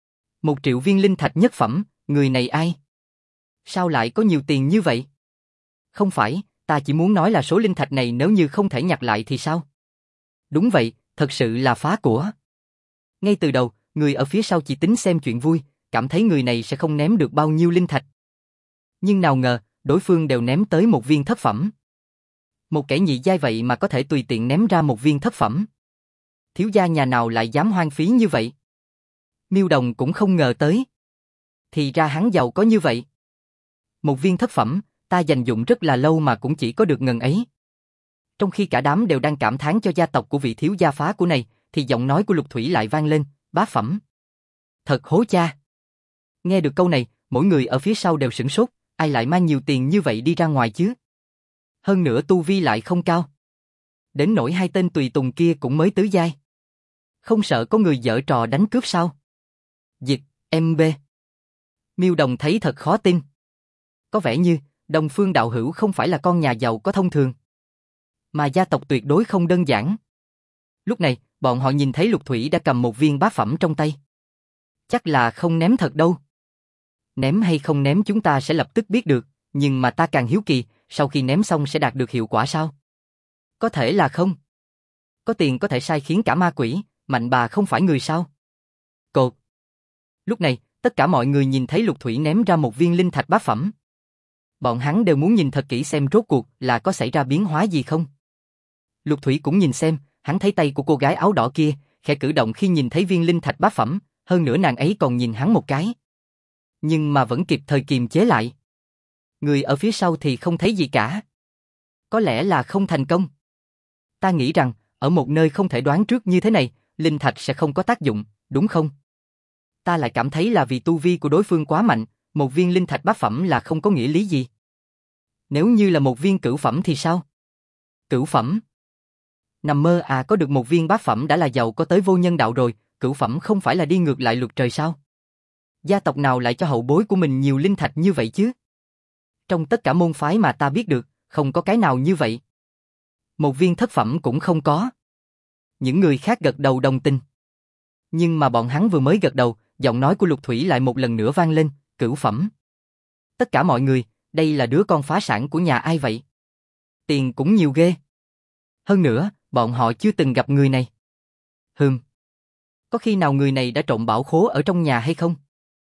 1 triệu viên linh thạch nhất phẩm, người này ai? Sao lại có nhiều tiền như vậy? Không phải, ta chỉ muốn nói là số linh thạch này nếu như không thể nhặt lại thì sao? Đúng vậy, thật sự là phá của. Ngay từ đầu, người ở phía sau chỉ tính xem chuyện vui, cảm thấy người này sẽ không ném được bao nhiêu linh thạch. Nhưng nào ngờ, đối phương đều ném tới 1 viên thất phẩm. Một kẻ nhị giai vậy mà có thể tùy tiện ném ra 1 viên thất phẩm. Thiếu gia nhà nào lại dám hoang phí như vậy? Miêu Đồng cũng không ngờ tới. Thì ra hắn giàu có như vậy. 1 viên thất phẩm, ta dành dụng rất là lâu mà cũng chỉ có được ngần ấy. Trong khi cả đám đều đang cảm thán cho gia tộc của vị thiếu gia phá của này, thì giọng nói của Lục Thủy lại vang lên, bá phẩm. Thật hố cha. Nghe được câu này, mỗi người ở phía sau đều sửng sốt, ai lại mang nhiều tiền như vậy đi ra ngoài chứ? Hơn nữa tu vi lại không cao. Đến nỗi hai tên tùy tùng kia cũng mới tứ giai. Không sợ có người giở trò đánh cướp sao? Dịch, MB. Miêu Đồng thấy thật khó tin. Có vẻ như, Đông Phương đạo hữu không phải là con nhà giàu có thông thường. Mà gia tộc tuyệt đối không đơn giản. Lúc này, bọn họ nhìn thấy Lục Thủy đã cầm một viên bá phẩm trong tay. Chắc là không ném thật đâu. Ném hay không ném chúng ta sẽ lập tức biết được, nhưng mà ta càng hiếu kỳ, sau khi ném xong sẽ đạt được hiệu quả sao? Có thể là không. Có tiền có thể sai khiến cả ma quỷ, mạnh bà không phải người sao? Cột. Lúc này, tất cả mọi người nhìn thấy Lục Thủy ném ra một viên linh thạch bá phẩm. Bọn hắn đều muốn nhìn thật kỹ xem rốt cuộc là có xảy ra biến hóa gì không. Lục Thủy cũng nhìn xem, hắn thấy tay của cô gái áo đỏ kia, khẽ cử động khi nhìn thấy viên linh thạch bá phẩm, hơn nữa nàng ấy còn nhìn hắn một cái. Nhưng mà vẫn kịp thời kiềm chế lại. Người ở phía sau thì không thấy gì cả. Có lẽ là không thành công. Ta nghĩ rằng, ở một nơi không thể đoán trước như thế này, linh thạch sẽ không có tác dụng, đúng không? Ta lại cảm thấy là vì tu vi của đối phương quá mạnh, một viên linh thạch bá phẩm là không có nghĩa lý gì. Nếu như là một viên cửu phẩm thì sao? Cửu phẩm? Nằm mơ à, có được một viên bá phẩm đã là giàu có tới vô nhân đạo rồi, cửu phẩm không phải là đi ngược lại luật trời sao? Gia tộc nào lại cho hậu bối của mình nhiều linh thạch như vậy chứ? Trong tất cả môn phái mà ta biết được, không có cái nào như vậy. Một viên thất phẩm cũng không có. Những người khác gật đầu đồng tình. Nhưng mà bọn hắn vừa mới gật đầu, giọng nói của Lục Thủy lại một lần nữa vang lên, cửu phẩm. Tất cả mọi người, đây là đứa con phá sản của nhà ai vậy? Tiền cũng nhiều ghê. Hơn nữa, bọn họ chưa từng gặp người này. Có khi nào người này đã trộm bảo khố ở trong nhà hay không?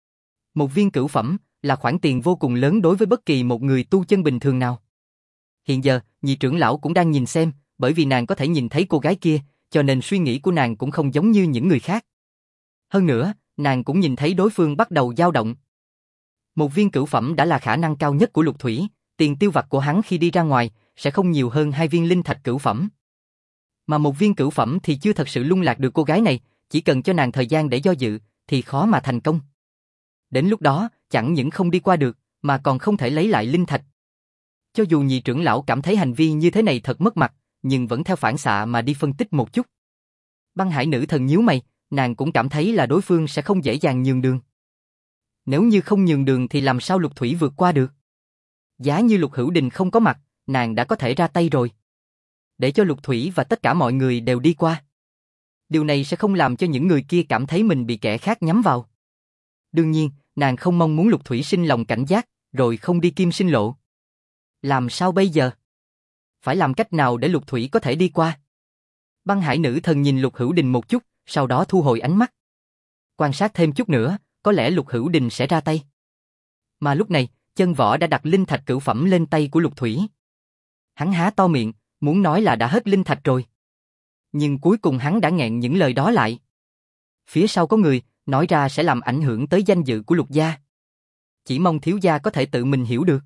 Một viên cửu phẩm là khoản tiền vô cùng lớn đối với bất kỳ một người tu chân bình thường nào. Hiện giờ, nhị trưởng lão cũng đang nhìn xem, bởi vì nàng có thể nhìn thấy cô gái kia, cho nên suy nghĩ của nàng cũng không giống như những người khác. Hơn nữa, nàng cũng nhìn thấy đối phương bắt đầu dao động. Một viên cửu phẩm đã là khả năng cao nhất của Lục Thủy, tiền tiêu vặt của hắn khi đi ra ngoài sẽ không nhiều hơn hai viên linh thạch cửu phẩm. Mà một viên cửu phẩm thì chưa thật sự lung lạc được cô gái này, chỉ cần cho nàng thời gian để do dự, thì khó mà thành công. Đến lúc đó, chẳng những không đi qua được, mà còn không thể lấy lại linh thạch. Cho dù nhị trưởng lão cảm thấy hành vi như thế này thật mất mặt, nhưng vẫn theo phản xạ mà đi phân tích một chút. Băng Hải nữ thần nhíu mày, nàng cũng cảm thấy là đối phương sẽ không dễ dàng nhường đường. Nếu như không nhường đường thì làm sao Lục Thủy vượt qua được? Giá như Lục Hữu Đình không có mặt, nàng đã có thể ra tay rồi. Để cho Lục Thủy và tất cả mọi người đều đi qua. Điều này sẽ không làm cho những người kia cảm thấy mình bị kẻ khác nhắm vào. Đương nhiên, nàng không mong muốn Lục Thủy sinh lòng cảnh giác, rồi không đi kim sinh lộ. Làm sao bây giờ? Phải làm cách nào để Lục Thủy có thể đi qua? Băng Hải nữ thần nhìn Lục Hữu Đình một chút, sau đó thu hồi ánh mắt. Quan sát thêm chút nữa, có lẽ Lục Hữu Đình sẽ ra tay. Mà lúc này, Chân Võ đã đặt linh thạch cửu phẩm lên tay của Lục Thủy. Hắn há to miệng, muốn nói là đã hết linh thạch rồi. Nhưng cuối cùng hắn đã nghẹn những lời đó lại. Phía sau có người, nói ra sẽ làm ảnh hưởng tới danh dự của Lục gia. Chỉ mong thiếu gia có thể tự mình hiểu được.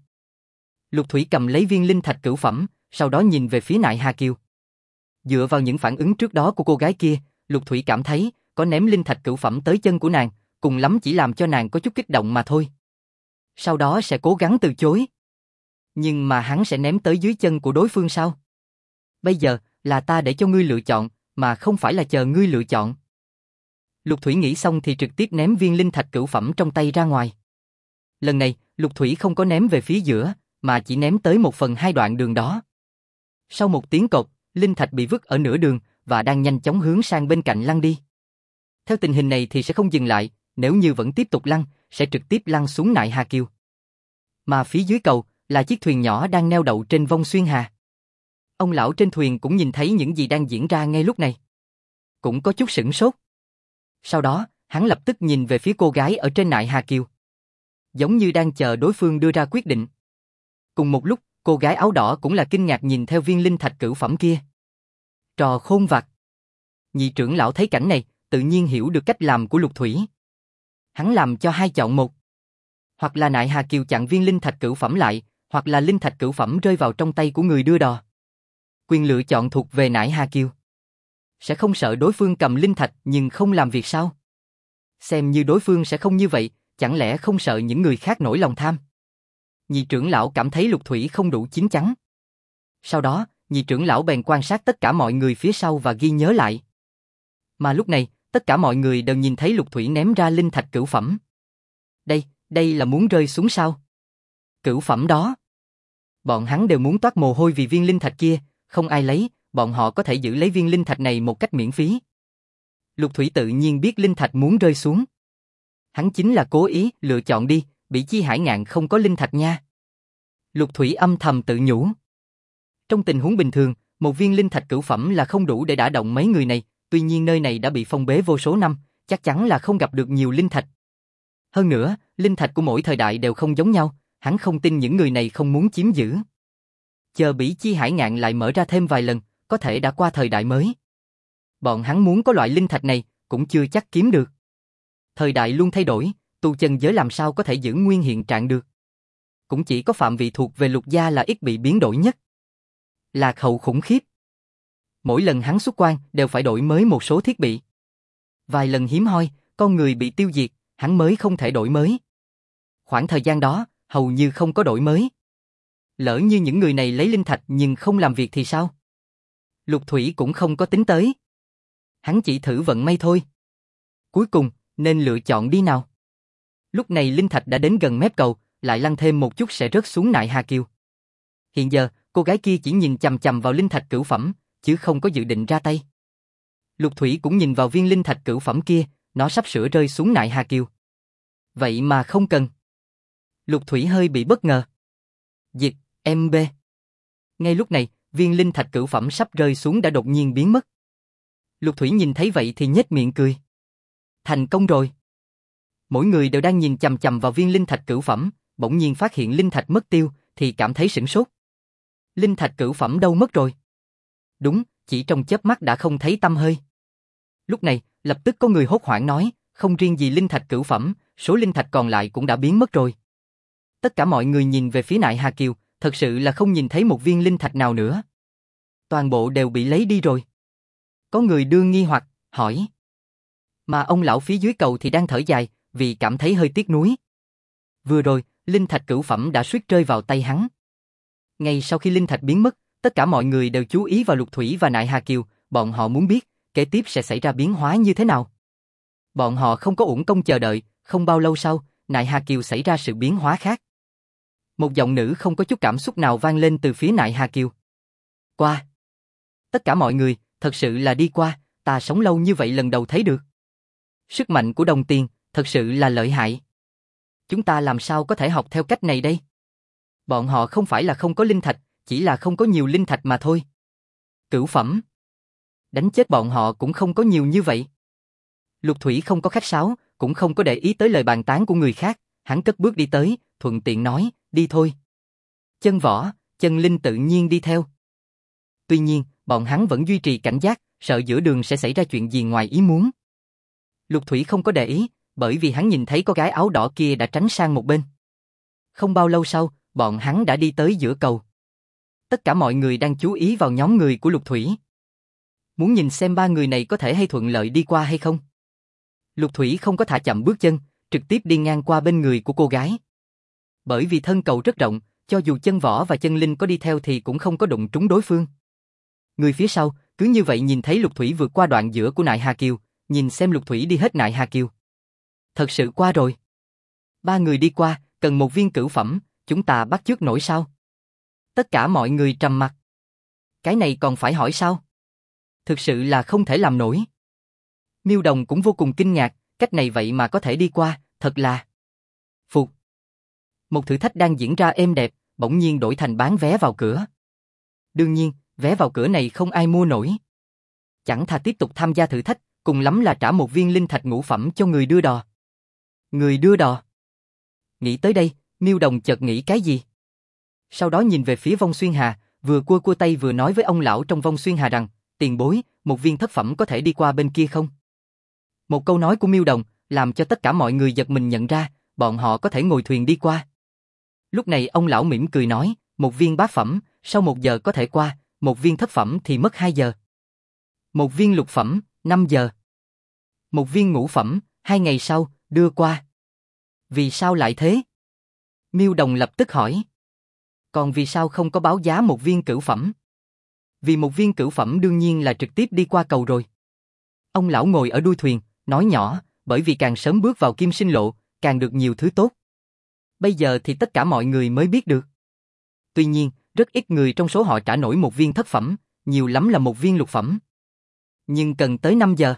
Lục Thủy cầm lấy viên linh thạch cửu phẩm, sau đó nhìn về phía Nại Hà Kiều. Dựa vào những phản ứng trước đó của cô gái kia, Lục Thủy cảm thấy, có ném linh thạch cửu phẩm tới chân của nàng, cùng lắm chỉ làm cho nàng có chút kích động mà thôi. Sau đó sẽ cố gắng từ chối. Nhưng mà hắn sẽ ném tới dưới chân của đối phương sao? Bây giờ, là ta để cho ngươi lựa chọn, mà không phải là chờ ngươi lựa chọn. Lục Thủy nghĩ xong thì trực tiếp ném viên linh thạch cửu phẩm trong tay ra ngoài. Lần này, Lục Thủy không có ném về phía giữa, mà chỉ ném tới 1/2 đoạn đường đó. Sau một tiếng cột, linh thạch bị vứt ở nửa đường và đang nhanh chóng hướng sang bên cạnh lăn đi. Theo tình hình này thì sẽ không dừng lại, nếu như vẫn tiếp tục lăn, sẽ trực tiếp lăn xuống Nại Hà Kiều. Mà phía dưới cầu là chiếc thuyền nhỏ đang neo đậu trên vong xuyên hà. Ông lão trên thuyền cũng nhìn thấy những gì đang diễn ra ngay lúc này. Cũng có chút sửng sốt. Sau đó, hắn lập tức nhìn về phía cô gái ở trên Nại Hà Kiều. Giống như đang chờ đối phương đưa ra quyết định. Cùng một lúc, cô gái áo đỏ cũng là kinh ngạc nhìn theo viên linh thạch cửu phẩm kia. Trò khôn vặt. Nhị trưởng lão thấy cảnh này, tự nhiên hiểu được cách làm của Lục Thủy. Hắn làm cho hai chọn một. Hoặc là Nại Hà Kiều chặn viên linh thạch cửu phẩm lại, hoặc là linh thạch cửu phẩm rơi vào trong tay của người đưa đò. Quyền lựa chọn thuộc về Nại Hà Kiều. Sẽ không sợ đối phương cầm linh thạch nhưng không làm việc sao? Xem như đối phương sẽ không như vậy, chẳng lẽ không sợ những người khác nổi lòng tham? Nhị trưởng lão cảm thấy Lục Thủy không đủ chín chắn. Sau đó, nhị trưởng lão bèn quan sát tất cả mọi người phía sau và ghi nhớ lại. Mà lúc này, tất cả mọi người đều nhìn thấy Lục Thủy ném ra linh thạch cửu phẩm. Đây là muốn rơi xuống sao? Cửu phẩm đó. Bọn hắn đều muốn toát mồ hôi vì viên linh thạch kia, không ai lấy, bọn họ có thể giữ lấy viên linh thạch này một cách miễn phí. Lục Thủy tự nhiên biết linh thạch muốn rơi xuống. Hắn chính là cố ý, lựa chọn đi, Bỉ Chi Hải Ngạn không có linh thạch nha. Lục Thủy âm thầm tự nhủ. Trong tình huống bình thường, một viên linh thạch cửu phẩm là không đủ để đả động mấy người này, tuy nhiên nơi này đã bị phong bế vô số năm, chắc chắn là không gặp được nhiều linh thạch. Hơn nữa, linh thạch của mỗi thời đại đều không giống nhau, hắn không tin những người này không muốn chiếm giữ. Chờ Bỉ Chi Hải Ngạn lại mở ra thêm vài lần, có thể đã qua thời đại mới. Bọn hắn muốn có loại linh thạch này, cũng chưa chắc kiếm được. Thời đại luôn thay đổi, tu chân giới làm sao có thể giữ nguyên hiện trạng được. Cũng chỉ có phạm vị thuộc về Lục gia là ít bị biến đổi nhất. Lạc hậu khủng khiếp. Mỗi lần hắn xuất quan đều phải đổi mới một số thiết bị. Vài lần hiếm hoi, con người bị tiêu diệt, hắn mới không thể đổi mới. Khoảng thời gian đó, hầu như không có đổi mới. Lỡ như những người này lấy linh thạch nhưng không làm việc thì sao? Lục Thủy cũng không có tính tới. Hắn chỉ thử vận may thôi. Cuối cùng, nên lựa chọn đi nào. Lúc này linh thạch đã đến gần mép cầu, lại lăn thêm một chút sẽ rớt xuống Nại Hà Kiều. Hiện giờ, cô gái kia chỉ nhìn chằm chằm vào linh thạch cửu phẩm, chứ không có dự định ra tay. Lục Thủy cũng nhìn vào viên linh thạch cửu phẩm kia, nó sắp sửa rơi xuống Nại Hà Kiều. Vậy mà không cần. Lục Thủy hơi bị bất ngờ. Dịch, MB. Ngay lúc này, viên linh thạch cửu phẩm sắp rơi xuống đã đột nhiên biến mất. Lục Thủy nhìn thấy vậy thì nhếch miệng cười. Thành công rồi. Mỗi người đều đang nhìn chằm chằm vào viên linh thạch cửu phẩm, bỗng nhiên phát hiện linh thạch mất tiêu, thì cảm thấy sửng sốt. Linh thạch cửu phẩm đâu mất rồi? Đúng, chỉ trong chớp mắt đã không thấy tăm hơi. Lúc này, lập tức có người hốt hoảng nói, không riêng gì linh thạch cửu phẩm, số linh thạch còn lại cũng đã biến mất rồi. Tất cả mọi người nhìn về phía Nại Hà Kiều, thật sự là không nhìn thấy một viên linh thạch nào nữa. Toàn bộ đều bị lấy đi rồi. Có người đưa nghi hoặc, hỏi. Mà ông lão phía dưới cầu thì đang thở dài, vì cảm thấy hơi tiếc nuối. Vừa rồi, linh thạch cửu phẩm đã suýt rơi vào tay hắn. Ngay sau khi linh thạch biến mất, tất cả mọi người đều chú ý vào Lục Thủy và Nại Hà Kiều, bọn họ muốn biết, kế tiếp sẽ xảy ra biến hóa như thế nào. Bọn họ không có uổng công chờ đợi, không bao lâu sau, Nại Hà Kiều xảy ra sự biến hóa khác. Một giọng nữ không có chút cảm xúc nào vang lên từ phía Nại Hà Kiều. Qua. Tất cả mọi người, thật sự là đi qua, ta sống lâu như vậy lần đầu thấy được. Sức mạnh của đồng tiền, thật sự là lợi hại. Chúng ta làm sao có thể học theo cách này đây? Bọn họ không phải là không có linh thạch, chỉ là không có nhiều linh thạch mà thôi. Cửu phẩm. Đánh chết bọn họ cũng không có nhiều như vậy. Lục Thủy không có khách sáo, cũng không có để ý tới lời bàn tán của người khác, hắn cất bước đi tới, thuận tiện nói, đi thôi. Chân Võ, Chân Linh tự nhiên đi theo. Tuy nhiên, bọn hắn vẫn duy trì cảnh giác, sợ giữa đường sẽ xảy ra chuyện gì ngoài ý muốn. Lục Thủy không có để ý, bởi vì hắn nhìn thấy cô gái áo đỏ kia đã tránh sang một bên. Không bao lâu sau, bọn hắn đã đi tới giữa cầu. Tất cả mọi người đang chú ý vào nhóm người của Lục Thủy. Muốn nhìn xem ba người này có thể hay thuận lợi đi qua hay không. Lục Thủy không có thả chậm bước chân, trực tiếp đi ngang qua bên người của cô gái. Bởi vì thân cầu rất rộng, cho dù Chân Võ và Chân Linh có đi theo thì cũng không có đụng trúng đối phương. Người phía sau, cứ như vậy nhìn thấy Lục Thủy vượt qua đoạn giữa của Nại Hà Kiều, nhìn xem Lục Thủy đi hết Nại Hà Kiều. Thật sự qua rồi. Ba người đi qua, cần một viên cửu phẩm, chúng ta bắt chước nổi sao? Tất cả mọi người trầm mặc. Cái này còn phải hỏi sao? Thực sự là không thể làm nổi. Miêu Đồng cũng vô cùng kinh ngạc, cách này vậy mà có thể đi qua, thật là... Phục. Một thử thách đang diễn ra êm đẹp, bỗng nhiên đổi thành bán vé vào cửa. Đương nhiên, vé vào cửa này không ai mua nổi. Chẳng thà tiếp tục tham gia thử thách, cùng lắm là trả một viên linh thạch ngũ phẩm cho người đưa đò. Người đưa đò. Nghĩ tới đây, Miêu Đồng chợt nghĩ cái gì? Sau đó nhìn về phía Vong Xuyên Hà, vừa cua cua tay vừa nói với ông lão trong Vong Xuyên Hà rằng, tiền bối, một viên thất phẩm có thể đi qua bên kia không? Một câu nói của Miêu Đồng, làm cho tất cả mọi người giật mình nhận ra, bọn họ có thể ngồi thuyền đi qua. Lúc này ông lão mỉm cười nói, một viên bát phẩm, sau 1 giờ có thể qua, một viên thất phẩm thì mất 2 giờ. Một viên lục phẩm, 5 giờ. Một viên ngũ phẩm, 2 ngày sau, đưa qua. Vì sao lại thế? Miêu Đồng lập tức hỏi. Còn vì sao không có báo giá một viên cửu phẩm? Vì một viên cửu phẩm đương nhiên là trực tiếp đi qua cầu rồi. Ông lão ngồi ở đuôi thuyền, nói nhỏ, bởi vì càng sớm bước vào kim sinh lộ, càng được nhiều thứ tốt. Bây giờ thì tất cả mọi người mới biết được. Tuy nhiên, rất ít người trong số họ trả nổi một viên thất phẩm, nhiều lắm là một viên lục phẩm. Nhưng cần tới 5 giờ.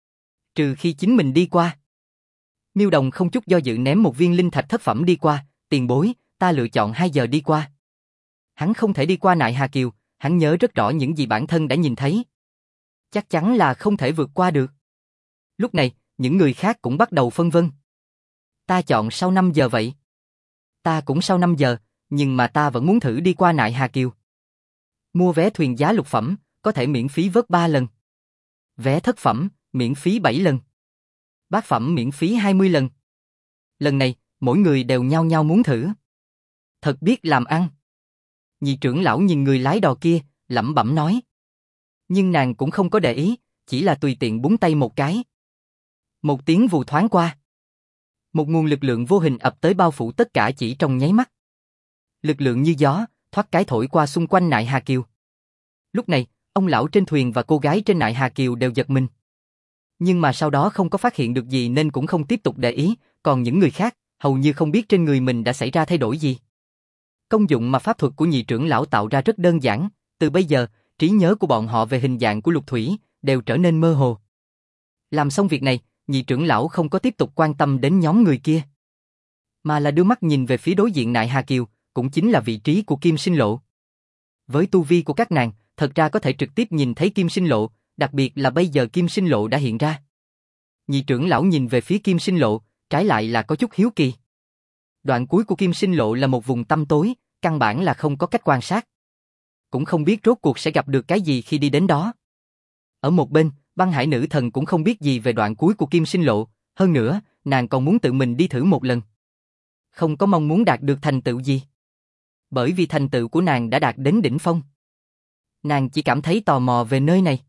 Trừ khi chính mình đi qua. Miêu Đồng không chút do dự ném một viên linh thạch thất phẩm đi qua, tiền bối, ta lựa chọn 2 giờ đi qua. Hắn không thể đi qua Nại Hà Kiều, hắn nhớ rất rõ những gì bản thân đã nhìn thấy. Chắc chắn là không thể vượt qua được. Lúc này, những người khác cũng bắt đầu phân vân. Ta chọn sau 5 giờ vậy. Ta cũng sau 5 giờ, nhưng mà ta vẫn muốn thử đi qua Nại Hà Kiều. Mua vé thuyền giá lục phẩm, có thể miễn phí vớt 3 lần. Vé thất phẩm, miễn phí 7 lần. Bát phẩm miễn phí 20 lần. Lần này, mỗi người đều nhao nhao muốn thử. Thật biết làm ăn. Nhị trưởng lão nhìn người lái đò kia, lẩm bẩm nói. Nhưng nàng cũng không có để ý, chỉ là tùy tiện búng tay một cái. Một tiếng vù thoáng qua. Một nguồn lực lượng vô hình ập tới bao phủ tất cả chỉ trong nháy mắt. Lực lượng như gió, thoát cái thổi qua xung quanh Nại Hà Kiều. Lúc này, ông lão trên thuyền và cô gái trên Nại Hà Kiều đều giật mình. Nhưng mà sau đó không có phát hiện được gì nên cũng không tiếp tục để ý, còn những người khác, hầu như không biết trên người mình đã xảy ra thay đổi gì. Công dụng mà pháp thuật của nhị trưởng lão tạo ra rất đơn giản, từ bây giờ, trí nhớ của bọn họ về hình dạng của lục thủy đều trở nên mơ hồ. Làm xong việc này, nhị trưởng lão không có tiếp tục quan tâm đến nhóm người kia, mà là đưa mắt nhìn về phía đối diện Nại Hà Kiều, cũng chính là vị trí của Kim Sinh Lộ. Với tu vi của các nàng, thật ra có thể trực tiếp nhìn thấy Kim Sinh Lộ, đặc biệt là bây giờ Kim Sinh Lộ đã hiện ra. Nhị trưởng lão nhìn về phía Kim Sinh Lộ, trái lại là có chút hiếu kỳ. Đoạn cuối của Kim Sinh Lộ là một vùng tăm tối, căn bản là không có cách quan sát. Cũng không biết rốt cuộc sẽ gặp được cái gì khi đi đến đó. Ở một bên, Băng Hải Nữ Thần cũng không biết gì về đoạn cuối của Kim Sinh Lộ, hơn nữa, nàng còn muốn tự mình đi thử một lần. Không có mong muốn đạt được thành tựu gì. Bởi vì thành tựu của nàng đã đạt đến đỉnh phong. Nàng chỉ cảm thấy tò mò về nơi này.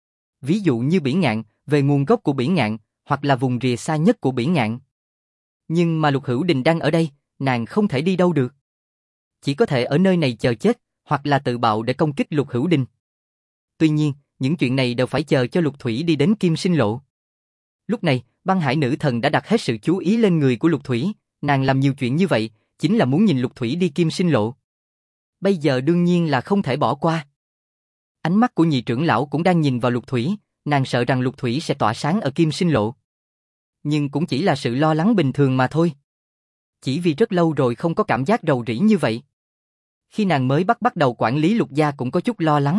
Ví dụ như Bỉ Ngạn, về nguồn gốc của Bỉ Ngạn, hoặc là vùng rìa xa nhất của Bỉ Ngạn. Nhưng mà Lục Hữu Đình đang ở đây, nàng không thể đi đâu được. Chỉ có thể ở nơi này chờ chết, hoặc là tự bạo để công kích Lục Hữu Đình. Tuy nhiên, những chuyện này đều phải chờ cho Lục Thủy đi đến Kim Sinh Lộ. Lúc này, Băng Hải Nữ Thần đã đặt hết sự chú ý lên người của Lục Thủy, nàng làm nhiều chuyện như vậy, chính là muốn nhìn Lục Thủy đi Kim Sinh Lộ. Bây giờ đương nhiên là không thể bỏ qua. Ánh mắt của nhị trưởng lão cũng đang nhìn vào Lục Thủy, nàng sợ rằng Lục Thủy sẽ tỏa sáng ở Kim Sinh Lộ. Nhưng cũng chỉ là sự lo lắng bình thường mà thôi. Chỉ vì rất lâu rồi không có cảm giác rầu rĩ như vậy. Khi nàng mới bắt đầu quản lý Lục gia cũng có chút lo lắng.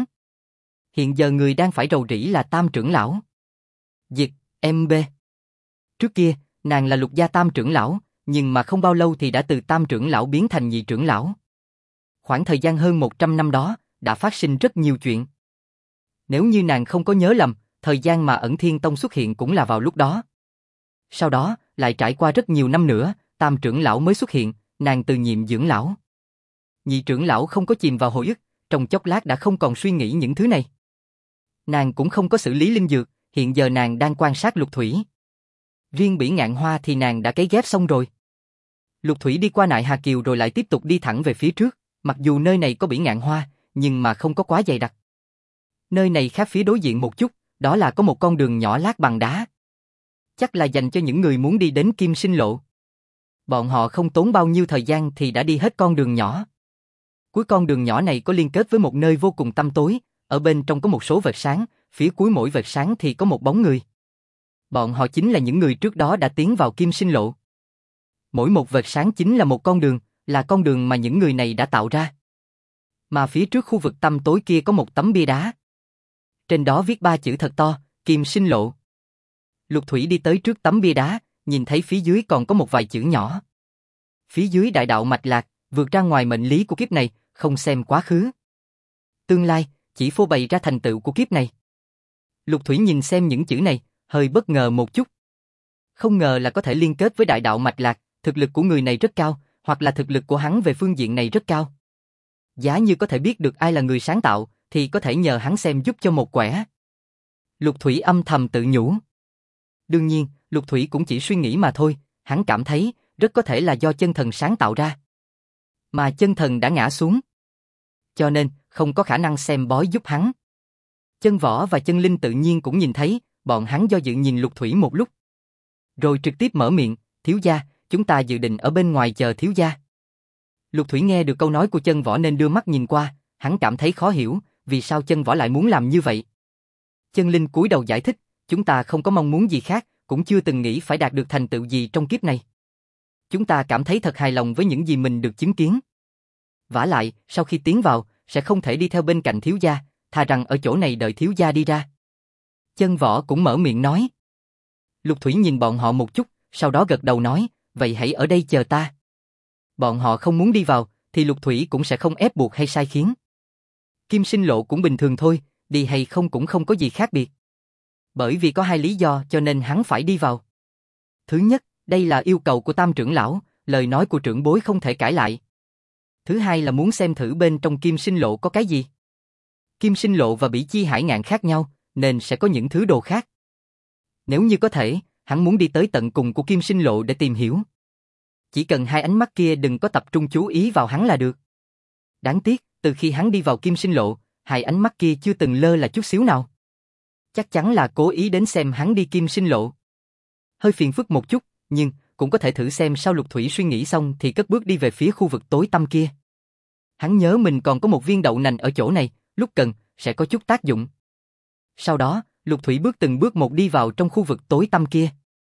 Hiện giờ người đang phải rầu rĩ là Tam trưởng lão. Diệt, MB. Trước kia, nàng là Lục gia Tam trưởng lão, nhưng mà không bao lâu thì đã từ Tam trưởng lão biến thành nhị trưởng lão. Khoảng thời gian hơn 100 năm đó, đã phát sinh rất nhiều chuyện. Nếu như nàng không có nhớ lầm, thời gian mà Ẩn Thiên Tông xuất hiện cũng là vào lúc đó. Sau đó, lại trải qua rất nhiều năm nữa, Tam trưởng lão mới xuất hiện, nàng từ nhiệm dưỡng lão. Nhị trưởng lão không có chìm vào hồi ức, trong chốc lát đã không còn suy nghĩ những thứ này. Nàng cũng không có xử lý linh dược, hiện giờ nàng đang quan sát Lục Thủy. Riêng Bỉ Ngạn Hoa thì nàng đã cấy ghép xong rồi. Lục Thủy đi qua Nại Hà Kiều rồi lại tiếp tục đi thẳng về phía trước, mặc dù nơi này có Bỉ Ngạn Hoa, nhưng mà không có quá dày đặc. Nơi này khác phía đối diện một chút, đó là có một con đường nhỏ lát bằng đá. Chắc là dành cho những người muốn đi đến Kim Sinh Lộ. Bọn họ không tốn bao nhiêu thời gian thì đã đi hết con đường nhỏ. Cuối con đường nhỏ này có liên kết với một nơi vô cùng tăm tối, ở bên trong có một số vệt sáng, phía cuối mỗi vệt sáng thì có một bóng người. Bọn họ chính là những người trước đó đã tiến vào Kim Sinh Lộ. Mỗi một vệt sáng chính là một con đường, là con đường mà những người này đã tạo ra. Mà phía trước khu vực tăm tối kia có một tấm bia đá. Trên đó viết 3 chữ thật to, Kim Sinh Lộ. Lục Thủy đi tới trước tấm bia đá, nhìn thấy phía dưới còn có một vài chữ nhỏ. Phía dưới đại đạo mạch lạc, vượt ra ngoài mệnh lý của kiếp này, không xem quá khứ. Tương lai, chỉ phô bày ra thành tựu của kiếp này. Lục Thủy nhìn xem những chữ này, hơi bất ngờ một chút. Không ngờ là có thể liên kết với đại đạo mạch lạc, thực lực của người này rất cao, hoặc là thực lực của hắn về phương diện này rất cao. Giá như có thể biết được ai là người sáng tạo, thì có thể nhờ hắn xem giúp cho một quẻ. Lục Thủy âm thầm tự nhủ. Đương nhiên, Lục Thủy cũng chỉ suy nghĩ mà thôi, hắn cảm thấy rất có thể là do chân thần sáng tạo ra. Mà chân thần đã ngã xuống. Cho nên, không có khả năng xem bói giúp hắn. Chân Võ và Chân Linh tự nhiên cũng nhìn thấy, bọn hắn do dự nhìn Lục Thủy một lúc. Rồi trực tiếp mở miệng, thiếu gia, chúng ta dự định ở bên ngoài chờ thiếu gia. Lục Thủy nghe được câu nói của Chân Võ nên đưa mắt nhìn qua, hắn cảm thấy khó hiểu, vì sao Chân Võ lại muốn làm như vậy. Chân Linh cúi đầu giải thích, chúng ta không có mong muốn gì khác, cũng chưa từng nghĩ phải đạt được thành tựu gì trong kiếp này. Chúng ta cảm thấy thật hài lòng với những gì mình được chứng kiến. Vả lại, sau khi tiến vào, sẽ không thể đi theo bên cạnh thiếu gia, thà rằng ở chỗ này đợi thiếu gia đi ra. Chân Võ cũng mở miệng nói. Lục Thủy nhìn bọn họ một chút, sau đó gật đầu nói, vậy hãy ở đây chờ ta. Bọn họ không muốn đi vào, thì Lục Thủy cũng sẽ không ép buộc hay sai khiến. Kim Sinh Lộ cũng bình thường thôi, đi hay không cũng không có gì khác biệt. Bởi vì có hai lý do cho nên hắn phải đi vào. Thứ nhất, đây là yêu cầu của Tam trưởng lão, lời nói của trưởng bối không thể cãi lại. Thứ hai là muốn xem thử bên trong Kim Sinh Lộ có cái gì. Kim Sinh Lộ và Bỉ Chi Hải Ngạn khác nhau, nên sẽ có những thứ đồ khác. Nếu như có thể, hắn muốn đi tới tận cùng của Kim Sinh Lộ để tìm hiểu. Chỉ cần hai ánh mắt kia đừng có tập trung chú ý vào hắn là được. Đáng tiếc, từ khi hắn đi vào Kim Sinh Lộ, hai ánh mắt kia chưa từng lơ là chút xíu nào. Chắc chắn là cố ý đến xem hắn đi Kim Sinh Lộ. Hơi phiền phức một chút, nhưng cũng có thể thử xem sao. Lục Thủy suy nghĩ xong thì cất bước đi về phía khu vực tối tăm kia. Hắn nhớ mình còn có một viên đậu nành ở chỗ này, lúc cần, sẽ có chút tác dụng. Sau đó, Lục Thủy bước từng bước một đi vào trong khu vực tối tăm kia.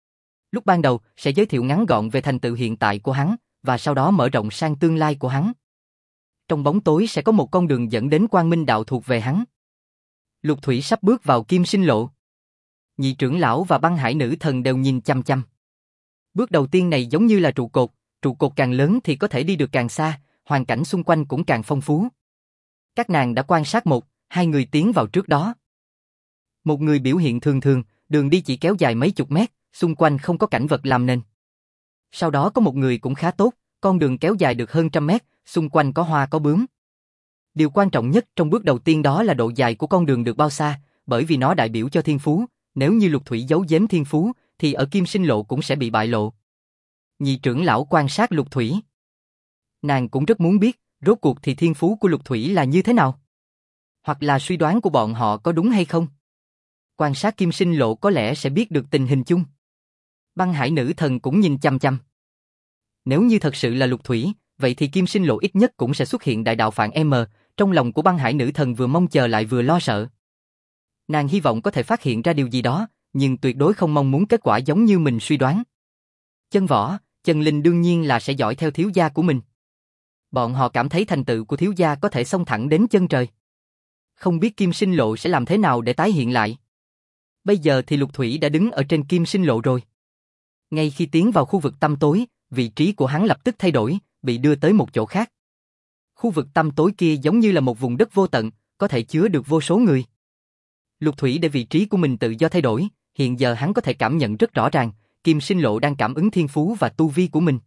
Lúc ban đầu, sẽ giới thiệu ngắn gọn về thành tựu hiện tại của hắn, và sau đó mở rộng sang tương lai của hắn. Trong bóng tối sẽ có một con đường dẫn đến Quang Minh Đạo thuộc về hắn. Lục Thủy sắp bước vào Kim Sinh Lộ. Nhị trưởng lão và Băng Hải Nữ Thần đều nhìn chăm chăm. Bước đầu tiên này giống như là trụ cột càng lớn thì có thể đi được càng xa, hoàn cảnh xung quanh cũng càng phong phú. Các nàng đã quan sát hai người tiến vào trước đó. Một người biểu hiện thường thường, đường đi chỉ kéo dài mấy chục mét, xung quanh không có cảnh vật làm nên. Sau đó có một người cũng khá tốt, con đường kéo dài được hơn 100 mét, xung quanh có hoa có bướm. Điều quan trọng nhất trong bước đầu tiên đó là độ dài của con đường được bao xa, bởi vì nó đại biểu cho thiên phú, nếu như Lục Thủy giấu giếm thiên phú, thì ở Kim Sinh Lộ cũng sẽ bị bại lộ. Nhị trưởng lão quan sát Lục Thủy. Nàng cũng rất muốn biết, rốt cuộc thì thiên phú của Lục Thủy là như thế nào? Hoặc là suy đoán của bọn họ có đúng hay không? Quan sát Kim Sinh Lộ có lẽ sẽ biết được tình hình chung. Băng Hải Nữ Thần cũng nhìn chăm chăm. Nếu như thật sự là Lục Thủy, vậy thì Kim Sinh Lộ ít nhất cũng sẽ xuất hiện đại đạo phạn M, trong lòng của Băng Hải Nữ Thần vừa mong chờ lại vừa lo sợ. Nàng hy vọng có thể phát hiện ra điều gì đó, nhưng tuyệt đối không mong muốn kết quả giống như mình suy đoán. Chân Võ, Chân Linh đương nhiên là sẽ dõi theo thiếu gia của mình. Bọn họ cảm thấy thành tựu của thiếu gia có thể xông thẳng đến chân trời. Không biết Kim Sinh Lộ sẽ làm thế nào để tái hiện lại. Bây giờ thì Lục Thủy đã đứng ở trên Kim Sinh Lộ rồi. Ngay khi tiến vào khu vực tăm tối, vị trí của hắn lập tức thay đổi, bị đưa tới một chỗ khác. Khu vực tăm tối kia giống như là một vùng đất vô tận, có thể chứa được vô số người. Lục Thủy để vị trí của mình tự do thay đổi, hiện giờ hắn có thể cảm nhận rất rõ ràng, Kim Sinh Lộ đang cảm ứng thiên phú và tu vi của mình.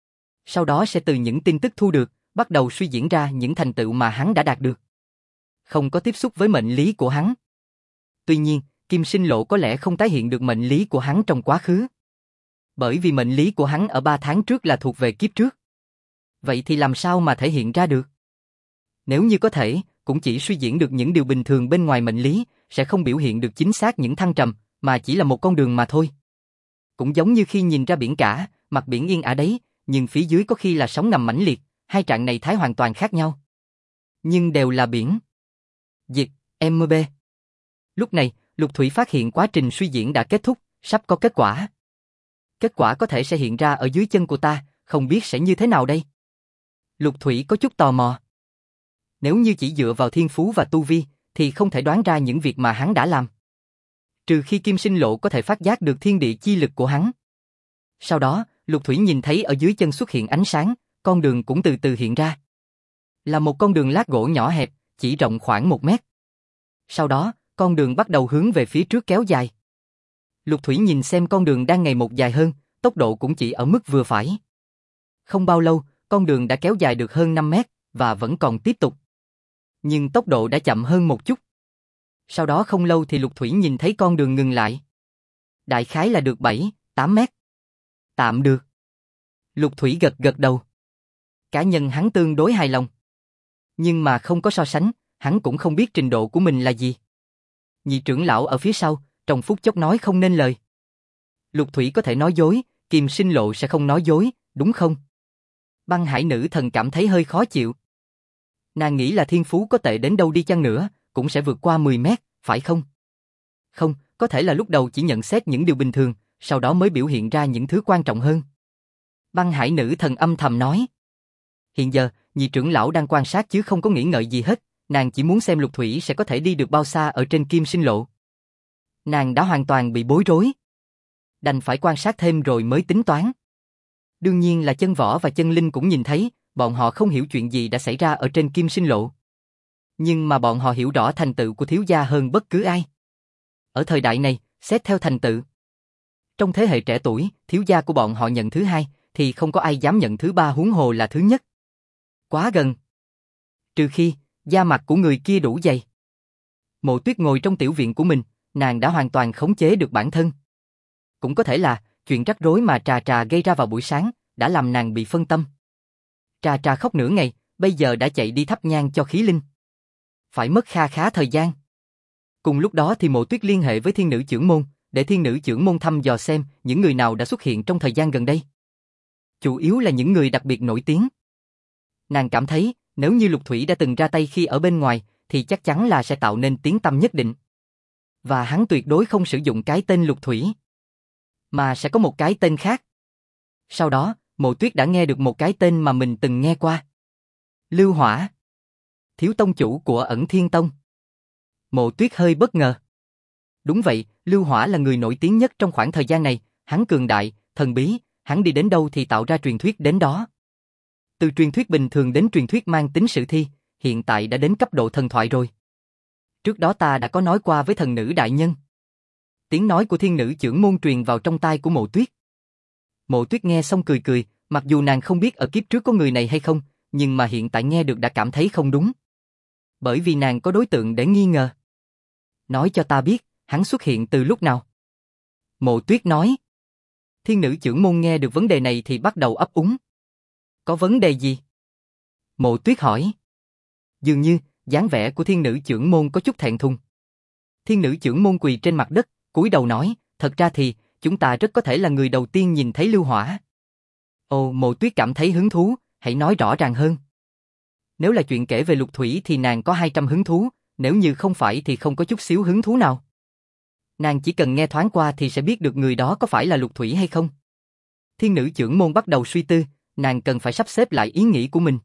Sau đó sẽ từ những tin tức thu được, bắt đầu suy diễn ra những thành tựu mà hắn đã đạt được. Không có tiếp xúc với mệnh lý của hắn. Tuy nhiên, Kim Sinh Lộ có lẽ không tái hiện được mệnh lý của hắn trong quá khứ. Bởi vì mệnh lý của hắn ở 3 tháng trước là thuộc về kiếp trước. Vậy thì làm sao mà thể hiện ra được? Nếu như có thể, cũng chỉ suy diễn được những điều bình thường bên ngoài mệnh lý, sẽ không biểu hiện được chính xác những thăng trầm, mà chỉ là một con đường mà thôi. Cũng giống như khi nhìn ra biển cả, mặt biển yên ả đấy, nhưng phía dưới có khi là sóng ngầm mãnh liệt, hai trạng này thái hoàn toàn khác nhau. Nhưng đều là biển. Dịch, MB. Lúc này, Lục Thủy phát hiện quá trình suy diễn đã kết thúc, sắp có kết quả. Kết quả có thể sẽ hiện ra ở dưới chân của ta, không biết sẽ như thế nào đây? Lục Thủy có chút tò mò. Nếu như chỉ dựa vào thiên phú và tu vi, thì không thể đoán ra những việc mà hắn đã làm. Trừ khi Kim Sinh Lộ có thể phát giác được thiên địa chi lực của hắn. Sau đó, Lục Thủy nhìn thấy ở dưới chân xuất hiện ánh sáng, con đường cũng từ từ hiện ra. Là một con đường lát gỗ nhỏ hẹp, chỉ rộng khoảng 1 mét. Sau đó, con đường bắt đầu hướng về phía trước kéo dài. Lục Thủy nhìn xem con đường đang ngày một dài hơn, tốc độ cũng chỉ ở mức vừa phải. Không bao lâu, con đường đã kéo dài được hơn 5 mét, và vẫn còn tiếp tục. nhưng tốc độ đã chậm hơn một chút. Sau đó không lâu thì Lục Thủy nhìn thấy con đường ngừng lại. Đại khái là được 7-8 mét. Tạm được. Lục Thủy gật gật đầu. Cá nhân hắn tương đối hài lòng. Nhưng mà không có so sánh, hắn cũng không biết trình độ của mình là gì. Nhị trưởng lão ở phía sau, trong phút chốc nói không nên lời. Lục Thủy có thể nói dối, Kim Sinh Lộ sẽ không nói dối, đúng không? Băng Hải nữ thần cảm thấy hơi khó chịu. Nàng nghĩ là thiên phú có tệ đến đâu đi chăng nữa, cũng sẽ vượt qua 10 mét, phải không? Không, có thể là lúc đầu chỉ nhận xét những điều bình thường, sau đó mới biểu hiện ra những thứ quan trọng hơn. Băng Hải nữ thần âm thầm nói. Hiện giờ, nhị trưởng lão đang quan sát chứ không có nghĩ ngợi gì hết, nàng chỉ muốn xem Lục Thủy sẽ có thể đi được bao xa ở trên Kim Sinh Lộ. Nàng đã hoàn toàn bị bối rối. Đành phải quan sát thêm rồi mới tính toán. Đương nhiên là Chân Võ và Chân Linh cũng nhìn thấy, bọn họ không hiểu chuyện gì đã xảy ra ở trên Kim Sinh Lộ. Nhưng mà bọn họ hiểu rõ thành tựu của thiếu gia hơn bất cứ ai. Ở thời đại này, xét theo thành tựu. Trong thế hệ trẻ tuổi, thiếu gia của bọn họ nhận thứ hai, thì không có ai dám nhận thứ ba, huống hồ là thứ nhất. Quá gần. Trừ khi, da mặt của người kia đủ dày. Mộ Tuyết ngồi trong tiểu viện của mình, nàng đã hoàn toàn khống chế được bản thân. Cũng có thể là, chuyện rắc rối mà Trà Trà gây ra vào buổi sáng, đã làm nàng bị phân tâm. Trà Trà khóc nửa ngày, bây giờ đã chạy đi thắp nhang cho khí linh. Phải mất kha khá thời gian. Cùng lúc đó thì Mộ Tuyết liên hệ với Thiên Nữ Chưởng Môn, để Thiên Nữ Chưởng Môn thăm dò xem những người nào đã xuất hiện trong thời gian gần đây. Chủ yếu là những người đặc biệt nổi tiếng. Nàng cảm thấy, nếu như Lục Thủy đã từng ra tay khi ở bên ngoài, thì chắc chắn là sẽ tạo nên tiếng tăm nhất định. Và hắn tuyệt đối không sử dụng cái tên Lục Thủy, mà sẽ có một cái tên khác. Sau đó, Mộ Tuyết đã nghe được một cái tên mà mình từng nghe qua. Lưu Hỏa. Thiếu tông chủ của Ẩn Thiên Tông. Mộ Tuyết hơi bất ngờ. Đúng vậy, Lưu Hỏa là người nổi tiếng nhất trong khoảng thời gian này, hắn cường đại, thần bí, hắn đi đến đâu thì tạo ra truyền thuyết đến đó. Từ truyền thuyết bình thường đến truyền thuyết mang tính sử thi, hiện tại đã đến cấp độ thần thoại rồi. Trước đó ta đã có nói qua với thần nữ đại nhân. Tiếng nói của Thiên Nữ Chưởng Môn truyền vào trong tai của Mộ Tuyết. Mộ Tuyết nghe xong cười cười, mặc dù nàng không biết ở kiếp trước có người này hay không, nhưng mà hiện tại nghe được đã cảm thấy không đúng. Bởi vì nàng có đối tượng để nghi ngờ. Nói cho ta biết, hắn xuất hiện từ lúc nào? Mộ Tuyết nói. Thiên Nữ Chưởng Môn nghe được vấn đề này thì bắt đầu ấp úng. Có vấn đề gì? Mộ Tuyết hỏi. Dường như, dáng vẻ của Thiên Nữ Chưởng Môn có chút thẹn thùng. Thiên Nữ Chưởng Môn quỳ trên mặt đất, cúi đầu nói, thật ra thì, chúng ta rất có thể là người đầu tiên nhìn thấy Lưu Hỏa. Ồ, Mộ Tuyết cảm thấy hứng thú, hãy nói rõ ràng hơn. Nếu là chuyện kể về Lục Thủy thì nàng có 200 hứng thú, nếu như không phải thì không có chút xíu hứng thú nào. Nàng chỉ cần nghe thoáng qua thì sẽ biết được người đó có phải là Lục Thủy hay không. Thiên Nữ Chưởng Môn bắt đầu suy tư, nàng cần phải sắp xếp lại ý nghĩ của mình.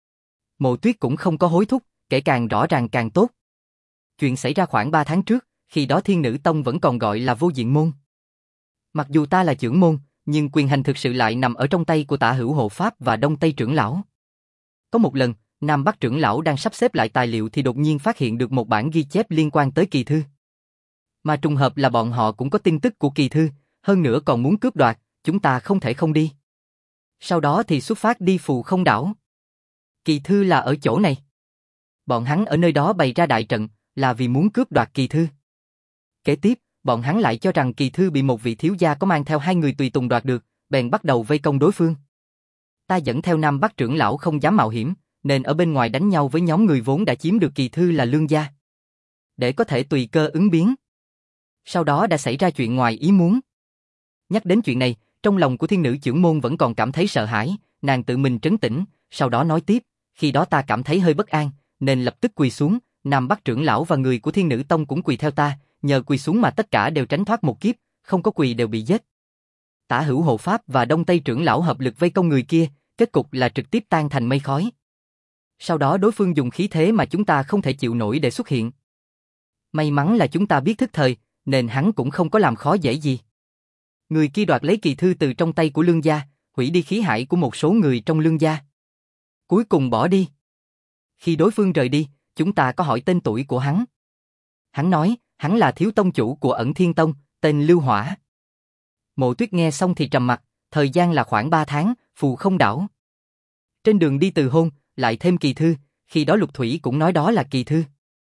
Mộ Tuyết cũng không có hối thúc, kể càng rõ ràng càng tốt. Chuyện xảy ra khoảng 3 tháng trước, khi đó Thiên Nữ Tông vẫn còn gọi là Vô Diện Môn. Mặc dù ta là trưởng môn, nhưng quyền hành thực sự lại nằm ở trong tay của Tả Hữu Hộ Pháp và Đông Tây trưởng lão. Có một lần, Nam Bắc trưởng lão đang sắp xếp lại tài liệu thì đột nhiên phát hiện được một bản ghi chép liên quan tới kỳ thư. Mà trùng hợp là bọn họ cũng có tin tức của kỳ thư, hơn nữa còn muốn cướp đoạt, chúng ta không thể không đi. Sau đó thì xuất phát đi Phù Không đảo. Kỳ thư là ở chỗ này. Bọn hắn ở nơi đó bày ra đại trận, là vì muốn cướp đoạt kỳ thư. Kế tiếp, bọn hắn lại cho rằng kỳ thư bị một vị thiếu gia có mang theo 2 người tùy tùng đoạt được, bèn bắt đầu vây công đối phương. Ta dẫn theo Nam Bắc trưởng lão không dám mạo hiểm, nên ở bên ngoài đánh nhau với nhóm người vốn đã chiếm được kỳ thư là Lương gia. Để có thể tùy cơ ứng biến. Sau đó đã xảy ra chuyện ngoài ý muốn. Nhắc đến chuyện này, trong lòng của Thiên Nữ Chưởng Môn vẫn còn cảm thấy sợ hãi, nàng tự mình trấn tĩnh, sau đó nói tiếp, khi đó ta cảm thấy hơi bất an, nên lập tức quỳ xuống, Nam Bắc trưởng lão và người của Thiên Nữ Tông cũng quỳ theo ta, nhờ quỳ xuống mà tất cả đều tránh thoát một kiếp, không có quỳ đều bị giết. Tả Hữu Hộ Pháp và Đông Tây trưởng lão hợp lực vây công người kia, kết cục là trực tiếp tan thành mây khói. Sau đó đối phương dùng khí thế mà chúng ta không thể chịu nổi để xuất hiện. May mắn là chúng ta biết thức thời, nên hắn cũng không có làm khó dễ gì. Người kia đoạt lấy kỳ thư từ trong tay của Lương gia, hủy đi khí hải của một số người trong Lương gia. Cuối cùng bỏ đi. Khi đối phương rời đi, chúng ta có hỏi tên tuổi của hắn. Hắn nói, hắn là thiếu tông chủ của Ẩn Thiên Tông, tên Lưu Hỏa. Mộ Tuyết nghe xong thì trầm mặt, thời gian là khoảng 3 tháng, Phù Không đảo. Trên đường đi từ hôn, lại thêm kỳ thư, Khi đó Lục Thủy cũng nói đó là kỳ thư.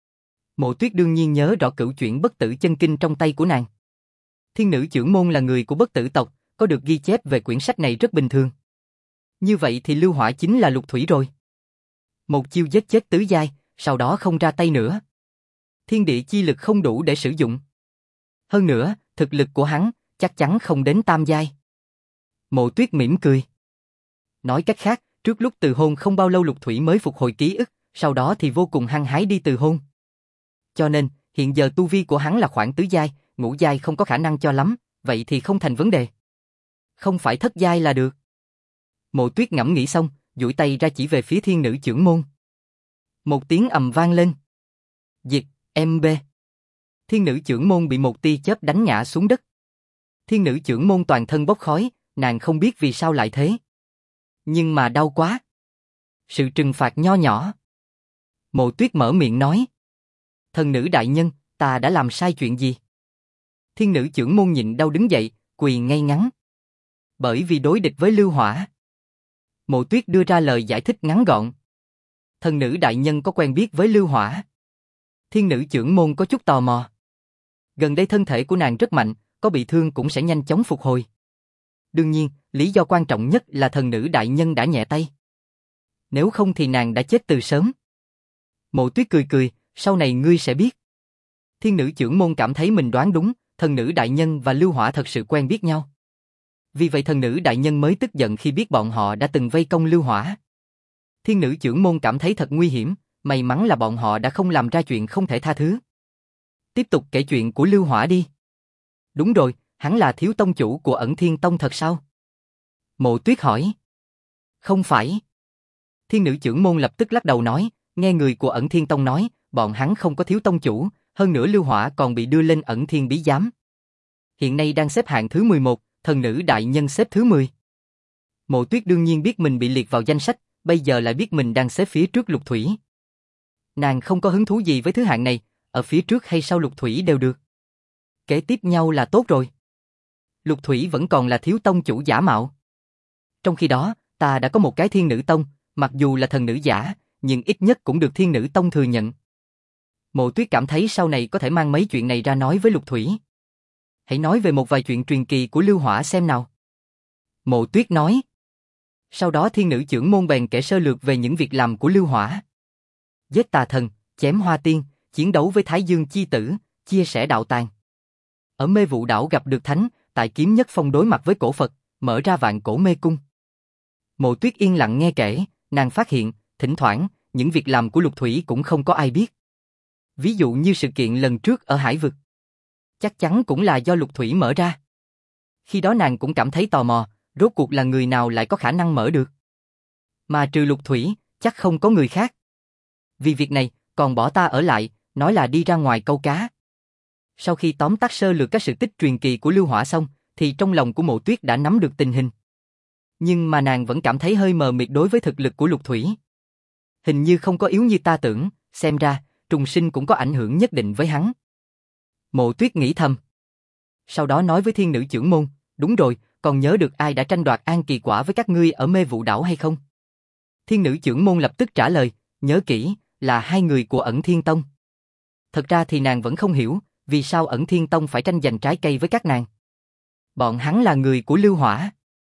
Mộ Tuyết đương nhiên nhớ rõ cửu chuyển bất tử chân kinh trong tay của nàng. Thiên nữ chưởng môn là người của bất tử tộc, có được ghi chép về quyển sách này rất bình thường. Như vậy thì Lưu Hỏa chính là Lục Thủy rồi. Một chiêu giết chết tứ giai, sau đó không ra tay nữa. Thiên địa chi lực không đủ để sử dụng. Hơn nữa, thực lực của hắn chắc chắn không đến tam giai. Mộ Tuyết mỉm cười. Nói cách khác, trước lúc từ hôn không bao lâu Lục Thủy mới phục hồi ký ức, sau đó thì vô cùng hăng hái đi từ hôn. Cho nên, hiện giờ tu vi của hắn là khoảng tứ giai, ngũ giai không có khả năng cho lắm, vậy thì không thành vấn đề. Không phải thất giai là được. Mộ Tuyết ngẫm nghĩ xong, duỗi tay ra chỉ về phía thiên nữ chưởng môn. Một tiếng ầm vang lên. Diệt, MB. Thiên nữ chưởng môn bị một tia chớp đánh ngã xuống đất. Thiên nữ chưởng môn toàn thân bốc khói, nàng không biết vì sao lại thế. Nhưng mà đau quá. Sự trừng phạt nho nhỏ. Mộ Tuyết mở miệng nói. Thần nữ đại nhân, ta đã làm sai chuyện gì? Thiên nữ chưởng môn nhịn đau đứng dậy, quỳ ngay ngắn. Bởi vì đối địch với Lưu Hỏa. Mộ Tuyết đưa ra lời giải thích ngắn gọn. Thần nữ đại nhân có quen biết với Lưu Hỏa. Thiên nữ chưởng môn có chút tò mò. Gần đây thân thể của nàng rất mạnh, có bị thương cũng sẽ nhanh chóng phục hồi. Đương nhiên, lý do quan trọng nhất là thần nữ đại nhân đã nhẹ tay. Nếu không thì nàng đã chết từ sớm. Mộ Tuyết cười cười, sau này ngươi sẽ biết. Thiên nữ chưởng môn cảm thấy mình đoán đúng, thần nữ đại nhân và Lưu Hỏa thật sự quen biết nhau. Vì vậy thần nữ đại nhân mới tức giận khi biết bọn họ đã từng vây công Lưu Hỏa. Thiên nữ chưởng môn cảm thấy thật nguy hiểm, may mắn là bọn họ đã không làm ra chuyện không thể tha thứ. Tiếp tục kể chuyện của Lưu Hỏa đi. Đúng rồi, hắn là thiếu tông chủ của Ẩn Thiên Tông thật sao? Mộ Tuyết hỏi. Không phải. Thiên nữ chưởng môn lập tức lắc đầu nói, nghe người của Ẩn Thiên Tông nói, bọn hắn không có thiếu tông chủ, hơn nữa Lưu Hỏa còn bị đưa lên Ẩn Thiên bí giám. Hiện nay đang xếp hạng thứ 11, thần nữ đại nhân xếp thứ 10. Mộ Tuyết đương nhiên biết mình bị liệt vào danh sách, bây giờ lại biết mình đang xếp phía trước Lục Thủy. Nàng không có hứng thú gì với thứ hạng này, ở phía trước hay sau Lục Thủy đều được. Kế tiếp nhau là tốt rồi. Lục Thủy vẫn còn là thiếu tông chủ giả mạo. Trong khi đó, ta đã có một cái thiên nữ tông, mặc dù là thần nữ giả, nhưng ít nhất cũng được thiên nữ tông thừa nhận. Mộ Tuyết cảm thấy sau này có thể mang mấy chuyện này ra nói với Lục Thủy. Hãy nói về một vài chuyện truyền kỳ của Lưu Hỏa xem nào. Mộ Tuyết nói. Sau đó thiên nữ chưởng môn bèn kể sơ lược về những việc làm của Lưu Hỏa. Giết tà thần, chém hoa tiên, chiến đấu với Thái Dương chi tử, chia sẻ đạo tàng. Ở Mê Vụ đảo gặp được thánh, tại Kiếm Nhất Phong đối mặt với cổ Phật, mở ra Vạn Cổ Mê Cung. Mộ Tuyết yên lặng nghe kể, nàng phát hiện, thỉnh thoảng, những việc làm của Lục Thủy cũng không có ai biết. Ví dụ như sự kiện lần trước ở Hải Vực. Chắc chắn cũng là do Lục Thủy mở ra. Khi đó nàng cũng cảm thấy tò mò, rốt cuộc là người nào lại có khả năng mở được. Mà trừ Lục Thủy, chắc không có người khác. Vì việc này, còn bỏ ta ở lại, nói là đi ra ngoài câu cá. Sau khi tóm tắt sơ lược các sự tích truyền kỳ của Lưu Hỏa xong, thì trong lòng của Mộ Tuyết đã nắm được tình hình. Nhưng mà nàng vẫn cảm thấy hơi mờ mịt đối với thực lực của Lục Thủy. Hình như không có yếu như ta tưởng, xem ra, trùng sinh cũng có ảnh hưởng nhất định với hắn. Mộ Tuyết nghĩ thầm. Sau đó nói với thiên nữ chưởng môn, đúng rồi, còn nhớ được ai đã tranh đoạt An Kỳ Quả với các ngươi ở Mê Vụ đảo hay không? Thiên nữ chưởng môn lập tức trả lời, nhớ kỹ, là hai người của Ẩn Thiên Tông. Thật ra thì nàng vẫn không hiểu, vì sao Ẩn Thiên Tông phải tranh giành trái cây với các nàng. Bọn hắn là người của Lưu Hỏa.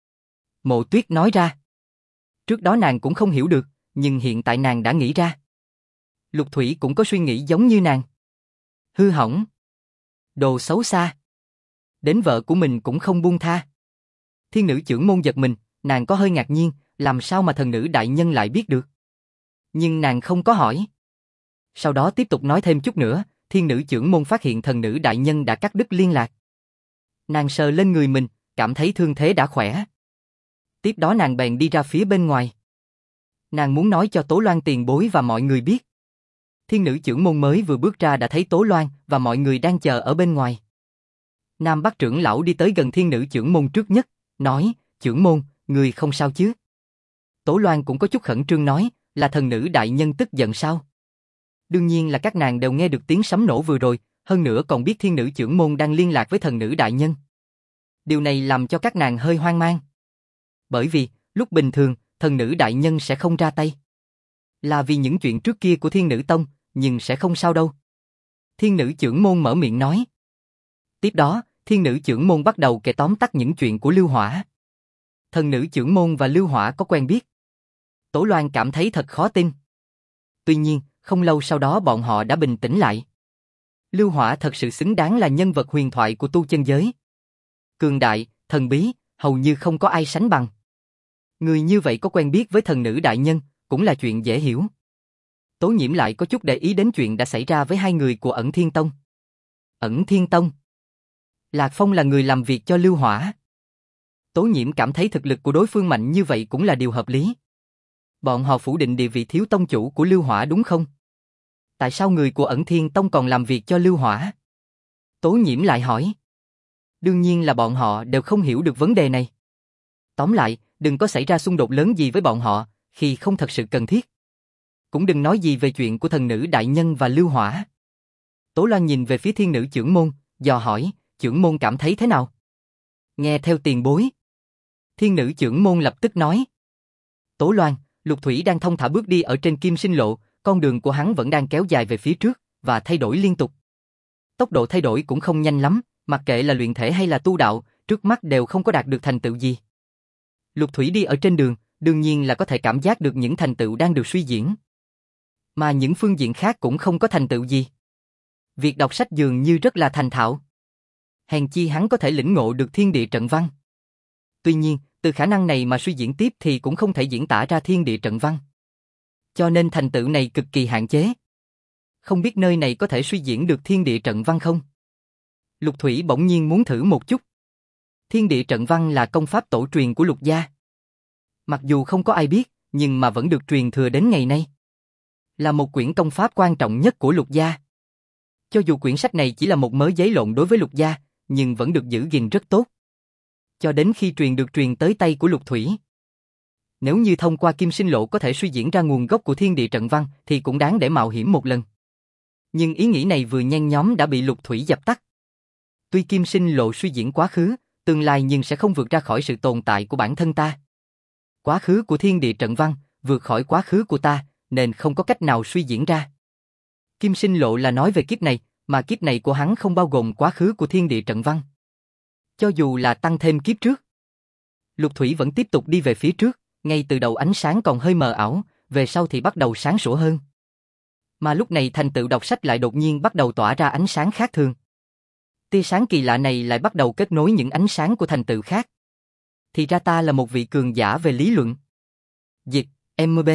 Mộ Tuyết nói ra. Trước đó nàng cũng không hiểu được, nhưng hiện tại nàng đã nghĩ ra. Lục Thủy cũng có suy nghĩ giống như nàng. Hư hỏng. Đồ xấu xa. Đến vợ của mình cũng không buông tha. Thiên nữ chưởng môn giật mình, nàng có hơi ngạc nhiên, làm sao mà thần nữ đại nhân lại biết được. Nhưng nàng không có hỏi. Sau đó tiếp tục nói thêm chút nữa, thiên nữ chưởng môn phát hiện thần nữ đại nhân đã cắt đứt liên lạc. Nàng sờ lên người mình, cảm thấy thương thế đã khỏe. Tiếp đó nàng bèn đi ra phía bên ngoài. Nàng muốn nói cho Tố Loan tiền bối và mọi người biết. Thiên nữ chưởng môn mới vừa bước ra đã thấy Tố Loan và mọi người đang chờ ở bên ngoài. Nam Bắc trưởng lão đi tới gần thiên nữ chưởng môn trước nhất, nói, chưởng môn, người không sao chứ? Tố Loan cũng có chút khẩn trương nói, là thần nữ đại nhân tức giận sao? Đương nhiên là các nàng đều nghe được tiếng sấm nổ vừa rồi, hơn nữa còn biết thiên nữ chưởng môn đang liên lạc với thần nữ đại nhân. Điều này làm cho các nàng hơi hoang mang. Bởi vì, lúc bình thường, thần nữ đại nhân sẽ không ra tay. Là vì những chuyện trước kia của Thiên Nữ Tông, nhưng sẽ không sao đâu. Thiên Nữ Chưởng Môn mở miệng nói. Tiếp đó, Thiên Nữ Chưởng Môn bắt đầu kể tóm tắt những chuyện của Lưu Hỏa. Thần Nữ Chưởng Môn và Lưu Hỏa có quen biết. Tổ Loan cảm thấy thật khó tin. Tuy nhiên, không lâu sau đó bọn họ đã bình tĩnh lại. Lưu Hỏa thật sự xứng đáng là nhân vật huyền thoại của tu chân giới. Cường đại, thần bí, hầu như không có ai sánh bằng. Người như vậy có quen biết với thần nữ đại nhân, cũng là chuyện dễ hiểu. Tố Nhiễm lại có chút để ý đến chuyện đã xảy ra với hai người của Ẩn Thiên Tông. Ẩn Thiên Tông. Lạc Phong là người làm việc cho Lưu Hỏa. Tố Nhiễm cảm thấy thực lực của đối phương mạnh như vậy cũng là điều hợp lý. Bọn họ phủ định địa vị thiếu tông chủ của Lưu Hỏa đúng không? Tại sao người của Ẩn Thiên Tông còn làm việc cho Lưu Hỏa? Tố Nhiễm lại hỏi. Đương nhiên là bọn họ đều không hiểu được vấn đề này. Tóm lại, đừng có xảy ra xung đột lớn gì với bọn họ, khi không thật sự cần thiết. Cũng đừng nói gì về chuyện của thần nữ đại nhân và Lưu Hỏa. Tố Loan nhìn về phía Thiên Nữ Chưởng Môn, dò hỏi, Chưởng Môn cảm thấy thế nào? Nghe theo tiền bối. Thiên Nữ Chưởng Môn lập tức nói. Tố Loan, Lục Thủy đang thong thả bước đi ở trên Kim Sinh Lộ, con đường của hắn vẫn đang kéo dài về phía trước, và thay đổi liên tục. Tốc độ thay đổi cũng không nhanh lắm, mặc kệ là luyện thể hay là tu đạo, trước mắt đều không có đạt được thành tựu gì. Lục Thủy đi ở trên đường, đương nhiên là có thể cảm giác được những thành tựu đang được suy diễn. Mà những phương diện khác cũng không có thành tựu gì. Việc đọc sách dường như rất là thành thạo. Hèn chi hắn có thể lĩnh ngộ được thiên địa trận văn. Tuy nhiên, từ khả năng này mà suy diễn tiếp thì cũng không thể diễn tả ra thiên địa trận văn. Cho nên thành tựu này cực kỳ hạn chế. Không biết nơi này có thể suy diễn được thiên địa trận văn không? Lục Thủy bỗng nhiên muốn thử một chút. Thiên địa trận văn là công pháp tổ truyền của Lục gia. Mặc dù không có ai biết, nhưng mà vẫn được truyền thừa đến ngày nay. Là một quyển công pháp quan trọng nhất của Lục gia. Cho dù quyển sách này chỉ là một mớ giấy lộn đối với Lục gia, nhưng vẫn được giữ gìn rất tốt. Cho đến khi truyền tới tay của Lục Thủy. Nếu như thông qua Kim Sinh Lộ có thể suy diễn ra nguồn gốc của thiên địa trận văn thì cũng đáng để mạo hiểm một lần. Nhưng ý nghĩ này vừa nhen nhóm đã bị Lục Thủy dập tắt. Tuy Kim Sinh Lộ suy diễn quá khứ, tương lai nhưng sẽ không vượt ra khỏi sự tồn tại của bản thân ta. Quá khứ của thiên địa trận văn vượt khỏi quá khứ của ta, nên không có cách nào suy diễn ra. Kim Sinh Lộ là nói về kiếp này, mà kiếp này của hắn không bao gồm quá khứ của thiên địa trận văn. Cho dù là tăng thêm kiếp trước. Lục Thủy vẫn tiếp tục đi về phía trước, ngay từ đầu ánh sáng còn hơi mờ ảo, về sau thì bắt đầu sáng sủa hơn. Mà lúc này thành tựu đọc sách lại đột nhiên bắt đầu tỏa ra ánh sáng khác thường. Tia sáng kỳ lạ này lại bắt đầu kết nối những ánh sáng của thành tựu khác. Thì ra ta là một vị cường giả về lý luận. Dịch, MB.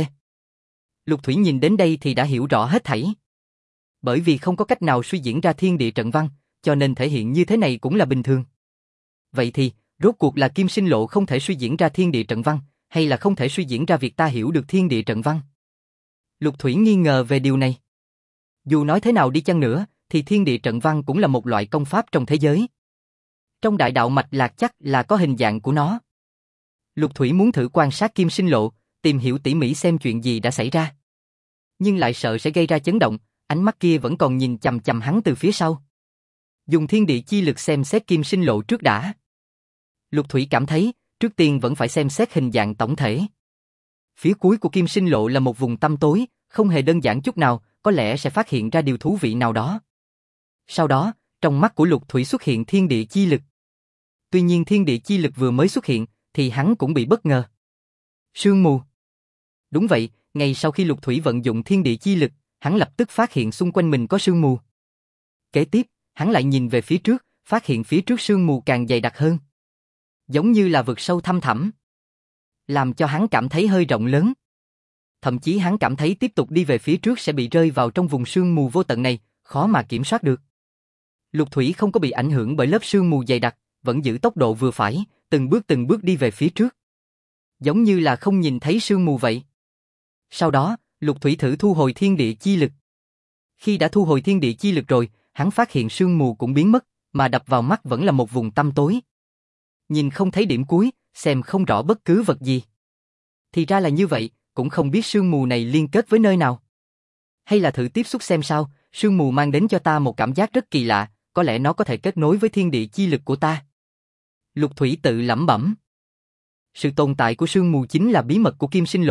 Lục Thủy nhìn đến đây thì đã hiểu rõ hết thảy. Bởi vì không có cách nào suy diễn ra thiên địa trận văn, cho nên thể hiện như thế này cũng là bình thường. Vậy thì, rốt cuộc là Kim Sinh Lộ không thể suy diễn ra thiên địa trận văn, hay là không thể suy diễn ra việc ta hiểu được thiên địa trận văn? Lục Thủy nghi ngờ về điều này. Dù nói thế nào đi chăng nữa, thì thiên địa trận văn cũng là một loại công pháp trong thế giới. Trong đại đạo mạch lạc chắc là có hình dạng của nó. Lục Thủy muốn thử quan sát Kim Sinh Lộ, tìm hiểu tỉ mỉ xem chuyện gì đã xảy ra. Nhưng lại sợ sẽ gây ra chấn động, ánh mắt kia vẫn còn nhìn chằm chằm hắn từ phía sau. Dùng thiên địa chi lực xem xét Kim Sinh Lộ trước đã. Lục Thủy cảm thấy, trước tiên vẫn phải xem xét hình dạng tổng thể. Phía cuối của Kim Sinh Lộ là một vùng tăm tối, không hề đơn giản chút nào, có lẽ sẽ phát hiện ra điều thú vị nào đó. Sau đó, trong mắt của Lục Thủy xuất hiện thiên địa chi lực. Tuy nhiên thiên địa chi lực vừa mới xuất hiện, thì hắn cũng bị bất ngờ. Sương mù. Đúng vậy, ngay sau khi Lục Thủy vận dụng thiên địa chi lực, hắn lập tức phát hiện xung quanh mình có sương mù. Kế tiếp, hắn lại nhìn về phía trước, phát hiện phía trước sương mù càng dày đặc hơn. Giống như là vực sâu thăm thẳm. Làm cho hắn cảm thấy hơi rộng lớn. Thậm chí hắn cảm thấy tiếp tục đi về phía trước sẽ bị rơi vào trong vùng sương mù vô tận này, khó mà kiểm soát được. Lục Thủy không có bị ảnh hưởng bởi lớp sương mù dày đặc, vẫn giữ tốc độ vừa phải, từng bước đi về phía trước. Giống như là không nhìn thấy sương mù vậy. Sau đó, Lục Thủy thử thu hồi thiên địa chi lực. Khi đã thu hồi thiên địa chi lực rồi, hắn phát hiện sương mù cũng biến mất, mà đập vào mắt vẫn là một vùng tăm tối. Nhìn không thấy điểm cuối, xem không rõ bất cứ vật gì. Thì ra là như vậy, cũng không biết sương mù này liên kết với nơi nào. Hay là thử tiếp xúc xem sao, sương mù mang đến cho ta một cảm giác rất kỳ lạ, có lẽ nó có thể kết nối với thiên địa chi lực của ta. Lục Thủy tự lẩm bẩm. Sự tồn tại của sương mù chính là bí mật của Kim Sinh Lộ,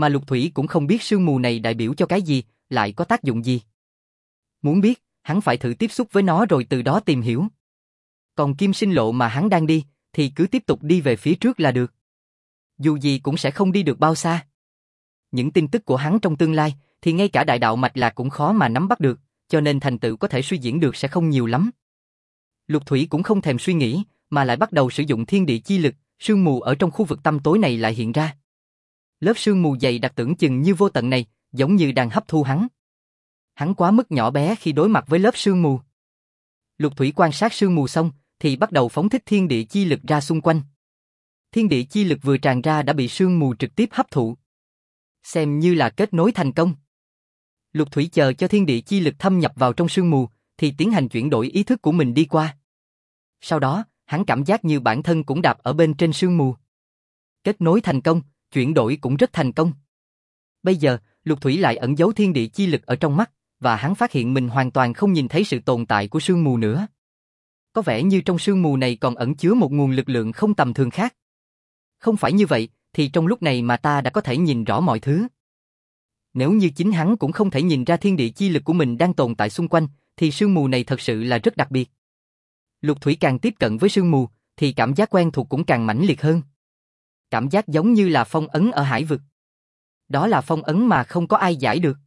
mà Lục Thủy cũng không biết sương mù này đại biểu cho cái gì, lại có tác dụng gì. Muốn biết, hắn phải thử tiếp xúc với nó rồi từ đó tìm hiểu. Còn Kim Sinh Lộ mà hắn đang đi, thì cứ tiếp tục đi về phía trước là được. Dù gì cũng sẽ không đi được bao xa. Những tin tức của hắn trong tương lai, thì ngay cả đại đạo mạch lạc cũng khó mà nắm bắt được, cho nên thành tựu có thể suy diễn được sẽ không nhiều lắm. Lục Thủy cũng không thèm suy nghĩ, mà lại bắt đầu sử dụng thiên địa chi lực, sương mù ở trong khu vực tăm tối này lại hiện ra. Lớp sương mù dày đặc tưởng chừng như vô tận này, giống như đang hấp thu hắn. Hắn quá mức nhỏ bé khi đối mặt với lớp sương mù. Lục Thủy quan sát sương mù xong, thì bắt đầu phóng thích thiên địa chi lực ra xung quanh. Thiên địa chi lực vừa tràn ra đã bị sương mù trực tiếp hấp thụ. Xem như là kết nối thành công. Lục Thủy chờ cho thiên địa chi lực thâm nhập vào trong sương mù, thì tiến hành chuyển đổi ý thức của mình đi qua. Sau đó, hắn cảm giác như bản thân cũng đạp ở bên trên sương mù. Kết nối thành công, chuyển đổi cũng rất thành công. Bây giờ, Lục Thủy lại ẩn giấu thiên địa chi lực ở trong mắt, và hắn phát hiện mình hoàn toàn không nhìn thấy sự tồn tại của sương mù nữa. Có vẻ như trong sương mù này còn ẩn chứa một nguồn lực lượng không tầm thường khác. Không phải như vậy, thì trong lúc này mà ta đã có thể nhìn rõ mọi thứ. Nếu như chính hắn cũng không thể nhìn ra thiên địa chi lực của mình đang tồn tại xung quanh, thì sương mù này thật sự là rất đặc biệt. Lục Thủy càng tiếp cận với sương mù, thì cảm giác quen thuộc cũng càng mãnh liệt hơn. Cảm giác giống như là phong ấn ở hải vực. Đó là phong ấn mà không có ai giải được.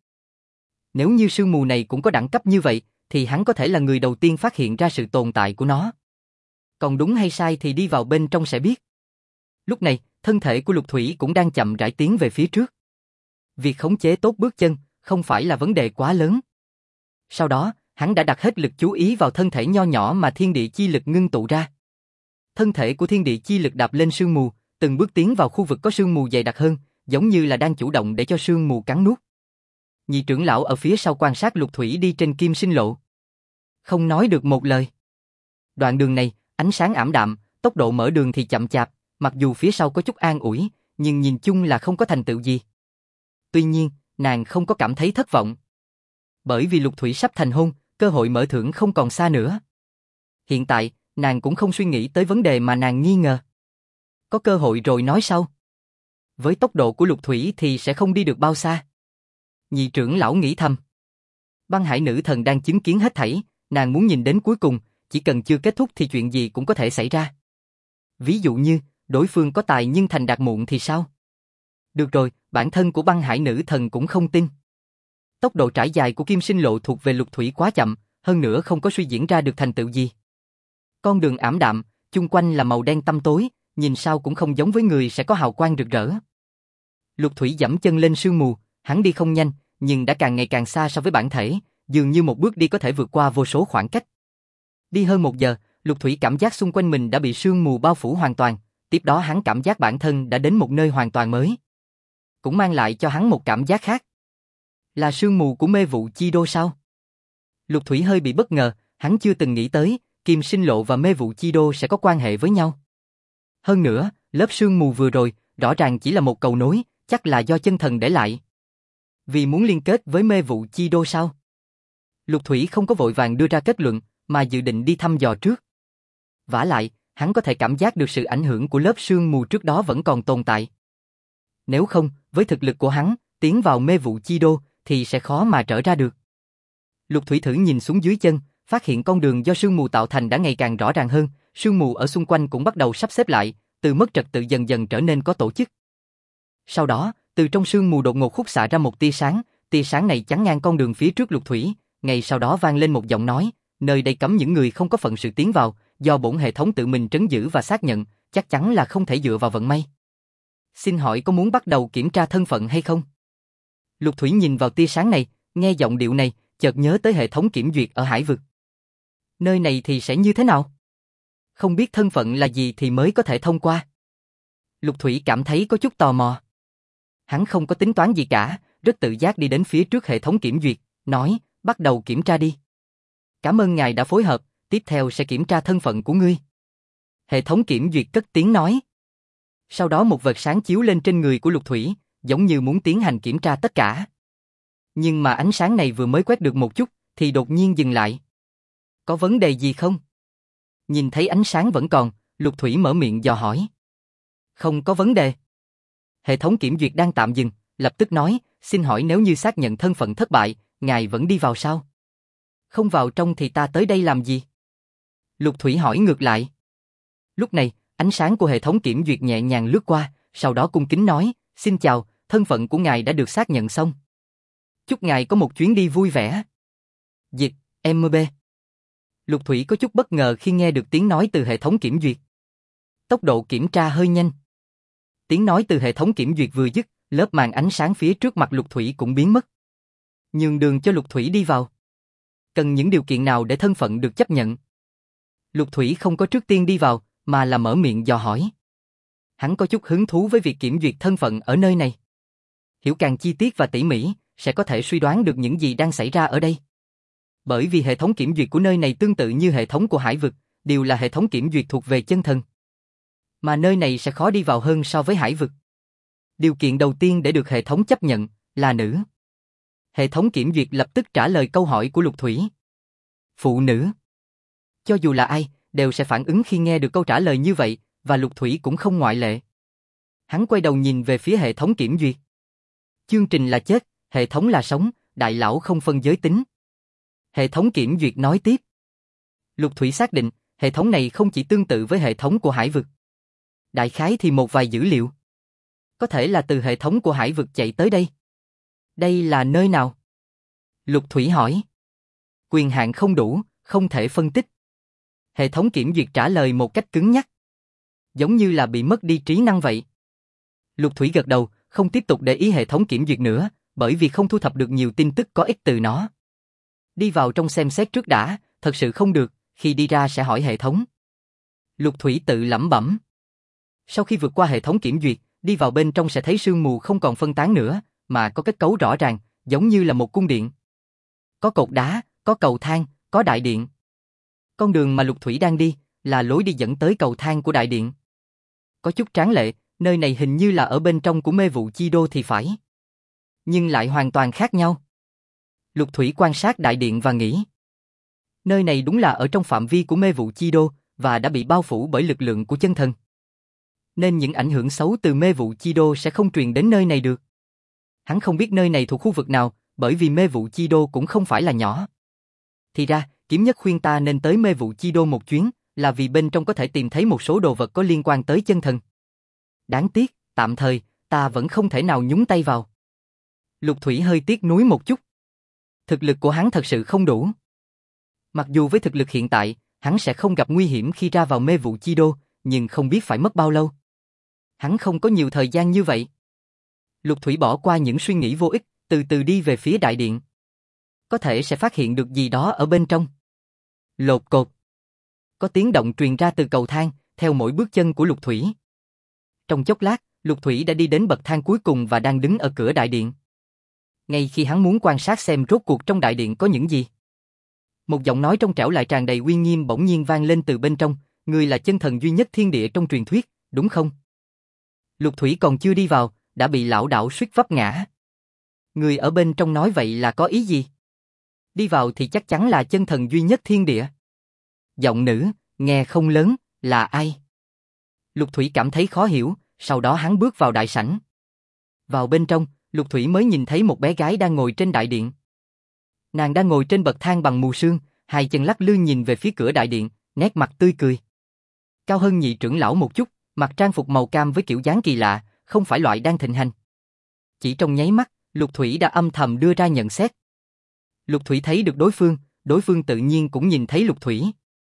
Nếu như sương mù này cũng có đẳng cấp như vậy, thì hắn có thể là người đầu tiên phát hiện ra sự tồn tại của nó. Còn đúng hay sai thì đi vào bên trong sẽ biết. Lúc này, thân thể của Lục Thủy cũng đang chậm rãi tiến về phía trước. Việc khống chế tốt bước chân không phải là vấn đề quá lớn. Sau đó, hắn đã đặt hết lực chú ý vào thân thể nho nhỏ mà thiên địa chi lực ngưng tụ ra. Thân thể của thiên địa chi lực đạp lên sương mù, từng bước tiến vào khu vực có sương mù dày đặc hơn, giống như là đang chủ động để cho sương mù cắn nuốt. Nhị trưởng lão ở phía sau quan sát Lục Thủy đi trên Kim Sinh Lộ. Không nói được một lời. Đoạn đường này, ánh sáng ảm đạm, tốc độ mở đường thì chậm chạp, mặc dù phía sau có chút an ủi, nhưng nhìn chung là không có thành tựu gì. Tuy nhiên, nàng không có cảm thấy thất vọng. Bởi vì Lục Thủy sắp thành hôn, cơ hội mở thưởng không còn xa nữa. Hiện tại, nàng cũng không suy nghĩ tới vấn đề mà nàng nghi ngờ. Có cơ hội rồi nói sau. Với tốc độ của Lục Thủy thì sẽ không đi được bao xa. Nhị trưởng lão nghĩ thầm. Băng Hải nữ thần đang chứng kiến hết thảy, nàng muốn nhìn đến cuối cùng, chỉ cần chưa kết thúc thì chuyện gì cũng có thể xảy ra. Ví dụ như, đối phương có tài nhưng thành đạt muộn thì sao? Được rồi, bản thân của Băng Hải nữ thần cũng không tin. Tốc độ trải dài của Kim Sinh Lộ thuộc về Lục Thủy quá chậm, hơn nữa không có suy diễn ra được thành tựu gì. Con đường ảm đạm, chung quanh là màu đen tăm tối, nhìn sao cũng không giống với người sẽ có hào quang rực rỡ. Lục Thủy giẫm chân lên sương mù, hắn đi không nhanh, nhưng đã càng ngày càng xa so với bản thể, dường như một bước đi có thể vượt qua vô số khoảng cách. Đi hơn 1 giờ, Lục Thủy cảm giác xung quanh mình đã bị sương mù bao phủ hoàn toàn, tiếp đó hắn cảm giác bản thân đã đến một nơi hoàn toàn mới. Cũng mang lại cho hắn một cảm giác khác. Là sương mù của mê vụ chi đô sao? Lục Thủy hơi bị bất ngờ, hắn chưa từng nghĩ tới, Kim Sinh Lộ và mê vụ chi đô sẽ có quan hệ với nhau. Hơn nữa, lớp sương mù vừa rồi, rõ ràng chỉ là một cầu nối, chắc là do chân thần để lại. Vì muốn liên kết với mê vụ chi đô sao? Lục Thủy không có vội vàng đưa ra kết luận, mà dự định đi thăm dò trước. Vả lại, hắn có thể cảm giác được sự ảnh hưởng của lớp sương mù trước đó vẫn còn tồn tại. Nếu không, với thực lực của hắn, tiến vào mê vụ chi đô, thì sẽ khó mà trở ra được. Lục Thủy thử nhìn xuống dưới chân, phát hiện con đường do sương mù tạo thành đã ngày càng rõ ràng hơn, sương mù ở xung quanh cũng bắt đầu sắp xếp lại, từ mất trật tự dần dần trở nên có tổ chức. Sau đó, từ trong sương mù đột ngột khúc xạ ra một tia sáng này chắn ngang con đường phía trước Lục Thủy, ngay sau đó vang lên một giọng nói, nơi đây cấm những người không có phận sự tiến vào, do bổn hệ thống tự mình trấn giữ và xác nhận, chắc chắn là không thể dựa vào vận may. Xin hỏi có muốn bắt đầu kiểm tra thân phận hay không? Lục Thủy nhìn vào tia sáng này, nghe giọng điệu này, chợt nhớ tới hệ thống kiểm duyệt ở hải vực. Nơi này thì sẽ như thế nào? Không biết thân phận là gì thì mới có thể thông qua. Lục Thủy cảm thấy có chút tò mò. Hắn không có tính toán gì cả, rất tự giác đi đến phía trước hệ thống kiểm duyệt, nói, bắt đầu kiểm tra đi. Cảm ơn ngài đã phối hợp, tiếp theo sẽ kiểm tra thân phận của ngươi. Hệ thống kiểm duyệt cất tiếng nói. Sau đó một vệt sáng chiếu lên trên người của Lục Thủy, giống như muốn tiến hành kiểm tra tất cả. Nhưng mà ánh sáng này vừa mới quét được một chút, thì đột nhiên dừng lại. Có vấn đề gì không? Nhìn thấy ánh sáng vẫn còn, Lục Thủy mở miệng dò hỏi. Không có vấn đề. Hệ thống kiểm duyệt đang tạm dừng, lập tức nói, xin hỏi nếu như xác nhận thân phận thất bại, ngài vẫn đi vào sao? Không vào trong thì ta tới đây làm gì? Lục Thủy hỏi ngược lại. Lúc này, ánh sáng của hệ thống kiểm duyệt nhẹ nhàng lướt qua, sau đó cung kính nói, xin chào, thân phận của ngài đã được xác nhận xong. Chúc ngài có một chuyến đi vui vẻ. Dịch, MB. Lục Thủy có chút bất ngờ khi nghe được tiếng nói từ hệ thống kiểm duyệt. Tốc độ kiểm tra hơi nhanh. Tiếng nói từ hệ thống kiểm duyệt vừa dứt, lớp màn ánh sáng phía trước mặt Lục Thủy cũng biến mất. Nhường đường cho Lục Thủy đi vào. Cần những điều kiện nào để thân phận được chấp nhận? Lục Thủy không có trước tiên đi vào, mà là mở miệng dò hỏi. Hắn có chút hứng thú với việc kiểm duyệt thân phận ở nơi này. Hiểu càng chi tiết và tỉ mỉ, sẽ có thể suy đoán được những gì đang xảy ra ở đây. Bởi vì hệ thống kiểm duyệt của nơi này tương tự như hệ thống của hải vực, đều là hệ thống kiểm duyệt thuộc về chân thần. Mà nơi này sẽ khó đi vào hơn so với hải vực. Điều kiện đầu tiên để được hệ thống chấp nhận là nữ. Hệ thống kiểm duyệt lập tức trả lời câu hỏi của Lục Thủy. Phụ nữ. Cho dù là ai, đều sẽ phản ứng khi nghe được câu trả lời như vậy, và Lục Thủy cũng không ngoại lệ. Hắn quay đầu nhìn về phía hệ thống kiểm duyệt. Chương trình là chết, hệ thống là sống, đại lão không phân giới tính. Hệ thống kiểm duyệt nói tiếp. Lục Thủy xác định, hệ thống này không chỉ tương tự với hệ thống của hải vực. Đại khái thì một vài dữ liệu. Có thể là từ hệ thống của hải vực chạy tới đây. Đây là nơi nào? Lục Thủy hỏi. Quyền hạn không đủ, không thể phân tích. Hệ thống kiểm duyệt trả lời một cách cứng nhắc. Giống như là bị mất đi trí năng vậy. Lục Thủy gật đầu, không tiếp tục để ý hệ thống kiểm duyệt nữa, bởi vì không thu thập được nhiều tin tức có ích từ nó. Đi vào trong xem xét trước đã, thật sự không được, khi đi ra sẽ hỏi hệ thống. Lục Thủy tự lẩm bẩm. Sau khi vượt qua hệ thống kiểm duyệt, đi vào bên trong sẽ thấy sương mù không còn phân tán nữa, mà có kết cấu rõ ràng, giống như là một cung điện. Có cột đá, có cầu thang, có đại điện. Con đường mà Lục Thủy đang đi, là lối đi dẫn tới cầu thang của đại điện. Có chút tráng lệ, nơi này hình như là ở bên trong của mê vụ chi đô thì phải. Nhưng lại hoàn toàn khác nhau. Lục Thủy quan sát đại điện và nghĩ. Nơi này đúng là ở trong phạm vi của mê vụ chi đô, và đã bị bao phủ bởi lực lượng của chân thần. Nên những ảnh hưởng xấu từ mê vụ chi đô sẽ không truyền đến nơi này được. Hắn không biết nơi này thuộc khu vực nào, bởi vì mê vụ chi đô cũng không phải là nhỏ. Thì ra, Kiếm Nhất khuyên ta nên tới mê vụ chi đô một chuyến, là vì bên trong có thể tìm thấy một số đồ vật có liên quan tới chân thần. Đáng tiếc, tạm thời, ta vẫn không thể nào nhúng tay vào. Lục Thủy hơi tiếc nuối một chút. Thực lực của hắn thật sự không đủ. Mặc dù với thực lực hiện tại, hắn sẽ không gặp nguy hiểm khi ra vào mê vụ chi đô, nhưng không biết phải mất bao lâu. Hắn không có nhiều thời gian như vậy. Lục Thủy bỏ qua những suy nghĩ vô ích, từ từ đi về phía đại điện. Có thể sẽ phát hiện được gì đó ở bên trong. Lột cột. Có tiếng động truyền ra từ cầu thang, theo mỗi bước chân của Lục Thủy. Trong chốc lát, Lục Thủy đã đi đến bậc thang cuối cùng và đang đứng ở cửa đại điện. Ngay khi hắn muốn quan sát xem rốt cuộc trong đại điện có những gì. Một giọng nói trong trẻo lại tràn đầy uy nghiêm bỗng nhiên vang lên từ bên trong, ngươi là chân thần duy nhất thiên địa trong truyền thuyết, đúng không? Lục Thủy còn chưa đi vào, đã bị lão đảo suýt vấp ngã. Người ở bên trong nói vậy là có ý gì? Đi vào thì chắc chắn là chân thần duy nhất thiên địa. Giọng nữ, nghe không lớn, là ai? Lục Thủy cảm thấy khó hiểu, sau đó hắn bước vào đại sảnh. Vào bên trong, Lục Thủy mới nhìn thấy một bé gái đang ngồi trên đại điện. Nàng đang ngồi trên bậc thang bằng mù sương, hai chân lắc lư nhìn về phía cửa đại điện, nét mặt tươi cười. Cao hơn nhị trưởng lão một chút, mặc trang phục màu cam với kiểu dáng kỳ lạ, không phải loại đang thịnh hành. Chỉ trong nháy mắt, Lục Thủy đã âm thầm đưa ra nhận xét. Lục Thủy thấy được đối phương tự nhiên cũng nhìn thấy Lục Thủy.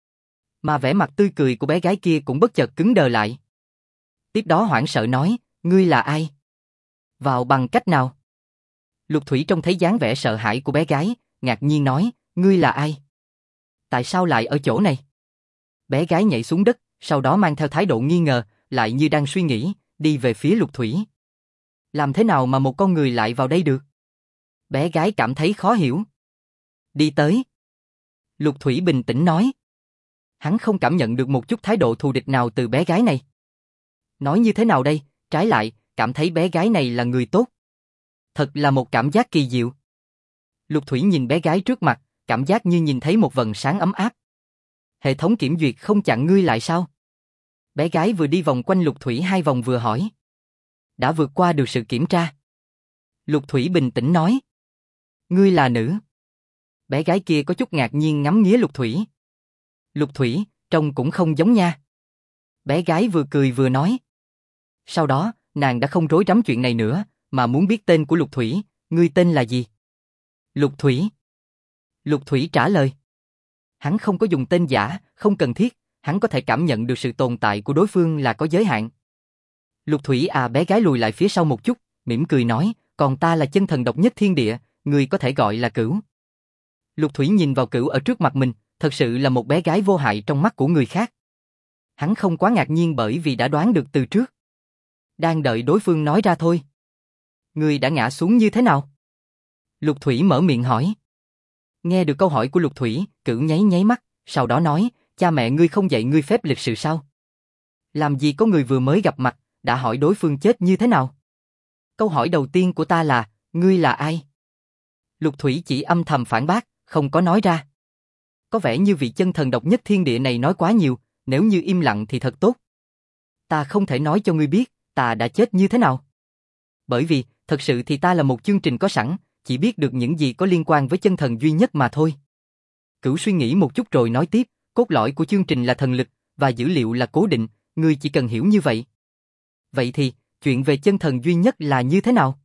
Mà vẻ mặt tươi cười của bé gái kia cũng bất chợt cứng đờ lại. Tiếp đó hoảng sợ nói, ngươi là ai? Vào bằng cách nào? Lục Thủy trông thấy dáng vẻ sợ hãi của bé gái, ngạc nhiên nói, ngươi là ai? Tại sao lại ở chỗ này? Bé gái nhảy xuống đất, sau đó mang theo thái độ nghi ngờ, lại như đang suy nghĩ, đi về phía Lục Thủy. Làm thế nào mà một con người lại vào đây được? Bé gái cảm thấy khó hiểu. Đi tới. Lục Thủy bình tĩnh nói. Hắn không cảm nhận được một chút thái độ thù địch nào từ bé gái này. Nói như thế nào đây, trái lại, cảm thấy bé gái này là người tốt. Thật là một cảm giác kỳ diệu. Lục Thủy nhìn bé gái trước mặt, cảm giác như nhìn thấy một vầng sáng ấm áp. Hệ thống kiểm duyệt không chặn ngươi lại sao? Bé gái vừa đi vòng quanh Lục Thủy 2 vòng vừa hỏi. Đã vượt qua được sự kiểm tra. Lục Thủy bình tĩnh nói. Ngươi là nữ. Bé gái kia có chút ngạc nhiên ngắm nghía Lục Thủy. Lục Thủy, trông cũng không giống nha. Bé gái vừa cười vừa nói. Sau đó, nàng đã không rối rắm chuyện này nữa, mà muốn biết tên của Lục Thủy, ngươi tên là gì? Lục Thủy. Lục Thủy trả lời. Hắn không có dùng tên giả, không cần thiết, hắn có thể cảm nhận được sự tồn tại của đối phương là có giới hạn. Lục Thủy à, bé gái lùi lại phía sau một chút, mỉm cười nói, còn ta là chân thần độc nhất thiên địa, người có thể gọi là Cửu. Lục Thủy nhìn vào Cửu ở trước mặt mình, thật sự là một bé gái vô hại trong mắt của người khác. Hắn không quá ngạc nhiên bởi vì đã đoán được từ trước. Đang đợi đối phương nói ra thôi. Ngươi đã ngã xuống như thế nào? Lục Thủy mở miệng hỏi. Nghe được câu hỏi của Lục Thủy, Cửu nháy nháy mắt, sau đó nói, cha mẹ ngươi không dạy ngươi phép lịch sự sao? Làm gì có người vừa mới gặp mặt, đã hỏi đối phương chết như thế nào? Câu hỏi đầu tiên của ta là, ngươi là ai? Lục Thủy chỉ âm thầm phản bác, không có nói ra. Có vẻ như vị chân thần độc nhất thiên địa này nói quá nhiều, nếu như im lặng thì thật tốt. Ta không thể nói cho ngươi biết, ta đã chết như thế nào. Bởi vì, thật sự thì ta là một chương trình có sẵn, chỉ biết được những gì có liên quan với chân thần duy nhất mà thôi. Cửu suy nghĩ một chút rồi nói tiếp, cốt lõi của chương trình là thần lực, và dữ liệu là cố định, ngươi chỉ cần hiểu như vậy. Vậy thì, chuyện về chân thần duy nhất là như thế nào?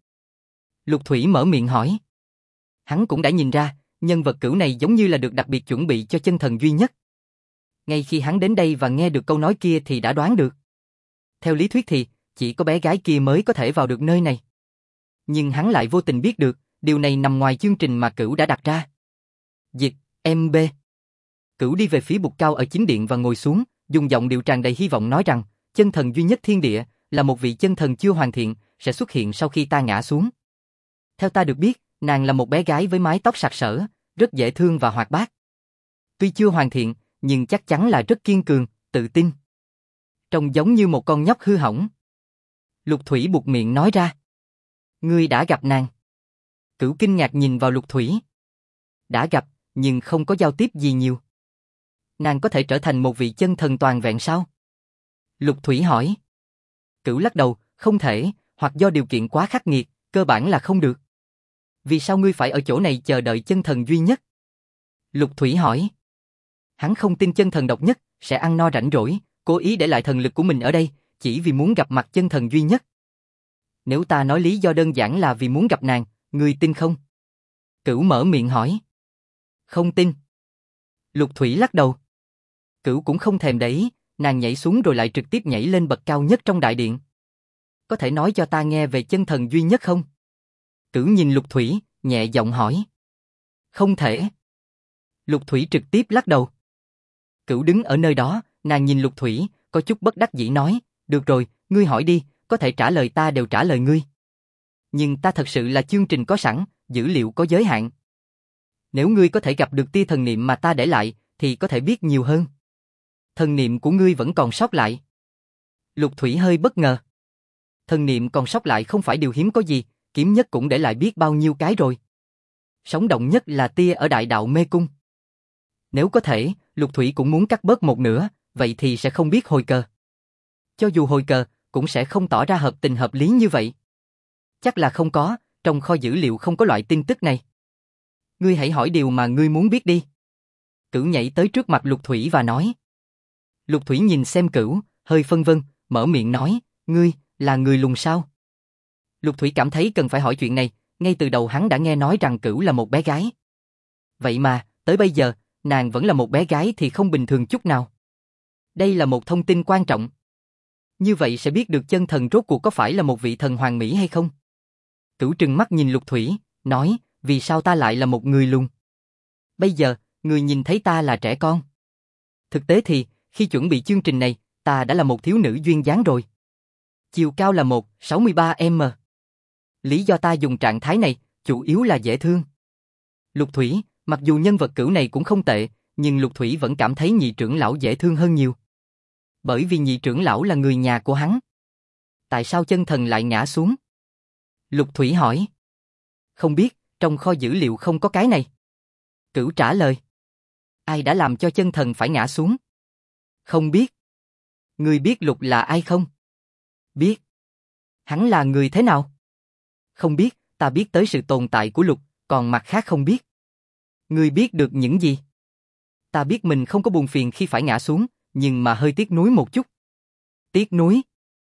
Lục Thủy mở miệng hỏi. Hắn cũng đã nhìn ra, nhân vật Cửu này giống như là được đặc biệt chuẩn bị cho chân thần duy nhất. Ngay khi hắn đến đây và nghe được câu nói kia thì đã đoán được. Theo lý thuyết thì, chỉ có bé gái kia mới có thể vào được nơi này. Nhưng hắn lại vô tình biết được, điều này nằm ngoài chương trình mà Cửu đã đặt ra. Dịch, MB. Cửu đi về phía bục cao ở chính điện và ngồi xuống, dùng giọng điệu tràn đầy hy vọng nói rằng, chân thần duy nhất thiên địa, là một vị chân thần chưa hoàn thiện, sẽ xuất hiện sau khi ta ngã xuống. Theo ta được biết, nàng là một bé gái với mái tóc sặc sỡ, rất dễ thương và hoạt bát. Tuy chưa hoàn thiện, nhưng chắc chắn là rất kiên cường, tự tin. Trông giống như một con nhóc hư hỏng. Lục Thủy buột miệng nói ra. Ngươi đã gặp nàng. Cửu kinh ngạc nhìn vào Lục Thủy. Đã gặp, nhưng không có giao tiếp gì nhiều. Nàng có thể trở thành một vị chân thần toàn vẹn sao? Lục Thủy hỏi. Cửu lắc đầu, không thể, hoặc do điều kiện quá khắc nghiệt, cơ bản là không được. Vì sao ngươi phải ở chỗ này chờ đợi chân thần duy nhất? Lục Thủy hỏi. Hắn không tin chân thần độc nhất sẽ ăn no rảnh rỗi, cố ý để lại thần lực của mình ở đây, chỉ vì muốn gặp mặt chân thần duy nhất. Nếu ta nói lý do đơn giản là vì muốn gặp nàng, ngươi tin không? Cửu mở miệng hỏi. Không tin. Lục Thủy lắc đầu. Cửu cũng không thèm để ý, nàng nhảy xuống rồi lại trực tiếp nhảy lên bậc cao nhất trong đại điện. Có thể nói cho ta nghe về chân thần duy nhất không? Cửu nhìn Lục Thủy, nhẹ giọng hỏi. Không thể. Lục Thủy trực tiếp lắc đầu. Cửu đứng ở nơi đó, nàng nhìn Lục Thủy, có chút bất đắc dĩ nói, được rồi, ngươi hỏi đi, có thể trả lời ta đều trả lời ngươi. Nhưng ta thật sự là chương trình có sẵn, dữ liệu có giới hạn. Nếu ngươi có thể gặp được tia thần niệm mà ta để lại, thì có thể biết nhiều hơn. Thần niệm của ngươi vẫn còn sót lại. Lục Thủy hơi bất ngờ. Thần niệm còn sót lại không phải điều hiếm có gì, kiếm nhất cũng để lại biết bao nhiêu cái rồi. Sống động nhất là tia ở đại đạo mê cung. Nếu có thể, Lục Thủy cũng muốn cắt bớt một nửa, vậy thì sẽ không biết hồi cờ. Cho dù hồi cờ, cũng sẽ không tỏ ra hợp tình hợp lý như vậy. Chắc là không có, trong kho dữ liệu không có loại tin tức này. Ngươi hãy hỏi điều mà ngươi muốn biết đi. Cửu nhảy tới trước mặt Lục Thủy và nói. Lục Thủy nhìn xem Cửu, hơi phân vân, mở miệng nói, ngươi, là người lùn sao? Lục Thủy cảm thấy cần phải hỏi chuyện này, ngay từ đầu hắn đã nghe nói rằng Cửu là một bé gái. Vậy mà, tới bây giờ, nàng vẫn là một bé gái thì không bình thường chút nào. Đây là một thông tin quan trọng. Như vậy sẽ biết được chân thần rốt cuộc có phải là một vị thần hoàn mỹ hay không? Cửu trừng mắt nhìn Lục Thủy, nói, vì sao ta lại là một người lùn? Bây giờ, người nhìn thấy ta là trẻ con. Thực tế thì, khi chuẩn bị chương trình này, ta đã là một thiếu nữ duyên dáng rồi. Chiều cao là 1,63m. Lý do ta dùng trạng thái này, chủ yếu là dễ thương. Lục Thủy, mặc dù nhân vật Cửu này cũng không tệ, nhưng Lục Thủy vẫn cảm thấy nhị trưởng lão dễ thương hơn nhiều. Bởi vì nhị trưởng lão là người nhà của hắn. Tại sao chân thần lại ngã xuống? Lục Thủy hỏi. Không biết, trong kho dữ liệu không có cái này. Cửu trả lời. Ai đã làm cho chân thần phải ngã xuống? Không biết. Ngươi biết Lục là ai không? Biết. Hắn là người thế nào? Không biết, Ta biết tới sự tồn tại của Lục, còn mặt khác không biết. Ngươi biết được những gì? Ta biết mình không có buồn phiền khi phải ngã xuống, nhưng mà hơi tiếc nuối một chút. Tiếc nuối?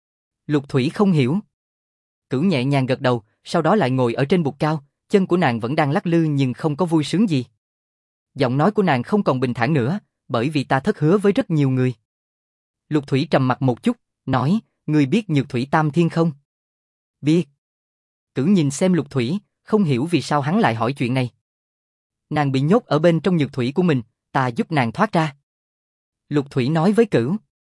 Lục Thủy không hiểu. Cửu nhẹ nhàng gật đầu, sau đó lại ngồi ở trên bục cao, chân của nàng vẫn đang lắc lư nhưng không có vui sướng gì. Giọng nói của nàng không còn bình thản nữa, bởi vì ta thất hứa với rất nhiều người. Lục Thủy trầm mặt một chút, nói, ngươi biết Nhược Thủy Tam Thiên không? Biết. Cửu nhìn xem Lục Thủy, không hiểu vì sao hắn lại hỏi chuyện này. Nàng bị nhốt ở bên trong nhược thủy của mình, ta giúp nàng thoát ra. Lục Thủy nói với Cửu.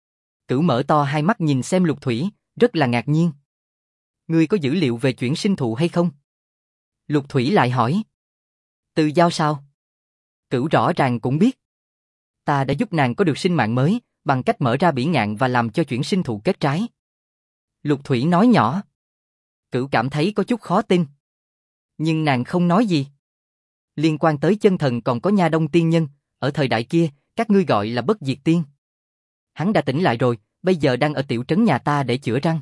Cửu mở to hai mắt nhìn xem Lục Thủy, rất là ngạc nhiên. Ngươi có dữ liệu về chuyển sinh thụ hay không? Lục Thủy lại hỏi. Từ giao sao? Cửu rõ ràng cũng biết. Ta đã giúp nàng có được sinh mạng mới, bằng cách mở ra bỉ ngạn và làm cho chuyển sinh thụ kết trái. Lục Thủy nói nhỏ. Cửu cảm thấy có chút khó tin. Nhưng nàng không nói gì. Liên quan tới chân thần còn có Nha Đông tiên nhân, ở thời đại kia, các ngươi gọi là bất diệt tiên. Hắn đã tỉnh lại rồi, bây giờ đang ở tiểu trấn nhà ta để chữa răng.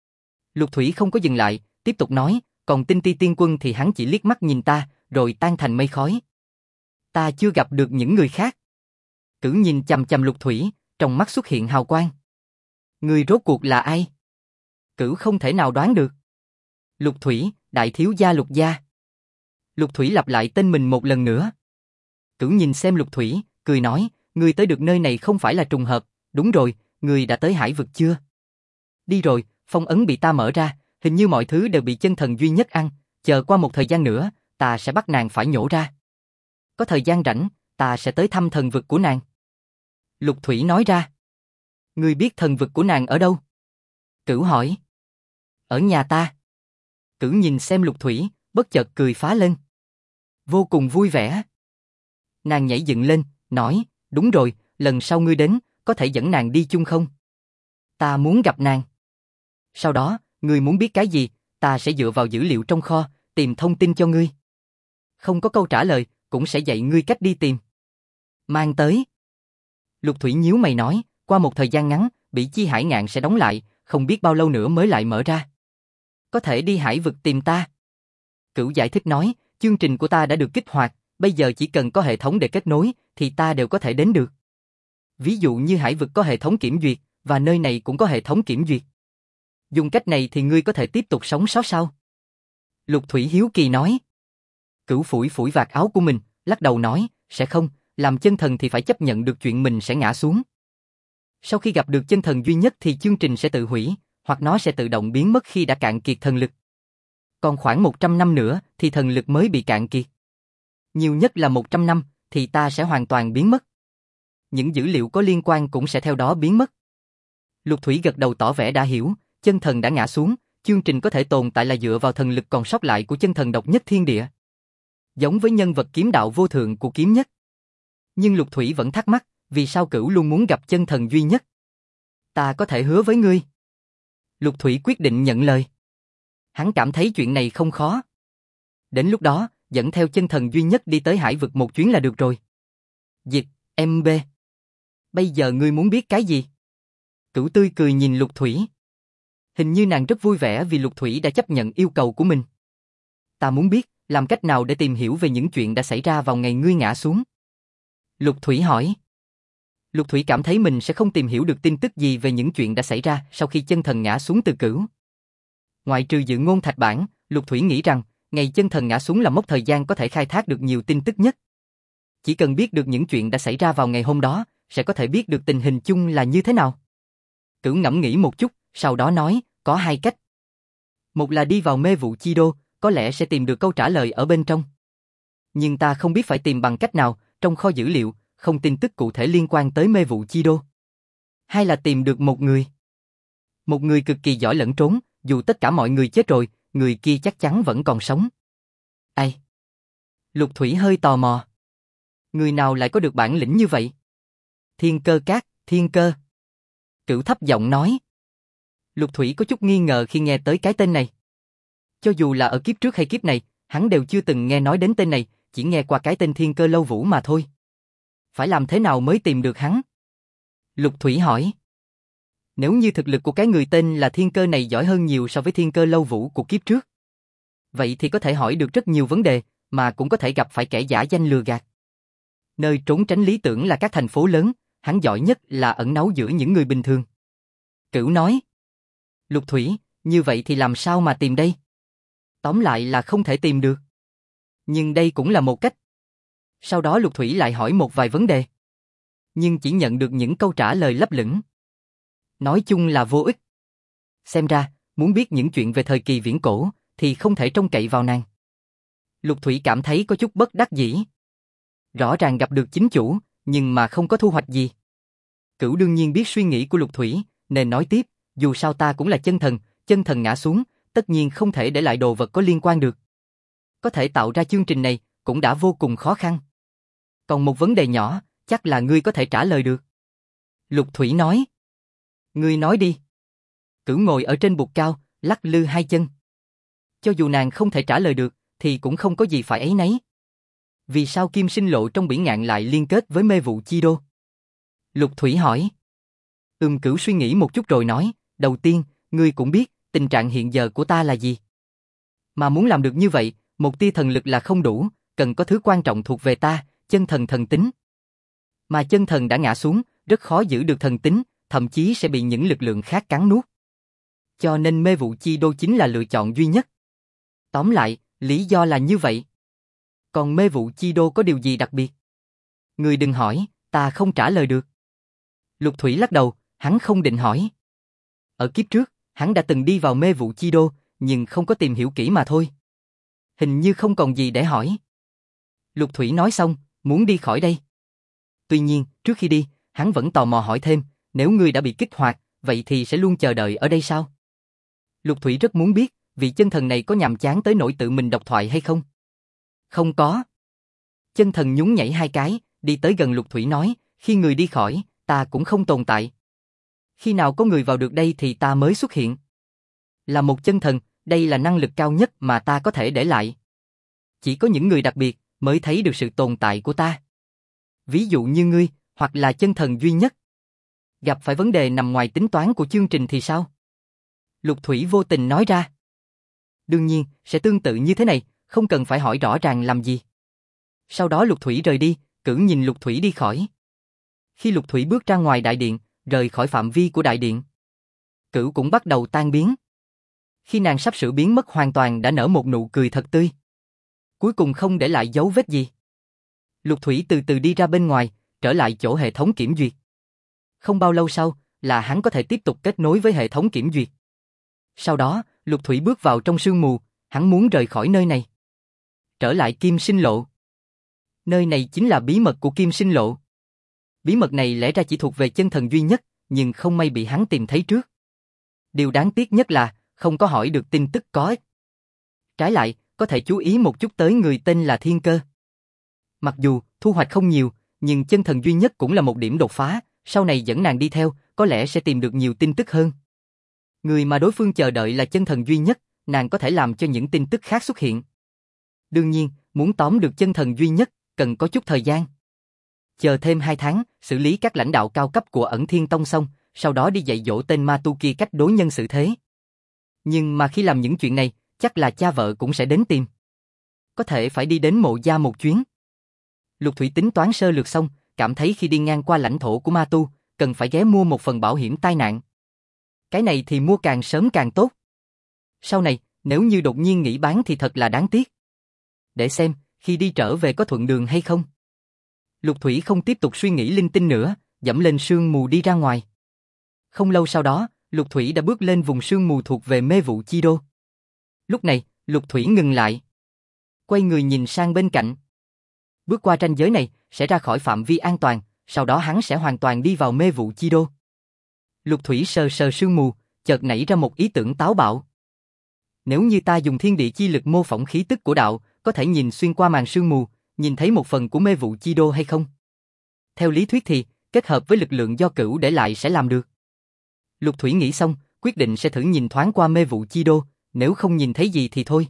Lục Thủy không có dừng lại, tiếp tục nói, còn Tinh Ti tiên quân thì hắn chỉ liếc mắt nhìn ta, rồi tan thành mây khói. Ta chưa gặp được những người khác. Cửu nhìn chằm chằm Lục Thủy, trong mắt xuất hiện hào quang. Người rốt cuộc là ai? Cửu không thể nào đoán được. Lục Thủy, đại thiếu gia Lục gia. Lục Thủy lặp lại tên mình một lần nữa. Cửu nhìn xem Lục Thủy, cười nói, ngươi tới được nơi này không phải là trùng hợp, đúng rồi, ngươi đã tới hải vực chưa? Đi rồi, phong ấn bị ta mở ra, hình như mọi thứ đều bị chân thần duy nhất ăn, chờ qua một thời gian nữa, ta sẽ bắt nàng phải nhổ ra. Có thời gian rảnh, ta sẽ tới thăm thần vực của nàng. Lục Thủy nói ra. Ngươi biết thần vực của nàng ở đâu? Cửu hỏi. Ở nhà ta. Cửu nhìn xem Lục Thủy, bất chợt cười phá lên. Vô cùng vui vẻ. Nàng nhảy dựng lên, nói, đúng rồi, lần sau ngươi đến, có thể dẫn nàng đi chung không? Ta muốn gặp nàng. Sau đó, ngươi muốn biết cái gì, ta sẽ dựa vào dữ liệu trong kho, tìm thông tin cho ngươi. Không có câu trả lời, cũng sẽ dạy ngươi cách đi tìm. Mang tới. Lục Thủy nhíu mày nói, qua một thời gian ngắn, Bỉ Chi hải ngạn sẽ đóng lại, không biết bao lâu nữa mới lại mở ra. Có thể đi hải vực tìm ta. Cửu giải thích nói, chương trình của ta đã được kích hoạt, bây giờ chỉ cần có hệ thống để kết nối, thì ta đều có thể đến được. Ví dụ như hải vực có hệ thống kiểm duyệt, và nơi này cũng có hệ thống kiểm duyệt. Dùng cách này thì ngươi có thể tiếp tục sống sót sao? Lục Thủy hiếu kỳ nói. Cửu phủi phủi vạt áo của mình, lắc đầu nói, sẽ không, làm chân thần thì phải chấp nhận được chuyện mình sẽ ngã xuống. Sau khi gặp được chân thần duy nhất thì chương trình sẽ tự hủy, hoặc nó sẽ tự động biến mất khi đã cạn kiệt thần lực. Còn khoảng 100 năm nữa thì thần lực mới bị cạn kiệt. Nhiều nhất là 100 năm thì ta sẽ hoàn toàn biến mất. Những dữ liệu có liên quan cũng sẽ theo đó biến mất. Lục Thủy gật đầu tỏ vẻ đã hiểu, chân thần đã ngã xuống, chương trình có thể tồn tại là dựa vào thần lực còn sót lại của chân thần độc nhất thiên địa. Giống với nhân vật kiếm đạo vô thượng của kiếm nhất. Nhưng Lục Thủy vẫn thắc mắc, vì sao Cửu luôn muốn gặp chân thần duy nhất? Ta có thể hứa với ngươi. Lục Thủy quyết định nhận lời. Hắn cảm thấy chuyện này không khó. Đến lúc đó, dẫn theo chân thần duy nhất đi tới hải vực một chuyến là được rồi. Dịch, MB. Bây giờ ngươi muốn biết cái gì? Cửu tươi cười nhìn Lục Thủy. Hình như nàng rất vui vẻ vì Lục Thủy đã chấp nhận yêu cầu của mình. Ta muốn biết, làm cách nào để tìm hiểu về những chuyện đã xảy ra vào ngày ngươi ngã xuống? Lục Thủy hỏi. Lục Thủy cảm thấy mình sẽ không tìm hiểu được tin tức gì về những chuyện đã xảy ra sau khi chân thần ngã xuống từ Cửu. Ngoại trừ dự ngôn thạch bản, Lục Thủy nghĩ rằng, ngày chân thần ngã xuống là mốc thời gian có thể khai thác được nhiều tin tức nhất. Chỉ cần biết được những chuyện đã xảy ra vào ngày hôm đó, sẽ có thể biết được tình hình chung là như thế nào. Cửu ngẫm nghĩ một chút, sau đó nói, có hai cách. Một là đi vào mê vụ chi đô, có lẽ sẽ tìm được câu trả lời ở bên trong. Nhưng ta không biết phải tìm bằng cách nào, trong kho dữ liệu, không tin tức cụ thể liên quan tới mê vụ chi đô. Hai là tìm được một người. Một người cực kỳ giỏi lẫn trốn, dù tất cả mọi người chết rồi, người kia chắc chắn vẫn còn sống. Ai? Lục Thủy hơi tò mò. Người nào lại có được bản lĩnh như vậy? Thiên Cơ Các, Thiên Cơ. Cửu thấp giọng nói. Lục Thủy có chút nghi ngờ khi nghe tới cái tên này. Cho dù là ở kiếp trước hay kiếp này, hắn đều chưa từng nghe nói đến tên này, chỉ nghe qua cái tên Thiên Cơ Lâu Vũ mà thôi. Phải làm thế nào mới tìm được hắn? Lục Thủy hỏi. Nếu như thực lực của cái người tên là Thiên Cơ này giỏi hơn nhiều so với Thiên Cơ Lâu Vũ của kiếp trước, vậy thì có thể hỏi được rất nhiều vấn đề, mà cũng có thể gặp phải kẻ giả danh lừa gạt. Nơi trốn tránh lý tưởng là các thành phố lớn, hắn giỏi nhất là ẩn náu giữa những người bình thường. Cửu nói. Lục Thủy, như vậy thì làm sao mà tìm đây? Tóm lại là không thể tìm được. Nhưng đây cũng là một cách. Sau đó Lục Thủy lại hỏi một vài vấn đề. Nhưng chỉ nhận được những câu trả lời lấp lửng. Nói chung là vô ích. Xem ra, muốn biết những chuyện về thời kỳ viễn cổ, thì không thể trông cậy vào nàng. Lục Thủy cảm thấy có chút bất đắc dĩ. Rõ ràng gặp được chính chủ, nhưng mà không có thu hoạch gì. Cửu đương nhiên biết suy nghĩ của Lục Thủy, nên nói tiếp, dù sao ta cũng là chân thần ngã xuống, tất nhiên không thể để lại đồ vật có liên quan được. Có thể tạo ra chương trình này, cũng đã vô cùng khó khăn. Còn một vấn đề nhỏ, chắc là ngươi có thể trả lời được. Lục Thủy nói. Ngươi nói đi. Cửu ngồi ở trên bục cao, lắc lư hai chân. Cho dù nàng không thể trả lời được, thì cũng không có gì phải áy náy. Vì sao Kim Sinh Lộ trong Bỉ Ngạn lại liên kết với mê vụ chi đô? Lục Thủy hỏi. Cửu suy nghĩ một chút rồi nói, đầu tiên, ngươi cũng biết, tình trạng hiện giờ của ta là gì. Mà muốn làm được như vậy, một tia thần lực là không đủ, cần có thứ quan trọng thuộc về ta, chân thần thần tính. Mà chân thần đã ngã xuống, rất khó giữ được thần tính, thậm chí sẽ bị những lực lượng khác cắn nuốt. Cho nên mê vụ chi đô chính là lựa chọn duy nhất. Tóm lại, lý do là như vậy. Còn mê vụ chi đô có điều gì đặc biệt? Ngươi đừng hỏi, ta không trả lời được. Lục Thủy lắc đầu, hắn không định hỏi. Ở kiếp trước, hắn đã từng đi vào mê vụ chi đô, nhưng không có tìm hiểu kỹ mà thôi. Hình như không còn gì để hỏi. Lục Thủy nói xong, muốn đi khỏi đây. Tuy nhiên, trước khi đi, hắn vẫn tò mò hỏi thêm, nếu ngươi đã bị kích hoạt, vậy thì sẽ luôn chờ đợi ở đây sao? Lục Thủy rất muốn biết, vị chân thần này có nhàm chán tới nỗi tự mình độc thoại hay không? Không có. Chân thần nhún nhảy hai cái, đi tới gần Lục Thủy nói, khi người đi khỏi, ta cũng không tồn tại. Khi nào có người vào được đây thì ta mới xuất hiện. Là một chân thần, đây là năng lực cao nhất mà ta có thể để lại. Chỉ có những người đặc biệt mới thấy được sự tồn tại của ta. Ví dụ như ngươi, hoặc là chân thần duy nhất. Gặp phải vấn đề nằm ngoài tính toán của chương trình thì sao? Lục Thủy vô tình nói ra. Đương nhiên, sẽ tương tự như thế này, không cần phải hỏi rõ ràng làm gì. Sau đó Lục Thủy rời đi, Cửu nhìn Lục Thủy đi khỏi. Khi Lục Thủy bước ra ngoài đại điện, rời khỏi phạm vi của đại điện, Cửu cũng bắt đầu tan biến. Khi nàng sắp sửa biến mất hoàn toàn đã nở một nụ cười thật tươi. Cuối cùng không để lại dấu vết gì. Lục Thủy từ từ đi ra bên ngoài, trở lại chỗ hệ thống kiểm duyệt. Không bao lâu sau, là hắn có thể tiếp tục kết nối với hệ thống kiểm duyệt. Sau đó, Lục Thủy bước vào trong sương mù, hắn muốn rời khỏi nơi này. Trở lại Kim Sinh Lộ. Nơi này chính là bí mật của Kim Sinh Lộ. Bí mật này lẽ ra chỉ thuộc về chân thần duy nhất, nhưng không may bị hắn tìm thấy trước. Điều đáng tiếc nhất là, không có hỏi được tin tức có ích. Trái lại, có thể chú ý một chút tới người tên là Thiên Cơ. Mặc dù, thu hoạch không nhiều, nhưng chân thần duy nhất cũng là một điểm đột phá, sau này dẫn nàng đi theo, có lẽ sẽ tìm được nhiều tin tức hơn. Người mà đối phương chờ đợi là chân thần duy nhất, nàng có thể làm cho những tin tức khác xuất hiện. Đương nhiên, muốn tóm được chân thần duy nhất, cần có chút thời gian. Chờ thêm 2 tháng, xử lý các lãnh đạo cao cấp của Ẩn Thiên Tông xong, sau đó đi dạy dỗ tên ma tu kia cách đối nhân xử thế. Nhưng mà khi làm những chuyện này, chắc là cha vợ cũng sẽ đến tìm. Có thể phải đi đến mộ gia một chuyến. Lục Thủy tính toán sơ lược xong, cảm thấy khi đi ngang qua lãnh thổ của ma tu, cần phải ghé mua một phần bảo hiểm tai nạn. Cái này thì mua càng sớm càng tốt. Sau này, nếu như đột nhiên nghỉ bán thì thật là đáng tiếc. Để xem, khi đi trở về có thuận đường hay không. Lục Thủy không tiếp tục suy nghĩ linh tinh nữa, dẫm lên sương mù đi ra ngoài. Không lâu sau đó, Lục Thủy đã bước lên vùng sương mù thuộc về mê vụ chi đô. Lúc này, Lục Thủy ngừng lại. Quay người nhìn sang bên cạnh. Bước qua ranh giới này, sẽ ra khỏi phạm vi an toàn, sau đó hắn sẽ hoàn toàn đi vào mê vụ chi đô. Lục Thủy sờ sờ sương mù, chợt nảy ra một ý tưởng táo bạo. Nếu như ta dùng thiên địa chi lực mô phỏng khí tức của đạo, có thể nhìn xuyên qua màn sương mù, nhìn thấy một phần của mê vụ chi đô hay không? Theo lý thuyết thì, kết hợp với lực lượng do Cửu để lại sẽ làm được. Lục Thủy nghĩ xong, quyết định sẽ thử nhìn thoáng qua mê vụ chi đô, nếu không nhìn thấy gì thì thôi.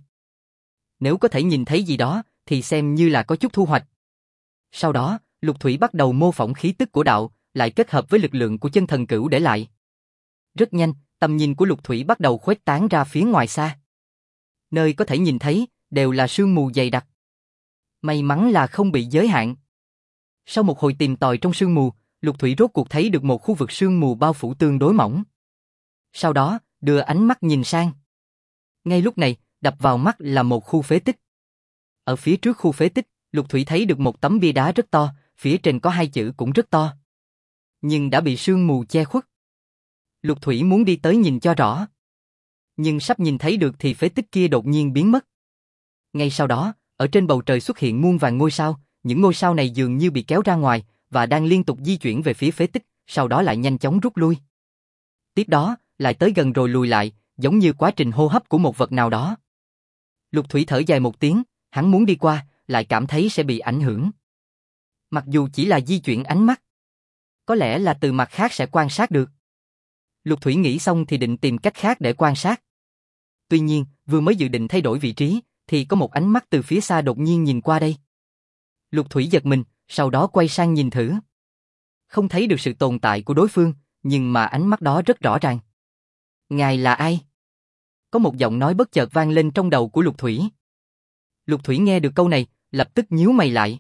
Nếu có thể nhìn thấy gì đó, thì xem như là có chút thu hoạch. Sau đó, Lục Thủy bắt đầu mô phỏng khí tức của đạo, lại kết hợp với lực lượng của chân thần Cửu để lại. Rất nhanh, tầm nhìn của Lục Thủy bắt đầu khuếch tán ra phía ngoài xa. Nơi có thể nhìn thấy, đều là sương mù dày đặc. May mắn là không bị giới hạn. Sau một hồi tìm tòi trong sương mù, Lục Thủy rốt cuộc thấy được một khu vực sương mù bao phủ tương đối mỏng. Sau đó, đưa ánh mắt nhìn sang. Ngay lúc này, đập vào mắt là một khu phế tích. Ở phía trước khu phế tích, Lục Thủy thấy được một tấm bia đá rất to, phía trên có hai chữ cũng rất to. Nhưng đã bị sương mù che khuất. Lục Thủy muốn đi tới nhìn cho rõ. Nhưng sắp nhìn thấy được thì phế tích kia đột nhiên biến mất. Ngay sau đó, ở trên bầu trời xuất hiện muôn vàn ngôi sao, những ngôi sao này dường như bị kéo ra ngoài, và đang liên tục di chuyển về phía phế tích, sau đó lại nhanh chóng rút lui. Tiếp đó, lại tới gần rồi lùi lại, giống như quá trình hô hấp của một vật nào đó. Lục Thủy thở dài một tiếng, hắn muốn đi qua, lại cảm thấy sẽ bị ảnh hưởng. Mặc dù chỉ là di chuyển ánh mắt, có lẽ là từ mặt khác sẽ quan sát được. Lục Thủy nghĩ xong thì định tìm cách khác để quan sát. Tuy nhiên, vừa mới dự định thay đổi vị trí, thì có một ánh mắt từ phía xa đột nhiên nhìn qua đây. Lục Thủy giật mình, sau đó quay sang nhìn thử. Không thấy được sự tồn tại của đối phương, nhưng mà ánh mắt đó rất rõ ràng. Ngài là ai? Có một giọng nói bất chợt vang lên trong đầu của Lục Thủy. Lục Thủy nghe được câu này, lập tức nhíu mày lại.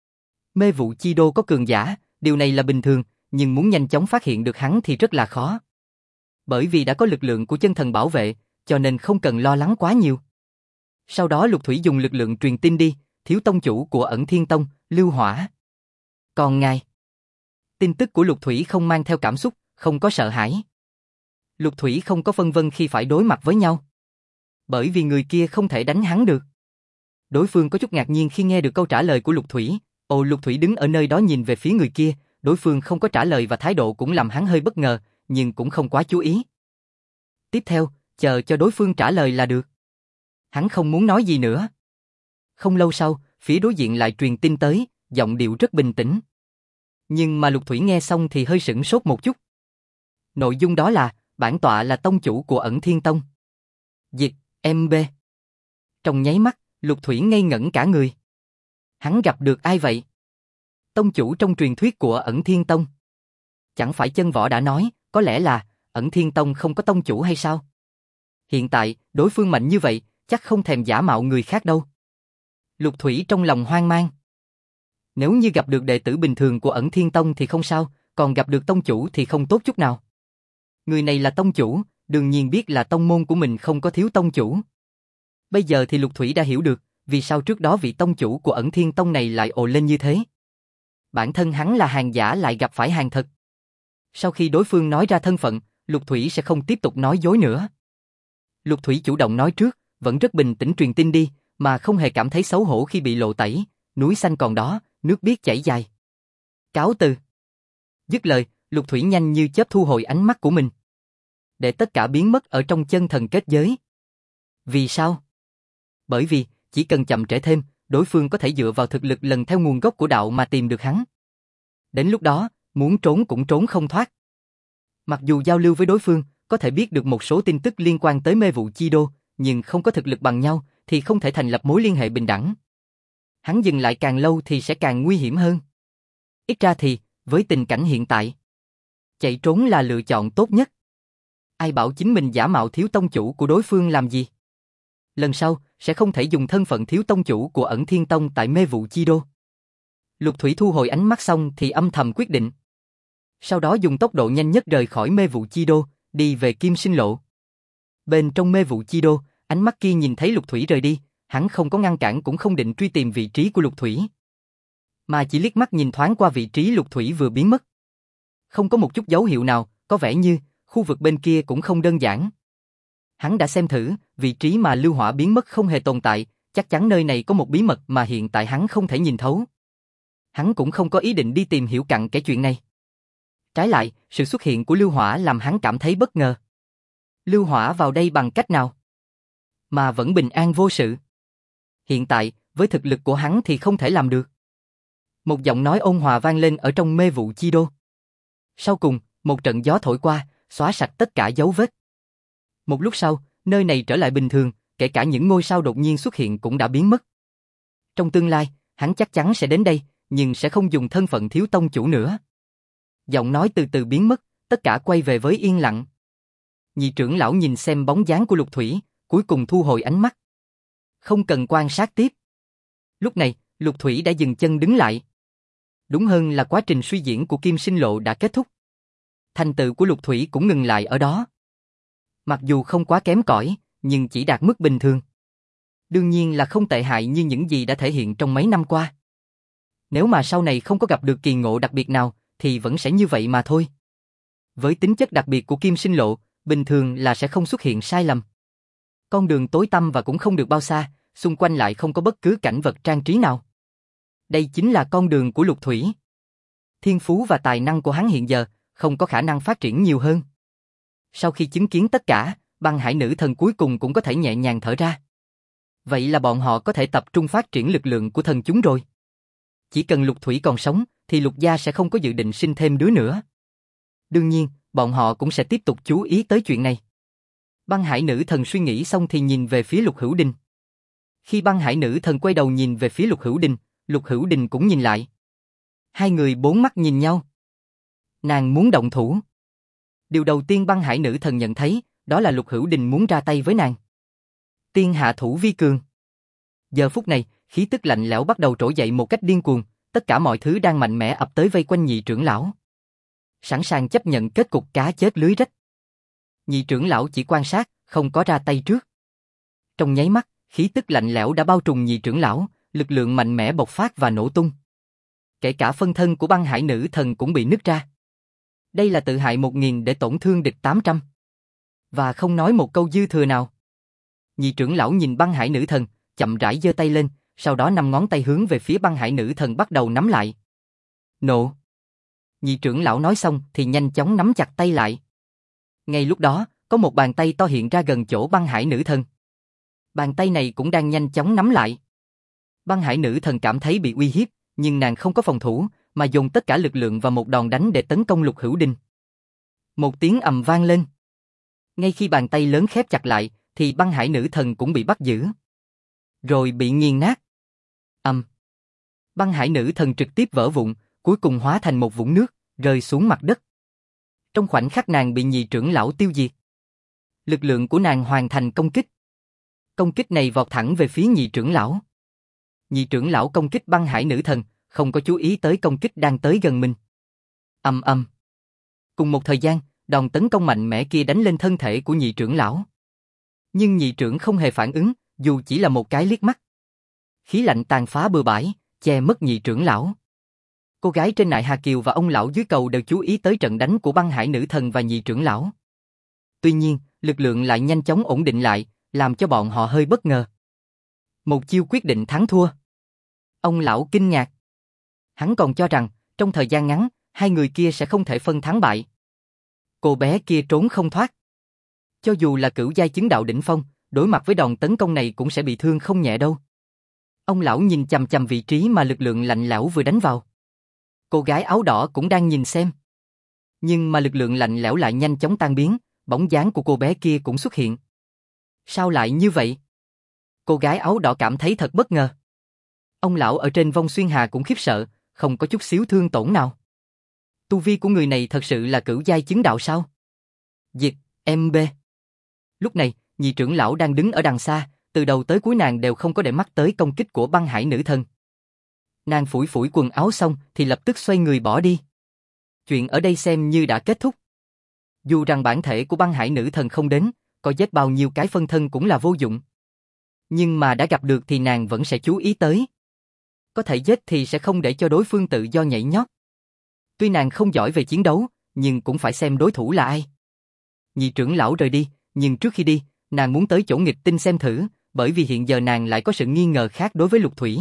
Mê vụ chi đô có cường giả, điều này là bình thường, nhưng muốn nhanh chóng phát hiện được hắn thì rất là khó. Bởi vì đã có lực lượng của chân thần bảo vệ, cho nên không cần lo lắng quá nhiều. Sau đó Lục Thủy dùng lực lượng truyền tin đi, thiếu tông chủ của Ẩn Thiên Tông, Lưu Hỏa. Còn ngài? Tin tức của Lục Thủy không mang theo cảm xúc, không có sợ hãi. Lục Thủy không có phân vân khi phải đối mặt với nhau. Bởi vì người kia không thể đánh hắn được. Đối phương có chút ngạc nhiên khi nghe được câu trả lời của Lục Thủy. Lục Thủy đứng ở nơi đó nhìn về phía người kia, đối phương không có trả lời và thái độ cũng làm hắn hơi bất ngờ, nhưng cũng không quá chú ý. Tiếp theo, chờ cho đối phương trả lời là được. Hắn không muốn nói gì nữa. Không lâu sau, phía đối diện lại truyền tin tới, giọng điệu rất bình tĩnh. Nhưng mà Lục Thủy nghe xong thì hơi sửng sốt một chút. Nội dung đó là, bản tọa là tông chủ của Ẩn Thiên Tông. Dịch, MB. Trong nháy mắt, Lục Thủy ngây ngẩn cả người. Hắn gặp được ai vậy? Tông chủ trong truyền thuyết của Ẩn Thiên Tông. Chẳng phải Chân Võ đã nói, có lẽ là, Ẩn Thiên Tông không có tông chủ hay sao? Hiện tại, đối phương mạnh như vậy, chắc không thèm giả mạo người khác đâu. Lục Thủy trong lòng hoang mang. Nếu như gặp được đệ tử bình thường của Ẩn Thiên Tông thì không sao, còn gặp được tông chủ thì không tốt chút nào. Người này là tông chủ, đương nhiên biết là tông môn của mình không có thiếu tông chủ. Bây giờ thì Lục Thủy đã hiểu được, vì sao trước đó vị tông chủ của Ẩn Thiên Tông này lại ồ lên như thế. Bản thân hắn là hàng giả lại gặp phải hàng thật. Sau khi đối phương nói ra thân phận, Lục Thủy sẽ không tiếp tục nói dối nữa. Lục Thủy chủ động nói trước, vẫn rất bình tĩnh truyền tin đi, mà không hề cảm thấy xấu hổ khi bị lộ tẩy. Núi xanh còn đó, nước biếc chảy dài. Cáo từ. Dứt lời, Lục Thủy nhanh như chớp thu hồi ánh mắt của mình. Để tất cả biến mất ở trong chân thần kết giới. Vì sao? Bởi vì, chỉ cần chậm trễ thêm, đối phương có thể dựa vào thực lực lần theo nguồn gốc của đạo mà tìm được hắn. Đến lúc đó, muốn trốn cũng trốn không thoát. Mặc dù giao lưu với đối phương, có thể biết được một số tin tức liên quan tới mê vụ chi đô, nhưng không có thực lực bằng nhau, thì không thể thành lập mối liên hệ bình đẳng. Hắn dừng lại càng lâu thì sẽ càng nguy hiểm hơn. Ít ra thì, với tình cảnh hiện tại, chạy trốn là lựa chọn tốt nhất. Ai bảo chính mình giả mạo thiếu tông chủ của đối phương làm gì? Lần sau, sẽ không thể dùng thân phận thiếu tông chủ của Ẩn Thiên Tông tại mê vụ chi đô. Lục Thủy thu hồi ánh mắt xong thì âm thầm quyết định. Sau đó dùng tốc độ nhanh nhất rời khỏi mê vụ chi đô, đi về Kim Sinh Lộ. Bên trong mê vụ chi đô, ánh mắt kia nhìn thấy Lục Thủy rời đi, hắn không có ngăn cản cũng không định truy tìm vị trí của Lục Thủy. Mà chỉ liếc mắt nhìn thoáng qua vị trí Lục Thủy vừa biến mất. Không có một chút dấu hiệu nào, có vẻ như, khu vực bên kia cũng không đơn giản. Hắn đã xem thử, vị trí mà Lưu Hỏa biến mất không hề tồn tại, chắc chắn nơi này có một bí mật mà hiện tại hắn không thể nhìn thấu. Hắn cũng không có ý định đi tìm hiểu cặn kẽ chuyện này. Trái lại, sự xuất hiện của Lưu Hỏa làm hắn cảm thấy bất ngờ. Lưu Hỏa vào đây bằng cách nào? Mà vẫn bình an vô sự. Hiện tại, với thực lực của hắn thì không thể làm được. Một giọng nói ôn hòa vang lên ở trong mê vụ chi đô. Sau cùng, một trận gió thổi qua, xóa sạch tất cả dấu vết. Một lúc sau, nơi này trở lại bình thường, kể cả những ngôi sao đột nhiên xuất hiện cũng đã biến mất. Trong tương lai, hắn chắc chắn sẽ đến đây, nhưng sẽ không dùng thân phận thiếu tông chủ nữa. Giọng nói từ từ biến mất, tất cả quay về với yên lặng. Nhị trưởng lão nhìn xem bóng dáng của Lục Thủy, cuối cùng thu hồi ánh mắt. Không cần quan sát tiếp. Lúc này, Lục Thủy đã dừng chân đứng lại. Đúng hơn là quá trình suy diễn của Kim Sinh Lộ đã kết thúc. Thành tựu của Lục Thủy cũng ngừng lại ở đó. Mặc dù không quá kém cỏi, nhưng chỉ đạt mức bình thường. Đương nhiên là không tệ hại như những gì đã thể hiện trong mấy năm qua. Nếu mà sau này không có gặp được kỳ ngộ đặc biệt nào, thì vẫn sẽ như vậy mà thôi. Với tính chất đặc biệt của Kim Sinh Lộ, bình thường là sẽ không xuất hiện sai lầm. Con đường tối tăm và cũng không được bao xa, xung quanh lại không có bất cứ cảnh vật trang trí nào. Đây chính là con đường của Lục Thủy. Thiên phú và tài năng của hắn hiện giờ không có khả năng phát triển nhiều hơn. Sau khi chứng kiến tất cả, Băng Hải Nữ Thần cuối cùng cũng có thể nhẹ nhàng thở ra. Vậy là bọn họ có thể tập trung phát triển lực lượng của thần chúng rồi. Chỉ cần Lục Thủy còn sống, thì Lục gia sẽ không có dự định sinh thêm đứa nữa. Đương nhiên, bọn họ cũng sẽ tiếp tục chú ý tới chuyện này. Băng Hải Nữ Thần suy nghĩ xong thì nhìn về phía Lục Hữu Đình. Khi Băng Hải Nữ Thần quay đầu nhìn về phía Lục Hữu Đình cũng nhìn lại. Hai người bốn mắt nhìn nhau. Nàng muốn động thủ. Điều đầu tiên Băng Hải Nữ Thần nhận thấy, đó là Lục Hữu Đình muốn ra tay với nàng. Tiên hạ thủ vi cường. Giờ phút này, khí tức lạnh lẽo bắt đầu trỗi dậy một cách điên cuồng, tất cả mọi thứ đang mạnh mẽ ập tới vây quanh nhị trưởng lão. Sẵn sàng chấp nhận kết cục cá chết lưới rách. Nhị trưởng lão chỉ quan sát, không có ra tay trước. Trong nháy mắt, khí tức lạnh lẽo đã bao trùm nhị trưởng lão, lực lượng mạnh mẽ bộc phát và nổ tung. Kể cả phân thân của Băng Hải Nữ Thần cũng bị nứt ra. Đây là tự hại 1000 để tổn thương địch 800. Và không nói một câu dư thừa nào. Nhị trưởng lão nhìn Băng Hải Nữ Thần, chậm rãi giơ tay lên, sau đó 5 ngón tay hướng về phía Băng Hải Nữ Thần bắt đầu nắm lại. Nộ! Nhị trưởng lão nói xong thì nhanh chóng nắm chặt tay lại. Ngay lúc đó, có một bàn tay to hiện ra gần chỗ Băng Hải Nữ Thần. Bàn tay này cũng đang nhanh chóng nắm lại. Băng Hải Nữ Thần cảm thấy bị uy hiếp, nhưng nàng không có phòng thủ, mà dùng tất cả lực lượng vào một đòn đánh để tấn công Lục Hữu Đình. Một tiếng ầm vang lên. Ngay khi bàn tay lớn khép chặt lại, thì Băng Hải Nữ Thần cũng bị bắt giữ. Rồi bị nghiền nát. Băng Hải Nữ Thần trực tiếp vỡ vụn, cuối cùng hóa thành một vũng nước, rơi xuống mặt đất. Trong khoảnh khắc nàng bị nhị trưởng lão tiêu diệt. Lực lượng của nàng hoàn thành công kích. Công kích này vọt thẳng về phía nhị trưởng lão. Nhị trưởng lão công kích Băng Hải Nữ Thần, không có chú ý tới công kích đang tới gần mình. Cùng một thời gian, đòn tấn công mạnh mẽ kia đánh lên thân thể của nhị trưởng lão. Nhưng nhị trưởng không hề phản ứng, dù chỉ là một cái liếc mắt. Khí lạnh tàn phá bừa bãi, che mất nhị trưởng lão. Cô gái trên nại Hà Kiều và ông lão dưới cầu đều chú ý tới trận đánh của Băng Hải Nữ Thần và nhị trưởng lão. Tuy nhiên, lực lượng lại nhanh chóng ổn định lại, làm cho bọn họ hơi bất ngờ. Một chiêu quyết định thắng thua. Ông lão kinh ngạc. Hắn còn cho rằng, trong thời gian ngắn, hai người kia sẽ không thể phân thắng bại. Cô bé kia trốn không thoát. Cho dù là cửu giai chứng đạo đỉnh phong, đối mặt với đòn tấn công này cũng sẽ bị thương không nhẹ đâu. Ông lão nhìn chằm chằm vị trí mà lực lượng lạnh lẽo vừa đánh vào. Cô gái áo đỏ cũng đang nhìn xem. Nhưng mà lực lượng lạnh lẽo lại nhanh chóng tan biến, bóng dáng của cô bé kia cũng xuất hiện. Sao lại như vậy? Cô gái áo đỏ cảm thấy thật bất ngờ. Ông lão ở trên vong xuyên hà cũng khiếp sợ, không có chút xíu thương tổn nào. Tu vi của người này thật sự là cửu giai chứng đạo sao? Diệt, MB. Lúc này, nhị trưởng lão đang đứng ở đằng xa, từ đầu tới cuối nàng đều không có để mắt tới công kích của Băng Hải Nữ Thần. Nàng phủi phủi quần áo xong thì lập tức xoay người bỏ đi. Chuyện ở đây xem như đã kết thúc. Dù rằng bản thể của Băng Hải Nữ Thần không đến, có giết bao nhiêu cái phân thân cũng là vô dụng. Nhưng mà đã gặp được thì nàng vẫn sẽ chú ý tới. Có thể giết thì sẽ không để cho đối phương tự do nhảy nhót. Tuy nàng không giỏi về chiến đấu, nhưng cũng phải xem đối thủ là ai. Nhị trưởng lão rời đi, nhưng trước khi đi, nàng muốn tới chỗ nghịch tinh xem thử, bởi vì hiện giờ nàng lại có sự nghi ngờ khác đối với Lục Thủy.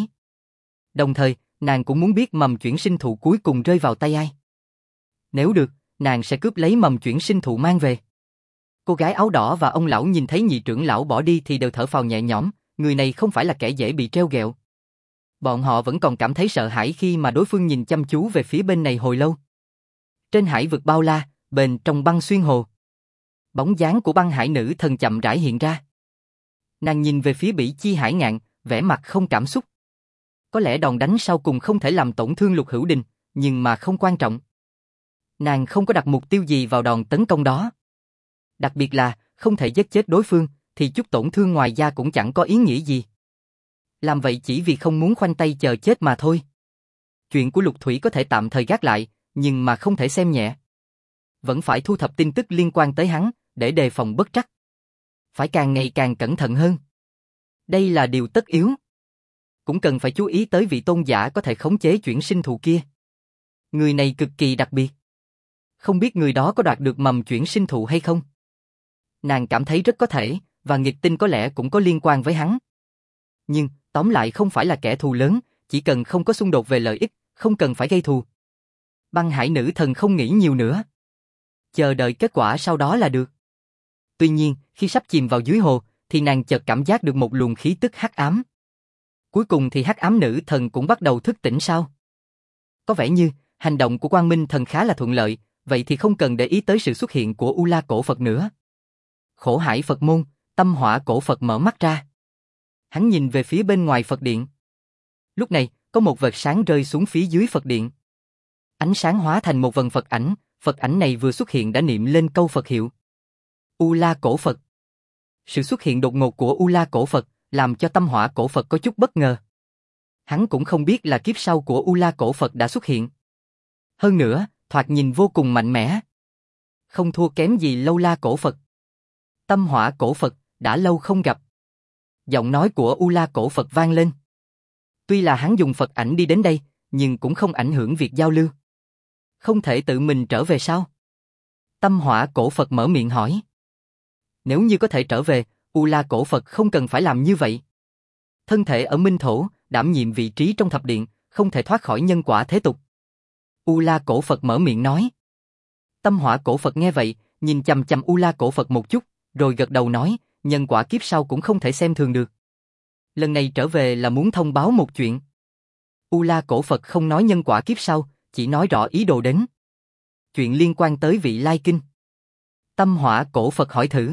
Đồng thời, nàng cũng muốn biết mầm chuyển sinh thụ cuối cùng rơi vào tay ai. Nếu được, nàng sẽ cướp lấy mầm chuyển sinh thụ mang về. Cô gái áo đỏ và ông lão nhìn thấy nhị trưởng lão bỏ đi thì đều thở phào nhẹ nhõm, người này không phải là kẻ dễ bị treo ghẹo. Bọn họ vẫn còn cảm thấy sợ hãi khi mà đối phương nhìn chăm chú về phía bên này hồi lâu. Trên hải vực bao la, bên trong băng xuyên hồ. Bóng dáng của Băng Hải Nữ Thần chậm rãi hiện ra. Nàng nhìn về phía Bỉ Chi Hải Ngạn, vẻ mặt không cảm xúc. Có lẽ đòn đánh sau cùng không thể làm tổn thương Lục Hữu Đình, nhưng mà không quan trọng. Nàng không có đặt mục tiêu gì vào đòn tấn công đó. Đặc biệt là, không thể giết chết đối phương, thì chút tổn thương ngoài da cũng chẳng có ý nghĩa gì. Làm vậy chỉ vì không muốn khoanh tay chờ chết mà thôi. Chuyện của Lục Thủy có thể tạm thời gác lại, nhưng mà không thể xem nhẹ. Vẫn phải thu thập tin tức liên quan tới hắn, để đề phòng bất trắc. Phải càng ngày càng cẩn thận hơn. Đây là điều tất yếu. Cũng cần phải chú ý tới vị tôn giả có thể khống chế chuyển sinh thụ kia. Người này cực kỳ đặc biệt. Không biết người đó có đoạt được mầm chuyển sinh thụ hay không? Nàng cảm thấy rất có thể, và nghịch tinh có lẽ cũng có liên quan với hắn. Nhưng, tóm lại không phải là kẻ thù lớn, chỉ cần không có xung đột về lợi ích, không cần phải gây thù. Băng Hải nữ thần không nghĩ nhiều nữa. Chờ đợi kết quả sau đó là được. Tuy nhiên, khi sắp chìm vào dưới hồ, thì nàng chợt cảm giác được một luồng khí tức hắc ám. Cuối cùng thì hắc ám nữ thần cũng bắt đầu thức tỉnh sao? Có vẻ như, hành động của Quang Minh thần khá là thuận lợi, vậy thì không cần để ý tới sự xuất hiện của U La cổ Phật nữa. Khổ Hải Phật môn, Tâm Hỏa cổ Phật mở mắt ra. Hắn nhìn về phía bên ngoài Phật điện. Lúc này, có một vệt sáng rơi xuống phía dưới Phật điện. Ánh sáng hóa thành một vần Phật ảnh này vừa xuất hiện đã niệm lên câu Phật hiệu. U La cổ Phật. Sự xuất hiện đột ngột của U La cổ Phật làm cho Tâm Hỏa cổ Phật có chút bất ngờ. Hắn cũng không biết là kiếp sau của U La cổ Phật đã xuất hiện. Hơn nữa, thoạt nhìn vô cùng mạnh mẽ. Không thua kém gì Lâu La cổ Phật. Tâm Hỏa cổ Phật, đã lâu không gặp. Giọng nói của U La cổ Phật vang lên. Tuy là hắn dùng Phật ảnh đi đến đây, nhưng cũng không ảnh hưởng việc giao lưu. Không thể tự mình trở về sao? Tâm Hỏa cổ Phật mở miệng hỏi. Nếu như có thể trở về, U La cổ Phật không cần phải làm như vậy. Thân thể ở Minh Thổ, đảm nhiệm vị trí trong thập điện, không thể thoát khỏi nhân quả thế tục. U La cổ Phật mở miệng nói. Tâm Hỏa cổ Phật nghe vậy, nhìn chằm chằm U La cổ Phật một chút, rồi gật đầu nói, nhân quả kiếp sau cũng không thể xem thường được. Lần này trở về là muốn thông báo một chuyện. U La cổ Phật không nói nhân quả kiếp sau, chỉ nói rõ ý đồ đến. Chuyện liên quan tới vị Lai Kinh. Tâm Hỏa cổ Phật hỏi thử.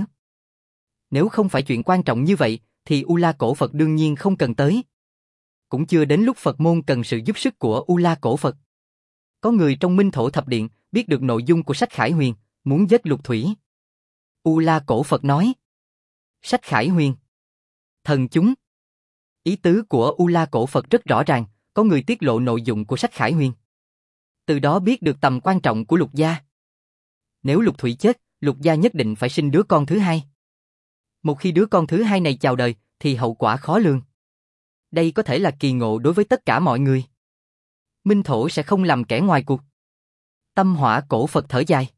Nếu không phải chuyện quan trọng như vậy, thì U La cổ Phật đương nhiên không cần tới. Cũng chưa đến lúc Phật môn cần sự giúp sức của U La cổ Phật. Có người trong Minh Thổ Thập Điện biết được nội dung của sách Khải Huyền, muốn giết Lục Thủy. U La cổ Phật nói. Sách Khải Huyền. Thần chúng. Ý tứ của U La cổ Phật rất rõ ràng, có người tiết lộ nội dung của sách Khải Huyền. Từ đó biết được tầm quan trọng của Lục gia. Nếu Lục Thủy chết, Lục gia nhất định phải sinh đứa con thứ hai. Một khi đứa con thứ hai này chào đời, thì hậu quả khó lường. Đây có thể là kỳ ngộ đối với tất cả mọi người. Minh Thổ sẽ không làm kẻ ngoài cuộc. Tâm Hỏa cổ Phật thở dài.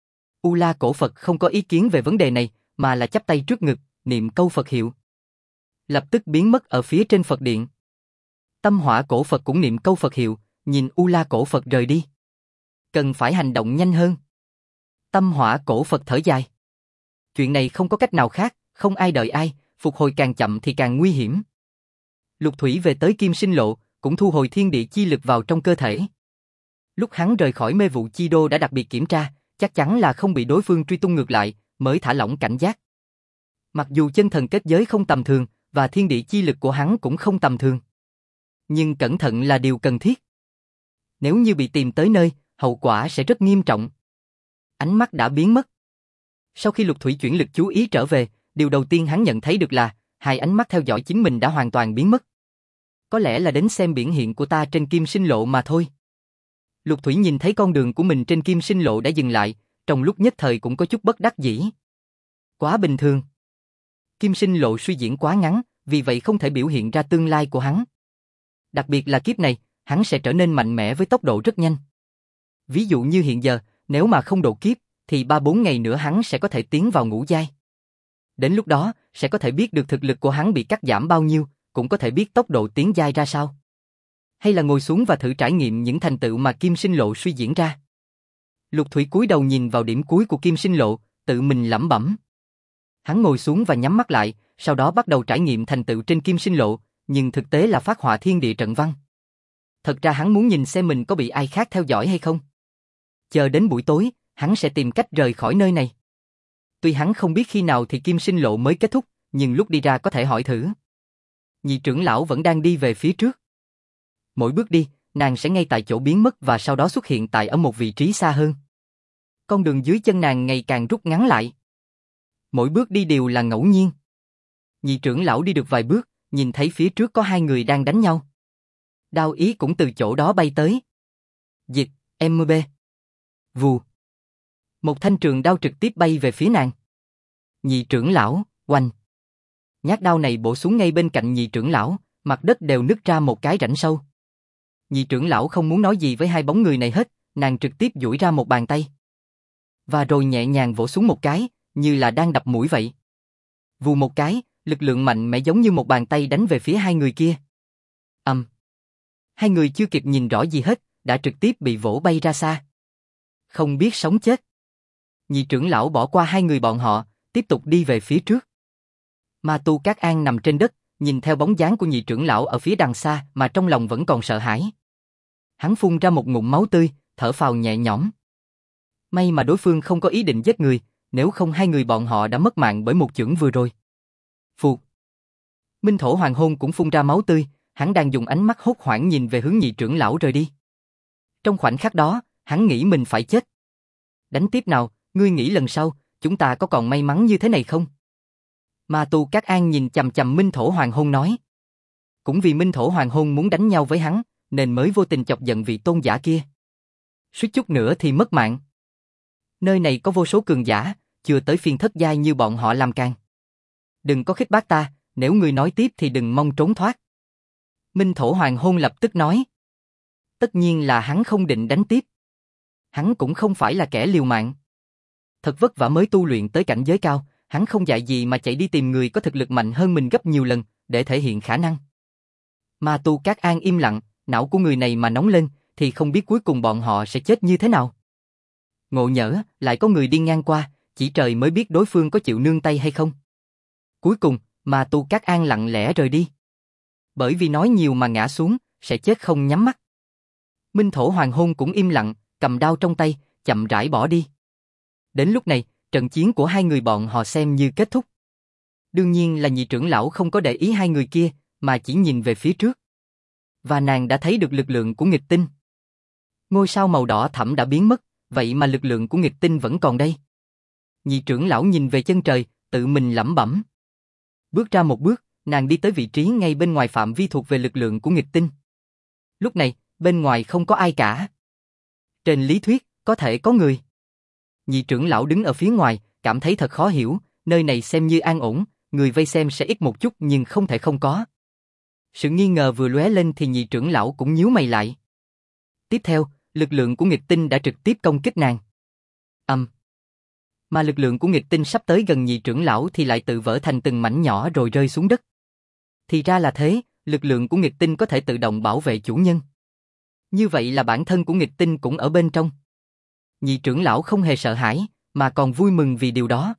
U La cổ Phật không có ý kiến về vấn đề này, mà là chắp tay trước ngực, niệm câu Phật hiệu. Lập tức biến mất ở phía trên Phật điện. Tâm Hỏa cổ Phật cũng niệm câu Phật hiệu, nhìn U La cổ Phật rời đi. Cần phải hành động nhanh hơn. Tâm Hỏa cổ Phật thở dài. Chuyện này không có cách nào khác, không ai đợi ai, phục hồi càng chậm thì càng nguy hiểm. Lục Thủy về tới Kim Sinh Lộ, cũng thu hồi thiên địa chi lực vào trong cơ thể. Lúc hắn rời khỏi mê vụ chi đô đã đặc biệt kiểm tra, chắc chắn là không bị đối phương truy tung ngược lại, mới thả lỏng cảnh giác. Mặc dù chân thần kết giới không tầm thường, và thiên địa chi lực của hắn cũng không tầm thường. Nhưng cẩn thận là điều cần thiết. Nếu như bị tìm tới nơi, hậu quả sẽ rất nghiêm trọng. Ánh mắt đã biến mất. Sau khi Lục Thủy chuyển lực chú ý trở về, điều đầu tiên hắn nhận thấy được là, hai ánh mắt theo dõi chính mình đã hoàn toàn biến mất. Có lẽ là đến xem biển hiện của ta trên Kim Sinh Lộ mà thôi. Lục Thủy nhìn thấy con đường của mình trên Kim Sinh Lộ đã dừng lại, trong lúc nhất thời cũng có chút bất đắc dĩ. Quá bình thường. Kim Sinh Lộ suy diễn quá ngắn, vì vậy không thể biểu hiện ra tương lai của hắn. Đặc biệt là kiếp này, hắn sẽ trở nên mạnh mẽ với tốc độ rất nhanh. Ví dụ như hiện giờ, nếu mà không độ kiếp, thì 3-4 ngày nữa hắn sẽ có thể tiến vào ngũ giai. Đến lúc đó, sẽ có thể biết được thực lực của hắn bị cắt giảm bao nhiêu, cũng có thể biết tốc độ tiến giai ra sao. Hay là ngồi xuống và thử trải nghiệm những thành tựu mà Kim Sinh Lộ suy diễn ra. Lục Thủy cúi đầu nhìn vào điểm cuối của Kim Sinh Lộ, tự mình lẩm bẩm. Hắn ngồi xuống và nhắm mắt lại, sau đó bắt đầu trải nghiệm thành tựu trên Kim Sinh Lộ, nhưng thực tế là phát họa thiên địa trận văn. Thật ra hắn muốn nhìn xem mình có bị ai khác theo dõi hay không. Chờ đến buổi tối, hắn sẽ tìm cách rời khỏi nơi này. Tuy hắn không biết khi nào thì Kim Sinh Lộ mới kết thúc, nhưng lúc đi ra có thể hỏi thử. Nhị trưởng lão vẫn đang đi về phía trước. Mỗi bước đi, nàng sẽ ngay tại chỗ biến mất và sau đó xuất hiện tại ở một vị trí xa hơn. Con đường dưới chân nàng ngày càng rút ngắn lại. Mỗi bước đi đều là ngẫu nhiên. Nhị trưởng lão đi được vài bước, nhìn thấy phía trước có hai người đang đánh nhau. Đao ý cũng từ chỗ đó bay tới. Dịch, MB. Vù. Một thanh trường đao trực tiếp bay về phía nàng. Nhị trưởng lão, oanh. Nhát đao này bổ xuống ngay bên cạnh nhị trưởng lão, mặt đất đều nứt ra một cái rãnh sâu. Nhị trưởng lão không muốn nói gì với hai bóng người này hết, nàng trực tiếp duỗi ra một bàn tay. Và rồi nhẹ nhàng vỗ xuống một cái, như là đang đập mũi vậy. Vù một cái, lực lượng mạnh mẽ giống như một bàn tay đánh về phía hai người kia. Hai người chưa kịp nhìn rõ gì hết, đã trực tiếp bị vỗ bay ra xa. Không biết sống chết. Nhị trưởng lão bỏ qua hai người bọn họ, tiếp tục đi về phía trước. Ma Tu Cát An nằm trên đất, nhìn theo bóng dáng của nhị trưởng lão ở phía đằng xa mà trong lòng vẫn còn sợ hãi. Hắn phun ra một ngụm máu tươi, thở phào nhẹ nhõm. May mà đối phương không có ý định giết người, nếu không hai người bọn họ đã mất mạng bởi một chưởng vừa rồi. Phụt. Minh Thổ Hoàng Hôn cũng phun ra máu tươi, hắn đang dùng ánh mắt hốt hoảng nhìn về hướng nhị trưởng lão rời đi. Trong khoảnh khắc đó, hắn nghĩ mình phải chết. Đánh tiếp nào, ngươi nghĩ lần sau, chúng ta có còn may mắn như thế này không? Ma Tu Cát An nhìn chằm chằm Minh Thổ Hoàng Hôn nói. Cũng vì Minh Thổ Hoàng Hôn muốn đánh nhau với hắn, nên mới vô tình chọc giận vị tôn giả kia. Suýt chút nữa thì mất mạng. Nơi này có vô số cường giả, chưa tới phiên thất giai như bọn họ làm càng. Đừng có khích bác ta, nếu ngươi nói tiếp thì đừng mong trốn thoát. Minh Thổ Hoàng Hôn lập tức nói. Tất nhiên là hắn không định đánh tiếp. Hắn cũng không phải là kẻ liều mạng. Thật vất vả mới tu luyện tới cảnh giới cao, hắn không dại gì mà chạy đi tìm người có thực lực mạnh hơn mình gấp nhiều lần, để thể hiện khả năng. Ma Tu Cát An im lặng, não của người này mà nóng lên, thì không biết cuối cùng bọn họ sẽ chết như thế nào. Ngộ nhỡ, lại có người đi ngang qua, chỉ trời mới biết đối phương có chịu nương tay hay không. Cuối cùng, Ma Tu Cát An lặng lẽ rời đi. Bởi vì nói nhiều mà ngã xuống, sẽ chết không nhắm mắt. Minh Thổ Hoàng Hôn cũng im lặng, cầm đao trong tay, chậm rãi bỏ đi. Đến lúc này, trận chiến của hai người bọn họ xem như kết thúc. Đương nhiên là nhị trưởng lão không có để ý hai người kia, mà chỉ nhìn về phía trước. Và nàng đã thấy được lực lượng của nghịch tinh. Ngôi sao màu đỏ thẫm đã biến mất, vậy mà lực lượng của nghịch tinh vẫn còn đây. Nhị trưởng lão nhìn về chân trời, tự mình lẩm bẩm. Bước ra một bước, nàng đi tới vị trí ngay bên ngoài phạm vi thuộc về lực lượng của nghịch tinh. Lúc này, bên ngoài không có ai cả. Trên lý thuyết, có thể có người. Nhị trưởng lão đứng ở phía ngoài, cảm thấy thật khó hiểu, nơi này xem như an ổn, người vây xem sẽ ít một chút nhưng không thể không có. Sự nghi ngờ vừa lóe lên thì nhị trưởng lão cũng nhíu mày lại. Tiếp theo, lực lượng của nghịch tinh đã trực tiếp công kích nàng. Mà lực lượng của nghịch tinh sắp tới gần nhị trưởng lão thì lại tự vỡ thành từng mảnh nhỏ rồi rơi xuống đất. Thì ra là thế, lực lượng của nghịch tinh có thể tự động bảo vệ chủ nhân. Như vậy là bản thân của nghịch tinh cũng ở bên trong. Nhị trưởng lão không hề sợ hãi, mà còn vui mừng vì điều đó.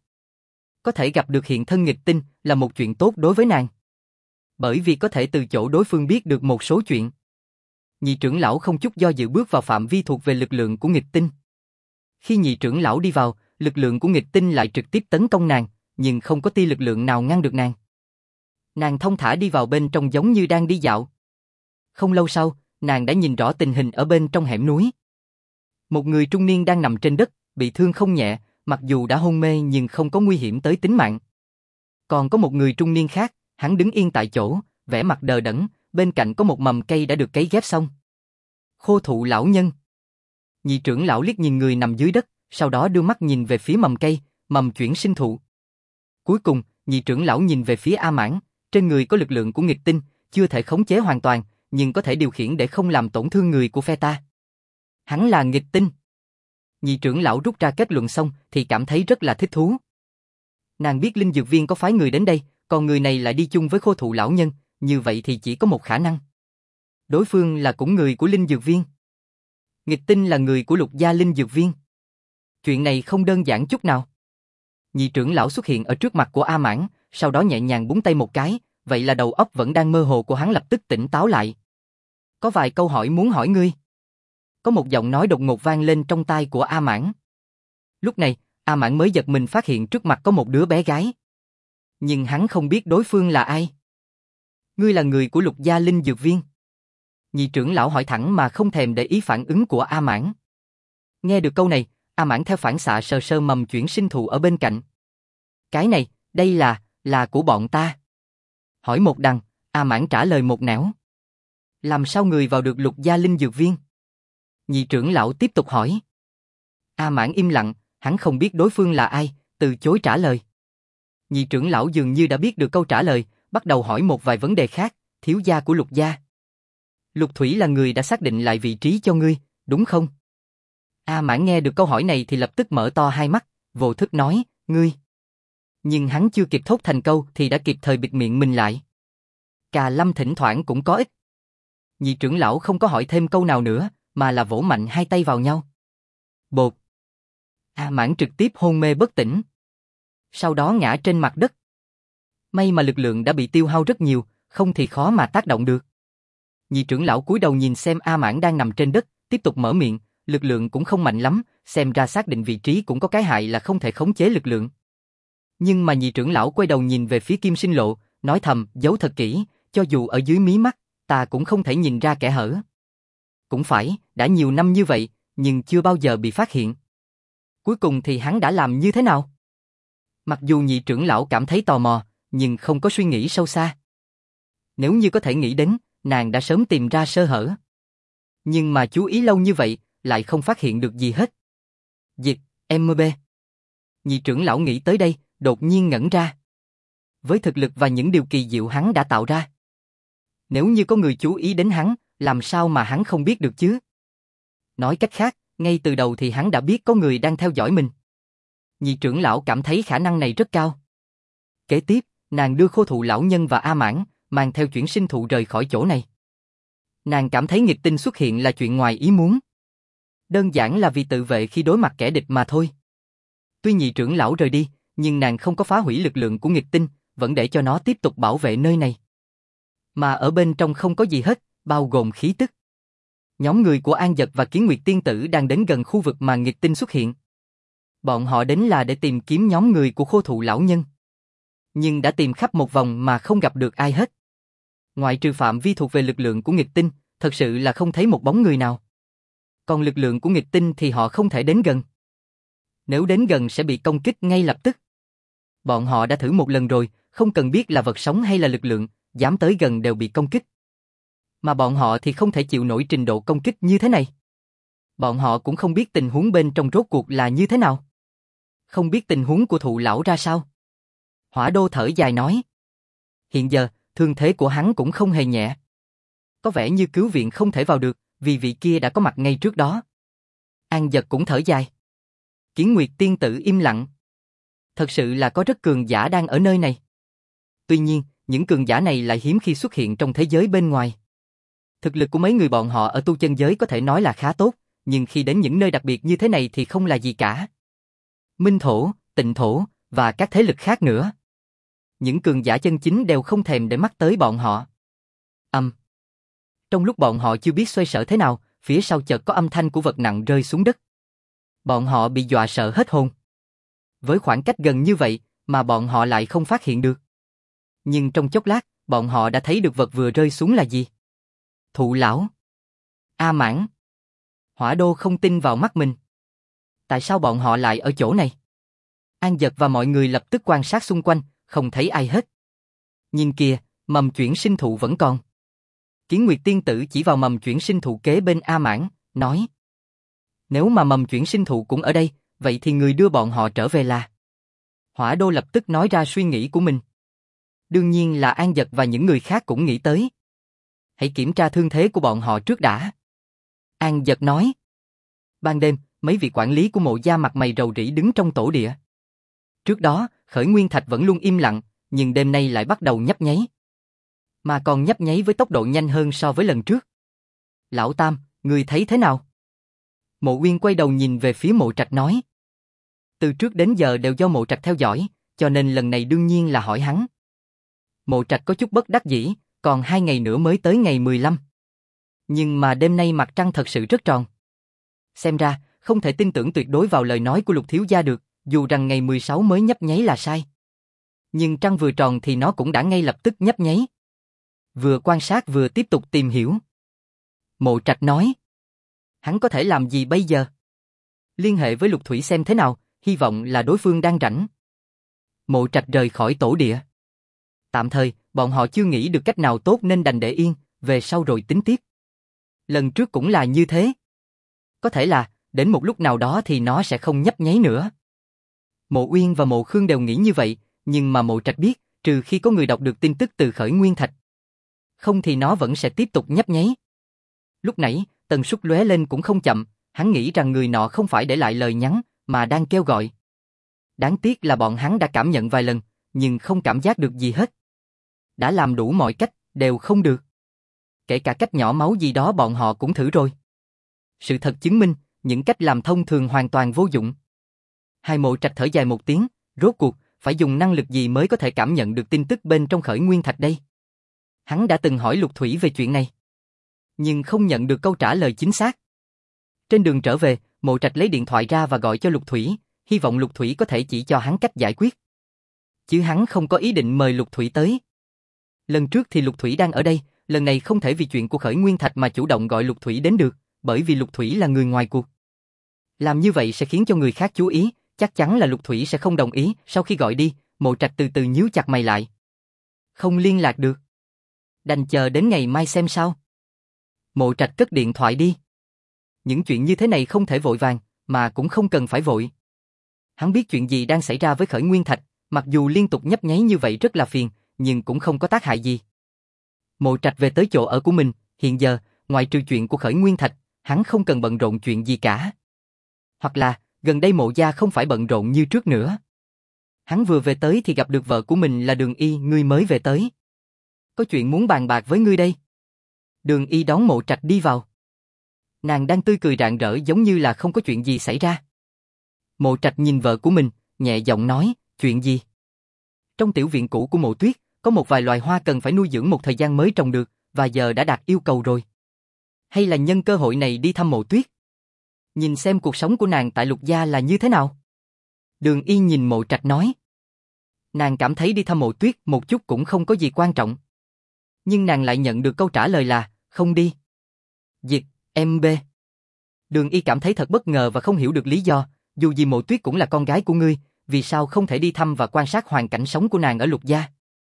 Có thể gặp được hiện thân nghịch tinh là một chuyện tốt đối với nàng. Bởi vì có thể từ chỗ đối phương biết được một số chuyện. Nhị trưởng lão không chút do dự bước vào phạm vi thuộc về lực lượng của nghịch tinh. Khi nhị trưởng lão đi vào, lực lượng của nghịch tinh lại trực tiếp tấn công nàng, nhưng không có tia lực lượng nào ngăn được nàng. Nàng thông thả đi vào bên trong giống như đang đi dạo. Không lâu sau, nàng đã nhìn rõ tình hình ở bên trong hẻm núi. Một người trung niên đang nằm trên đất, bị thương không nhẹ, mặc dù đã hôn mê nhưng không có nguy hiểm tới tính mạng. Còn có một người trung niên khác, hắn đứng yên tại chỗ, vẻ mặt đờ đẫn, bên cạnh có một mầm cây đã được cấy ghép xong. Khô thụ lão nhân. Nhị trưởng lão liếc nhìn người nằm dưới đất, sau đó đưa mắt nhìn về phía mầm cây, mầm chuyển sinh thụ. Cuối cùng, nhị trưởng lão nhìn về phía A Mãn, trên người có lực lượng của nghịch tinh, chưa thể khống chế hoàn toàn, nhưng có thể điều khiển để không làm tổn thương người của phe ta. Hắn là nghịch tinh. Nhị trưởng lão rút ra kết luận xong thì cảm thấy rất là thích thú. Nàng biết Linh Dược Viên có phái người đến đây, còn người này lại đi chung với Khô Thụ lão nhân, như vậy thì chỉ có một khả năng. Đối phương là cũng người của Linh Dược Viên. Nghịch tinh là người của Lục gia Linh Dược Viên. Chuyện này không đơn giản chút nào. Nhị trưởng lão xuất hiện ở trước mặt của A Mãn, sau đó nhẹ nhàng búng tay một cái, vậy là đầu óc vẫn đang mơ hồ của hắn lập tức tỉnh táo lại. Có vài câu hỏi muốn hỏi ngươi. Có một giọng nói đột ngột vang lên trong tai của A Mãn. Lúc này, A Mãn mới giật mình phát hiện trước mặt có một đứa bé gái. Nhưng hắn không biết đối phương là ai. Ngươi là người của Lục gia Linh Dược Viên. Nhị trưởng lão hỏi thẳng mà không thèm để ý phản ứng của A Mãn. Nghe được câu này, A Mãn theo phản xạ sờ sờ mầm chuyển sinh thụ ở bên cạnh. Cái này, đây là của bọn ta. Hỏi một đằng, A Mãn trả lời một nẻo. Làm sao người vào được Lục gia linh dược viên? Nhị trưởng lão tiếp tục hỏi. A Mãn im lặng, hắn không biết đối phương là ai, từ chối trả lời. Nhị trưởng lão dường như đã biết được câu trả lời, bắt đầu hỏi một vài vấn đề khác, thiếu gia của Lục gia. Lục Thủy là người đã xác định lại vị trí cho ngươi, đúng không? A Mãn nghe được câu hỏi này thì lập tức mở to hai mắt, vô thức nói, ngươi. Nhưng hắn chưa kịp thốt thành câu thì đã kịp thời bịt miệng mình lại. Cà Lâm thỉnh thoảng cũng có ích. Nhị trưởng lão không có hỏi thêm câu nào nữa, mà là vỗ mạnh hai tay vào nhau. Bột. A Mãn trực tiếp hôn mê bất tỉnh. Sau đó ngã trên mặt đất. May mà lực lượng đã bị tiêu hao rất nhiều, không thì khó mà tác động được. Nhị trưởng lão cúi đầu nhìn xem A Mãn đang nằm trên đất, tiếp tục mở miệng, lực lượng cũng không mạnh lắm, xem ra xác định vị trí cũng có cái hại là không thể khống chế lực lượng. Nhưng mà nhị trưởng lão quay đầu nhìn về phía Kim Sinh Lộ, nói thầm, giấu thật kỹ, cho dù ở dưới mí mắt, ta cũng không thể nhìn ra kẻ hở. Cũng phải, đã nhiều năm như vậy, nhưng chưa bao giờ bị phát hiện. Cuối cùng thì hắn đã làm như thế nào? Mặc dù nhị trưởng lão cảm thấy tò mò, nhưng không có suy nghĩ sâu xa. Nếu như có thể nghĩ đến, nàng đã sớm tìm ra sơ hở. Nhưng mà chú ý lâu như vậy, lại không phát hiện được gì hết. Dịch, MB. Nhị trưởng lão nghĩ tới đây, đột nhiên ngẩn ra. Với thực lực và những điều kỳ diệu hắn đã tạo ra. Nếu như có người chú ý đến hắn, làm sao mà hắn không biết được chứ? Nói cách khác, ngay từ đầu thì hắn đã biết có người đang theo dõi mình. Nhị trưởng lão cảm thấy khả năng này rất cao. Kế tiếp, nàng đưa Khô Thụ lão nhân và A Mãn, mang theo chuyển sinh thụ rời khỏi chỗ này. Nàng cảm thấy nghịch tinh xuất hiện là chuyện ngoài ý muốn. Đơn giản là vì tự vệ khi đối mặt kẻ địch mà thôi. Tuy nhị trưởng lão rời đi, nhưng nàng không có phá hủy lực lượng của nghịch tinh, vẫn để cho nó tiếp tục bảo vệ nơi này. Mà ở bên trong không có gì hết, bao gồm khí tức. Nhóm người của An Dật và Kiến Nguyệt Tiên Tử đang đến gần khu vực mà nghịch tinh xuất hiện. Bọn họ đến là để tìm kiếm nhóm người của Khô Thụ lão nhân. Nhưng đã tìm khắp một vòng mà không gặp được ai hết. Ngoại trừ phạm vi thuộc về lực lượng của nghịch tinh, thật sự là không thấy một bóng người nào. Còn lực lượng của nghịch tinh thì họ không thể đến gần. Nếu đến gần sẽ bị công kích ngay lập tức. Bọn họ đã thử một lần rồi, không cần biết là vật sống hay là lực lượng, dám tới gần đều bị công kích. Mà bọn họ thì không thể chịu nổi trình độ công kích như thế này. Bọn họ cũng không biết tình huống bên trong rốt cuộc là như thế nào. Không biết tình huống của Thụ lão ra sao. Hỏa Đô thở dài nói. Hiện giờ, thương thế của hắn cũng không hề nhẹ. Có vẻ như cứu viện không thể vào được, vì vị kia đã có mặt ngay trước đó. An Dật cũng thở dài. Kiến Nguyệt Tiên Tử im lặng. Thật sự là có rất cường giả đang ở nơi này. Tuy nhiên, những cường giả này lại hiếm khi xuất hiện trong thế giới bên ngoài. Thực lực của mấy người bọn họ ở tu chân giới có thể nói là khá tốt, nhưng khi đến những nơi đặc biệt như thế này thì không là gì cả. Minh Thổ, Tịnh Thổ và các thế lực khác nữa. Những cường giả chân chính đều không thèm để mắt tới bọn họ. Trong lúc bọn họ chưa biết xoay sở thế nào, phía sau chợt có âm thanh của vật nặng rơi xuống đất. Bọn họ bị dọa sợ hết hồn. Với khoảng cách gần như vậy mà bọn họ lại không phát hiện được. Nhưng trong chốc lát, bọn họ đã thấy được vật vừa rơi xuống là gì. Thụ lão. A Mãn. Hỏa Đô không tin vào mắt mình. Tại sao bọn họ lại ở chỗ này? An Dật và mọi người lập tức quan sát xung quanh, không thấy ai hết. Nhìn kìa, mầm chuyển sinh thụ vẫn còn. Kiến Nguyệt Tiên Tử chỉ vào mầm chuyển sinh thụ kế bên A Mãn, nói. Nếu mà mầm chuyển sinh thụ cũng ở đây, vậy thì người đưa bọn họ trở về là... Hỏa Đô lập tức nói ra suy nghĩ của mình. Đương nhiên là An Dật và những người khác cũng nghĩ tới. Hãy kiểm tra thương thế của bọn họ trước đã. An Dật nói. Ban đêm, mấy vị quản lý của Mộ gia mặt mày rầu rĩ đứng trong tổ địa. Trước đó, Khởi Nguyên Thạch vẫn luôn im lặng, nhưng đêm nay lại bắt đầu nhấp nháy. Mà còn nhấp nháy với tốc độ nhanh hơn so với lần trước. Lão Tam, người thấy thế nào? Mộ Uyên quay đầu nhìn về phía Mộ Trạch nói. Từ trước đến giờ đều do Mộ Trạch theo dõi, cho nên lần này đương nhiên là hỏi hắn. Mộ Trạch có chút bất đắc dĩ, còn 2 ngày nữa mới tới ngày 15. Nhưng mà đêm nay mặt trăng thật sự rất tròn. Xem ra, không thể tin tưởng tuyệt đối vào lời nói của Lục thiếu gia được, dù rằng ngày 16 mới nhấp nháy là sai. Nhưng trăng vừa tròn thì nó cũng đã ngay lập tức nhấp nháy. Vừa quan sát vừa tiếp tục tìm hiểu. Mộ Trạch nói. Hắn có thể làm gì bây giờ? Liên hệ với Lục Thủy xem thế nào, hy vọng là đối phương đang rảnh. Mộ Trạch rời khỏi tổ địa. Tạm thời, bọn họ chưa nghĩ được cách nào tốt nên đành để yên, về sau rồi tính tiếp. Lần trước cũng là như thế. Có thể là, đến một lúc nào đó thì nó sẽ không nhấp nháy nữa. Mộ Uyên và Mộ Khương đều nghĩ như vậy, nhưng mà Mộ Trạch biết, trừ khi có người đọc được tin tức từ Khởi Nguyên Thạch. Không thì nó vẫn sẽ tiếp tục nhấp nháy. Lúc nãy, tần suất lóe lên cũng không chậm, hắn nghĩ rằng người nọ không phải để lại lời nhắn, mà đang kêu gọi. Đáng tiếc là bọn hắn đã cảm nhận vài lần, nhưng không cảm giác được gì hết. Đã làm đủ mọi cách, đều không được. Kể cả cách nhỏ máu gì đó bọn họ cũng thử rồi. Sự thật chứng minh, những cách làm thông thường hoàn toàn vô dụng. Hai Mộ Trạch thở dài một tiếng, rốt cuộc, phải dùng năng lực gì mới có thể cảm nhận được tin tức bên trong Khởi Nguyên Thạch đây? Hắn đã từng hỏi Lục Thủy về chuyện này, nhưng không nhận được câu trả lời chính xác. Trên đường trở về, Mộ Trạch lấy điện thoại ra và gọi cho Lục Thủy, hy vọng Lục Thủy có thể chỉ cho hắn cách giải quyết. Chứ hắn không có ý định mời Lục Thủy tới. Lần trước thì Lục Thủy đang ở đây, lần này không thể vì chuyện của Khởi Nguyên Thạch mà chủ động gọi Lục Thủy đến được, bởi vì Lục Thủy là người ngoài cuộc. Làm như vậy sẽ khiến cho người khác chú ý, chắc chắn là Lục Thủy sẽ không đồng ý. Sau khi gọi đi, Mộ Trạch từ từ nhíu chặt mày lại. Không liên lạc được. Đành chờ đến ngày mai xem sao. Mộ Trạch cất điện thoại đi. Những chuyện như thế này không thể vội vàng, mà cũng không cần phải vội. Hắn biết chuyện gì đang xảy ra với Khởi Nguyên Thạch, mặc dù liên tục nhấp nháy như vậy rất là phiền, nhưng cũng không có tác hại gì. Mộ Trạch về tới chỗ ở của mình, hiện giờ, ngoại trừ chuyện của Khởi Nguyên Thạch, hắn không cần bận rộn chuyện gì cả. Hoặc là, gần đây Mộ gia không phải bận rộn như trước nữa. Hắn vừa về tới thì gặp được vợ của mình là Đường Y, ngươi mới về tới. Có chuyện muốn bàn bạc với ngươi đây. Đường Y đón Mộ Trạch đi vào. Nàng đang tươi cười rạng rỡ giống như là không có chuyện gì xảy ra. Mộ Trạch nhìn vợ của mình, nhẹ giọng nói, chuyện gì? Trong tiểu viện cũ của Mộ Tuyết, có một vài loài hoa cần phải nuôi dưỡng một thời gian mới trồng được, và giờ đã đạt yêu cầu rồi. Hay là nhân cơ hội này đi thăm Mộ Tuyết? Nhìn xem cuộc sống của nàng tại Lục gia là như thế nào? Đường Y nhìn Mộ Trạch nói. Nàng cảm thấy đi thăm Mộ Tuyết một chút cũng không có gì quan trọng. Nhưng nàng lại nhận được câu trả lời là, không đi. Diệt, MB. Đường Y cảm thấy thật bất ngờ và không hiểu được lý do, dù gì Mộ Tuyết cũng là con gái của ngươi, vì sao không thể đi thăm và quan sát hoàn cảnh sống của nàng ở Lục gia?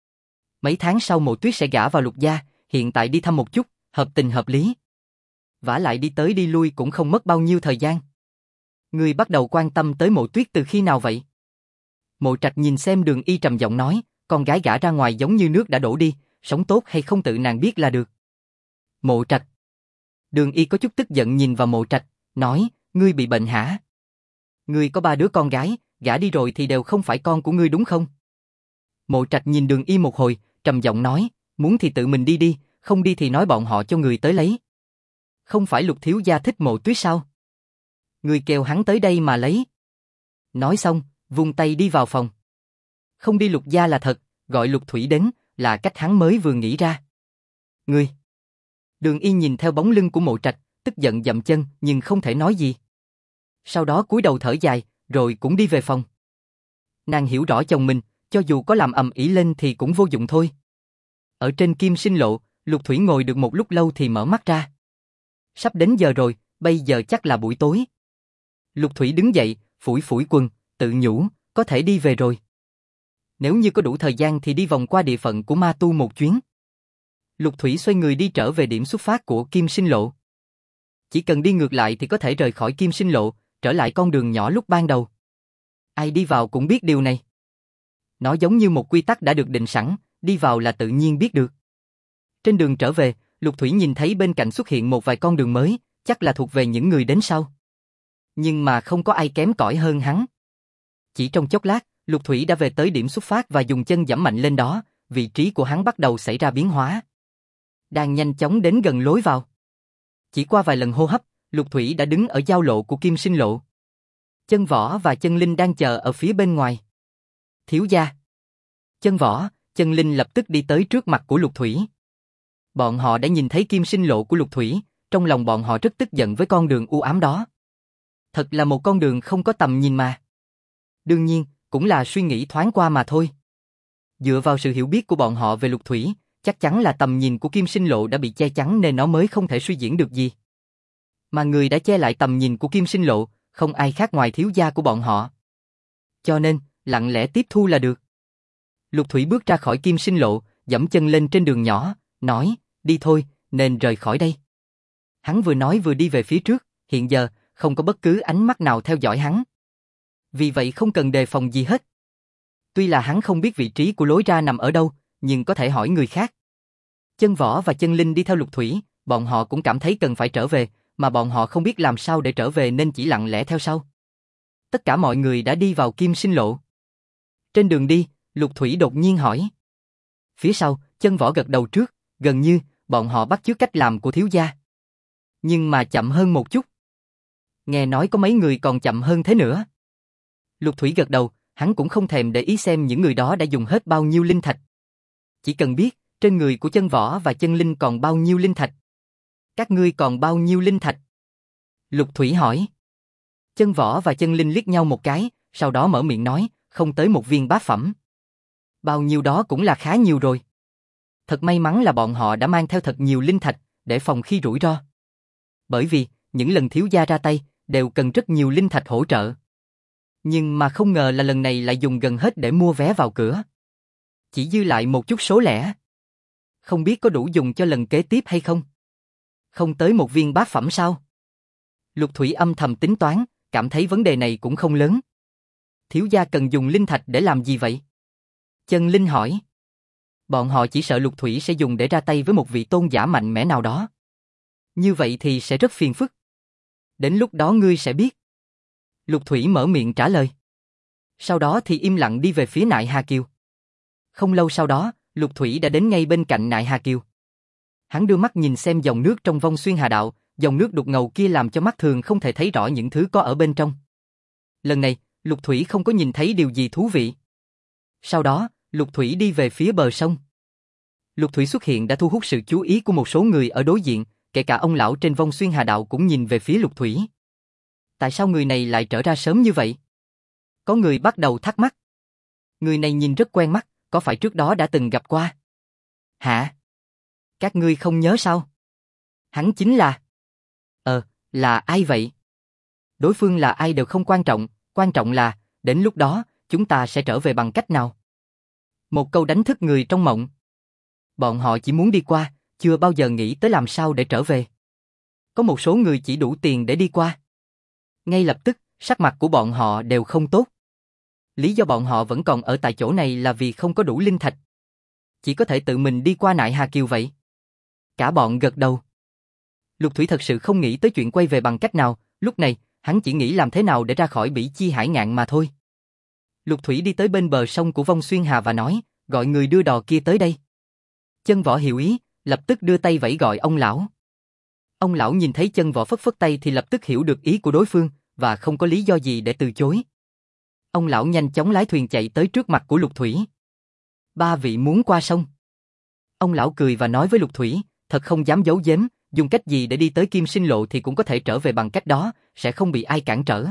Mấy tháng sau Mộ Tuyết sẽ gả vào Lục gia, hiện tại đi thăm một chút, hợp tình hợp lý. Vả lại đi tới đi lui cũng không mất bao nhiêu thời gian. Ngươi bắt đầu quan tâm tới Mộ Tuyết từ khi nào vậy? Mộ Trạch nhìn xem Đường Y trầm giọng nói, con gái gả ra ngoài giống như nước đã đổ đi, sống tốt hay không tự nàng biết là được. Mộ Trạch. Đường Y có chút tức giận nhìn vào Mộ Trạch, nói, ngươi bị bệnh hả? Ngươi có 3 đứa con gái, gả đi rồi thì đều không phải con của ngươi đúng không? Mộ Trạch nhìn Đường Y một hồi, trầm giọng nói, muốn thì tự mình đi đi, không đi thì nói bọn họ cho người tới lấy. Không phải Lục thiếu gia thích Mộ Tuyết sao? Ngươi kêu hắn tới đây mà lấy. Nói xong, vung tay đi vào phòng. Không đi Lục gia là thật, gọi Lục Thủy đến, là cách hắn mới vừa nghĩ ra. Ngươi. Đường Y nhìn theo bóng lưng của Mộ Trạch, tức giận dậm chân nhưng không thể nói gì. Sau đó cúi đầu thở dài, rồi cũng đi về phòng. Nàng hiểu rõ chồng mình, cho dù có làm ầm ĩ lên thì cũng vô dụng thôi. Ở trên Kim Sinh Lộ, Lục Thủy ngồi được một lúc lâu thì mở mắt ra. Sắp đến giờ rồi, bây giờ chắc là buổi tối. Lục Thủy đứng dậy, phủi phủi quần, tự nhủ, có thể đi về rồi. Nếu như có đủ thời gian thì đi vòng qua địa phận của ma tu một chuyến. Lục Thủy xoay người đi trở về điểm xuất phát của Kim Sinh Lộ. Chỉ cần đi ngược lại thì có thể rời khỏi Kim Sinh Lộ, trở lại con đường nhỏ lúc ban đầu. Ai đi vào cũng biết điều này. Nó giống như một quy tắc đã được định sẵn, đi vào là tự nhiên biết được. Trên đường trở về, Lục Thủy nhìn thấy bên cạnh xuất hiện một vài con đường mới, chắc là thuộc về những người đến sau. Nhưng mà không có ai kém cỏi hơn hắn. Chỉ trong chốc lát, Lục Thủy đã về tới điểm xuất phát và dùng chân giẫm mạnh lên đó, vị trí của hắn bắt đầu xảy ra biến hóa. Đang nhanh chóng đến gần lối vào. Chỉ qua vài lần hô hấp, Lục Thủy đã đứng ở giao lộ của Kim Sinh Lộ. Chân Võ và Chân Linh đang chờ ở phía bên ngoài. Thiếu gia. Chân Võ, Chân Linh lập tức đi tới trước mặt của Lục Thủy. Bọn họ đã nhìn thấy Kim Sinh Lộ của Lục Thủy, trong lòng bọn họ rất tức giận với con đường u ám đó. Thật là một con đường không có tầm nhìn mà. Đương nhiên, cũng là suy nghĩ thoáng qua mà thôi. Dựa vào sự hiểu biết của bọn họ về Lục Thủy, chắc chắn là tầm nhìn của Kim Sinh Lộ đã bị che chắn nên nó mới không thể suy diễn được gì. Mà người đã che lại tầm nhìn của Kim Sinh Lộ, không ai khác ngoài thiếu gia của bọn họ. Cho nên, lặng lẽ tiếp thu là được. Lục Thủy bước ra khỏi Kim Sinh Lộ, dẫm chân lên trên đường nhỏ, nói, đi thôi, nên rời khỏi đây. Hắn vừa nói vừa đi về phía trước, hiện giờ, không có bất cứ ánh mắt nào theo dõi hắn. Vì vậy không cần đề phòng gì hết. Tuy là hắn không biết vị trí của lối ra nằm ở đâu, nhưng có thể hỏi người khác. Chân Võ và Chân Linh đi theo Lục Thủy, bọn họ cũng cảm thấy cần phải trở về, mà bọn họ không biết làm sao để trở về nên chỉ lặng lẽ theo sau. Tất cả mọi người đã đi vào Kim Sinh Lộ. Trên đường đi, Lục Thủy đột nhiên hỏi. Phía sau, Chân Võ gật đầu trước, gần như, bọn họ bắt chước cách làm của thiếu gia. Nhưng mà chậm hơn một chút. Nghe nói có mấy người còn chậm hơn thế nữa. Lục Thủy gật đầu, hắn cũng không thèm để ý xem những người đó đã dùng hết bao nhiêu linh thạch. Chỉ cần biết, trên người của Chân Võ và Chân Linh còn bao nhiêu linh thạch. Các ngươi còn bao nhiêu linh thạch? Lục Thủy hỏi. Chân Võ và Chân Linh liếc nhau một cái, sau đó mở miệng nói, không tới một viên bát phẩm. Bao nhiêu đó cũng là khá nhiều rồi. Thật may mắn là bọn họ đã mang theo thật nhiều linh thạch, để phòng khi rủi ro. Bởi vì, những lần thiếu gia ra tay, đều cần rất nhiều linh thạch hỗ trợ. Nhưng mà không ngờ là lần này lại dùng gần hết để mua vé vào cửa. Chỉ dư lại một chút số lẻ. Không biết có đủ dùng cho lần kế tiếp hay không? Không tới một viên bát phẩm sao? Lục Thủy âm thầm tính toán, cảm thấy vấn đề này cũng không lớn. Thiếu gia cần dùng linh thạch để làm gì vậy? Chân Linh hỏi. Bọn họ chỉ sợ Lục Thủy sẽ dùng để ra tay với một vị tôn giả mạnh mẽ nào đó. Như vậy thì sẽ rất phiền phức. Đến lúc đó ngươi sẽ biết. Lục Thủy mở miệng trả lời. Sau đó thì im lặng đi về phía Nại Hà Kiều. Không lâu sau đó, Lục Thủy đã đến ngay bên cạnh Nại Hà Kiều. Hắn đưa mắt nhìn xem dòng nước trong Vong Xuyên Hà Đạo, dòng nước đục ngầu kia làm cho mắt thường không thể thấy rõ những thứ có ở bên trong. Lần này, Lục Thủy không có nhìn thấy điều gì thú vị. Sau đó, Lục Thủy đi về phía bờ sông. Lục Thủy xuất hiện đã thu hút sự chú ý của một số người ở đối diện, kể cả ông lão trên Vong Xuyên Hà Đạo cũng nhìn về phía Lục Thủy. Tại sao người này lại trở ra sớm như vậy? Có người bắt đầu thắc mắc. Người này nhìn rất quen mắt, có phải trước đó đã từng gặp qua? Hả? Các ngươi không nhớ sao? Hắn chính là... là ai vậy? Đối phương là ai đều không quan trọng là, đến lúc đó, chúng ta sẽ trở về bằng cách nào? Một câu đánh thức người trong mộng. Bọn họ chỉ muốn đi qua, chưa bao giờ nghĩ tới làm sao để trở về. Có một số người chỉ đủ tiền để đi qua. Ngay lập tức, sắc mặt của bọn họ đều không tốt. Lý do bọn họ vẫn còn ở tại chỗ này là vì không có đủ linh thạch. Chỉ có thể tự mình đi qua Nại Hà Kiều vậy. Cả bọn gật đầu. Lục Thủy thật sự không nghĩ tới chuyện quay về bằng cách nào, lúc này, hắn chỉ nghĩ làm thế nào để ra khỏi Bỉ Chi Hải Ngạn mà thôi. Lục Thủy đi tới bên bờ sông của Vong Xuyên Hà và nói, gọi người đưa đò kia tới đây. Chân Võ hiểu ý, lập tức đưa tay vẫy gọi ông lão. Ông lão nhìn thấy Chân Võ phất phất tay thì lập tức hiểu được ý của đối phương, và không có lý do gì để từ chối. Ông lão nhanh chóng lái thuyền chạy tới trước mặt của Lục Thủy. Ba vị muốn qua sông. Ông lão cười và nói với Lục Thủy, thật không dám giấu giếm, dùng cách gì để đi tới Kim Sinh Lộ thì cũng có thể trở về bằng cách đó, sẽ không bị ai cản trở.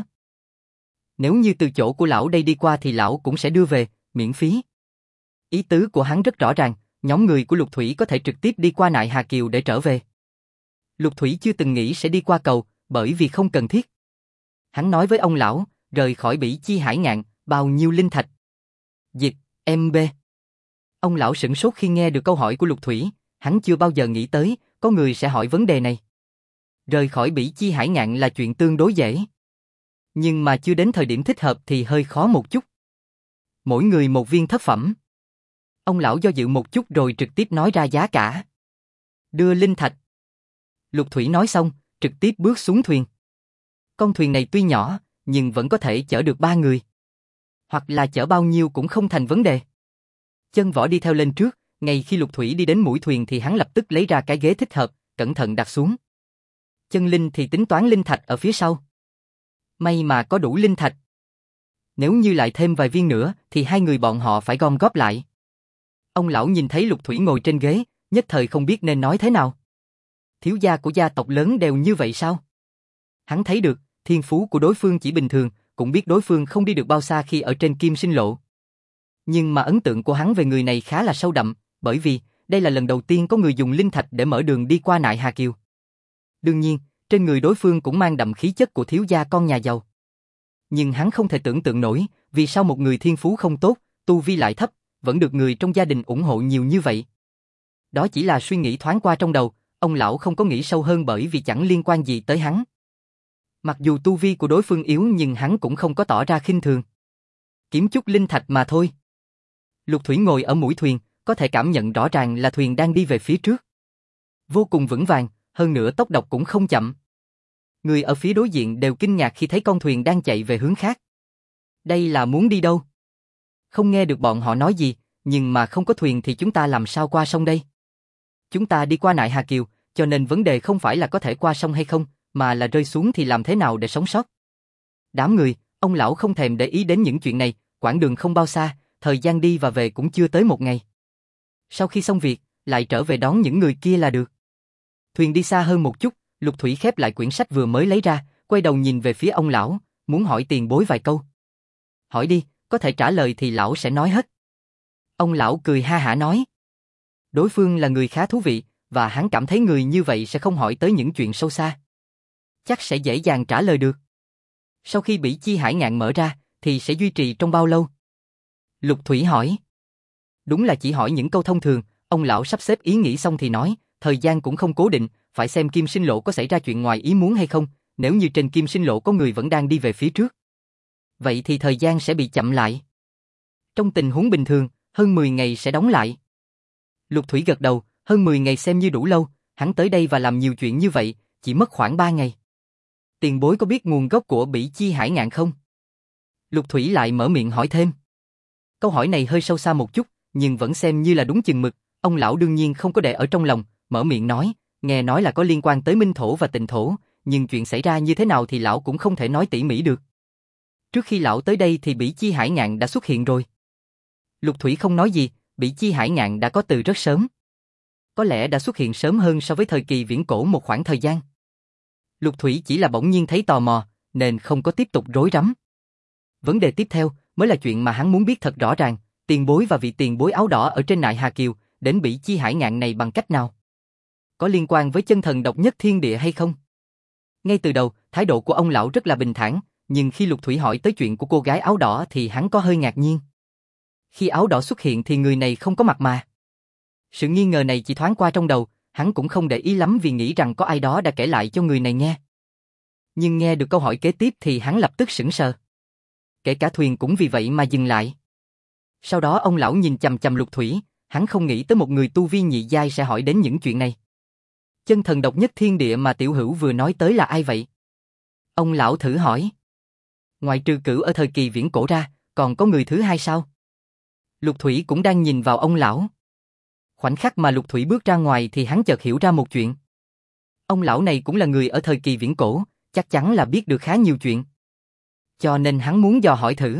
Nếu như từ chỗ của lão đây đi qua thì lão cũng sẽ đưa về, miễn phí. Ý tứ của hắn rất rõ ràng, nhóm người của Lục Thủy có thể trực tiếp đi qua Nại Hà Kiều để trở về. Lục Thủy chưa từng nghĩ sẽ đi qua cầu, bởi vì không cần thiết. Hắn nói với ông lão, rời khỏi Bỉ Chi Hải Ngạn, bao nhiêu linh thạch? Dịch, MB. Ông lão sửng sốt khi nghe được câu hỏi của Lục Thủy, hắn chưa bao giờ nghĩ tới, có người sẽ hỏi vấn đề này. Rời khỏi Bỉ Chi Hải Ngạn là chuyện tương đối dễ. Nhưng mà chưa đến thời điểm thích hợp thì hơi khó một chút. Mỗi người một viên thất phẩm. Ông lão do dự một chút rồi trực tiếp nói ra giá cả. Đưa linh thạch. Lục Thủy nói xong, trực tiếp bước xuống thuyền. Con thuyền này tuy nhỏ, nhưng vẫn có thể chở được 3 người. Hoặc là chở bao nhiêu cũng không thành vấn đề. Chân Võ đi theo lên trước, ngay khi Lục Thủy đi đến mũi thuyền thì hắn lập tức lấy ra cái ghế thích hợp, cẩn thận đặt xuống. Chân Linh thì tính toán linh thạch ở phía sau. May mà có đủ linh thạch. Nếu như lại thêm vài viên nữa thì hai người bọn họ phải gom góp lại. Ông lão nhìn thấy Lục Thủy ngồi trên ghế, nhất thời không biết nên nói thế nào. Thiếu gia của gia tộc lớn đều như vậy sao? Hắn thấy được, thiên phú của đối phương chỉ bình thường, cũng biết đối phương không đi được bao xa khi ở trên Kim Sinh Lộ. Nhưng mà ấn tượng của hắn về người này khá là sâu đậm, bởi vì đây là lần đầu tiên có người dùng linh thạch để mở đường đi qua Nại Hà Kiều. Đương nhiên, trên người đối phương cũng mang đậm khí chất của thiếu gia con nhà giàu. Nhưng hắn không thể tưởng tượng nổi, vì sao một người thiên phú không tốt, tu vi lại thấp, vẫn được người trong gia đình ủng hộ nhiều như vậy. Đó chỉ là suy nghĩ thoáng qua trong đầu, ông lão không có nghĩ sâu hơn bởi vì chẳng liên quan gì tới hắn. Mặc dù tu vi của đối phương yếu nhưng hắn cũng không có tỏ ra khinh thường. Kiếm chút linh thạch mà thôi. Lục Thủy ngồi ở mũi thuyền, có thể cảm nhận rõ ràng là thuyền đang đi về phía trước. Vô cùng vững vàng, hơn nữa tốc độ cũng không chậm. Người ở phía đối diện đều kinh ngạc khi thấy con thuyền đang chạy về hướng khác. Đây là muốn đi đâu? Không nghe được bọn họ nói gì, nhưng mà không có thuyền thì chúng ta làm sao qua sông đây? Chúng ta đi qua Nại Hà Kiều, cho nên vấn đề không phải là có thể qua sông hay không, mà là rơi xuống thì làm thế nào để sống sót. Đám người, ông lão không thèm để ý đến những chuyện này, quãng đường không bao xa, thời gian đi và về cũng chưa tới một ngày. Sau khi xong việc, lại trở về đón những người kia là được. Thuyền đi xa hơn một chút, Lục Thủy khép lại quyển sách vừa mới lấy ra, quay đầu nhìn về phía ông lão, muốn hỏi tiền bối vài câu. Hỏi đi, có thể trả lời thì lão sẽ nói hết. Ông lão cười ha hả nói. Đối phương là người khá thú vị, và hắn cảm thấy người như vậy sẽ không hỏi tới những chuyện sâu xa. Chắc sẽ dễ dàng trả lời được. Sau khi Bỉ Chi Hải Ngạn mở ra, thì sẽ duy trì trong bao lâu? Lục Thủy hỏi. Đúng là chỉ hỏi những câu thông thường, ông lão sắp xếp ý nghĩ xong thì nói, thời gian cũng không cố định, phải xem Kim Sinh Lộ có xảy ra chuyện ngoài ý muốn hay không, nếu như trên Kim Sinh Lộ có người vẫn đang đi về phía trước. Vậy thì thời gian sẽ bị chậm lại. Trong tình huống bình thường, hơn 10 ngày sẽ đóng lại. Lục Thủy gật đầu, hơn 10 ngày xem như đủ lâu, hắn tới đây và làm nhiều chuyện như vậy, chỉ mất khoảng 3 ngày. Tiền bối có biết nguồn gốc của Bỉ Chi Hải Ngạn không? Lục Thủy lại mở miệng hỏi thêm. Câu hỏi này hơi sâu xa một chút, nhưng vẫn xem như là đúng chừng mực, ông lão đương nhiên không có để ở trong lòng, mở miệng nói, nghe nói là có liên quan tới Minh Thổ và Tịnh Thổ, nhưng chuyện xảy ra như thế nào thì lão cũng không thể nói tỉ mỉ được. Trước khi lão tới đây thì Bỉ Chi Hải Ngạn đã xuất hiện rồi. Lục Thủy không nói gì, Bỉ Chi Hải Ngạn đã có từ rất sớm. Có lẽ đã xuất hiện sớm hơn so với thời kỳ viễn cổ một khoảng thời gian. Lục Thủy chỉ là bỗng nhiên thấy tò mò, nên không có tiếp tục rối rắm. Vấn đề tiếp theo mới là chuyện mà hắn muốn biết thật rõ ràng, tiền bối và vị tiền bối áo đỏ ở trên Nại Hà Kiều, đến Bỉ Chi Hải Ngạn này bằng cách nào? Có liên quan với chân thần độc nhất thiên địa hay không? Ngay từ đầu, thái độ của ông lão rất là bình thản, nhưng khi Lục Thủy hỏi tới chuyện của cô gái áo đỏ thì hắn có hơi ngạc nhiên. Khi áo đỏ xuất hiện thì người này không có mặt mà. Sự nghi ngờ này chỉ thoáng qua trong đầu, hắn cũng không để ý lắm vì nghĩ rằng có ai đó đã kể lại cho người này nghe. Nhưng nghe được câu hỏi kế tiếp thì hắn lập tức sững sờ. Kể cả thuyền cũng vì vậy mà dừng lại. Sau đó ông lão nhìn chằm chằm Lục Thủy, hắn không nghĩ tới một người tu vi nhị giai sẽ hỏi đến những chuyện này. Chân thần độc nhất thiên địa mà tiểu hữu vừa nói tới là ai vậy? Ông lão thử hỏi. Ngoại trừ Cửu ở thời kỳ viễn cổ ra, còn có người thứ hai sao? Lục Thủy cũng đang nhìn vào ông lão. Khoảnh khắc mà Lục Thủy bước ra ngoài thì hắn chợt hiểu ra một chuyện. Ông lão này cũng là người ở thời kỳ viễn cổ, chắc chắn là biết được khá nhiều chuyện. Cho nên hắn muốn dò hỏi thử.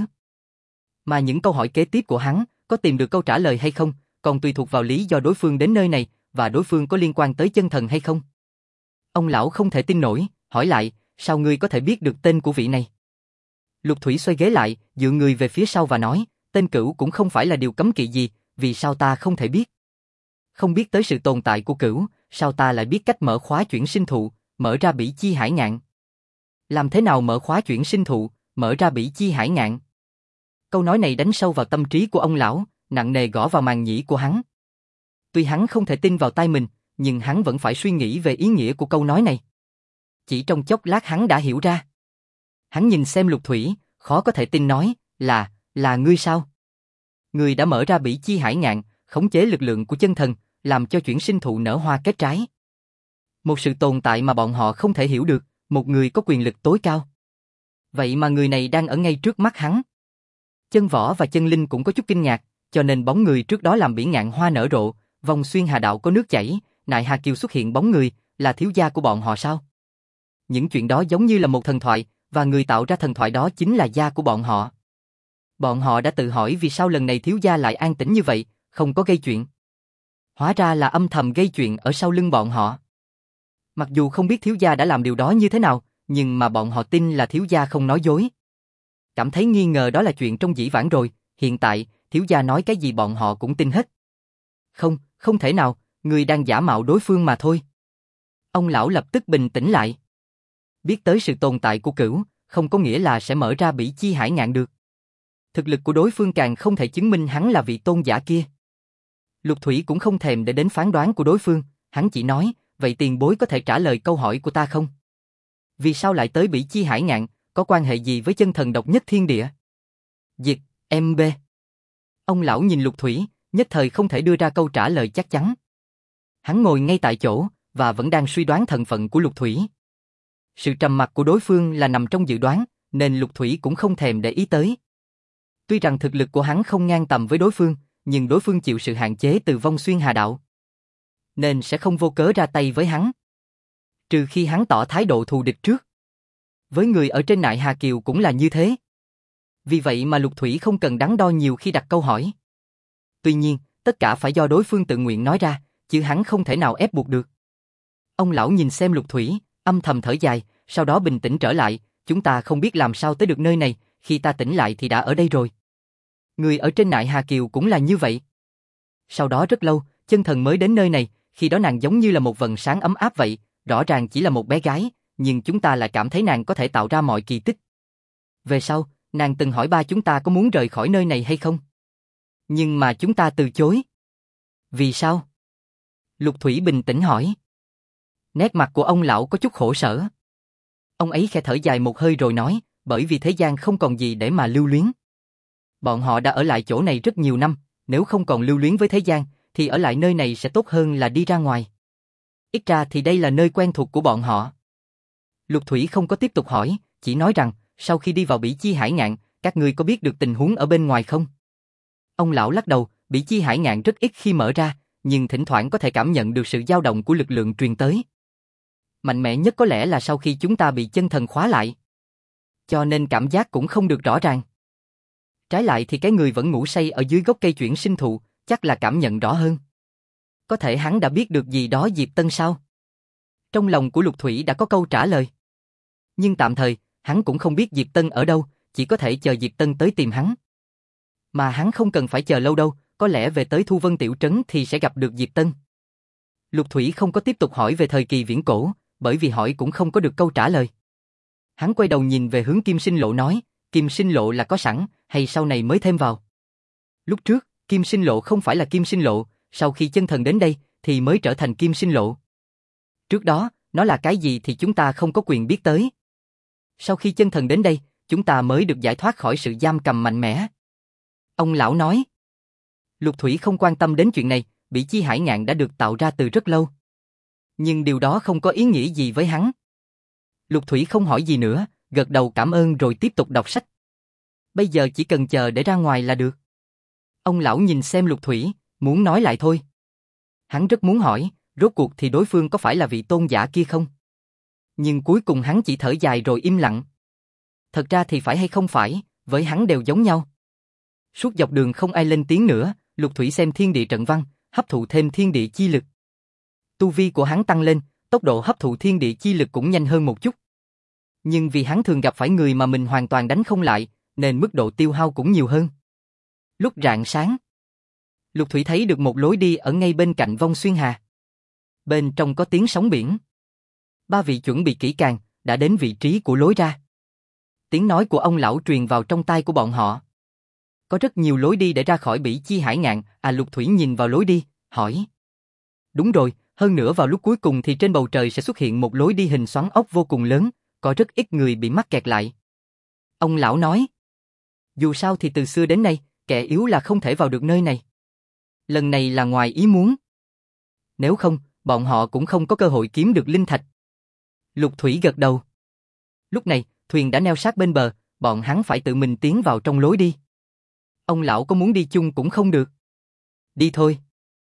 Mà những câu hỏi kế tiếp của hắn, có tìm được câu trả lời hay không, còn tùy thuộc vào lý do đối phương đến nơi này, và đối phương có liên quan tới chân thần hay không. Ông lão không thể tin nổi, hỏi lại, sao ngươi có thể biết được tên của vị này? Lục Thủy xoay ghế lại, dựa người về phía sau và nói, tên Cửu cũng không phải là điều cấm kỵ gì, vì sao ta không thể biết? Không biết tới sự tồn tại của Cửu, sao ta lại biết cách mở khóa chuyển sinh thụ, mở ra Bỉ Chi Hải Ngạn? Làm thế nào mở khóa chuyển sinh thụ, mở ra Bỉ Chi Hải Ngạn? Câu nói này đánh sâu vào tâm trí của ông lão, nặng nề gõ vào màng nhĩ của hắn. Tuy hắn không thể tin vào tai mình, nhưng hắn vẫn phải suy nghĩ về ý nghĩa của câu nói này. Chỉ trong chốc lát hắn đã hiểu ra. Hắn nhìn xem Lục Thủy, khó có thể tin nói, là ngươi sao? Ngươi đã mở ra Bỉ Chi Hải Ngạn, khống chế lực lượng của chân thần, làm cho chuyển sinh thụ nở hoa kết trái. Một sự tồn tại mà bọn họ không thể hiểu được, một người có quyền lực tối cao. Vậy mà người này đang ở ngay trước mắt hắn. Chân Võ và Chân Linh cũng có chút kinh ngạc, cho nên bóng người trước đó làm Bỉ Ngạn hoa nở rộ, vòng xuyên hà đạo có nước chảy, Nại Hà Kiều xuất hiện bóng người, là thiếu gia của bọn họ sao? Những chuyện đó giống như là một thần thoại, và người tạo ra thần thoại đó chính là gia của bọn họ. Bọn họ đã tự hỏi vì sao lần này thiếu gia lại an tĩnh như vậy, không có gây chuyện. Hóa ra là âm thầm gây chuyện ở sau lưng bọn họ. Mặc dù không biết thiếu gia đã làm điều đó như thế nào, nhưng mà bọn họ tin là thiếu gia không nói dối. Cảm thấy nghi ngờ đó là chuyện trong dĩ vãng rồi, hiện tại, thiếu gia nói cái gì bọn họ cũng tin hết. Không, không thể nào, người đang giả mạo đối phương mà thôi. Ông lão lập tức bình tĩnh lại. Biết tới sự tồn tại của Cửu, không có nghĩa là sẽ mở ra Bỉ Chi Hải Ngạn được. Thực lực của đối phương càng không thể chứng minh hắn là vị tôn giả kia. Lục Thủy cũng không thèm để đến phán đoán của đối phương, hắn chỉ nói, vậy tiền bối có thể trả lời câu hỏi của ta không? Vì sao lại tới Bỉ Chi Hải Ngạn, có quan hệ gì với chân thần độc nhất thiên địa? Diệt, MB. Ông lão nhìn Lục Thủy, nhất thời không thể đưa ra câu trả lời chắc chắn. Hắn ngồi ngay tại chỗ, và vẫn đang suy đoán thân phận của Lục Thủy. Sự trầm mặc của đối phương là nằm trong dự đoán, nên Lục Thủy cũng không thèm để ý tới. Tuy rằng thực lực của hắn không ngang tầm với đối phương, nhưng đối phương chịu sự hạn chế từ Vong Xuyên Hà Đạo, nên sẽ không vô cớ ra tay với hắn. Trừ khi hắn tỏ thái độ thù địch trước. Với người ở trên Nại Hà Kiều cũng là như thế. Vì vậy mà Lục Thủy không cần đắn đo nhiều khi đặt câu hỏi. Tuy nhiên, tất cả phải do đối phương tự nguyện nói ra, chứ hắn không thể nào ép buộc được. Ông lão nhìn xem Lục Thủy, âm thầm thở dài, sau đó bình tĩnh trở lại, chúng ta không biết làm sao tới được nơi này, khi ta tỉnh lại thì đã ở đây rồi. Người ở trên Nại Hà Kiều cũng là như vậy. Sau đó rất lâu, chân thần mới đến nơi này, khi đó nàng giống như là một vầng sáng ấm áp vậy, rõ ràng chỉ là một bé gái, nhưng chúng ta lại cảm thấy nàng có thể tạo ra mọi kỳ tích. Về sau, nàng từng hỏi ba chúng ta có muốn rời khỏi nơi này hay không. Nhưng mà chúng ta từ chối. Vì sao? Lục Thủy bình tĩnh hỏi. Nét mặt của ông lão có chút khổ sở. Ông ấy khẽ thở dài một hơi rồi nói, bởi vì thế gian không còn gì để mà lưu luyến. Bọn họ đã ở lại chỗ này rất nhiều năm, nếu không còn lưu luyến với thế gian, thì ở lại nơi này sẽ tốt hơn là đi ra ngoài. Ít ra thì đây là nơi quen thuộc của bọn họ. Lục Thủy không có tiếp tục hỏi, chỉ nói rằng, sau khi đi vào Bỉ Chi Hải Ngạn, các ngươi có biết được tình huống ở bên ngoài không? Ông lão lắc đầu, Bỉ Chi Hải Ngạn rất ít khi mở ra, nhưng thỉnh thoảng có thể cảm nhận được sự dao động của lực lượng truyền tới. Mạnh mẽ nhất có lẽ là sau khi chúng ta bị chân thần khóa lại. Cho nên cảm giác cũng không được rõ ràng. Trái lại thì cái người vẫn ngủ say ở dưới gốc cây chuyển sinh thụ, chắc là cảm nhận rõ hơn. Có thể hắn đã biết được gì đó Diệp Tân sao? Trong lòng của Lục Thủy đã có câu trả lời. Nhưng tạm thời, hắn cũng không biết Diệp Tân ở đâu, chỉ có thể chờ Diệp Tân tới tìm hắn. Mà hắn không cần phải chờ lâu đâu, có lẽ về tới Thu Vân Tiểu Trấn thì sẽ gặp được Diệp Tân. Lục Thủy không có tiếp tục hỏi về thời kỳ viễn cổ, bởi vì hỏi cũng không có được câu trả lời. Hắn quay đầu nhìn về hướng Kim Sinh Lộ nói, Kim Sinh Lộ là có sẵn, hay sau này mới thêm vào? Lúc trước, Kim Sinh Lộ không phải là Kim Sinh Lộ, sau khi chân thần đến đây, thì mới trở thành Kim Sinh Lộ. Trước đó, nó là cái gì thì chúng ta không có quyền biết tới. Sau khi chân thần đến đây, chúng ta mới được giải thoát khỏi sự giam cầm mạnh mẽ. Ông lão nói. Lục Thủy không quan tâm đến chuyện này, Bỉ Chi Hải Ngạn đã được tạo ra từ rất lâu. Nhưng điều đó không có ý nghĩa gì với hắn. Lục Thủy không hỏi gì nữa, gật đầu cảm ơn rồi tiếp tục đọc sách. Bây giờ chỉ cần chờ để ra ngoài là được. Ông lão nhìn xem Lục Thủy, muốn nói lại thôi. Hắn rất muốn hỏi, rốt cuộc thì đối phương có phải là vị tôn giả kia không? Nhưng cuối cùng hắn chỉ thở dài rồi im lặng. Thật ra thì phải hay không phải, với hắn đều giống nhau. Suốt dọc đường không ai lên tiếng nữa, Lục Thủy xem thiên địa trận văn, hấp thụ thêm thiên địa chi lực. Tu vi của hắn tăng lên, tốc độ hấp thụ thiên địa chi lực cũng nhanh hơn một chút. Nhưng vì hắn thường gặp phải người mà mình hoàn toàn đánh không lại, nên mức độ tiêu hao cũng nhiều hơn. Lúc rạng sáng, Lục Thủy thấy được một lối đi ở ngay bên cạnh Vong Xuyên Hà. Bên trong có tiếng sóng biển. Ba vị chuẩn bị kỹ càng, đã đến vị trí của lối ra. Tiếng nói của ông lão truyền vào trong tai của bọn họ. Có rất nhiều lối đi để ra khỏi Bỉ Chi Hải Ngạn, Lục Thủy nhìn vào lối đi, hỏi. Đúng rồi, hơn nữa vào lúc cuối cùng thì trên bầu trời sẽ xuất hiện một lối đi hình xoắn ốc vô cùng lớn, có rất ít người bị mắc kẹt lại. Ông lão nói. Dù sao thì từ xưa đến nay, kẻ yếu là không thể vào được nơi này. Lần này là ngoài ý muốn. Nếu không, bọn họ cũng không có cơ hội kiếm được linh thạch. Lục Thủy gật đầu. Lúc này, thuyền đã neo sát bên bờ, bọn hắn phải tự mình tiến vào trong lối đi. Ông lão có muốn đi chung cũng không được. Đi thôi.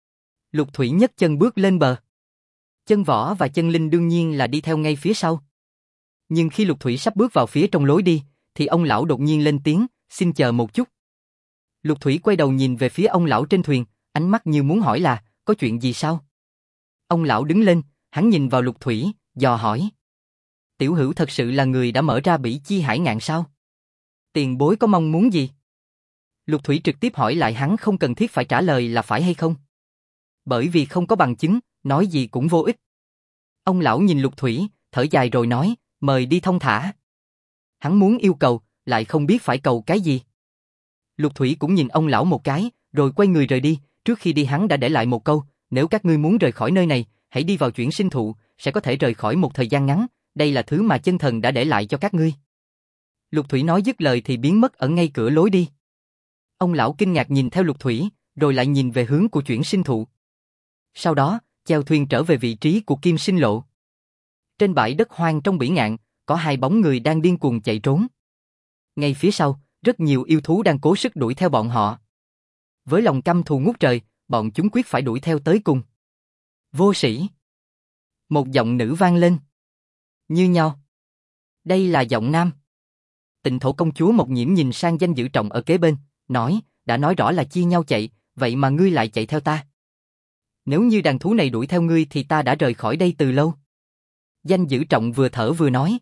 Lục Thủy nhấc chân bước lên bờ. Chân Võ và Chân Linh đương nhiên là đi theo ngay phía sau. Nhưng khi Lục Thủy sắp bước vào phía trong lối đi, thì ông lão đột nhiên lên tiếng, xin chờ một chút. Lục Thủy quay đầu nhìn về phía ông lão trên thuyền, ánh mắt như muốn hỏi là, có chuyện gì sao? Ông lão đứng lên, hắn nhìn vào Lục Thủy, dò hỏi. Tiểu hữu thật sự là người đã mở ra Bỉ Chi Hải Ngạn sao? Tiền bối có mong muốn gì? Lục Thủy trực tiếp hỏi lại hắn không cần thiết phải trả lời là phải hay không. Bởi vì không có bằng chứng, nói gì cũng vô ích. Ông lão nhìn Lục Thủy, thở dài rồi nói, mời đi thông thả. Hắn muốn yêu cầu, lại không biết phải cầu cái gì. Lục Thủy cũng nhìn ông lão một cái, rồi quay người rời đi, trước khi đi hắn đã để lại một câu, nếu các ngươi muốn rời khỏi nơi này, hãy đi vào chuyển sinh thụ, sẽ có thể rời khỏi một thời gian ngắn, đây là thứ mà chân thần đã để lại cho các ngươi. Lục Thủy nói dứt lời thì biến mất ở ngay cửa lối đi. Ông lão kinh ngạc nhìn theo Lục Thủy, rồi lại nhìn về hướng của chuyển sinh thụ. Sau đó, chèo thuyền trở về vị trí của Kim Sinh Lộ. Trên bãi đất hoang trong Bỉ Ngạn, có hai bóng người đang điên cuồng chạy trốn. Ngay phía sau, rất nhiều yêu thú đang cố sức đuổi theo bọn họ. Với lòng căm thù ngút trời, bọn chúng quyết phải đuổi theo tới cùng. Vô sĩ. Một giọng nữ vang lên. Như nhau. Đây là giọng nam. Tịnh Thổ công chúa Mộc Nhiễm nhìn sang Danh Dữ Trọng ở kế bên, nói, đã nói rõ là chia nhau chạy, vậy mà ngươi lại chạy theo ta. Nếu như đàn thú này đuổi theo ngươi thì ta đã rời khỏi đây từ lâu. Danh Dữ Trọng vừa thở vừa nói.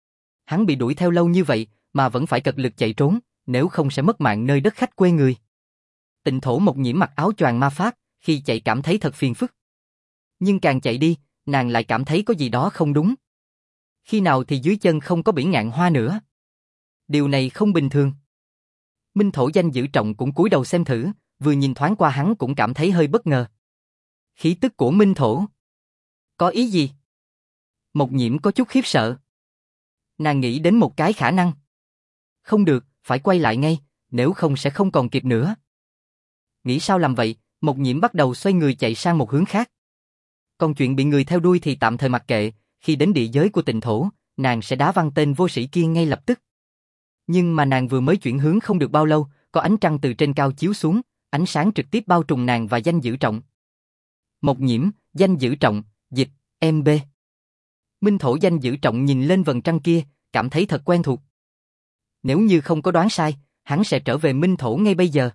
Hắn bị đuổi theo lâu như vậy mà vẫn phải cật lực chạy trốn, nếu không sẽ mất mạng nơi đất khách quê người. Tịnh Thổ Mộc Nhiễm mặc áo choàng ma pháp, khi chạy cảm thấy thật phiền phức. Nhưng càng chạy đi, nàng lại cảm thấy có gì đó không đúng. Khi nào thì dưới chân không có Bỉ Ngạn Hoa nữa. Điều này không bình thường. Minh Thổ Danh Dữ Trọng cũng cúi đầu xem thử, vừa nhìn thoáng qua hắn cũng cảm thấy hơi bất ngờ. Khí tức của Minh Thổ. Có ý gì? Mộc Nhiễm có chút khiếp sợ. Nàng nghĩ đến một cái khả năng. Không được, phải quay lại ngay, nếu không sẽ không còn kịp nữa. Nghĩ sao làm vậy, Mộc Nhiễm bắt đầu xoay người chạy sang một hướng khác. Còn chuyện bị người theo đuôi thì tạm thời mặc kệ, khi đến địa giới của Tịnh Thổ, nàng sẽ đá văng tên vô sĩ kia ngay lập tức. Nhưng mà nàng vừa mới chuyển hướng không được bao lâu, có ánh trăng từ trên cao chiếu xuống, ánh sáng trực tiếp bao trùm nàng và Danh Dữ Trọng. Mộc Nhiễm, Danh Dữ Trọng, dịch, MB. Minh Thổ Danh Dữ Trọng nhìn lên vầng trăng kia, cảm thấy thật quen thuộc. Nếu như không có đoán sai, hắn sẽ trở về Minh Thổ ngay bây giờ.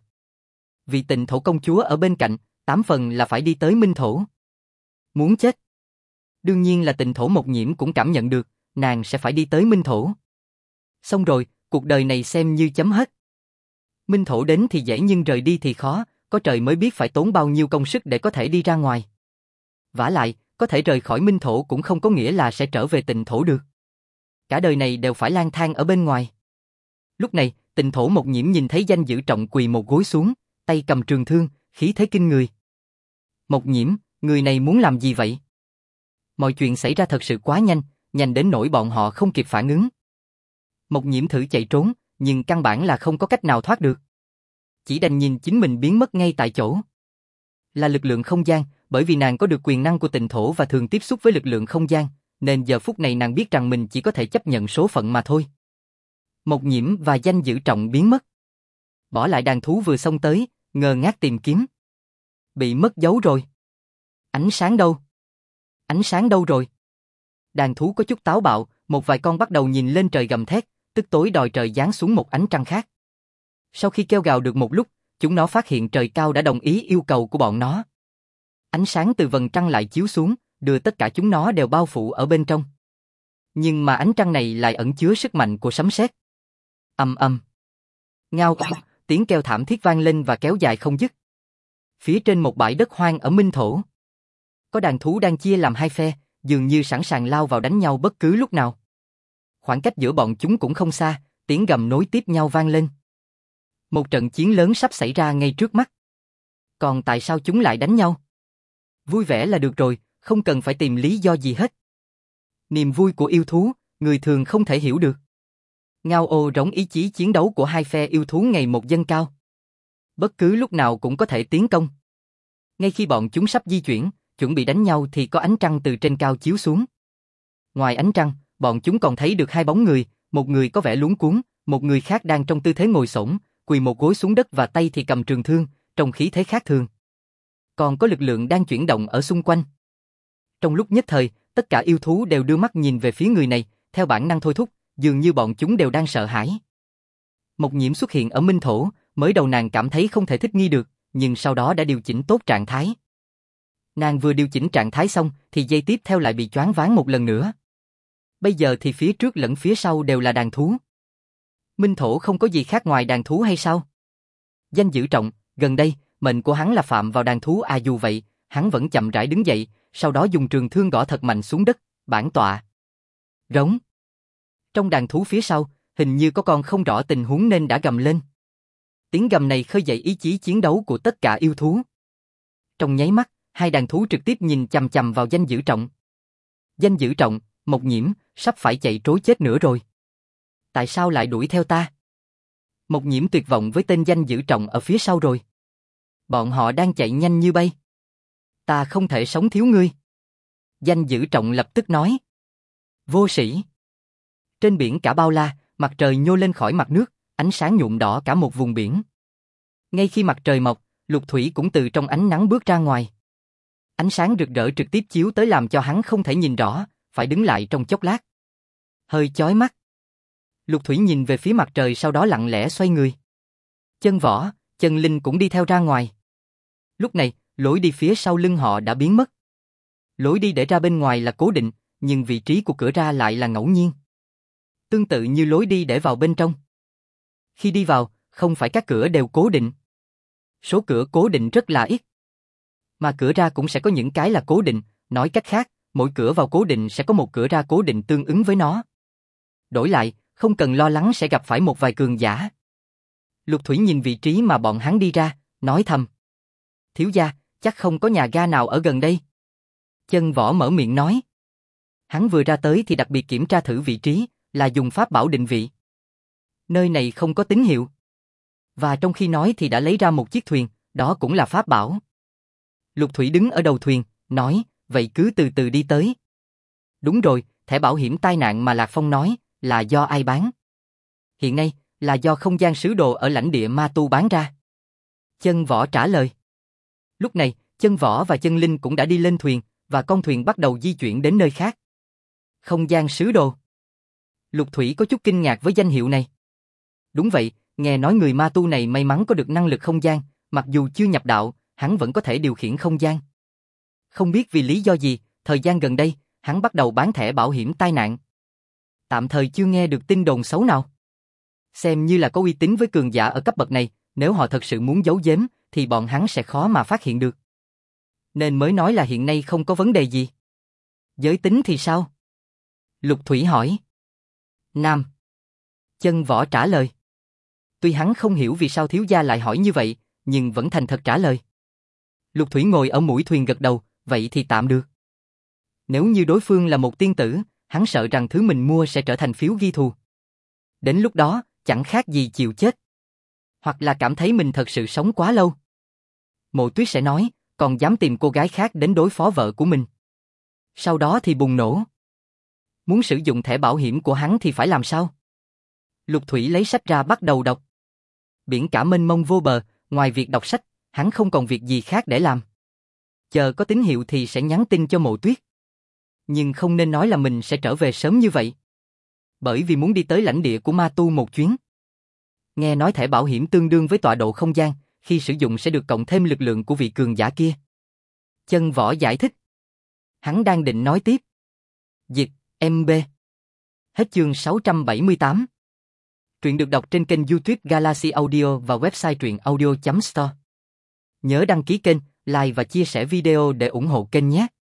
Vì Tịnh Thổ công chúa ở bên cạnh, 8 phần là phải đi tới Minh Thổ. Muốn chết. Đương nhiên là Tịnh Thổ Mộc Nhiễm cũng cảm nhận được, nàng sẽ phải đi tới Minh Thổ. Xong rồi, cuộc đời này xem như chấm hết. Minh Thổ đến thì dễ nhưng rời đi thì khó, có trời mới biết phải tốn bao nhiêu công sức để có thể đi ra ngoài. Vả lại, có thể rời khỏi Minh Thổ cũng không có nghĩa là sẽ trở về Tịnh Thổ được. Cả đời này đều phải lang thang ở bên ngoài. Lúc này, Tịnh Thổ Mộc Nhiễm nhìn thấy Danh Dữ Trọng quỳ một gối xuống, tay cầm trường thương, khí thế kinh người. Mộc Nhiễm, người này muốn làm gì vậy? Mọi chuyện xảy ra thật sự quá nhanh, nhanh đến nỗi bọn họ không kịp phản ứng. Mộc Nhiễm thử chạy trốn, nhưng căn bản là không có cách nào thoát được. Chỉ đành nhìn chính mình biến mất ngay tại chỗ. Là lực lượng không gian, bởi vì nàng có được quyền năng của Tịnh Thổ và thường tiếp xúc với lực lượng không gian, nên giờ phút này nàng biết rằng mình chỉ có thể chấp nhận số phận mà thôi. Mộc Nhiễm và Danh Dữ Trọng biến mất. Bỏ lại đàn thú vừa xông tới, ngơ ngác tìm kiếm. Bị mất dấu rồi. Ánh sáng đâu? Ánh sáng đâu rồi? Đàn thú có chút táo bạo, một vài con bắt đầu nhìn lên trời gầm thét, tức tối đòi trời giáng xuống một ánh trăng khác. Sau khi kêu gào được một lúc, chúng nó phát hiện trời cao đã đồng ý yêu cầu của bọn nó. Ánh sáng từ vầng trăng lại chiếu xuống, đưa tất cả chúng nó đều bao phủ ở bên trong. Nhưng mà ánh trăng này lại ẩn chứa sức mạnh của sấm sét. Ầm ầm. Ngao, tiếng kêu thảm thiết vang lên và kéo dài không dứt. Phía trên một bãi đất hoang ở Minh Thổ, có đàn thú đang chia làm hai phe, dường như sẵn sàng lao vào đánh nhau bất cứ lúc nào. Khoảng cách giữa bọn chúng cũng không xa, tiếng gầm nối tiếp nhau vang lên. Một trận chiến lớn sắp xảy ra ngay trước mắt. Còn tại sao chúng lại đánh nhau? Vui vẻ là được rồi, không cần phải tìm lý do gì hết. Niềm vui của yêu thú, người thường không thể hiểu được. Ngao ô rống ý chí chiến đấu của hai phe yêu thú ngày một dâng cao. Bất cứ lúc nào cũng có thể tiến công. Ngay khi bọn chúng sắp di chuyển, chuẩn bị đánh nhau thì có ánh trăng từ trên cao chiếu xuống. Ngoài ánh trăng, bọn chúng còn thấy được hai bóng người, một người có vẻ luống cuống, một người khác đang trong tư thế ngồi xổm, quỳ một gối xuống đất và tay thì cầm trường thương, trong khí thế khác thường. Còn có lực lượng đang chuyển động ở xung quanh. Trong lúc nhất thời, tất cả yêu thú đều đưa mắt nhìn về phía người này, theo bản năng thôi thúc, dường như bọn chúng đều đang sợ hãi. Mộc Nhiễm xuất hiện ở Minh Thổ, mới đầu nàng cảm thấy không thể thích nghi được, nhưng sau đó đã điều chỉnh tốt trạng thái. Nàng vừa điều chỉnh trạng thái xong, thì giây tiếp theo lại bị choáng váng một lần nữa. Bây giờ thì phía trước lẫn phía sau đều là đàn thú. Minh Thổ không có gì khác ngoài đàn thú hay sao? Danh Dữ Trọng, gần đây, mệnh của hắn là phạm vào đàn thú dù vậy, hắn vẫn chậm rãi đứng dậy, sau đó dùng trường thương gõ thật mạnh xuống đất, bản tọa. Rống. Trong đàn thú phía sau, hình như có con không rõ tình huống nên đã gầm lên. Tiếng gầm này khơi dậy ý chí chiến đấu của tất cả yêu thú. Trong nháy mắt, hai đàn thú trực tiếp nhìn chằm chằm vào Danh Dữ Trọng. Danh Dữ Trọng, Mộc Nhiễm, sắp phải chạy trối chết nữa rồi. Tại sao lại đuổi theo ta? Mộc Nhiễm tuyệt vọng với tên Danh Dữ Trọng ở phía sau rồi. Bọn họ đang chạy nhanh như bay. Ta không thể sống thiếu ngươi. Danh Dữ Trọng lập tức nói. Vô sĩ. Trên biển cả bao la, mặt trời nhô lên khỏi mặt nước, ánh sáng nhuộm đỏ cả một vùng biển. Ngay khi mặt trời mọc, Lục Thủy cũng từ trong ánh nắng bước ra ngoài. Ánh sáng rực rỡ trực tiếp chiếu tới làm cho hắn không thể nhìn rõ, phải đứng lại trong chốc lát. Hơi chói mắt. Lục Thủy nhìn về phía mặt trời sau đó lặng lẽ xoay người. Chân Võ, Chân Linh cũng đi theo ra ngoài. Lúc này, lối đi phía sau lưng họ đã biến mất. Lối đi để ra bên ngoài là cố định, nhưng vị trí của cửa ra lại là ngẫu nhiên. Tương tự như lối đi để vào bên trong. Khi đi vào, không phải các cửa đều cố định. Số cửa cố định rất là ít. Mà cửa ra cũng sẽ có những cái là cố định, nói cách khác, mỗi cửa vào cố định sẽ có một cửa ra cố định tương ứng với nó. Đổi lại, không cần lo lắng sẽ gặp phải một vài cường giả. Lục Thủy nhìn vị trí mà bọn hắn đi ra, nói thầm. Thiếu gia, chắc không có nhà ga nào ở gần đây. Chân Võ mở miệng nói. Hắn vừa ra tới thì đặc biệt kiểm tra thử vị trí, là dùng pháp bảo định vị. Nơi này không có tín hiệu. Và trong khi nói thì đã lấy ra một chiếc thuyền, đó cũng là pháp bảo. Lục Thủy đứng ở đầu thuyền, nói, vậy cứ từ từ đi tới. Đúng rồi, thẻ bảo hiểm tai nạn mà Lạc Phong nói, là do ai bán? Hiện nay, là do không gian sứ đồ ở lãnh địa ma tu bán ra. Chân Võ trả lời. Lúc này, Chân Võ và Chân Linh cũng đã đi lên thuyền, và con thuyền bắt đầu di chuyển đến nơi khác. Không gian sứ đồ. Lục Thủy có chút kinh ngạc với danh hiệu này. Đúng vậy, nghe nói người ma tu này may mắn có được năng lực không gian, mặc dù chưa nhập đạo, hắn vẫn có thể điều khiển không gian. Không biết vì lý do gì, thời gian gần đây, hắn bắt đầu bán thẻ bảo hiểm tai nạn. Tạm thời chưa nghe được tin đồn xấu nào. Xem như là có uy tín với cường giả ở cấp bậc này, nếu họ thật sự muốn giấu giếm, thì bọn hắn sẽ khó mà phát hiện được. Nên mới nói là hiện nay không có vấn đề gì. Giới tính thì sao? Lục Thủy hỏi. Nam. Chân Võ trả lời. Tuy hắn không hiểu vì sao thiếu gia lại hỏi như vậy, nhưng vẫn thành thật trả lời. Lục Thủy ngồi ở mũi thuyền gật đầu, vậy thì tạm được. Nếu như đối phương là một tiên tử, hắn sợ rằng thứ mình mua sẽ trở thành phiếu ghi thù. Đến lúc đó, chẳng khác gì chịu chết. Hoặc là cảm thấy mình thật sự sống quá lâu. Mộ Tuyết sẽ nói, còn dám tìm cô gái khác đến đối phó vợ của mình. Sau đó thì bùng nổ. Muốn sử dụng thẻ bảo hiểm của hắn thì phải làm sao? Lục Thủy lấy sách ra bắt đầu đọc. Biển cả mênh mông vô bờ, ngoài việc đọc sách, hắn không còn việc gì khác để làm. Chờ có tín hiệu thì sẽ nhắn tin cho Mộ Tuyết. Nhưng không nên nói là mình sẽ trở về sớm như vậy. Bởi vì muốn đi tới lãnh địa của ma tu một chuyến. Nghe nói thẻ bảo hiểm tương đương với tọa độ không gian, khi sử dụng sẽ được cộng thêm lực lượng của vị cường giả kia. Chân Võ giải thích. Hắn đang định nói tiếp. Dịch, MB. Hết chương 678. Truyện được đọc trên kênh YouTube Galaxy Audio và website truyệnaudio.store. Nhớ đăng ký kênh, like và chia sẻ video để ủng hộ kênh nhé.